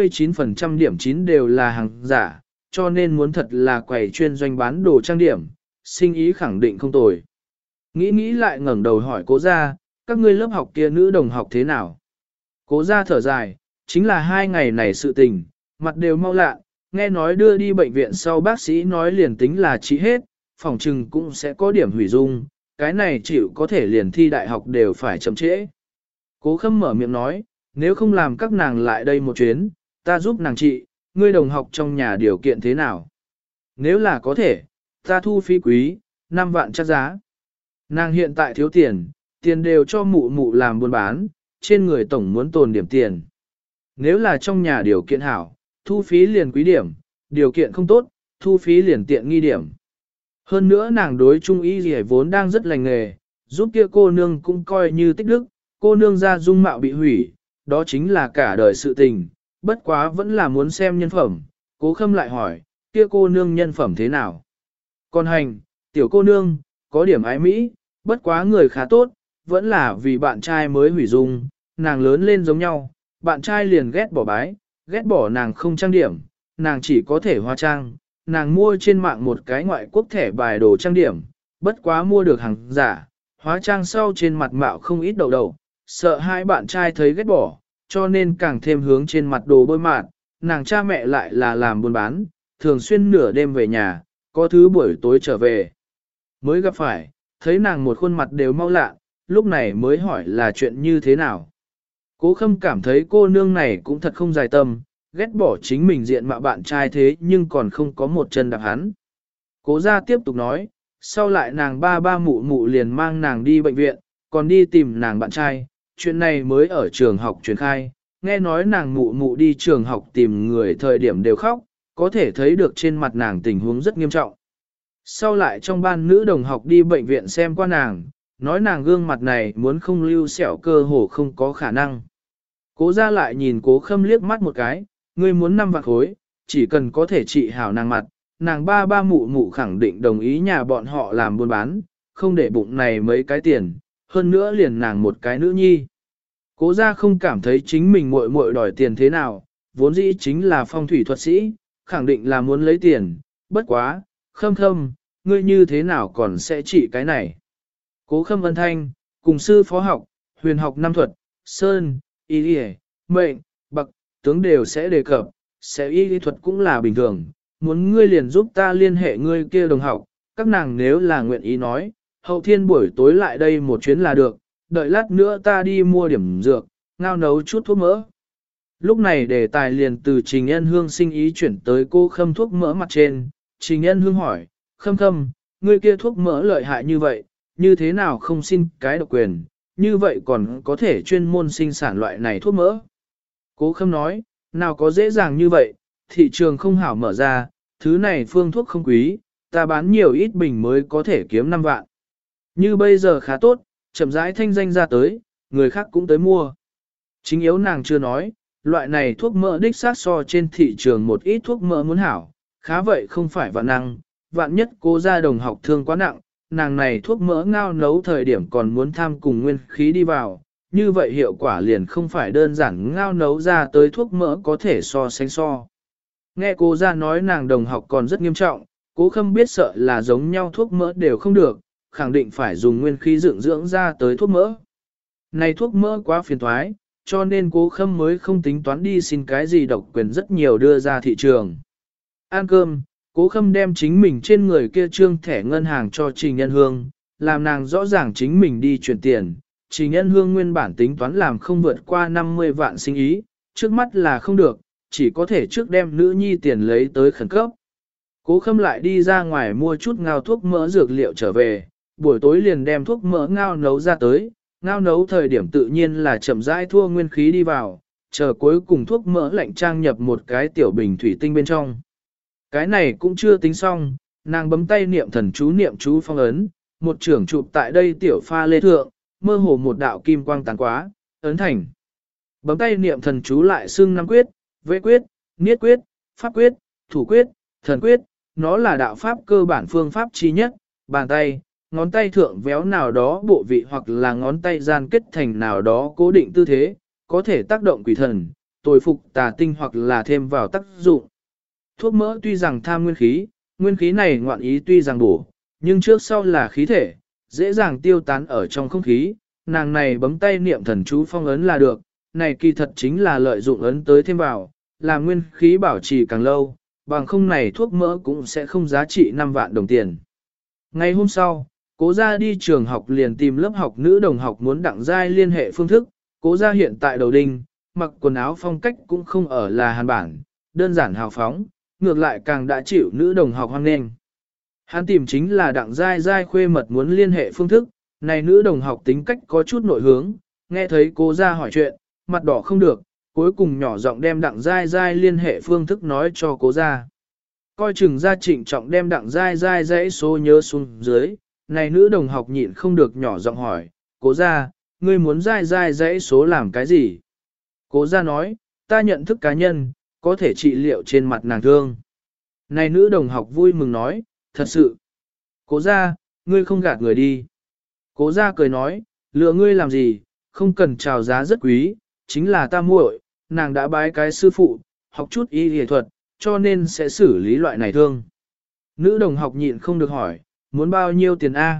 A: 99% điểm 9 đều là hàng giả, cho nên muốn thật là quầy chuyên doanh bán đồ trang điểm, sinh ý khẳng định không tồi. Nghĩ lại ngẩng đầu hỏi Cố gia, các ngươi lớp học kia nữ đồng học thế nào? Cố gia thở dài, chính là 2 ngày này sự tình, mặt đều mau lạ, nghe nói đưa đi bệnh viện sau bác sĩ nói liền tính là trị hết, phòng trừng cũng sẽ có điểm hủy dung, cái này chịu có thể liền thi đại học đều phải chậm trễ. Cố Khâm mở miệng nói, nếu không làm các nàng lại đây một chuyến, ta giúp nàng trị, ngươi đồng học trong nhà điều kiện thế nào? Nếu là có thể, ta thu phí quý, 5 vạn chắc giá. Nàng hiện tại thiếu tiền, tiền đều cho mụ mụ làm buôn bán, trên người tổng muốn tồn điểm tiền. Nếu là trong nhà điều kiện hảo, thu phí liền quý điểm, điều kiện không tốt, thu phí liền tiện nghi điểm. Hơn nữa nàng đối trung y gì vốn đang rất lành nghề, giúp kia cô nương cũng coi như tích đức, cô nương ra dung mạo bị hủy, đó chính là cả đời sự tình, bất quá vẫn là muốn xem nhân phẩm. Cố Khâm lại hỏi, kia cô nương nhân phẩm thế nào? Còn hành, tiểu cô nương, có điểm ái mỹ, bất quá người khá tốt, vẫn là vì bạn trai mới hủy dung, nàng lớn lên giống nhau, bạn trai liền ghét bỏ bái, ghét bỏ nàng không trang điểm, nàng chỉ có thể hóa trang, nàng mua trên mạng một cái ngoại quốc thẻ bài đồ trang điểm, bất quá mua được hàng giả, hóa trang sau trên mặt mạo không ít đầu đầu, sợ hai bạn trai thấy ghét bỏ, cho nên càng thêm hướng trên mặt đồ bôi mạt, nàng cha mẹ lại là làm buôn bán, thường xuyên nửa đêm về nhà, có thứ buổi tối trở về. Mới gặp phải, thấy nàng một khuôn mặt đều mau lạ, lúc này mới hỏi là chuyện như thế nào. Cố Khâm cảm thấy cô nương này cũng thật không dài tâm, ghét bỏ chính mình diện mạo bạn trai thế nhưng còn không có một chân đạp hắn. Cố gia tiếp tục nói, sau lại nàng ba mụ mụ liền mang nàng đi bệnh viện, còn đi tìm nàng bạn trai, chuyện này mới ở trường học truyền khai, nghe nói nàng mụ mụ đi trường học tìm người thời điểm đều khóc, có thể thấy được trên mặt nàng tình huống rất nghiêm trọng. Sau lại trong ban nữ đồng học đi bệnh viện xem qua nàng, nói nàng gương mặt này muốn không lưu sẹo cơ hồ không có khả năng. Cố gia lại nhìn Cố Khâm liếc mắt một cái, ngươi muốn 5 vạn khối, chỉ cần có thể trị hảo nàng mặt, nàng ba mụ mụ khẳng định đồng ý nhà bọn họ làm buôn bán, không để bụng này mấy cái tiền, hơn nữa liền nàng một cái nữ nhi. Cố gia không cảm thấy chính mình muội muội đòi tiền thế nào, vốn dĩ chính là phong thủy thuật sĩ, khẳng định là muốn lấy tiền, bất quá, Khâm Khâm, ngươi như thế nào còn sẽ trị cái này? Cố Khâm ân thanh, cùng sư phó học, huyền học năm thuật, sơn, y y, mệnh, bậc, tướng đều sẽ đề cập, sẽ y lý thuật cũng là bình thường, muốn ngươi liền giúp ta liên hệ ngươi kia đồng học, các nàng nếu là nguyện ý nói, hậu thiên buổi tối lại đây một chuyến là được, đợi lát nữa ta đi mua điểm dược, ngao nấu chút thuốc mỡ. Lúc này đề tài liền từ Trình Nhân Hương sinh ý chuyển tới cô Khâm thuốc mỡ mặt trên, Trình Nhân Hương hỏi, Khâm Khâm, ngươi kia thuốc mỡ lợi hại như vậy, như thế nào không xin cái độc quyền, như vậy còn có thể chuyên môn sinh sản loại này thuốc mỡ. Cố Khâm nói, nào có dễ dàng như vậy, thị trường không hảo mở ra, thứ này phương thuốc không quý, ta bán nhiều ít bình mới có thể kiếm 5 vạn. Như bây giờ khá tốt, chậm rãi thanh danh ra tới, người khác cũng tới mua. Chính yếu nàng chưa nói, loại này thuốc mỡ đích xác so trên thị trường một ít thuốc mỡ muốn hảo, khá vậy không phải vạn năng, vạn nhất cô ra đồng học thương quá nặng, nàng này thuốc mỡ ngao nấu thời điểm còn muốn tham cùng nguyên khí đi vào, như vậy hiệu quả liền không phải đơn giản ngao nấu ra tới thuốc mỡ có thể so sánh so. Nghe cô ra nói nàng đồng học còn rất nghiêm trọng, Cố Khâm biết sợ là giống nhau thuốc mỡ đều không được, khẳng định phải dùng nguyên khí dưỡng dưỡng ra tới thuốc mỡ. Này thuốc mỡ quá phiền toái, cho nên Cố Khâm mới không tính toán đi xin cái gì độc quyền rất nhiều đưa ra thị trường. Ăn cơm, Cố Khâm đem chính mình trên người kia trương thẻ ngân hàng cho Trình Nhân Hương, làm nàng rõ ràng chính mình đi chuyển tiền. Trình Nhân Hương nguyên bản tính toán làm không vượt qua 50 vạn sinh ý, trước mắt là không được, chỉ có thể trước đem nữ nhi tiền lấy tới khẩn cấp. Cố Khâm lại đi ra ngoài mua chút ngao thuốc mỡ dược liệu trở về, buổi tối liền đem thuốc mỡ ngao nấu ra tới, ngao nấu thời điểm tự nhiên là chậm rãi thua nguyên khí đi vào, chờ cuối cùng thuốc mỡ lạnh trang nhập một cái tiểu bình thủy tinh bên trong. Cái này cũng chưa tính xong, nàng bấm tay niệm niệm chú phong ấn, một trưởng chụp tại đây tiểu pha lê thượng, mơ hồ một đạo kim quang tán quá, ấn thành. Bấm tay niệm thần chú lại xưng năm quyết, vệ quyết, niết quyết, pháp quyết, thủ quyết, thần quyết, nó là đạo pháp cơ bản phương pháp chi nhất, bàn tay, ngón tay thượng véo nào đó bộ vị hoặc là ngón tay gian kết thành nào đó cố định tư thế, có thể tác động quỷ thần, tồi phục tà tinh hoặc là thêm vào tác dụng. Thuốc mỡ tuy rằng tham nguyên khí này ngoạn ý tuy rằng bổ, nhưng trước sau là khí thể, dễ dàng tiêu tán ở trong không khí, nàng này bấm tay niệm thần chú phong ấn là được, này kỳ thật chính là lợi dụng ấn tới thêm vào, làm nguyên khí bảo trì càng lâu, bằng không này thuốc mỡ cũng sẽ không giá trị 5 vạn đồng tiền. Ngày hôm sau, Cố gia đi trường học liền tìm lớp học nữ đồng học muốn đặng giai liên hệ phương thức, Cố gia hiện tại đầu đinh, mặc quần áo phong cách cũng không ở là hàn bản, đơn giản hào phóng, ngược lại càng đã chịu nữ đồng học hoan nghênh. Hắn tìm chính là đặng giai giai khuê mật muốn liên hệ phương thức, này nữ đồng học tính cách có chút nội hướng, nghe thấy Cố gia hỏi chuyện, mặt đỏ không được, cuối cùng nhỏ giọng đem đặng giai giai liên hệ phương thức nói cho Cố gia. Coi chừng gia trịnh trọng đem đặng giai giai dãy số nhớ xuống dưới, này nữ đồng học nhịn không được nhỏ giọng hỏi, Cố gia, ngươi muốn giai giai dãy số làm cái gì? Cố gia nói, ta nhận thức cá nhân, có thể trị liệu trên mặt nàng thương. Này nữ đồng học vui mừng nói, thật sự. Cố gia, ngươi không gạt người đi. Cố gia cười nói, lựa ngươi làm gì, không cần chào giá rất quý, chính là ta muội, nàng đã bái cái sư phụ, học chút y y thuật, cho nên sẽ xử lý loại này thương. Nữ đồng học nhịn không được hỏi, muốn bao nhiêu tiền A?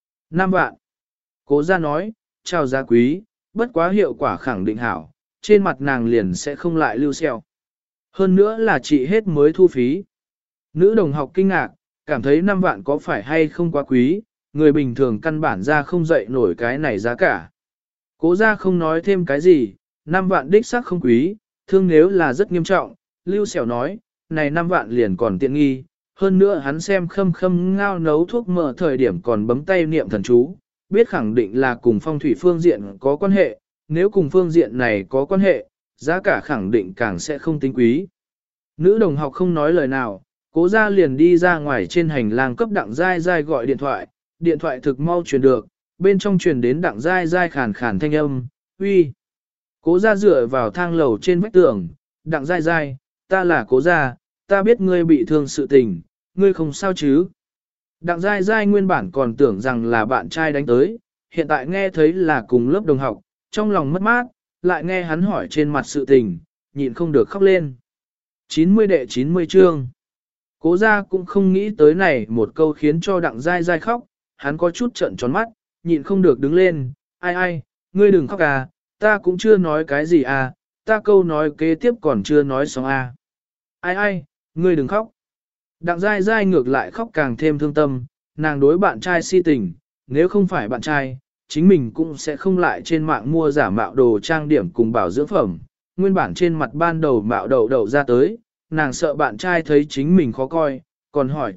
A: 5 vạn. Cố gia nói, chào giá quý, bất quá hiệu quả khẳng định hảo, trên mặt nàng liền sẽ không lại lưu xeo. Hơn nữa là trị hết mới thu phí. Nữ đồng học kinh ngạc, cảm thấy 5 vạn có phải hay không quá quý, người bình thường căn bản ra không dậy nổi cái này giá cả. Cố gia không nói thêm cái gì, 5 vạn đích xác không quý, thương nếu là rất nghiêm trọng, Lưu Sẹo nói, này 5 vạn liền còn tiện nghi, hơn nữa hắn xem Khâm Khâm ngao nấu thuốc mỡ thời điểm còn bấm tay niệm thần chú, biết khẳng định là cùng phong thủy phương diện có quan hệ, nếu cùng phương diện này có quan hệ, giá cả khẳng định càng sẽ không tính quý. Nữ đồng học không nói lời nào, Cố gia liền đi ra ngoài trên hành lang cấp đặng giai giai gọi điện thoại thực mau truyền được, bên trong truyền đến đặng giai giai khàn khàn thanh âm, uy. Cố gia dựa vào thang lầu trên vách tường, đặng giai giai, ta là Cố gia, ta biết ngươi bị thương sự tình, ngươi không sao chứ. Đặng giai giai nguyên bản còn tưởng rằng là bạn trai đánh tới, hiện tại nghe thấy là cùng lớp đồng học, trong lòng mất mát, lại nghe hắn hỏi trên mặt sự tình, nhịn không được khóc lên. 90 đệ 90 chương. Cố gia cũng không nghĩ tới này một câu khiến cho đặng dai dai khóc, hắn có chút trợn tròn mắt, nhịn không được đứng lên, ai ai, ngươi đừng khóc à, ta cũng chưa nói cái gì à, ta câu nói kế tiếp còn chưa nói xong à. Ai ai, ngươi đừng khóc. Đặng dai dai ngược lại khóc càng thêm thương tâm, nàng đối bạn trai si tình, nếu không phải bạn trai, chính mình cũng sẽ không lại trên mạng mua giả mạo đồ trang điểm cùng bảo dưỡng phẩm. Nguyên bản trên mặt ban đầu mạo đậu đậu ra tới, nàng sợ bạn trai thấy chính mình khó coi, còn hỏi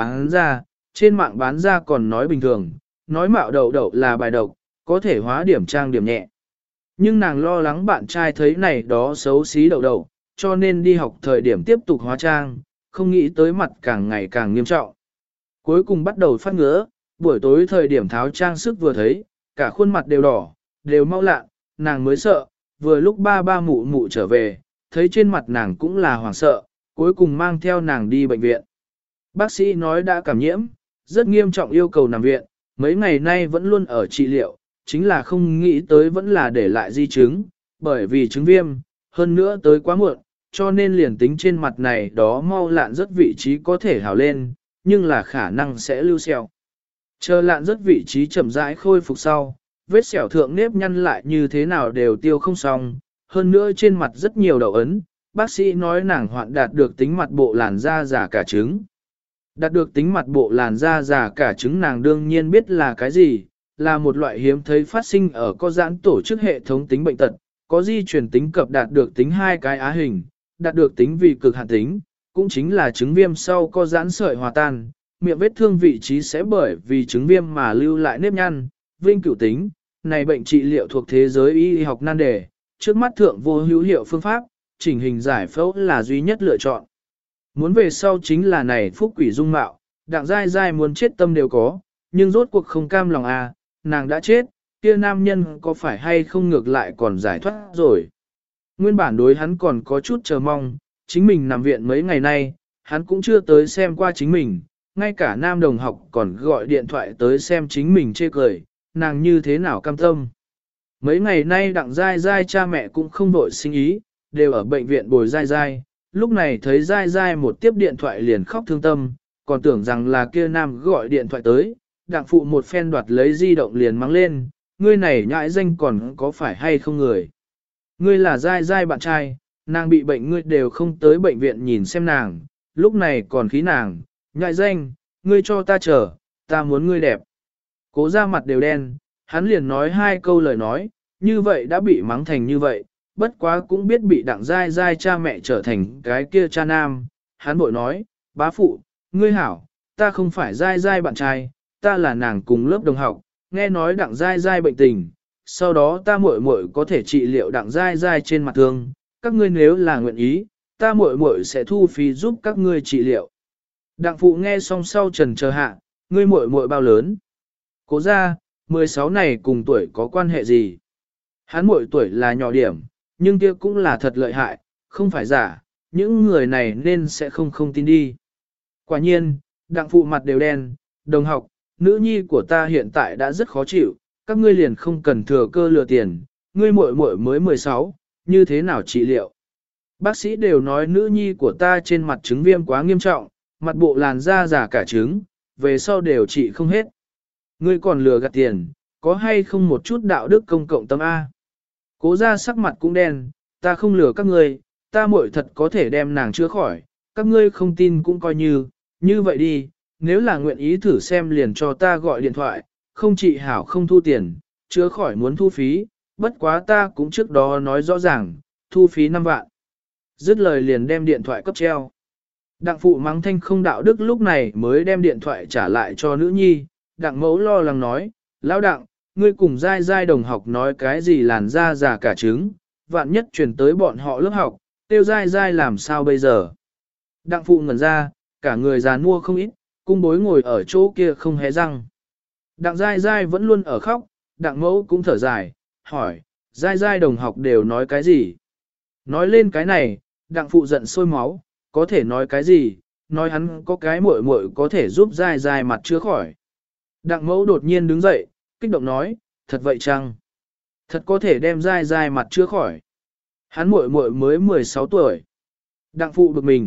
A: trên mạng bán ra còn nói bình thường, nói mạo đậu đậu là bài độc, có thể hóa điểm trang điểm nhẹ. Nhưng nàng lo lắng bạn trai thấy này đó xấu xí đậu đậu, cho nên đi học thời điểm tiếp tục hóa trang, không nghĩ tới mặt càng ngày càng nghiêm trọng. Cuối cùng bắt đầu phát ngứa, buổi tối thời điểm tháo trang sức vừa thấy, cả khuôn mặt đều đỏ, đều mau lạ, nàng mới sợ, vừa lúc ba ba mụ mụ trở về, thấy trên mặt nàng cũng là hoảng sợ, cuối cùng mang theo nàng đi bệnh viện. Bác sĩ nói đã cảm nhiễm, rất nghiêm trọng yêu cầu nằm viện, mấy ngày nay vẫn luôn ở trị liệu, chính là không nghĩ tới vẫn là để lại di chứng, bởi vì chứng viêm, hơn nữa tới quá muộn, cho nên liền tính trên mặt này đó mau lạn rất vị trí có thể hào lên, nhưng là khả năng sẽ lưu sẹo. Chờ lạn rất vị trí chậm rãi khôi phục sau, vết sẹo thượng nếp nhăn lại như thế nào đều tiêu không xong, hơn nữa trên mặt rất nhiều đậu ấn, bác sĩ nói nàng hoạn đạt được tính mặt bộ làn da giả cả trứng. Đạt được tính mặt bộ làn da giả cả trứng nàng đương nhiên biết là cái gì, là một loại hiếm thấy phát sinh ở có giãn tổ chức hệ thống tính bệnh tật, có di truyền tính cập đạt được tính hai cái á hình, đạt được tính vì cực hạn tính, cũng chính là chứng viêm sau có giãn sợi hòa tan, miệng vết thương vị trí sẽ bởi vì chứng viêm mà lưu lại nếp nhăn, vinh cửu tính, này bệnh trị liệu thuộc thế giới y học nan đề, trước mắt thượng vô hữu hiệu phương pháp, chỉnh hình giải phẫu là duy nhất lựa chọn. Muốn về sau chính là này phúc quỷ dung mạo, đặng dai dai muốn chết tâm đều có, nhưng rốt cuộc không cam lòng à, nàng đã chết, kia nam nhân có phải hay không ngược lại còn giải thoát rồi. Nguyên bản đối hắn còn có chút chờ mong, chính mình nằm viện mấy ngày nay, hắn cũng chưa tới xem qua chính mình, ngay cả nam đồng học còn gọi điện thoại tới xem chính mình chê cười, nàng như thế nào cam tâm. Mấy ngày nay đặng dai dai cha mẹ cũng không vội sinh ý, đều ở bệnh viện bồi dai dai, lúc này thấy dai dai một tiếp điện thoại liền khóc thương tâm, còn tưởng rằng là kia nam gọi điện thoại tới, đặng phụ một phen đoạt lấy di động liền mang lên, ngươi này nhãi danh còn có phải hay không người. Ngươi là dai dai bạn trai, nàng bị bệnh ngươi đều không tới bệnh viện nhìn xem nàng, lúc này còn khí nàng, nhãi danh, ngươi cho ta chờ, ta muốn ngươi đẹp. Cố ra mặt đều đen, hắn liền nói hai câu lời nói, như vậy đã bị mắng thành như vậy, bất quá cũng biết bị đặng dai dai cha mẹ trở thành cái kia cha nam. Hắn bội nói, bá phụ, ngươi hảo, ta không phải dai dai bạn trai, ta là nàng cùng lớp đồng học, nghe nói đặng dai dai bệnh tình, sau đó ta muội muội có thể trị liệu đặng dai dai trên mặt thương, các ngươi nếu là nguyện ý, ta muội muội sẽ thu phí giúp các ngươi trị liệu. Đặng phụ nghe xong sau trần chờ hạ, ngươi muội muội bao lớn? Cố ra, 16 này cùng tuổi có quan hệ gì? Hắn muội tuổi là nhỏ điểm, nhưng kia cũng là thật lợi hại, không phải giả, những người này nên sẽ không tin đi. Quả nhiên, đặng phụ mặt đều đen, đồng học, nữ nhi của ta hiện tại đã rất khó chịu, các ngươi liền không cần thừa cơ lừa tiền, ngươi muội muội mới 16, như thế nào trị liệu? Bác sĩ đều nói nữ nhi của ta trên mặt chứng viêm quá nghiêm trọng, mặt bộ làn da giả cả trứng, về sau đều trị không hết. Ngươi còn lừa gạt tiền, có hay không một chút đạo đức công cộng tâm A? Cố ra sắc mặt cũng đen, ta không lừa các ngươi, ta muội thật có thể đem nàng chữa khỏi, các ngươi không tin cũng coi như vậy đi, nếu là nguyện ý thử xem liền cho ta gọi điện thoại, không trị hảo không thu tiền, chữa khỏi muốn thu phí, bất quá ta cũng trước đó nói rõ ràng, thu phí 5 vạn. Dứt lời liền đem điện thoại cấp treo. Đặng phụ mắng thanh không đạo đức lúc này mới đem điện thoại trả lại cho nữ nhi, đặng mẫu lo lắng nói, lão đặng, ngươi cùng dai dai đồng học nói cái gì làn da già cả trứng, vạn nhất truyền tới bọn họ lớp học, tiêu dai dai làm sao bây giờ. Đặng phụ ngẩn ra, cả người già nua không ít, cung bối ngồi ở chỗ kia không hé răng. Đặng dai dai vẫn luôn ở khóc, đặng mẫu cũng thở dài, hỏi, dai dai đồng học đều nói cái gì? Nói lên cái này, đặng phụ giận sôi máu, có thể nói cái gì, nói hắn có cái muội muội có thể giúp dai dai mặt chữa khỏi. Đặng mẫu đột nhiên đứng dậy, kích động nói, thật vậy chăng? Thật có thể đem dai dai mặt chữa khỏi. Hắn muội muội mới 16 tuổi. Đặng phụ bực mình,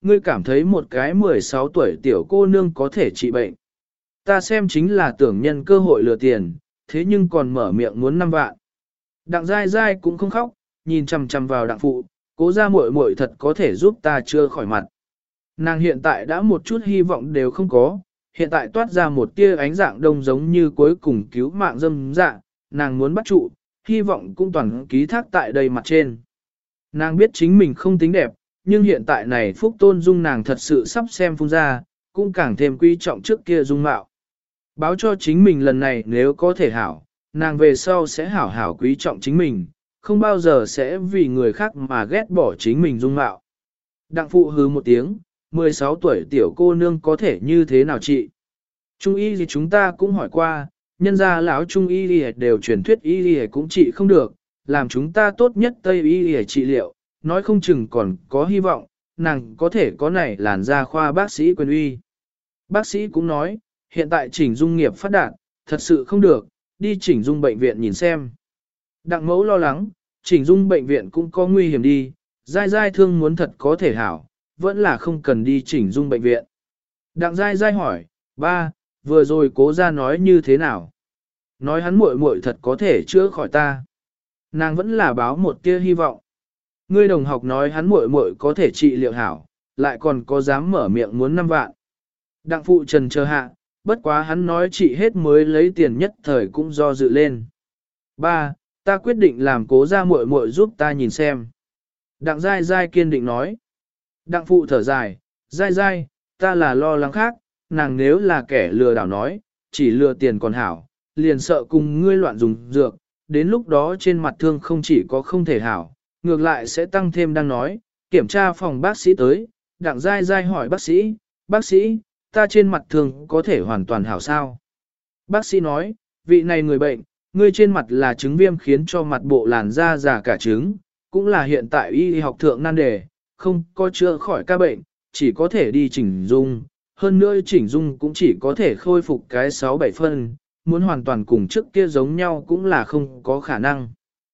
A: ngươi cảm thấy một cái 16 tuổi tiểu cô nương có thể trị bệnh. Ta xem chính là tưởng nhân cơ hội lừa tiền, thế nhưng còn mở miệng muốn 5 vạn. Đặng dai dai cũng không khóc, nhìn chằm chằm vào đặng phụ, cố ra muội muội thật có thể giúp ta chưa khỏi mặt. Nàng hiện tại đã một chút hy vọng đều không có, hiện tại toát ra một tia ánh dạng đông giống như cuối cùng cứu mạng dâm dạ, nàng muốn bắt trụ, hy vọng cũng toàn ký thác tại đây mặt trên. Nàng biết chính mình không tính đẹp, nhưng hiện tại này phúc tôn dung nàng thật sự sắp xem phun ra, cũng càng thêm quý trọng trước kia dung mạo. Báo cho chính mình lần này nếu có thể hảo, nàng về sau sẽ hảo hảo quý trọng chính mình, không bao giờ sẽ vì người khác mà ghét bỏ chính mình dung mạo. Đặng phụ hứ một tiếng, 16 tuổi tiểu cô nương có thể như thế nào chị? Trung y gì chúng ta cũng hỏi qua, nhân gia lão trung y gì đều truyền thuyết y gì cũng trị không được, làm chúng ta tốt nhất tây y gì trị liệu, nói không chừng còn có hy vọng, nàng có thể có này làn da khoa bác sĩ quyền uy. Bác sĩ cũng nói, hiện tại chỉnh dung nghiệp phát đạt, thật sự không được, đi chỉnh dung bệnh viện nhìn xem. Đặng mẫu lo lắng, chỉnh dung bệnh viện cũng có nguy hiểm đi, dai dai thương muốn thật có thể hảo, vẫn là không cần đi chỉnh dung bệnh viện. Đặng dai dai hỏi, ba, vừa rồi cố ra nói như thế nào? Nói hắn muội muội thật có thể chữa khỏi ta. Nàng vẫn là báo một tia hy vọng. Ngươi đồng học nói hắn muội muội có thể trị liệu hảo, lại còn có dám mở miệng muốn 5 vạn. Đặng phụ trần chờ hạ, bất quá hắn nói trị hết mới lấy tiền nhất thời cũng do dự lên. Ba, ta quyết định làm cố ra muội muội giúp ta nhìn xem. Đặng dai dai kiên định nói. Đặng phụ thở dài, dai dai, ta là lo lắng khác, nàng nếu là kẻ lừa đảo nói, chỉ lừa tiền còn hảo, liền sợ cùng ngươi loạn dùng dược, đến lúc đó trên mặt thương không chỉ có không thể hảo, ngược lại sẽ tăng thêm đang nói, kiểm tra phòng bác sĩ tới, đặng dai dai hỏi bác sĩ, ta trên mặt thương có thể hoàn toàn hảo sao? Bác sĩ nói, vị này người bệnh, ngươi trên mặt là chứng viêm khiến cho mặt bộ làn da già cả trứng, cũng là hiện tại y học thượng nan đề, không có chữa khỏi ca bệnh, chỉ có thể đi chỉnh dung, hơn nữa chỉnh dung cũng chỉ có thể khôi phục cái 6-7 phân, muốn hoàn toàn cùng trước kia giống nhau cũng là không có khả năng.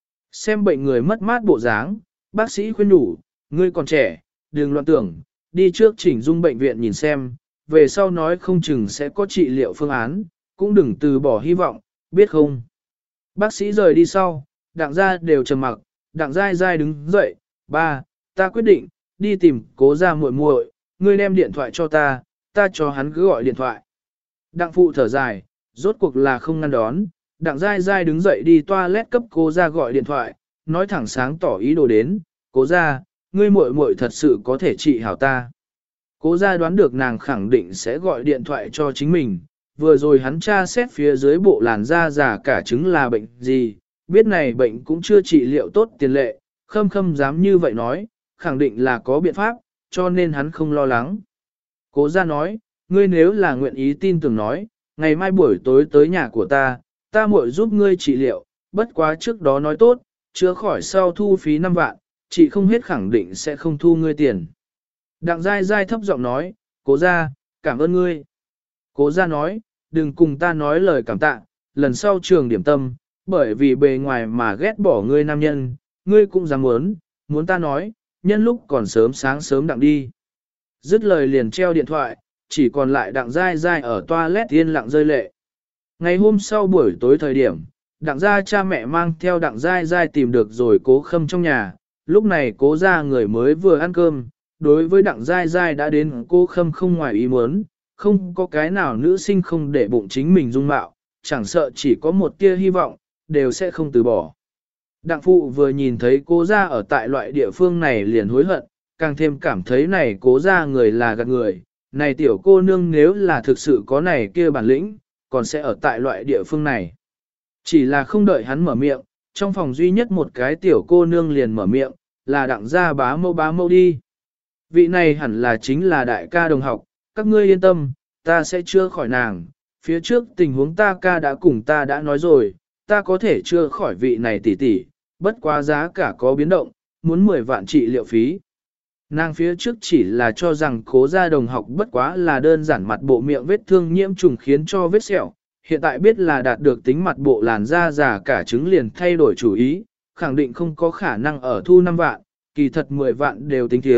A: Xem bệnh người mất mát bộ dáng, bác sĩ khuyên nhủ, ngươi còn trẻ, đừng loạn tưởng, đi trước chỉnh dung bệnh viện nhìn xem, về sau nói không chừng sẽ có trị liệu phương án, cũng đừng từ bỏ hy vọng, biết không? Bác sĩ rời đi sau, đặng gia đều trầm mặc, đặng dai dai đứng dậy, ba, ta quyết định, đi tìm cố ra muội muội, ngươi đem điện thoại cho ta cho hắn cứ gọi điện thoại. Đặng phụ thở dài, rốt cuộc là không ngăn đón, đặng dai dai đứng dậy đi toilet cấp cố ra gọi điện thoại, nói thẳng sáng tỏ ý đồ đến, cố ra, ngươi muội muội thật sự có thể trị hảo ta. Cố ra đoán được nàng khẳng định sẽ gọi điện thoại cho chính mình, vừa rồi hắn tra xét phía dưới bộ làn da già cả trứng là bệnh gì, biết này bệnh cũng chưa trị liệu tốt tiền lệ, khâm khâm dám như vậy nói, khẳng định là có biện pháp, cho nên hắn không lo lắng. Cố ra nói, ngươi nếu là nguyện ý tin tưởng nói, ngày mai buổi tối tới nhà của ta muội giúp ngươi trị liệu, bất quá trước đó nói tốt, chữa khỏi sau thu phí 5 vạn, chị không hết khẳng định sẽ không thu ngươi tiền. Đặng dai dai thấp giọng nói, cố ra, cảm ơn ngươi. Cố ra nói, đừng cùng ta nói lời cảm tạ, lần sau trường điểm tâm, bởi vì bề ngoài mà ghét bỏ ngươi nam nhân, ngươi cũng dám muốn ta nói, nhân lúc còn sớm sáng sớm đặng đi. Dứt lời liền treo điện thoại, chỉ còn lại đặng dai dai ở toilet yên lặng rơi lệ. Ngày hôm sau buổi tối thời điểm, đặng gia cha mẹ mang theo đặng dai dai tìm được rồi cố khâm trong nhà, lúc này cố ra người mới vừa ăn cơm, đối với đặng dai dai đã đến cô khâm không ngoài ý muốn, không có cái nào nữ sinh không để bụng chính mình dung mạo, chẳng sợ chỉ có một tia hy vọng, đều sẽ không từ bỏ. Đặng phụ vừa nhìn thấy cố ra ở tại loại địa phương này liền hối hận, càng thêm cảm thấy này cố ra người là gạt người, này tiểu cô nương nếu là thực sự có này kia bản lĩnh, còn sẽ ở tại loại địa phương này. Chỉ là không đợi hắn mở miệng, trong phòng duy nhất một cái tiểu cô nương liền mở miệng, là đặng gia bá mâu đi. Vị này hẳn là chính là đại ca đồng học, các ngươi yên tâm, ta sẽ chữa khỏi nàng, phía trước tình huống ta ca đã cùng ta đã nói rồi, ta có thể chữa khỏi vị này tỷ tỷ, bất quá giá cả có biến động, muốn 10 vạn trị liệu phí. Nàng phía trước chỉ là cho rằng cố gia đồng học bất quá là đơn giản mặt bộ miệng vết thương nhiễm trùng khiến cho vết sẹo, hiện tại biết là đạt được tính mặt bộ làn da già cả trứng liền thay đổi chủ ý, khẳng định không có khả năng ở thu 5 vạn, kỳ thật 10 vạn đều tính thiếu,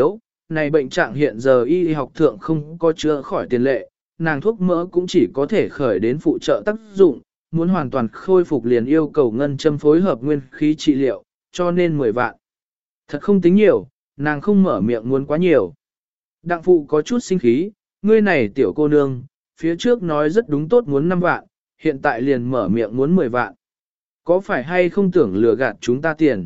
A: này bệnh trạng hiện giờ y học thượng không có chữa khỏi tiền lệ, nàng thuốc mỡ cũng chỉ có thể khởi đến phụ trợ tác dụng, muốn hoàn toàn khôi phục liền yêu cầu ngân châm phối hợp nguyên khí trị liệu, cho nên 10 vạn. Thật không tính nhiều, nàng không mở miệng muốn quá nhiều. Đặng phụ có chút sinh khí, ngươi này tiểu cô nương, phía trước nói rất đúng tốt muốn 5 vạn, hiện tại liền mở miệng muốn 10 vạn. Có phải hay không tưởng lừa gạt chúng ta tiền?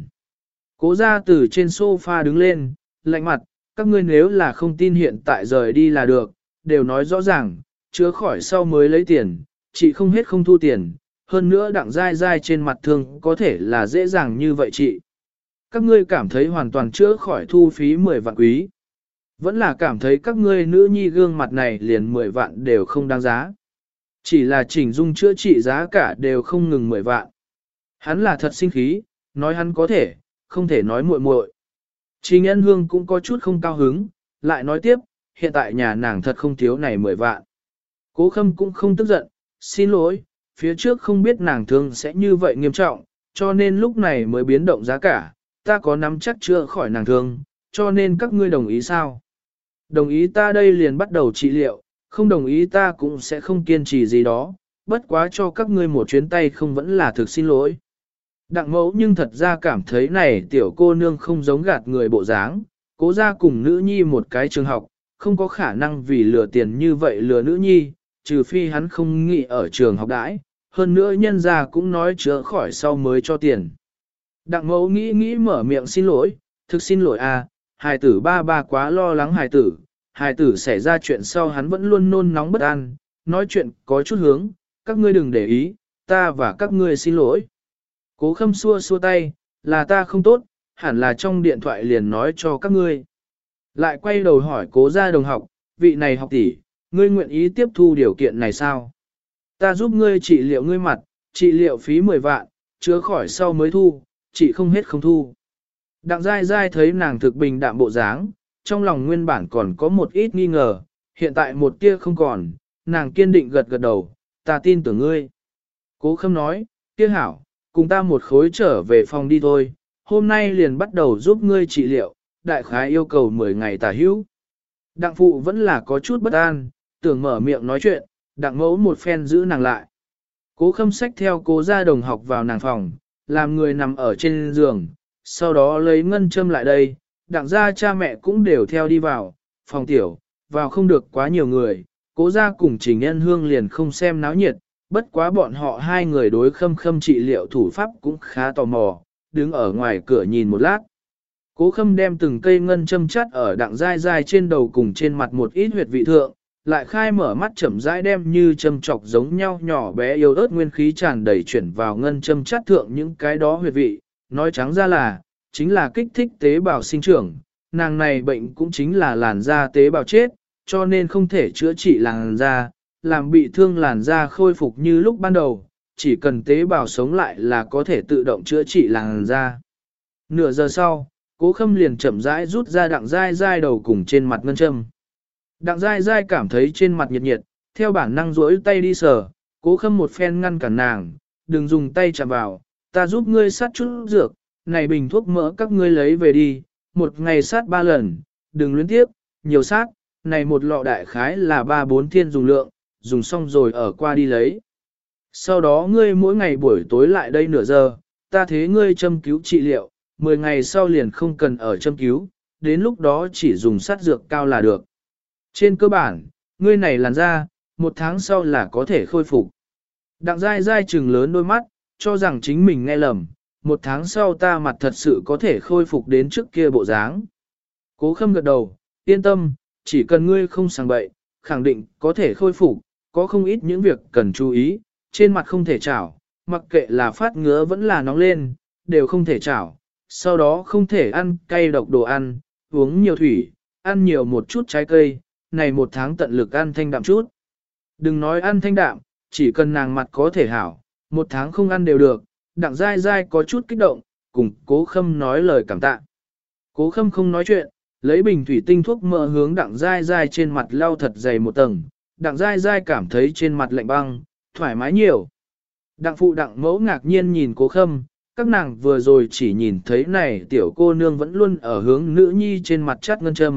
A: Cố ra từ trên sofa đứng lên, lạnh mặt, các ngươi nếu là không tin hiện tại rời đi là được, đều nói rõ ràng, chữa khỏi sau mới lấy tiền, chị không hết không thu tiền, hơn nữa đặng dai dai trên mặt thương có thể là dễ dàng như vậy chị. Các ngươi cảm thấy hoàn toàn chữa khỏi thu phí 10 vạn quý. Vẫn là cảm thấy các ngươi nữ nhi gương mặt này liền 10 vạn đều không đáng giá. Chỉ là chỉnh dung chữa trị giá cả đều không ngừng 10 vạn. Hắn là thật sinh khí, nói hắn có thể, không thể nói muội muội. Trình Nhân Hương cũng có chút không cao hứng, lại nói tiếp, hiện tại nhà nàng thật không thiếu này 10 vạn. Cố Khâm cũng không tức giận, xin lỗi, phía trước không biết nàng thương sẽ như vậy nghiêm trọng, cho nên lúc này mới biến động giá cả, ta có nắm chắc chữa khỏi nàng thương, cho nên các ngươi đồng ý sao? Đồng ý ta đây liền bắt đầu trị liệu, không đồng ý ta cũng sẽ không kiên trì gì đó, bất quá cho các ngươi một chuyến tay không vẫn là thực xin lỗi. Đặng mẫu nhưng thật ra cảm thấy này tiểu cô nương không giống gạt người bộ dáng, cố ra cùng nữ nhi một cái trường học, không có khả năng vì lừa tiền như vậy lừa nữ nhi, trừ phi hắn không nghĩ ở trường học đãi, hơn nữa nhân ra cũng nói chữa khỏi sau mới cho tiền. Đặng mẫu nghĩ mở miệng xin lỗi, thực xin lỗi à, hài tử ba quá lo lắng hài tử xảy ra chuyện sau hắn vẫn luôn nôn nóng bất an, nói chuyện có chút hướng, các ngươi đừng để ý, ta và các ngươi xin lỗi. Cố Khâm xua tay, là ta không tốt, hẳn là trong điện thoại liền nói cho các ngươi. Lại quay đầu hỏi cố gia đồng học, vị này học tỷ, ngươi nguyện ý tiếp thu điều kiện này sao? Ta giúp ngươi trị liệu ngươi mặt, trị liệu phí 10 vạn, chữa khỏi sau mới thu, chị không hết không thu. Đặng dai dai thấy nàng thực bình đạm bộ dáng, trong lòng nguyên bản còn có một ít nghi ngờ, hiện tại một tia không còn, nàng kiên định gật đầu, ta tin tưởng ngươi. Cố Khâm nói, kia hảo, cùng ta một khối trở về phòng đi thôi, hôm nay liền bắt đầu giúp ngươi trị liệu, đại khái yêu cầu 10 ngày tả hữu. Đặng phụ vẫn là có chút bất an, tưởng mở miệng nói chuyện, đặng mẫu một phen giữ nàng lại. Cố Khâm xách theo cố gia đồng học vào nàng phòng, làm người nằm ở trên giường, sau đó lấy ngân châm lại đây, đặng gia cha mẹ cũng đều theo đi vào, phòng tiểu, vào không được quá nhiều người, cố gia cùng Trình Nhân Hương liền không xem náo nhiệt, bất quá bọn họ hai người đối Khâm trị liệu thủ pháp cũng khá tò mò, đứng ở ngoài cửa nhìn một lát. Cố Khâm đem từng cây ngân châm chắt ở đặng dai dai trên đầu cùng trên mặt một ít huyệt vị thượng, lại khai mở mắt chậm rãi đem như châm chọc giống nhau nhỏ bé yếu ớt nguyên khí tràn đầy chuyển vào ngân châm chắt thượng những cái đó huyệt vị, nói trắng ra là, chính là kích thích tế bào sinh trưởng, nàng này bệnh cũng chính là làn da tế bào chết, cho nên không thể chữa trị làn da, làm bị thương làn da khôi phục như lúc ban đầu, chỉ cần tế bào sống lại là có thể tự động chữa trị làn da. Nửa giờ sau, Cố Khâm liền chậm rãi rút ra đặng dai dai đầu cùng trên mặt ngân châm. Đặng dai dai cảm thấy trên mặt nhiệt nhiệt, theo bản năng duỗi tay đi sờ, Cố Khâm một phen ngăn cản nàng, đừng dùng tay chạm vào, ta giúp ngươi sát chút dược, này bình thuốc mỡ các ngươi lấy về đi, một ngày sát 3 lần, đừng luyến tiếp, nhiều sát, này một lọ đại khái là 3-4 thiên dùng lượng, dùng xong rồi ở qua đi lấy. Sau đó ngươi mỗi ngày buổi tối lại đây nửa giờ, ta thế ngươi châm cứu trị liệu, 10 ngày sau liền không cần ở châm cứu, đến lúc đó chỉ dùng sát dược cao là được. Trên cơ bản, ngươi này làn da, 1 tháng sau là có thể khôi phục. Đặng dai dai trừng lớn đôi mắt, cho rằng chính mình nghe lầm, 1 tháng sau ta mặt thật sự có thể khôi phục đến trước kia bộ dáng. Cố Khâm gật đầu, yên tâm, chỉ cần ngươi không sang bậy, khẳng định có thể khôi phục, có không ít những việc cần chú ý, trên mặt không thể chảo, mặc kệ là phát ngứa vẫn là nóng lên, đều không thể chảo, sau đó không thể ăn cay độc đồ ăn, uống nhiều thủy, ăn nhiều một chút trái cây, này 1 tháng tận lực ăn thanh đạm chút. Đừng nói ăn thanh đạm, chỉ cần nàng mặt có thể hảo, 1 tháng không ăn đều được, đặng dai dai có chút kích động, cùng Cố Khâm nói lời cảm tạ. Cố Khâm không nói chuyện, lấy bình thủy tinh thuốc mỡ hướng đặng dai dai trên mặt lau thật dày một tầng, đặng dai dai cảm thấy trên mặt lạnh băng, thoải mái nhiều. Đặng phụ đặng mẫu ngạc nhiên nhìn Cố Khâm, các nàng vừa rồi chỉ nhìn thấy này tiểu cô nương vẫn luôn ở hướng nữ nhi trên mặt chát ngân châm,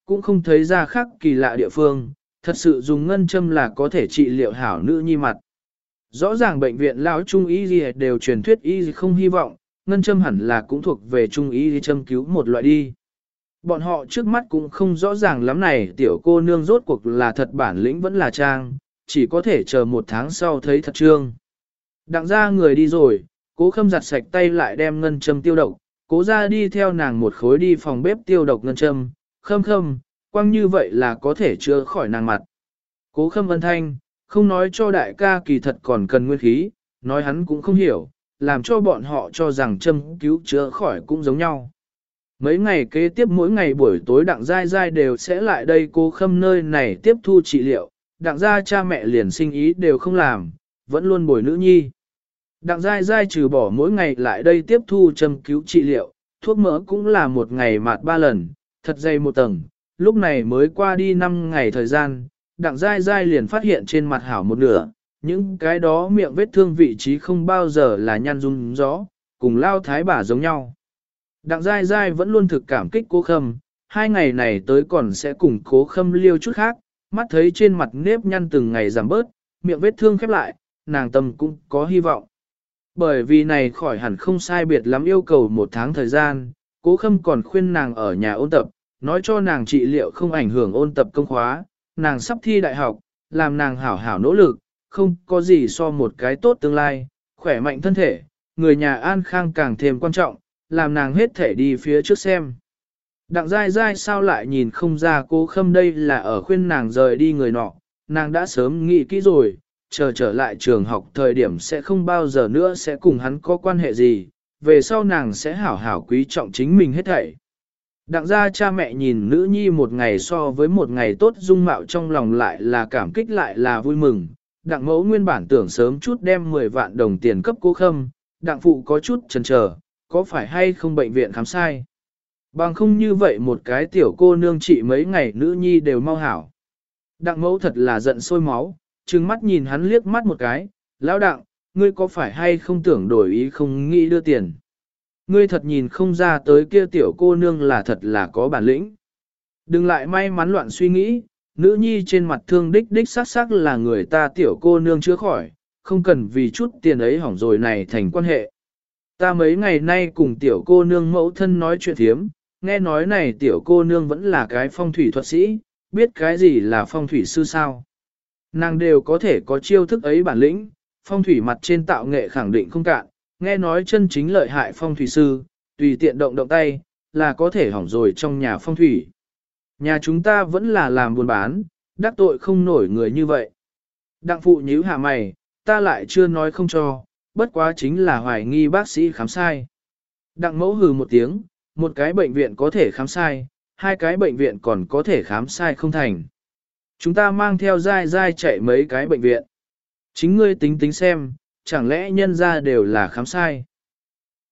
A: cũng không thấy ra khác kỳ lạ địa phương, thật sự dùng ngân châm là có thể trị liệu hảo nữ nhi mặt. Rõ ràng bệnh viện lão trung y gì đều truyền thuyết y không hy vọng, ngân châm hẳn là cũng thuộc về trung y châm cứu một loại đi. Bọn họ trước mắt cũng không rõ ràng lắm này tiểu cô nương rốt cuộc là thật bản lĩnh vẫn là trang, chỉ có thể chờ một tháng sau thấy thật trương. Đặng ra người đi rồi, Cố Khâm giặt sạch tay lại đem ngân châm tiêu độc, Cố ra đi theo nàng một khối đi phòng bếp tiêu độc ngân châm, Khâm, quăng như vậy là có thể chữa khỏi nàng mặt. Cố Khâm ân thanh, không nói cho đại ca kỳ thật còn cần nguyên khí, nói hắn cũng không hiểu, làm cho bọn họ cho rằng châm cứu chữa khỏi cũng giống nhau. Mấy ngày kế tiếp mỗi ngày buổi tối Đặng Giai Giai đều sẽ lại đây Cố Khâm nơi này tiếp thu trị liệu, Đặng gia cha mẹ liền sinh ý đều không làm, vẫn luôn bồi nữ nhi. Đặng Giai Giai trừ bỏ mỗi ngày lại đây tiếp thu châm cứu trị liệu, thuốc mỡ cũng là một ngày mạt 3 lần, thật dày một tầng, lúc này mới qua đi 5 ngày thời gian, Đặng Giai Giai liền phát hiện trên mặt hảo một nửa, những cái đó miệng vết thương vị trí không bao giờ là nhăn rung gió, cùng lao thái bà giống nhau. Đặng Giai Giai vẫn luôn thực cảm kích Cố Khâm, 2 ngày này tới còn sẽ cùng Cố Khâm liêu chút khác, mắt thấy trên mặt nếp nhăn từng ngày giảm bớt, miệng vết thương khép lại, nàng tâm cũng có hy vọng. Bởi vì này khỏi hẳn không sai biệt lắm yêu cầu 1 tháng thời gian, Cố Khâm còn khuyên nàng ở nhà ôn tập, nói cho nàng trị liệu không ảnh hưởng ôn tập công khóa, nàng sắp thi đại học, làm nàng hảo hảo nỗ lực, không có gì so một cái tốt tương lai, khỏe mạnh thân thể, người nhà an khang càng thêm quan trọng, làm nàng hết thể đi phía trước xem. Đặng Giai Giai sao lại nhìn không ra Cố Khâm đây là ở khuyên nàng rời đi người nọ, nàng đã sớm nghĩ kỹ rồi, chờ trở lại trường học thời điểm sẽ không bao giờ nữa sẽ cùng hắn có quan hệ gì, về sau nàng sẽ hảo hảo quý trọng chính mình hết thảy. Đặng gia cha mẹ nhìn nữ nhi một ngày so với một ngày tốt dung mạo trong lòng lại là cảm kích lại là vui mừng, đặng mẫu nguyên bản tưởng sớm chút đem 10 vạn đồng tiền cấp Cố Khâm, đặng phụ có chút chần chờ, có phải hay không bệnh viện khám sai. Bằng không như vậy một cái tiểu cô nương trị mấy ngày nữ nhi đều mau hảo. Đặng mẫu thật là giận sôi máu, trừng mắt nhìn hắn liếc mắt một cái, lão đặng, ngươi có phải hay không tưởng đổi ý không nghĩ đưa tiền. Ngươi thật nhìn không ra tới kia tiểu cô nương là thật là có bản lĩnh. Đừng lại may mắn loạn suy nghĩ, nữ nhi trên mặt thương đích sắc là người ta tiểu cô nương chữa khỏi, không cần vì chút tiền ấy hỏng rồi này thành quan hệ. Ta mấy ngày nay cùng tiểu cô nương mẫu thân nói chuyện thiếm, nghe nói này tiểu cô nương vẫn là cái phong thủy thuật sĩ, biết cái gì là phong thủy sư sao. Nàng đều có thể có chiêu thức ấy bản lĩnh, phong thủy mặt trên tạo nghệ khẳng định không cạn, nghe nói chân chính lợi hại phong thủy sư, tùy tiện động tay, là có thể hỏng rồi trong nhà phong thủy. Nhà chúng ta vẫn là làm buôn bán, đắc tội không nổi người như vậy. Đặng phụ nhíu hạ mày, ta lại chưa nói không cho, bất quá chính là hoài nghi bác sĩ khám sai. Đặng mẫu hừ một tiếng, một cái bệnh viện có thể khám sai, 2 cái bệnh viện còn có thể khám sai không thành. Chúng ta mang theo Giai Giai chạy mấy cái bệnh viện. Chính ngươi tính xem, chẳng lẽ nhân ra đều là khám sai.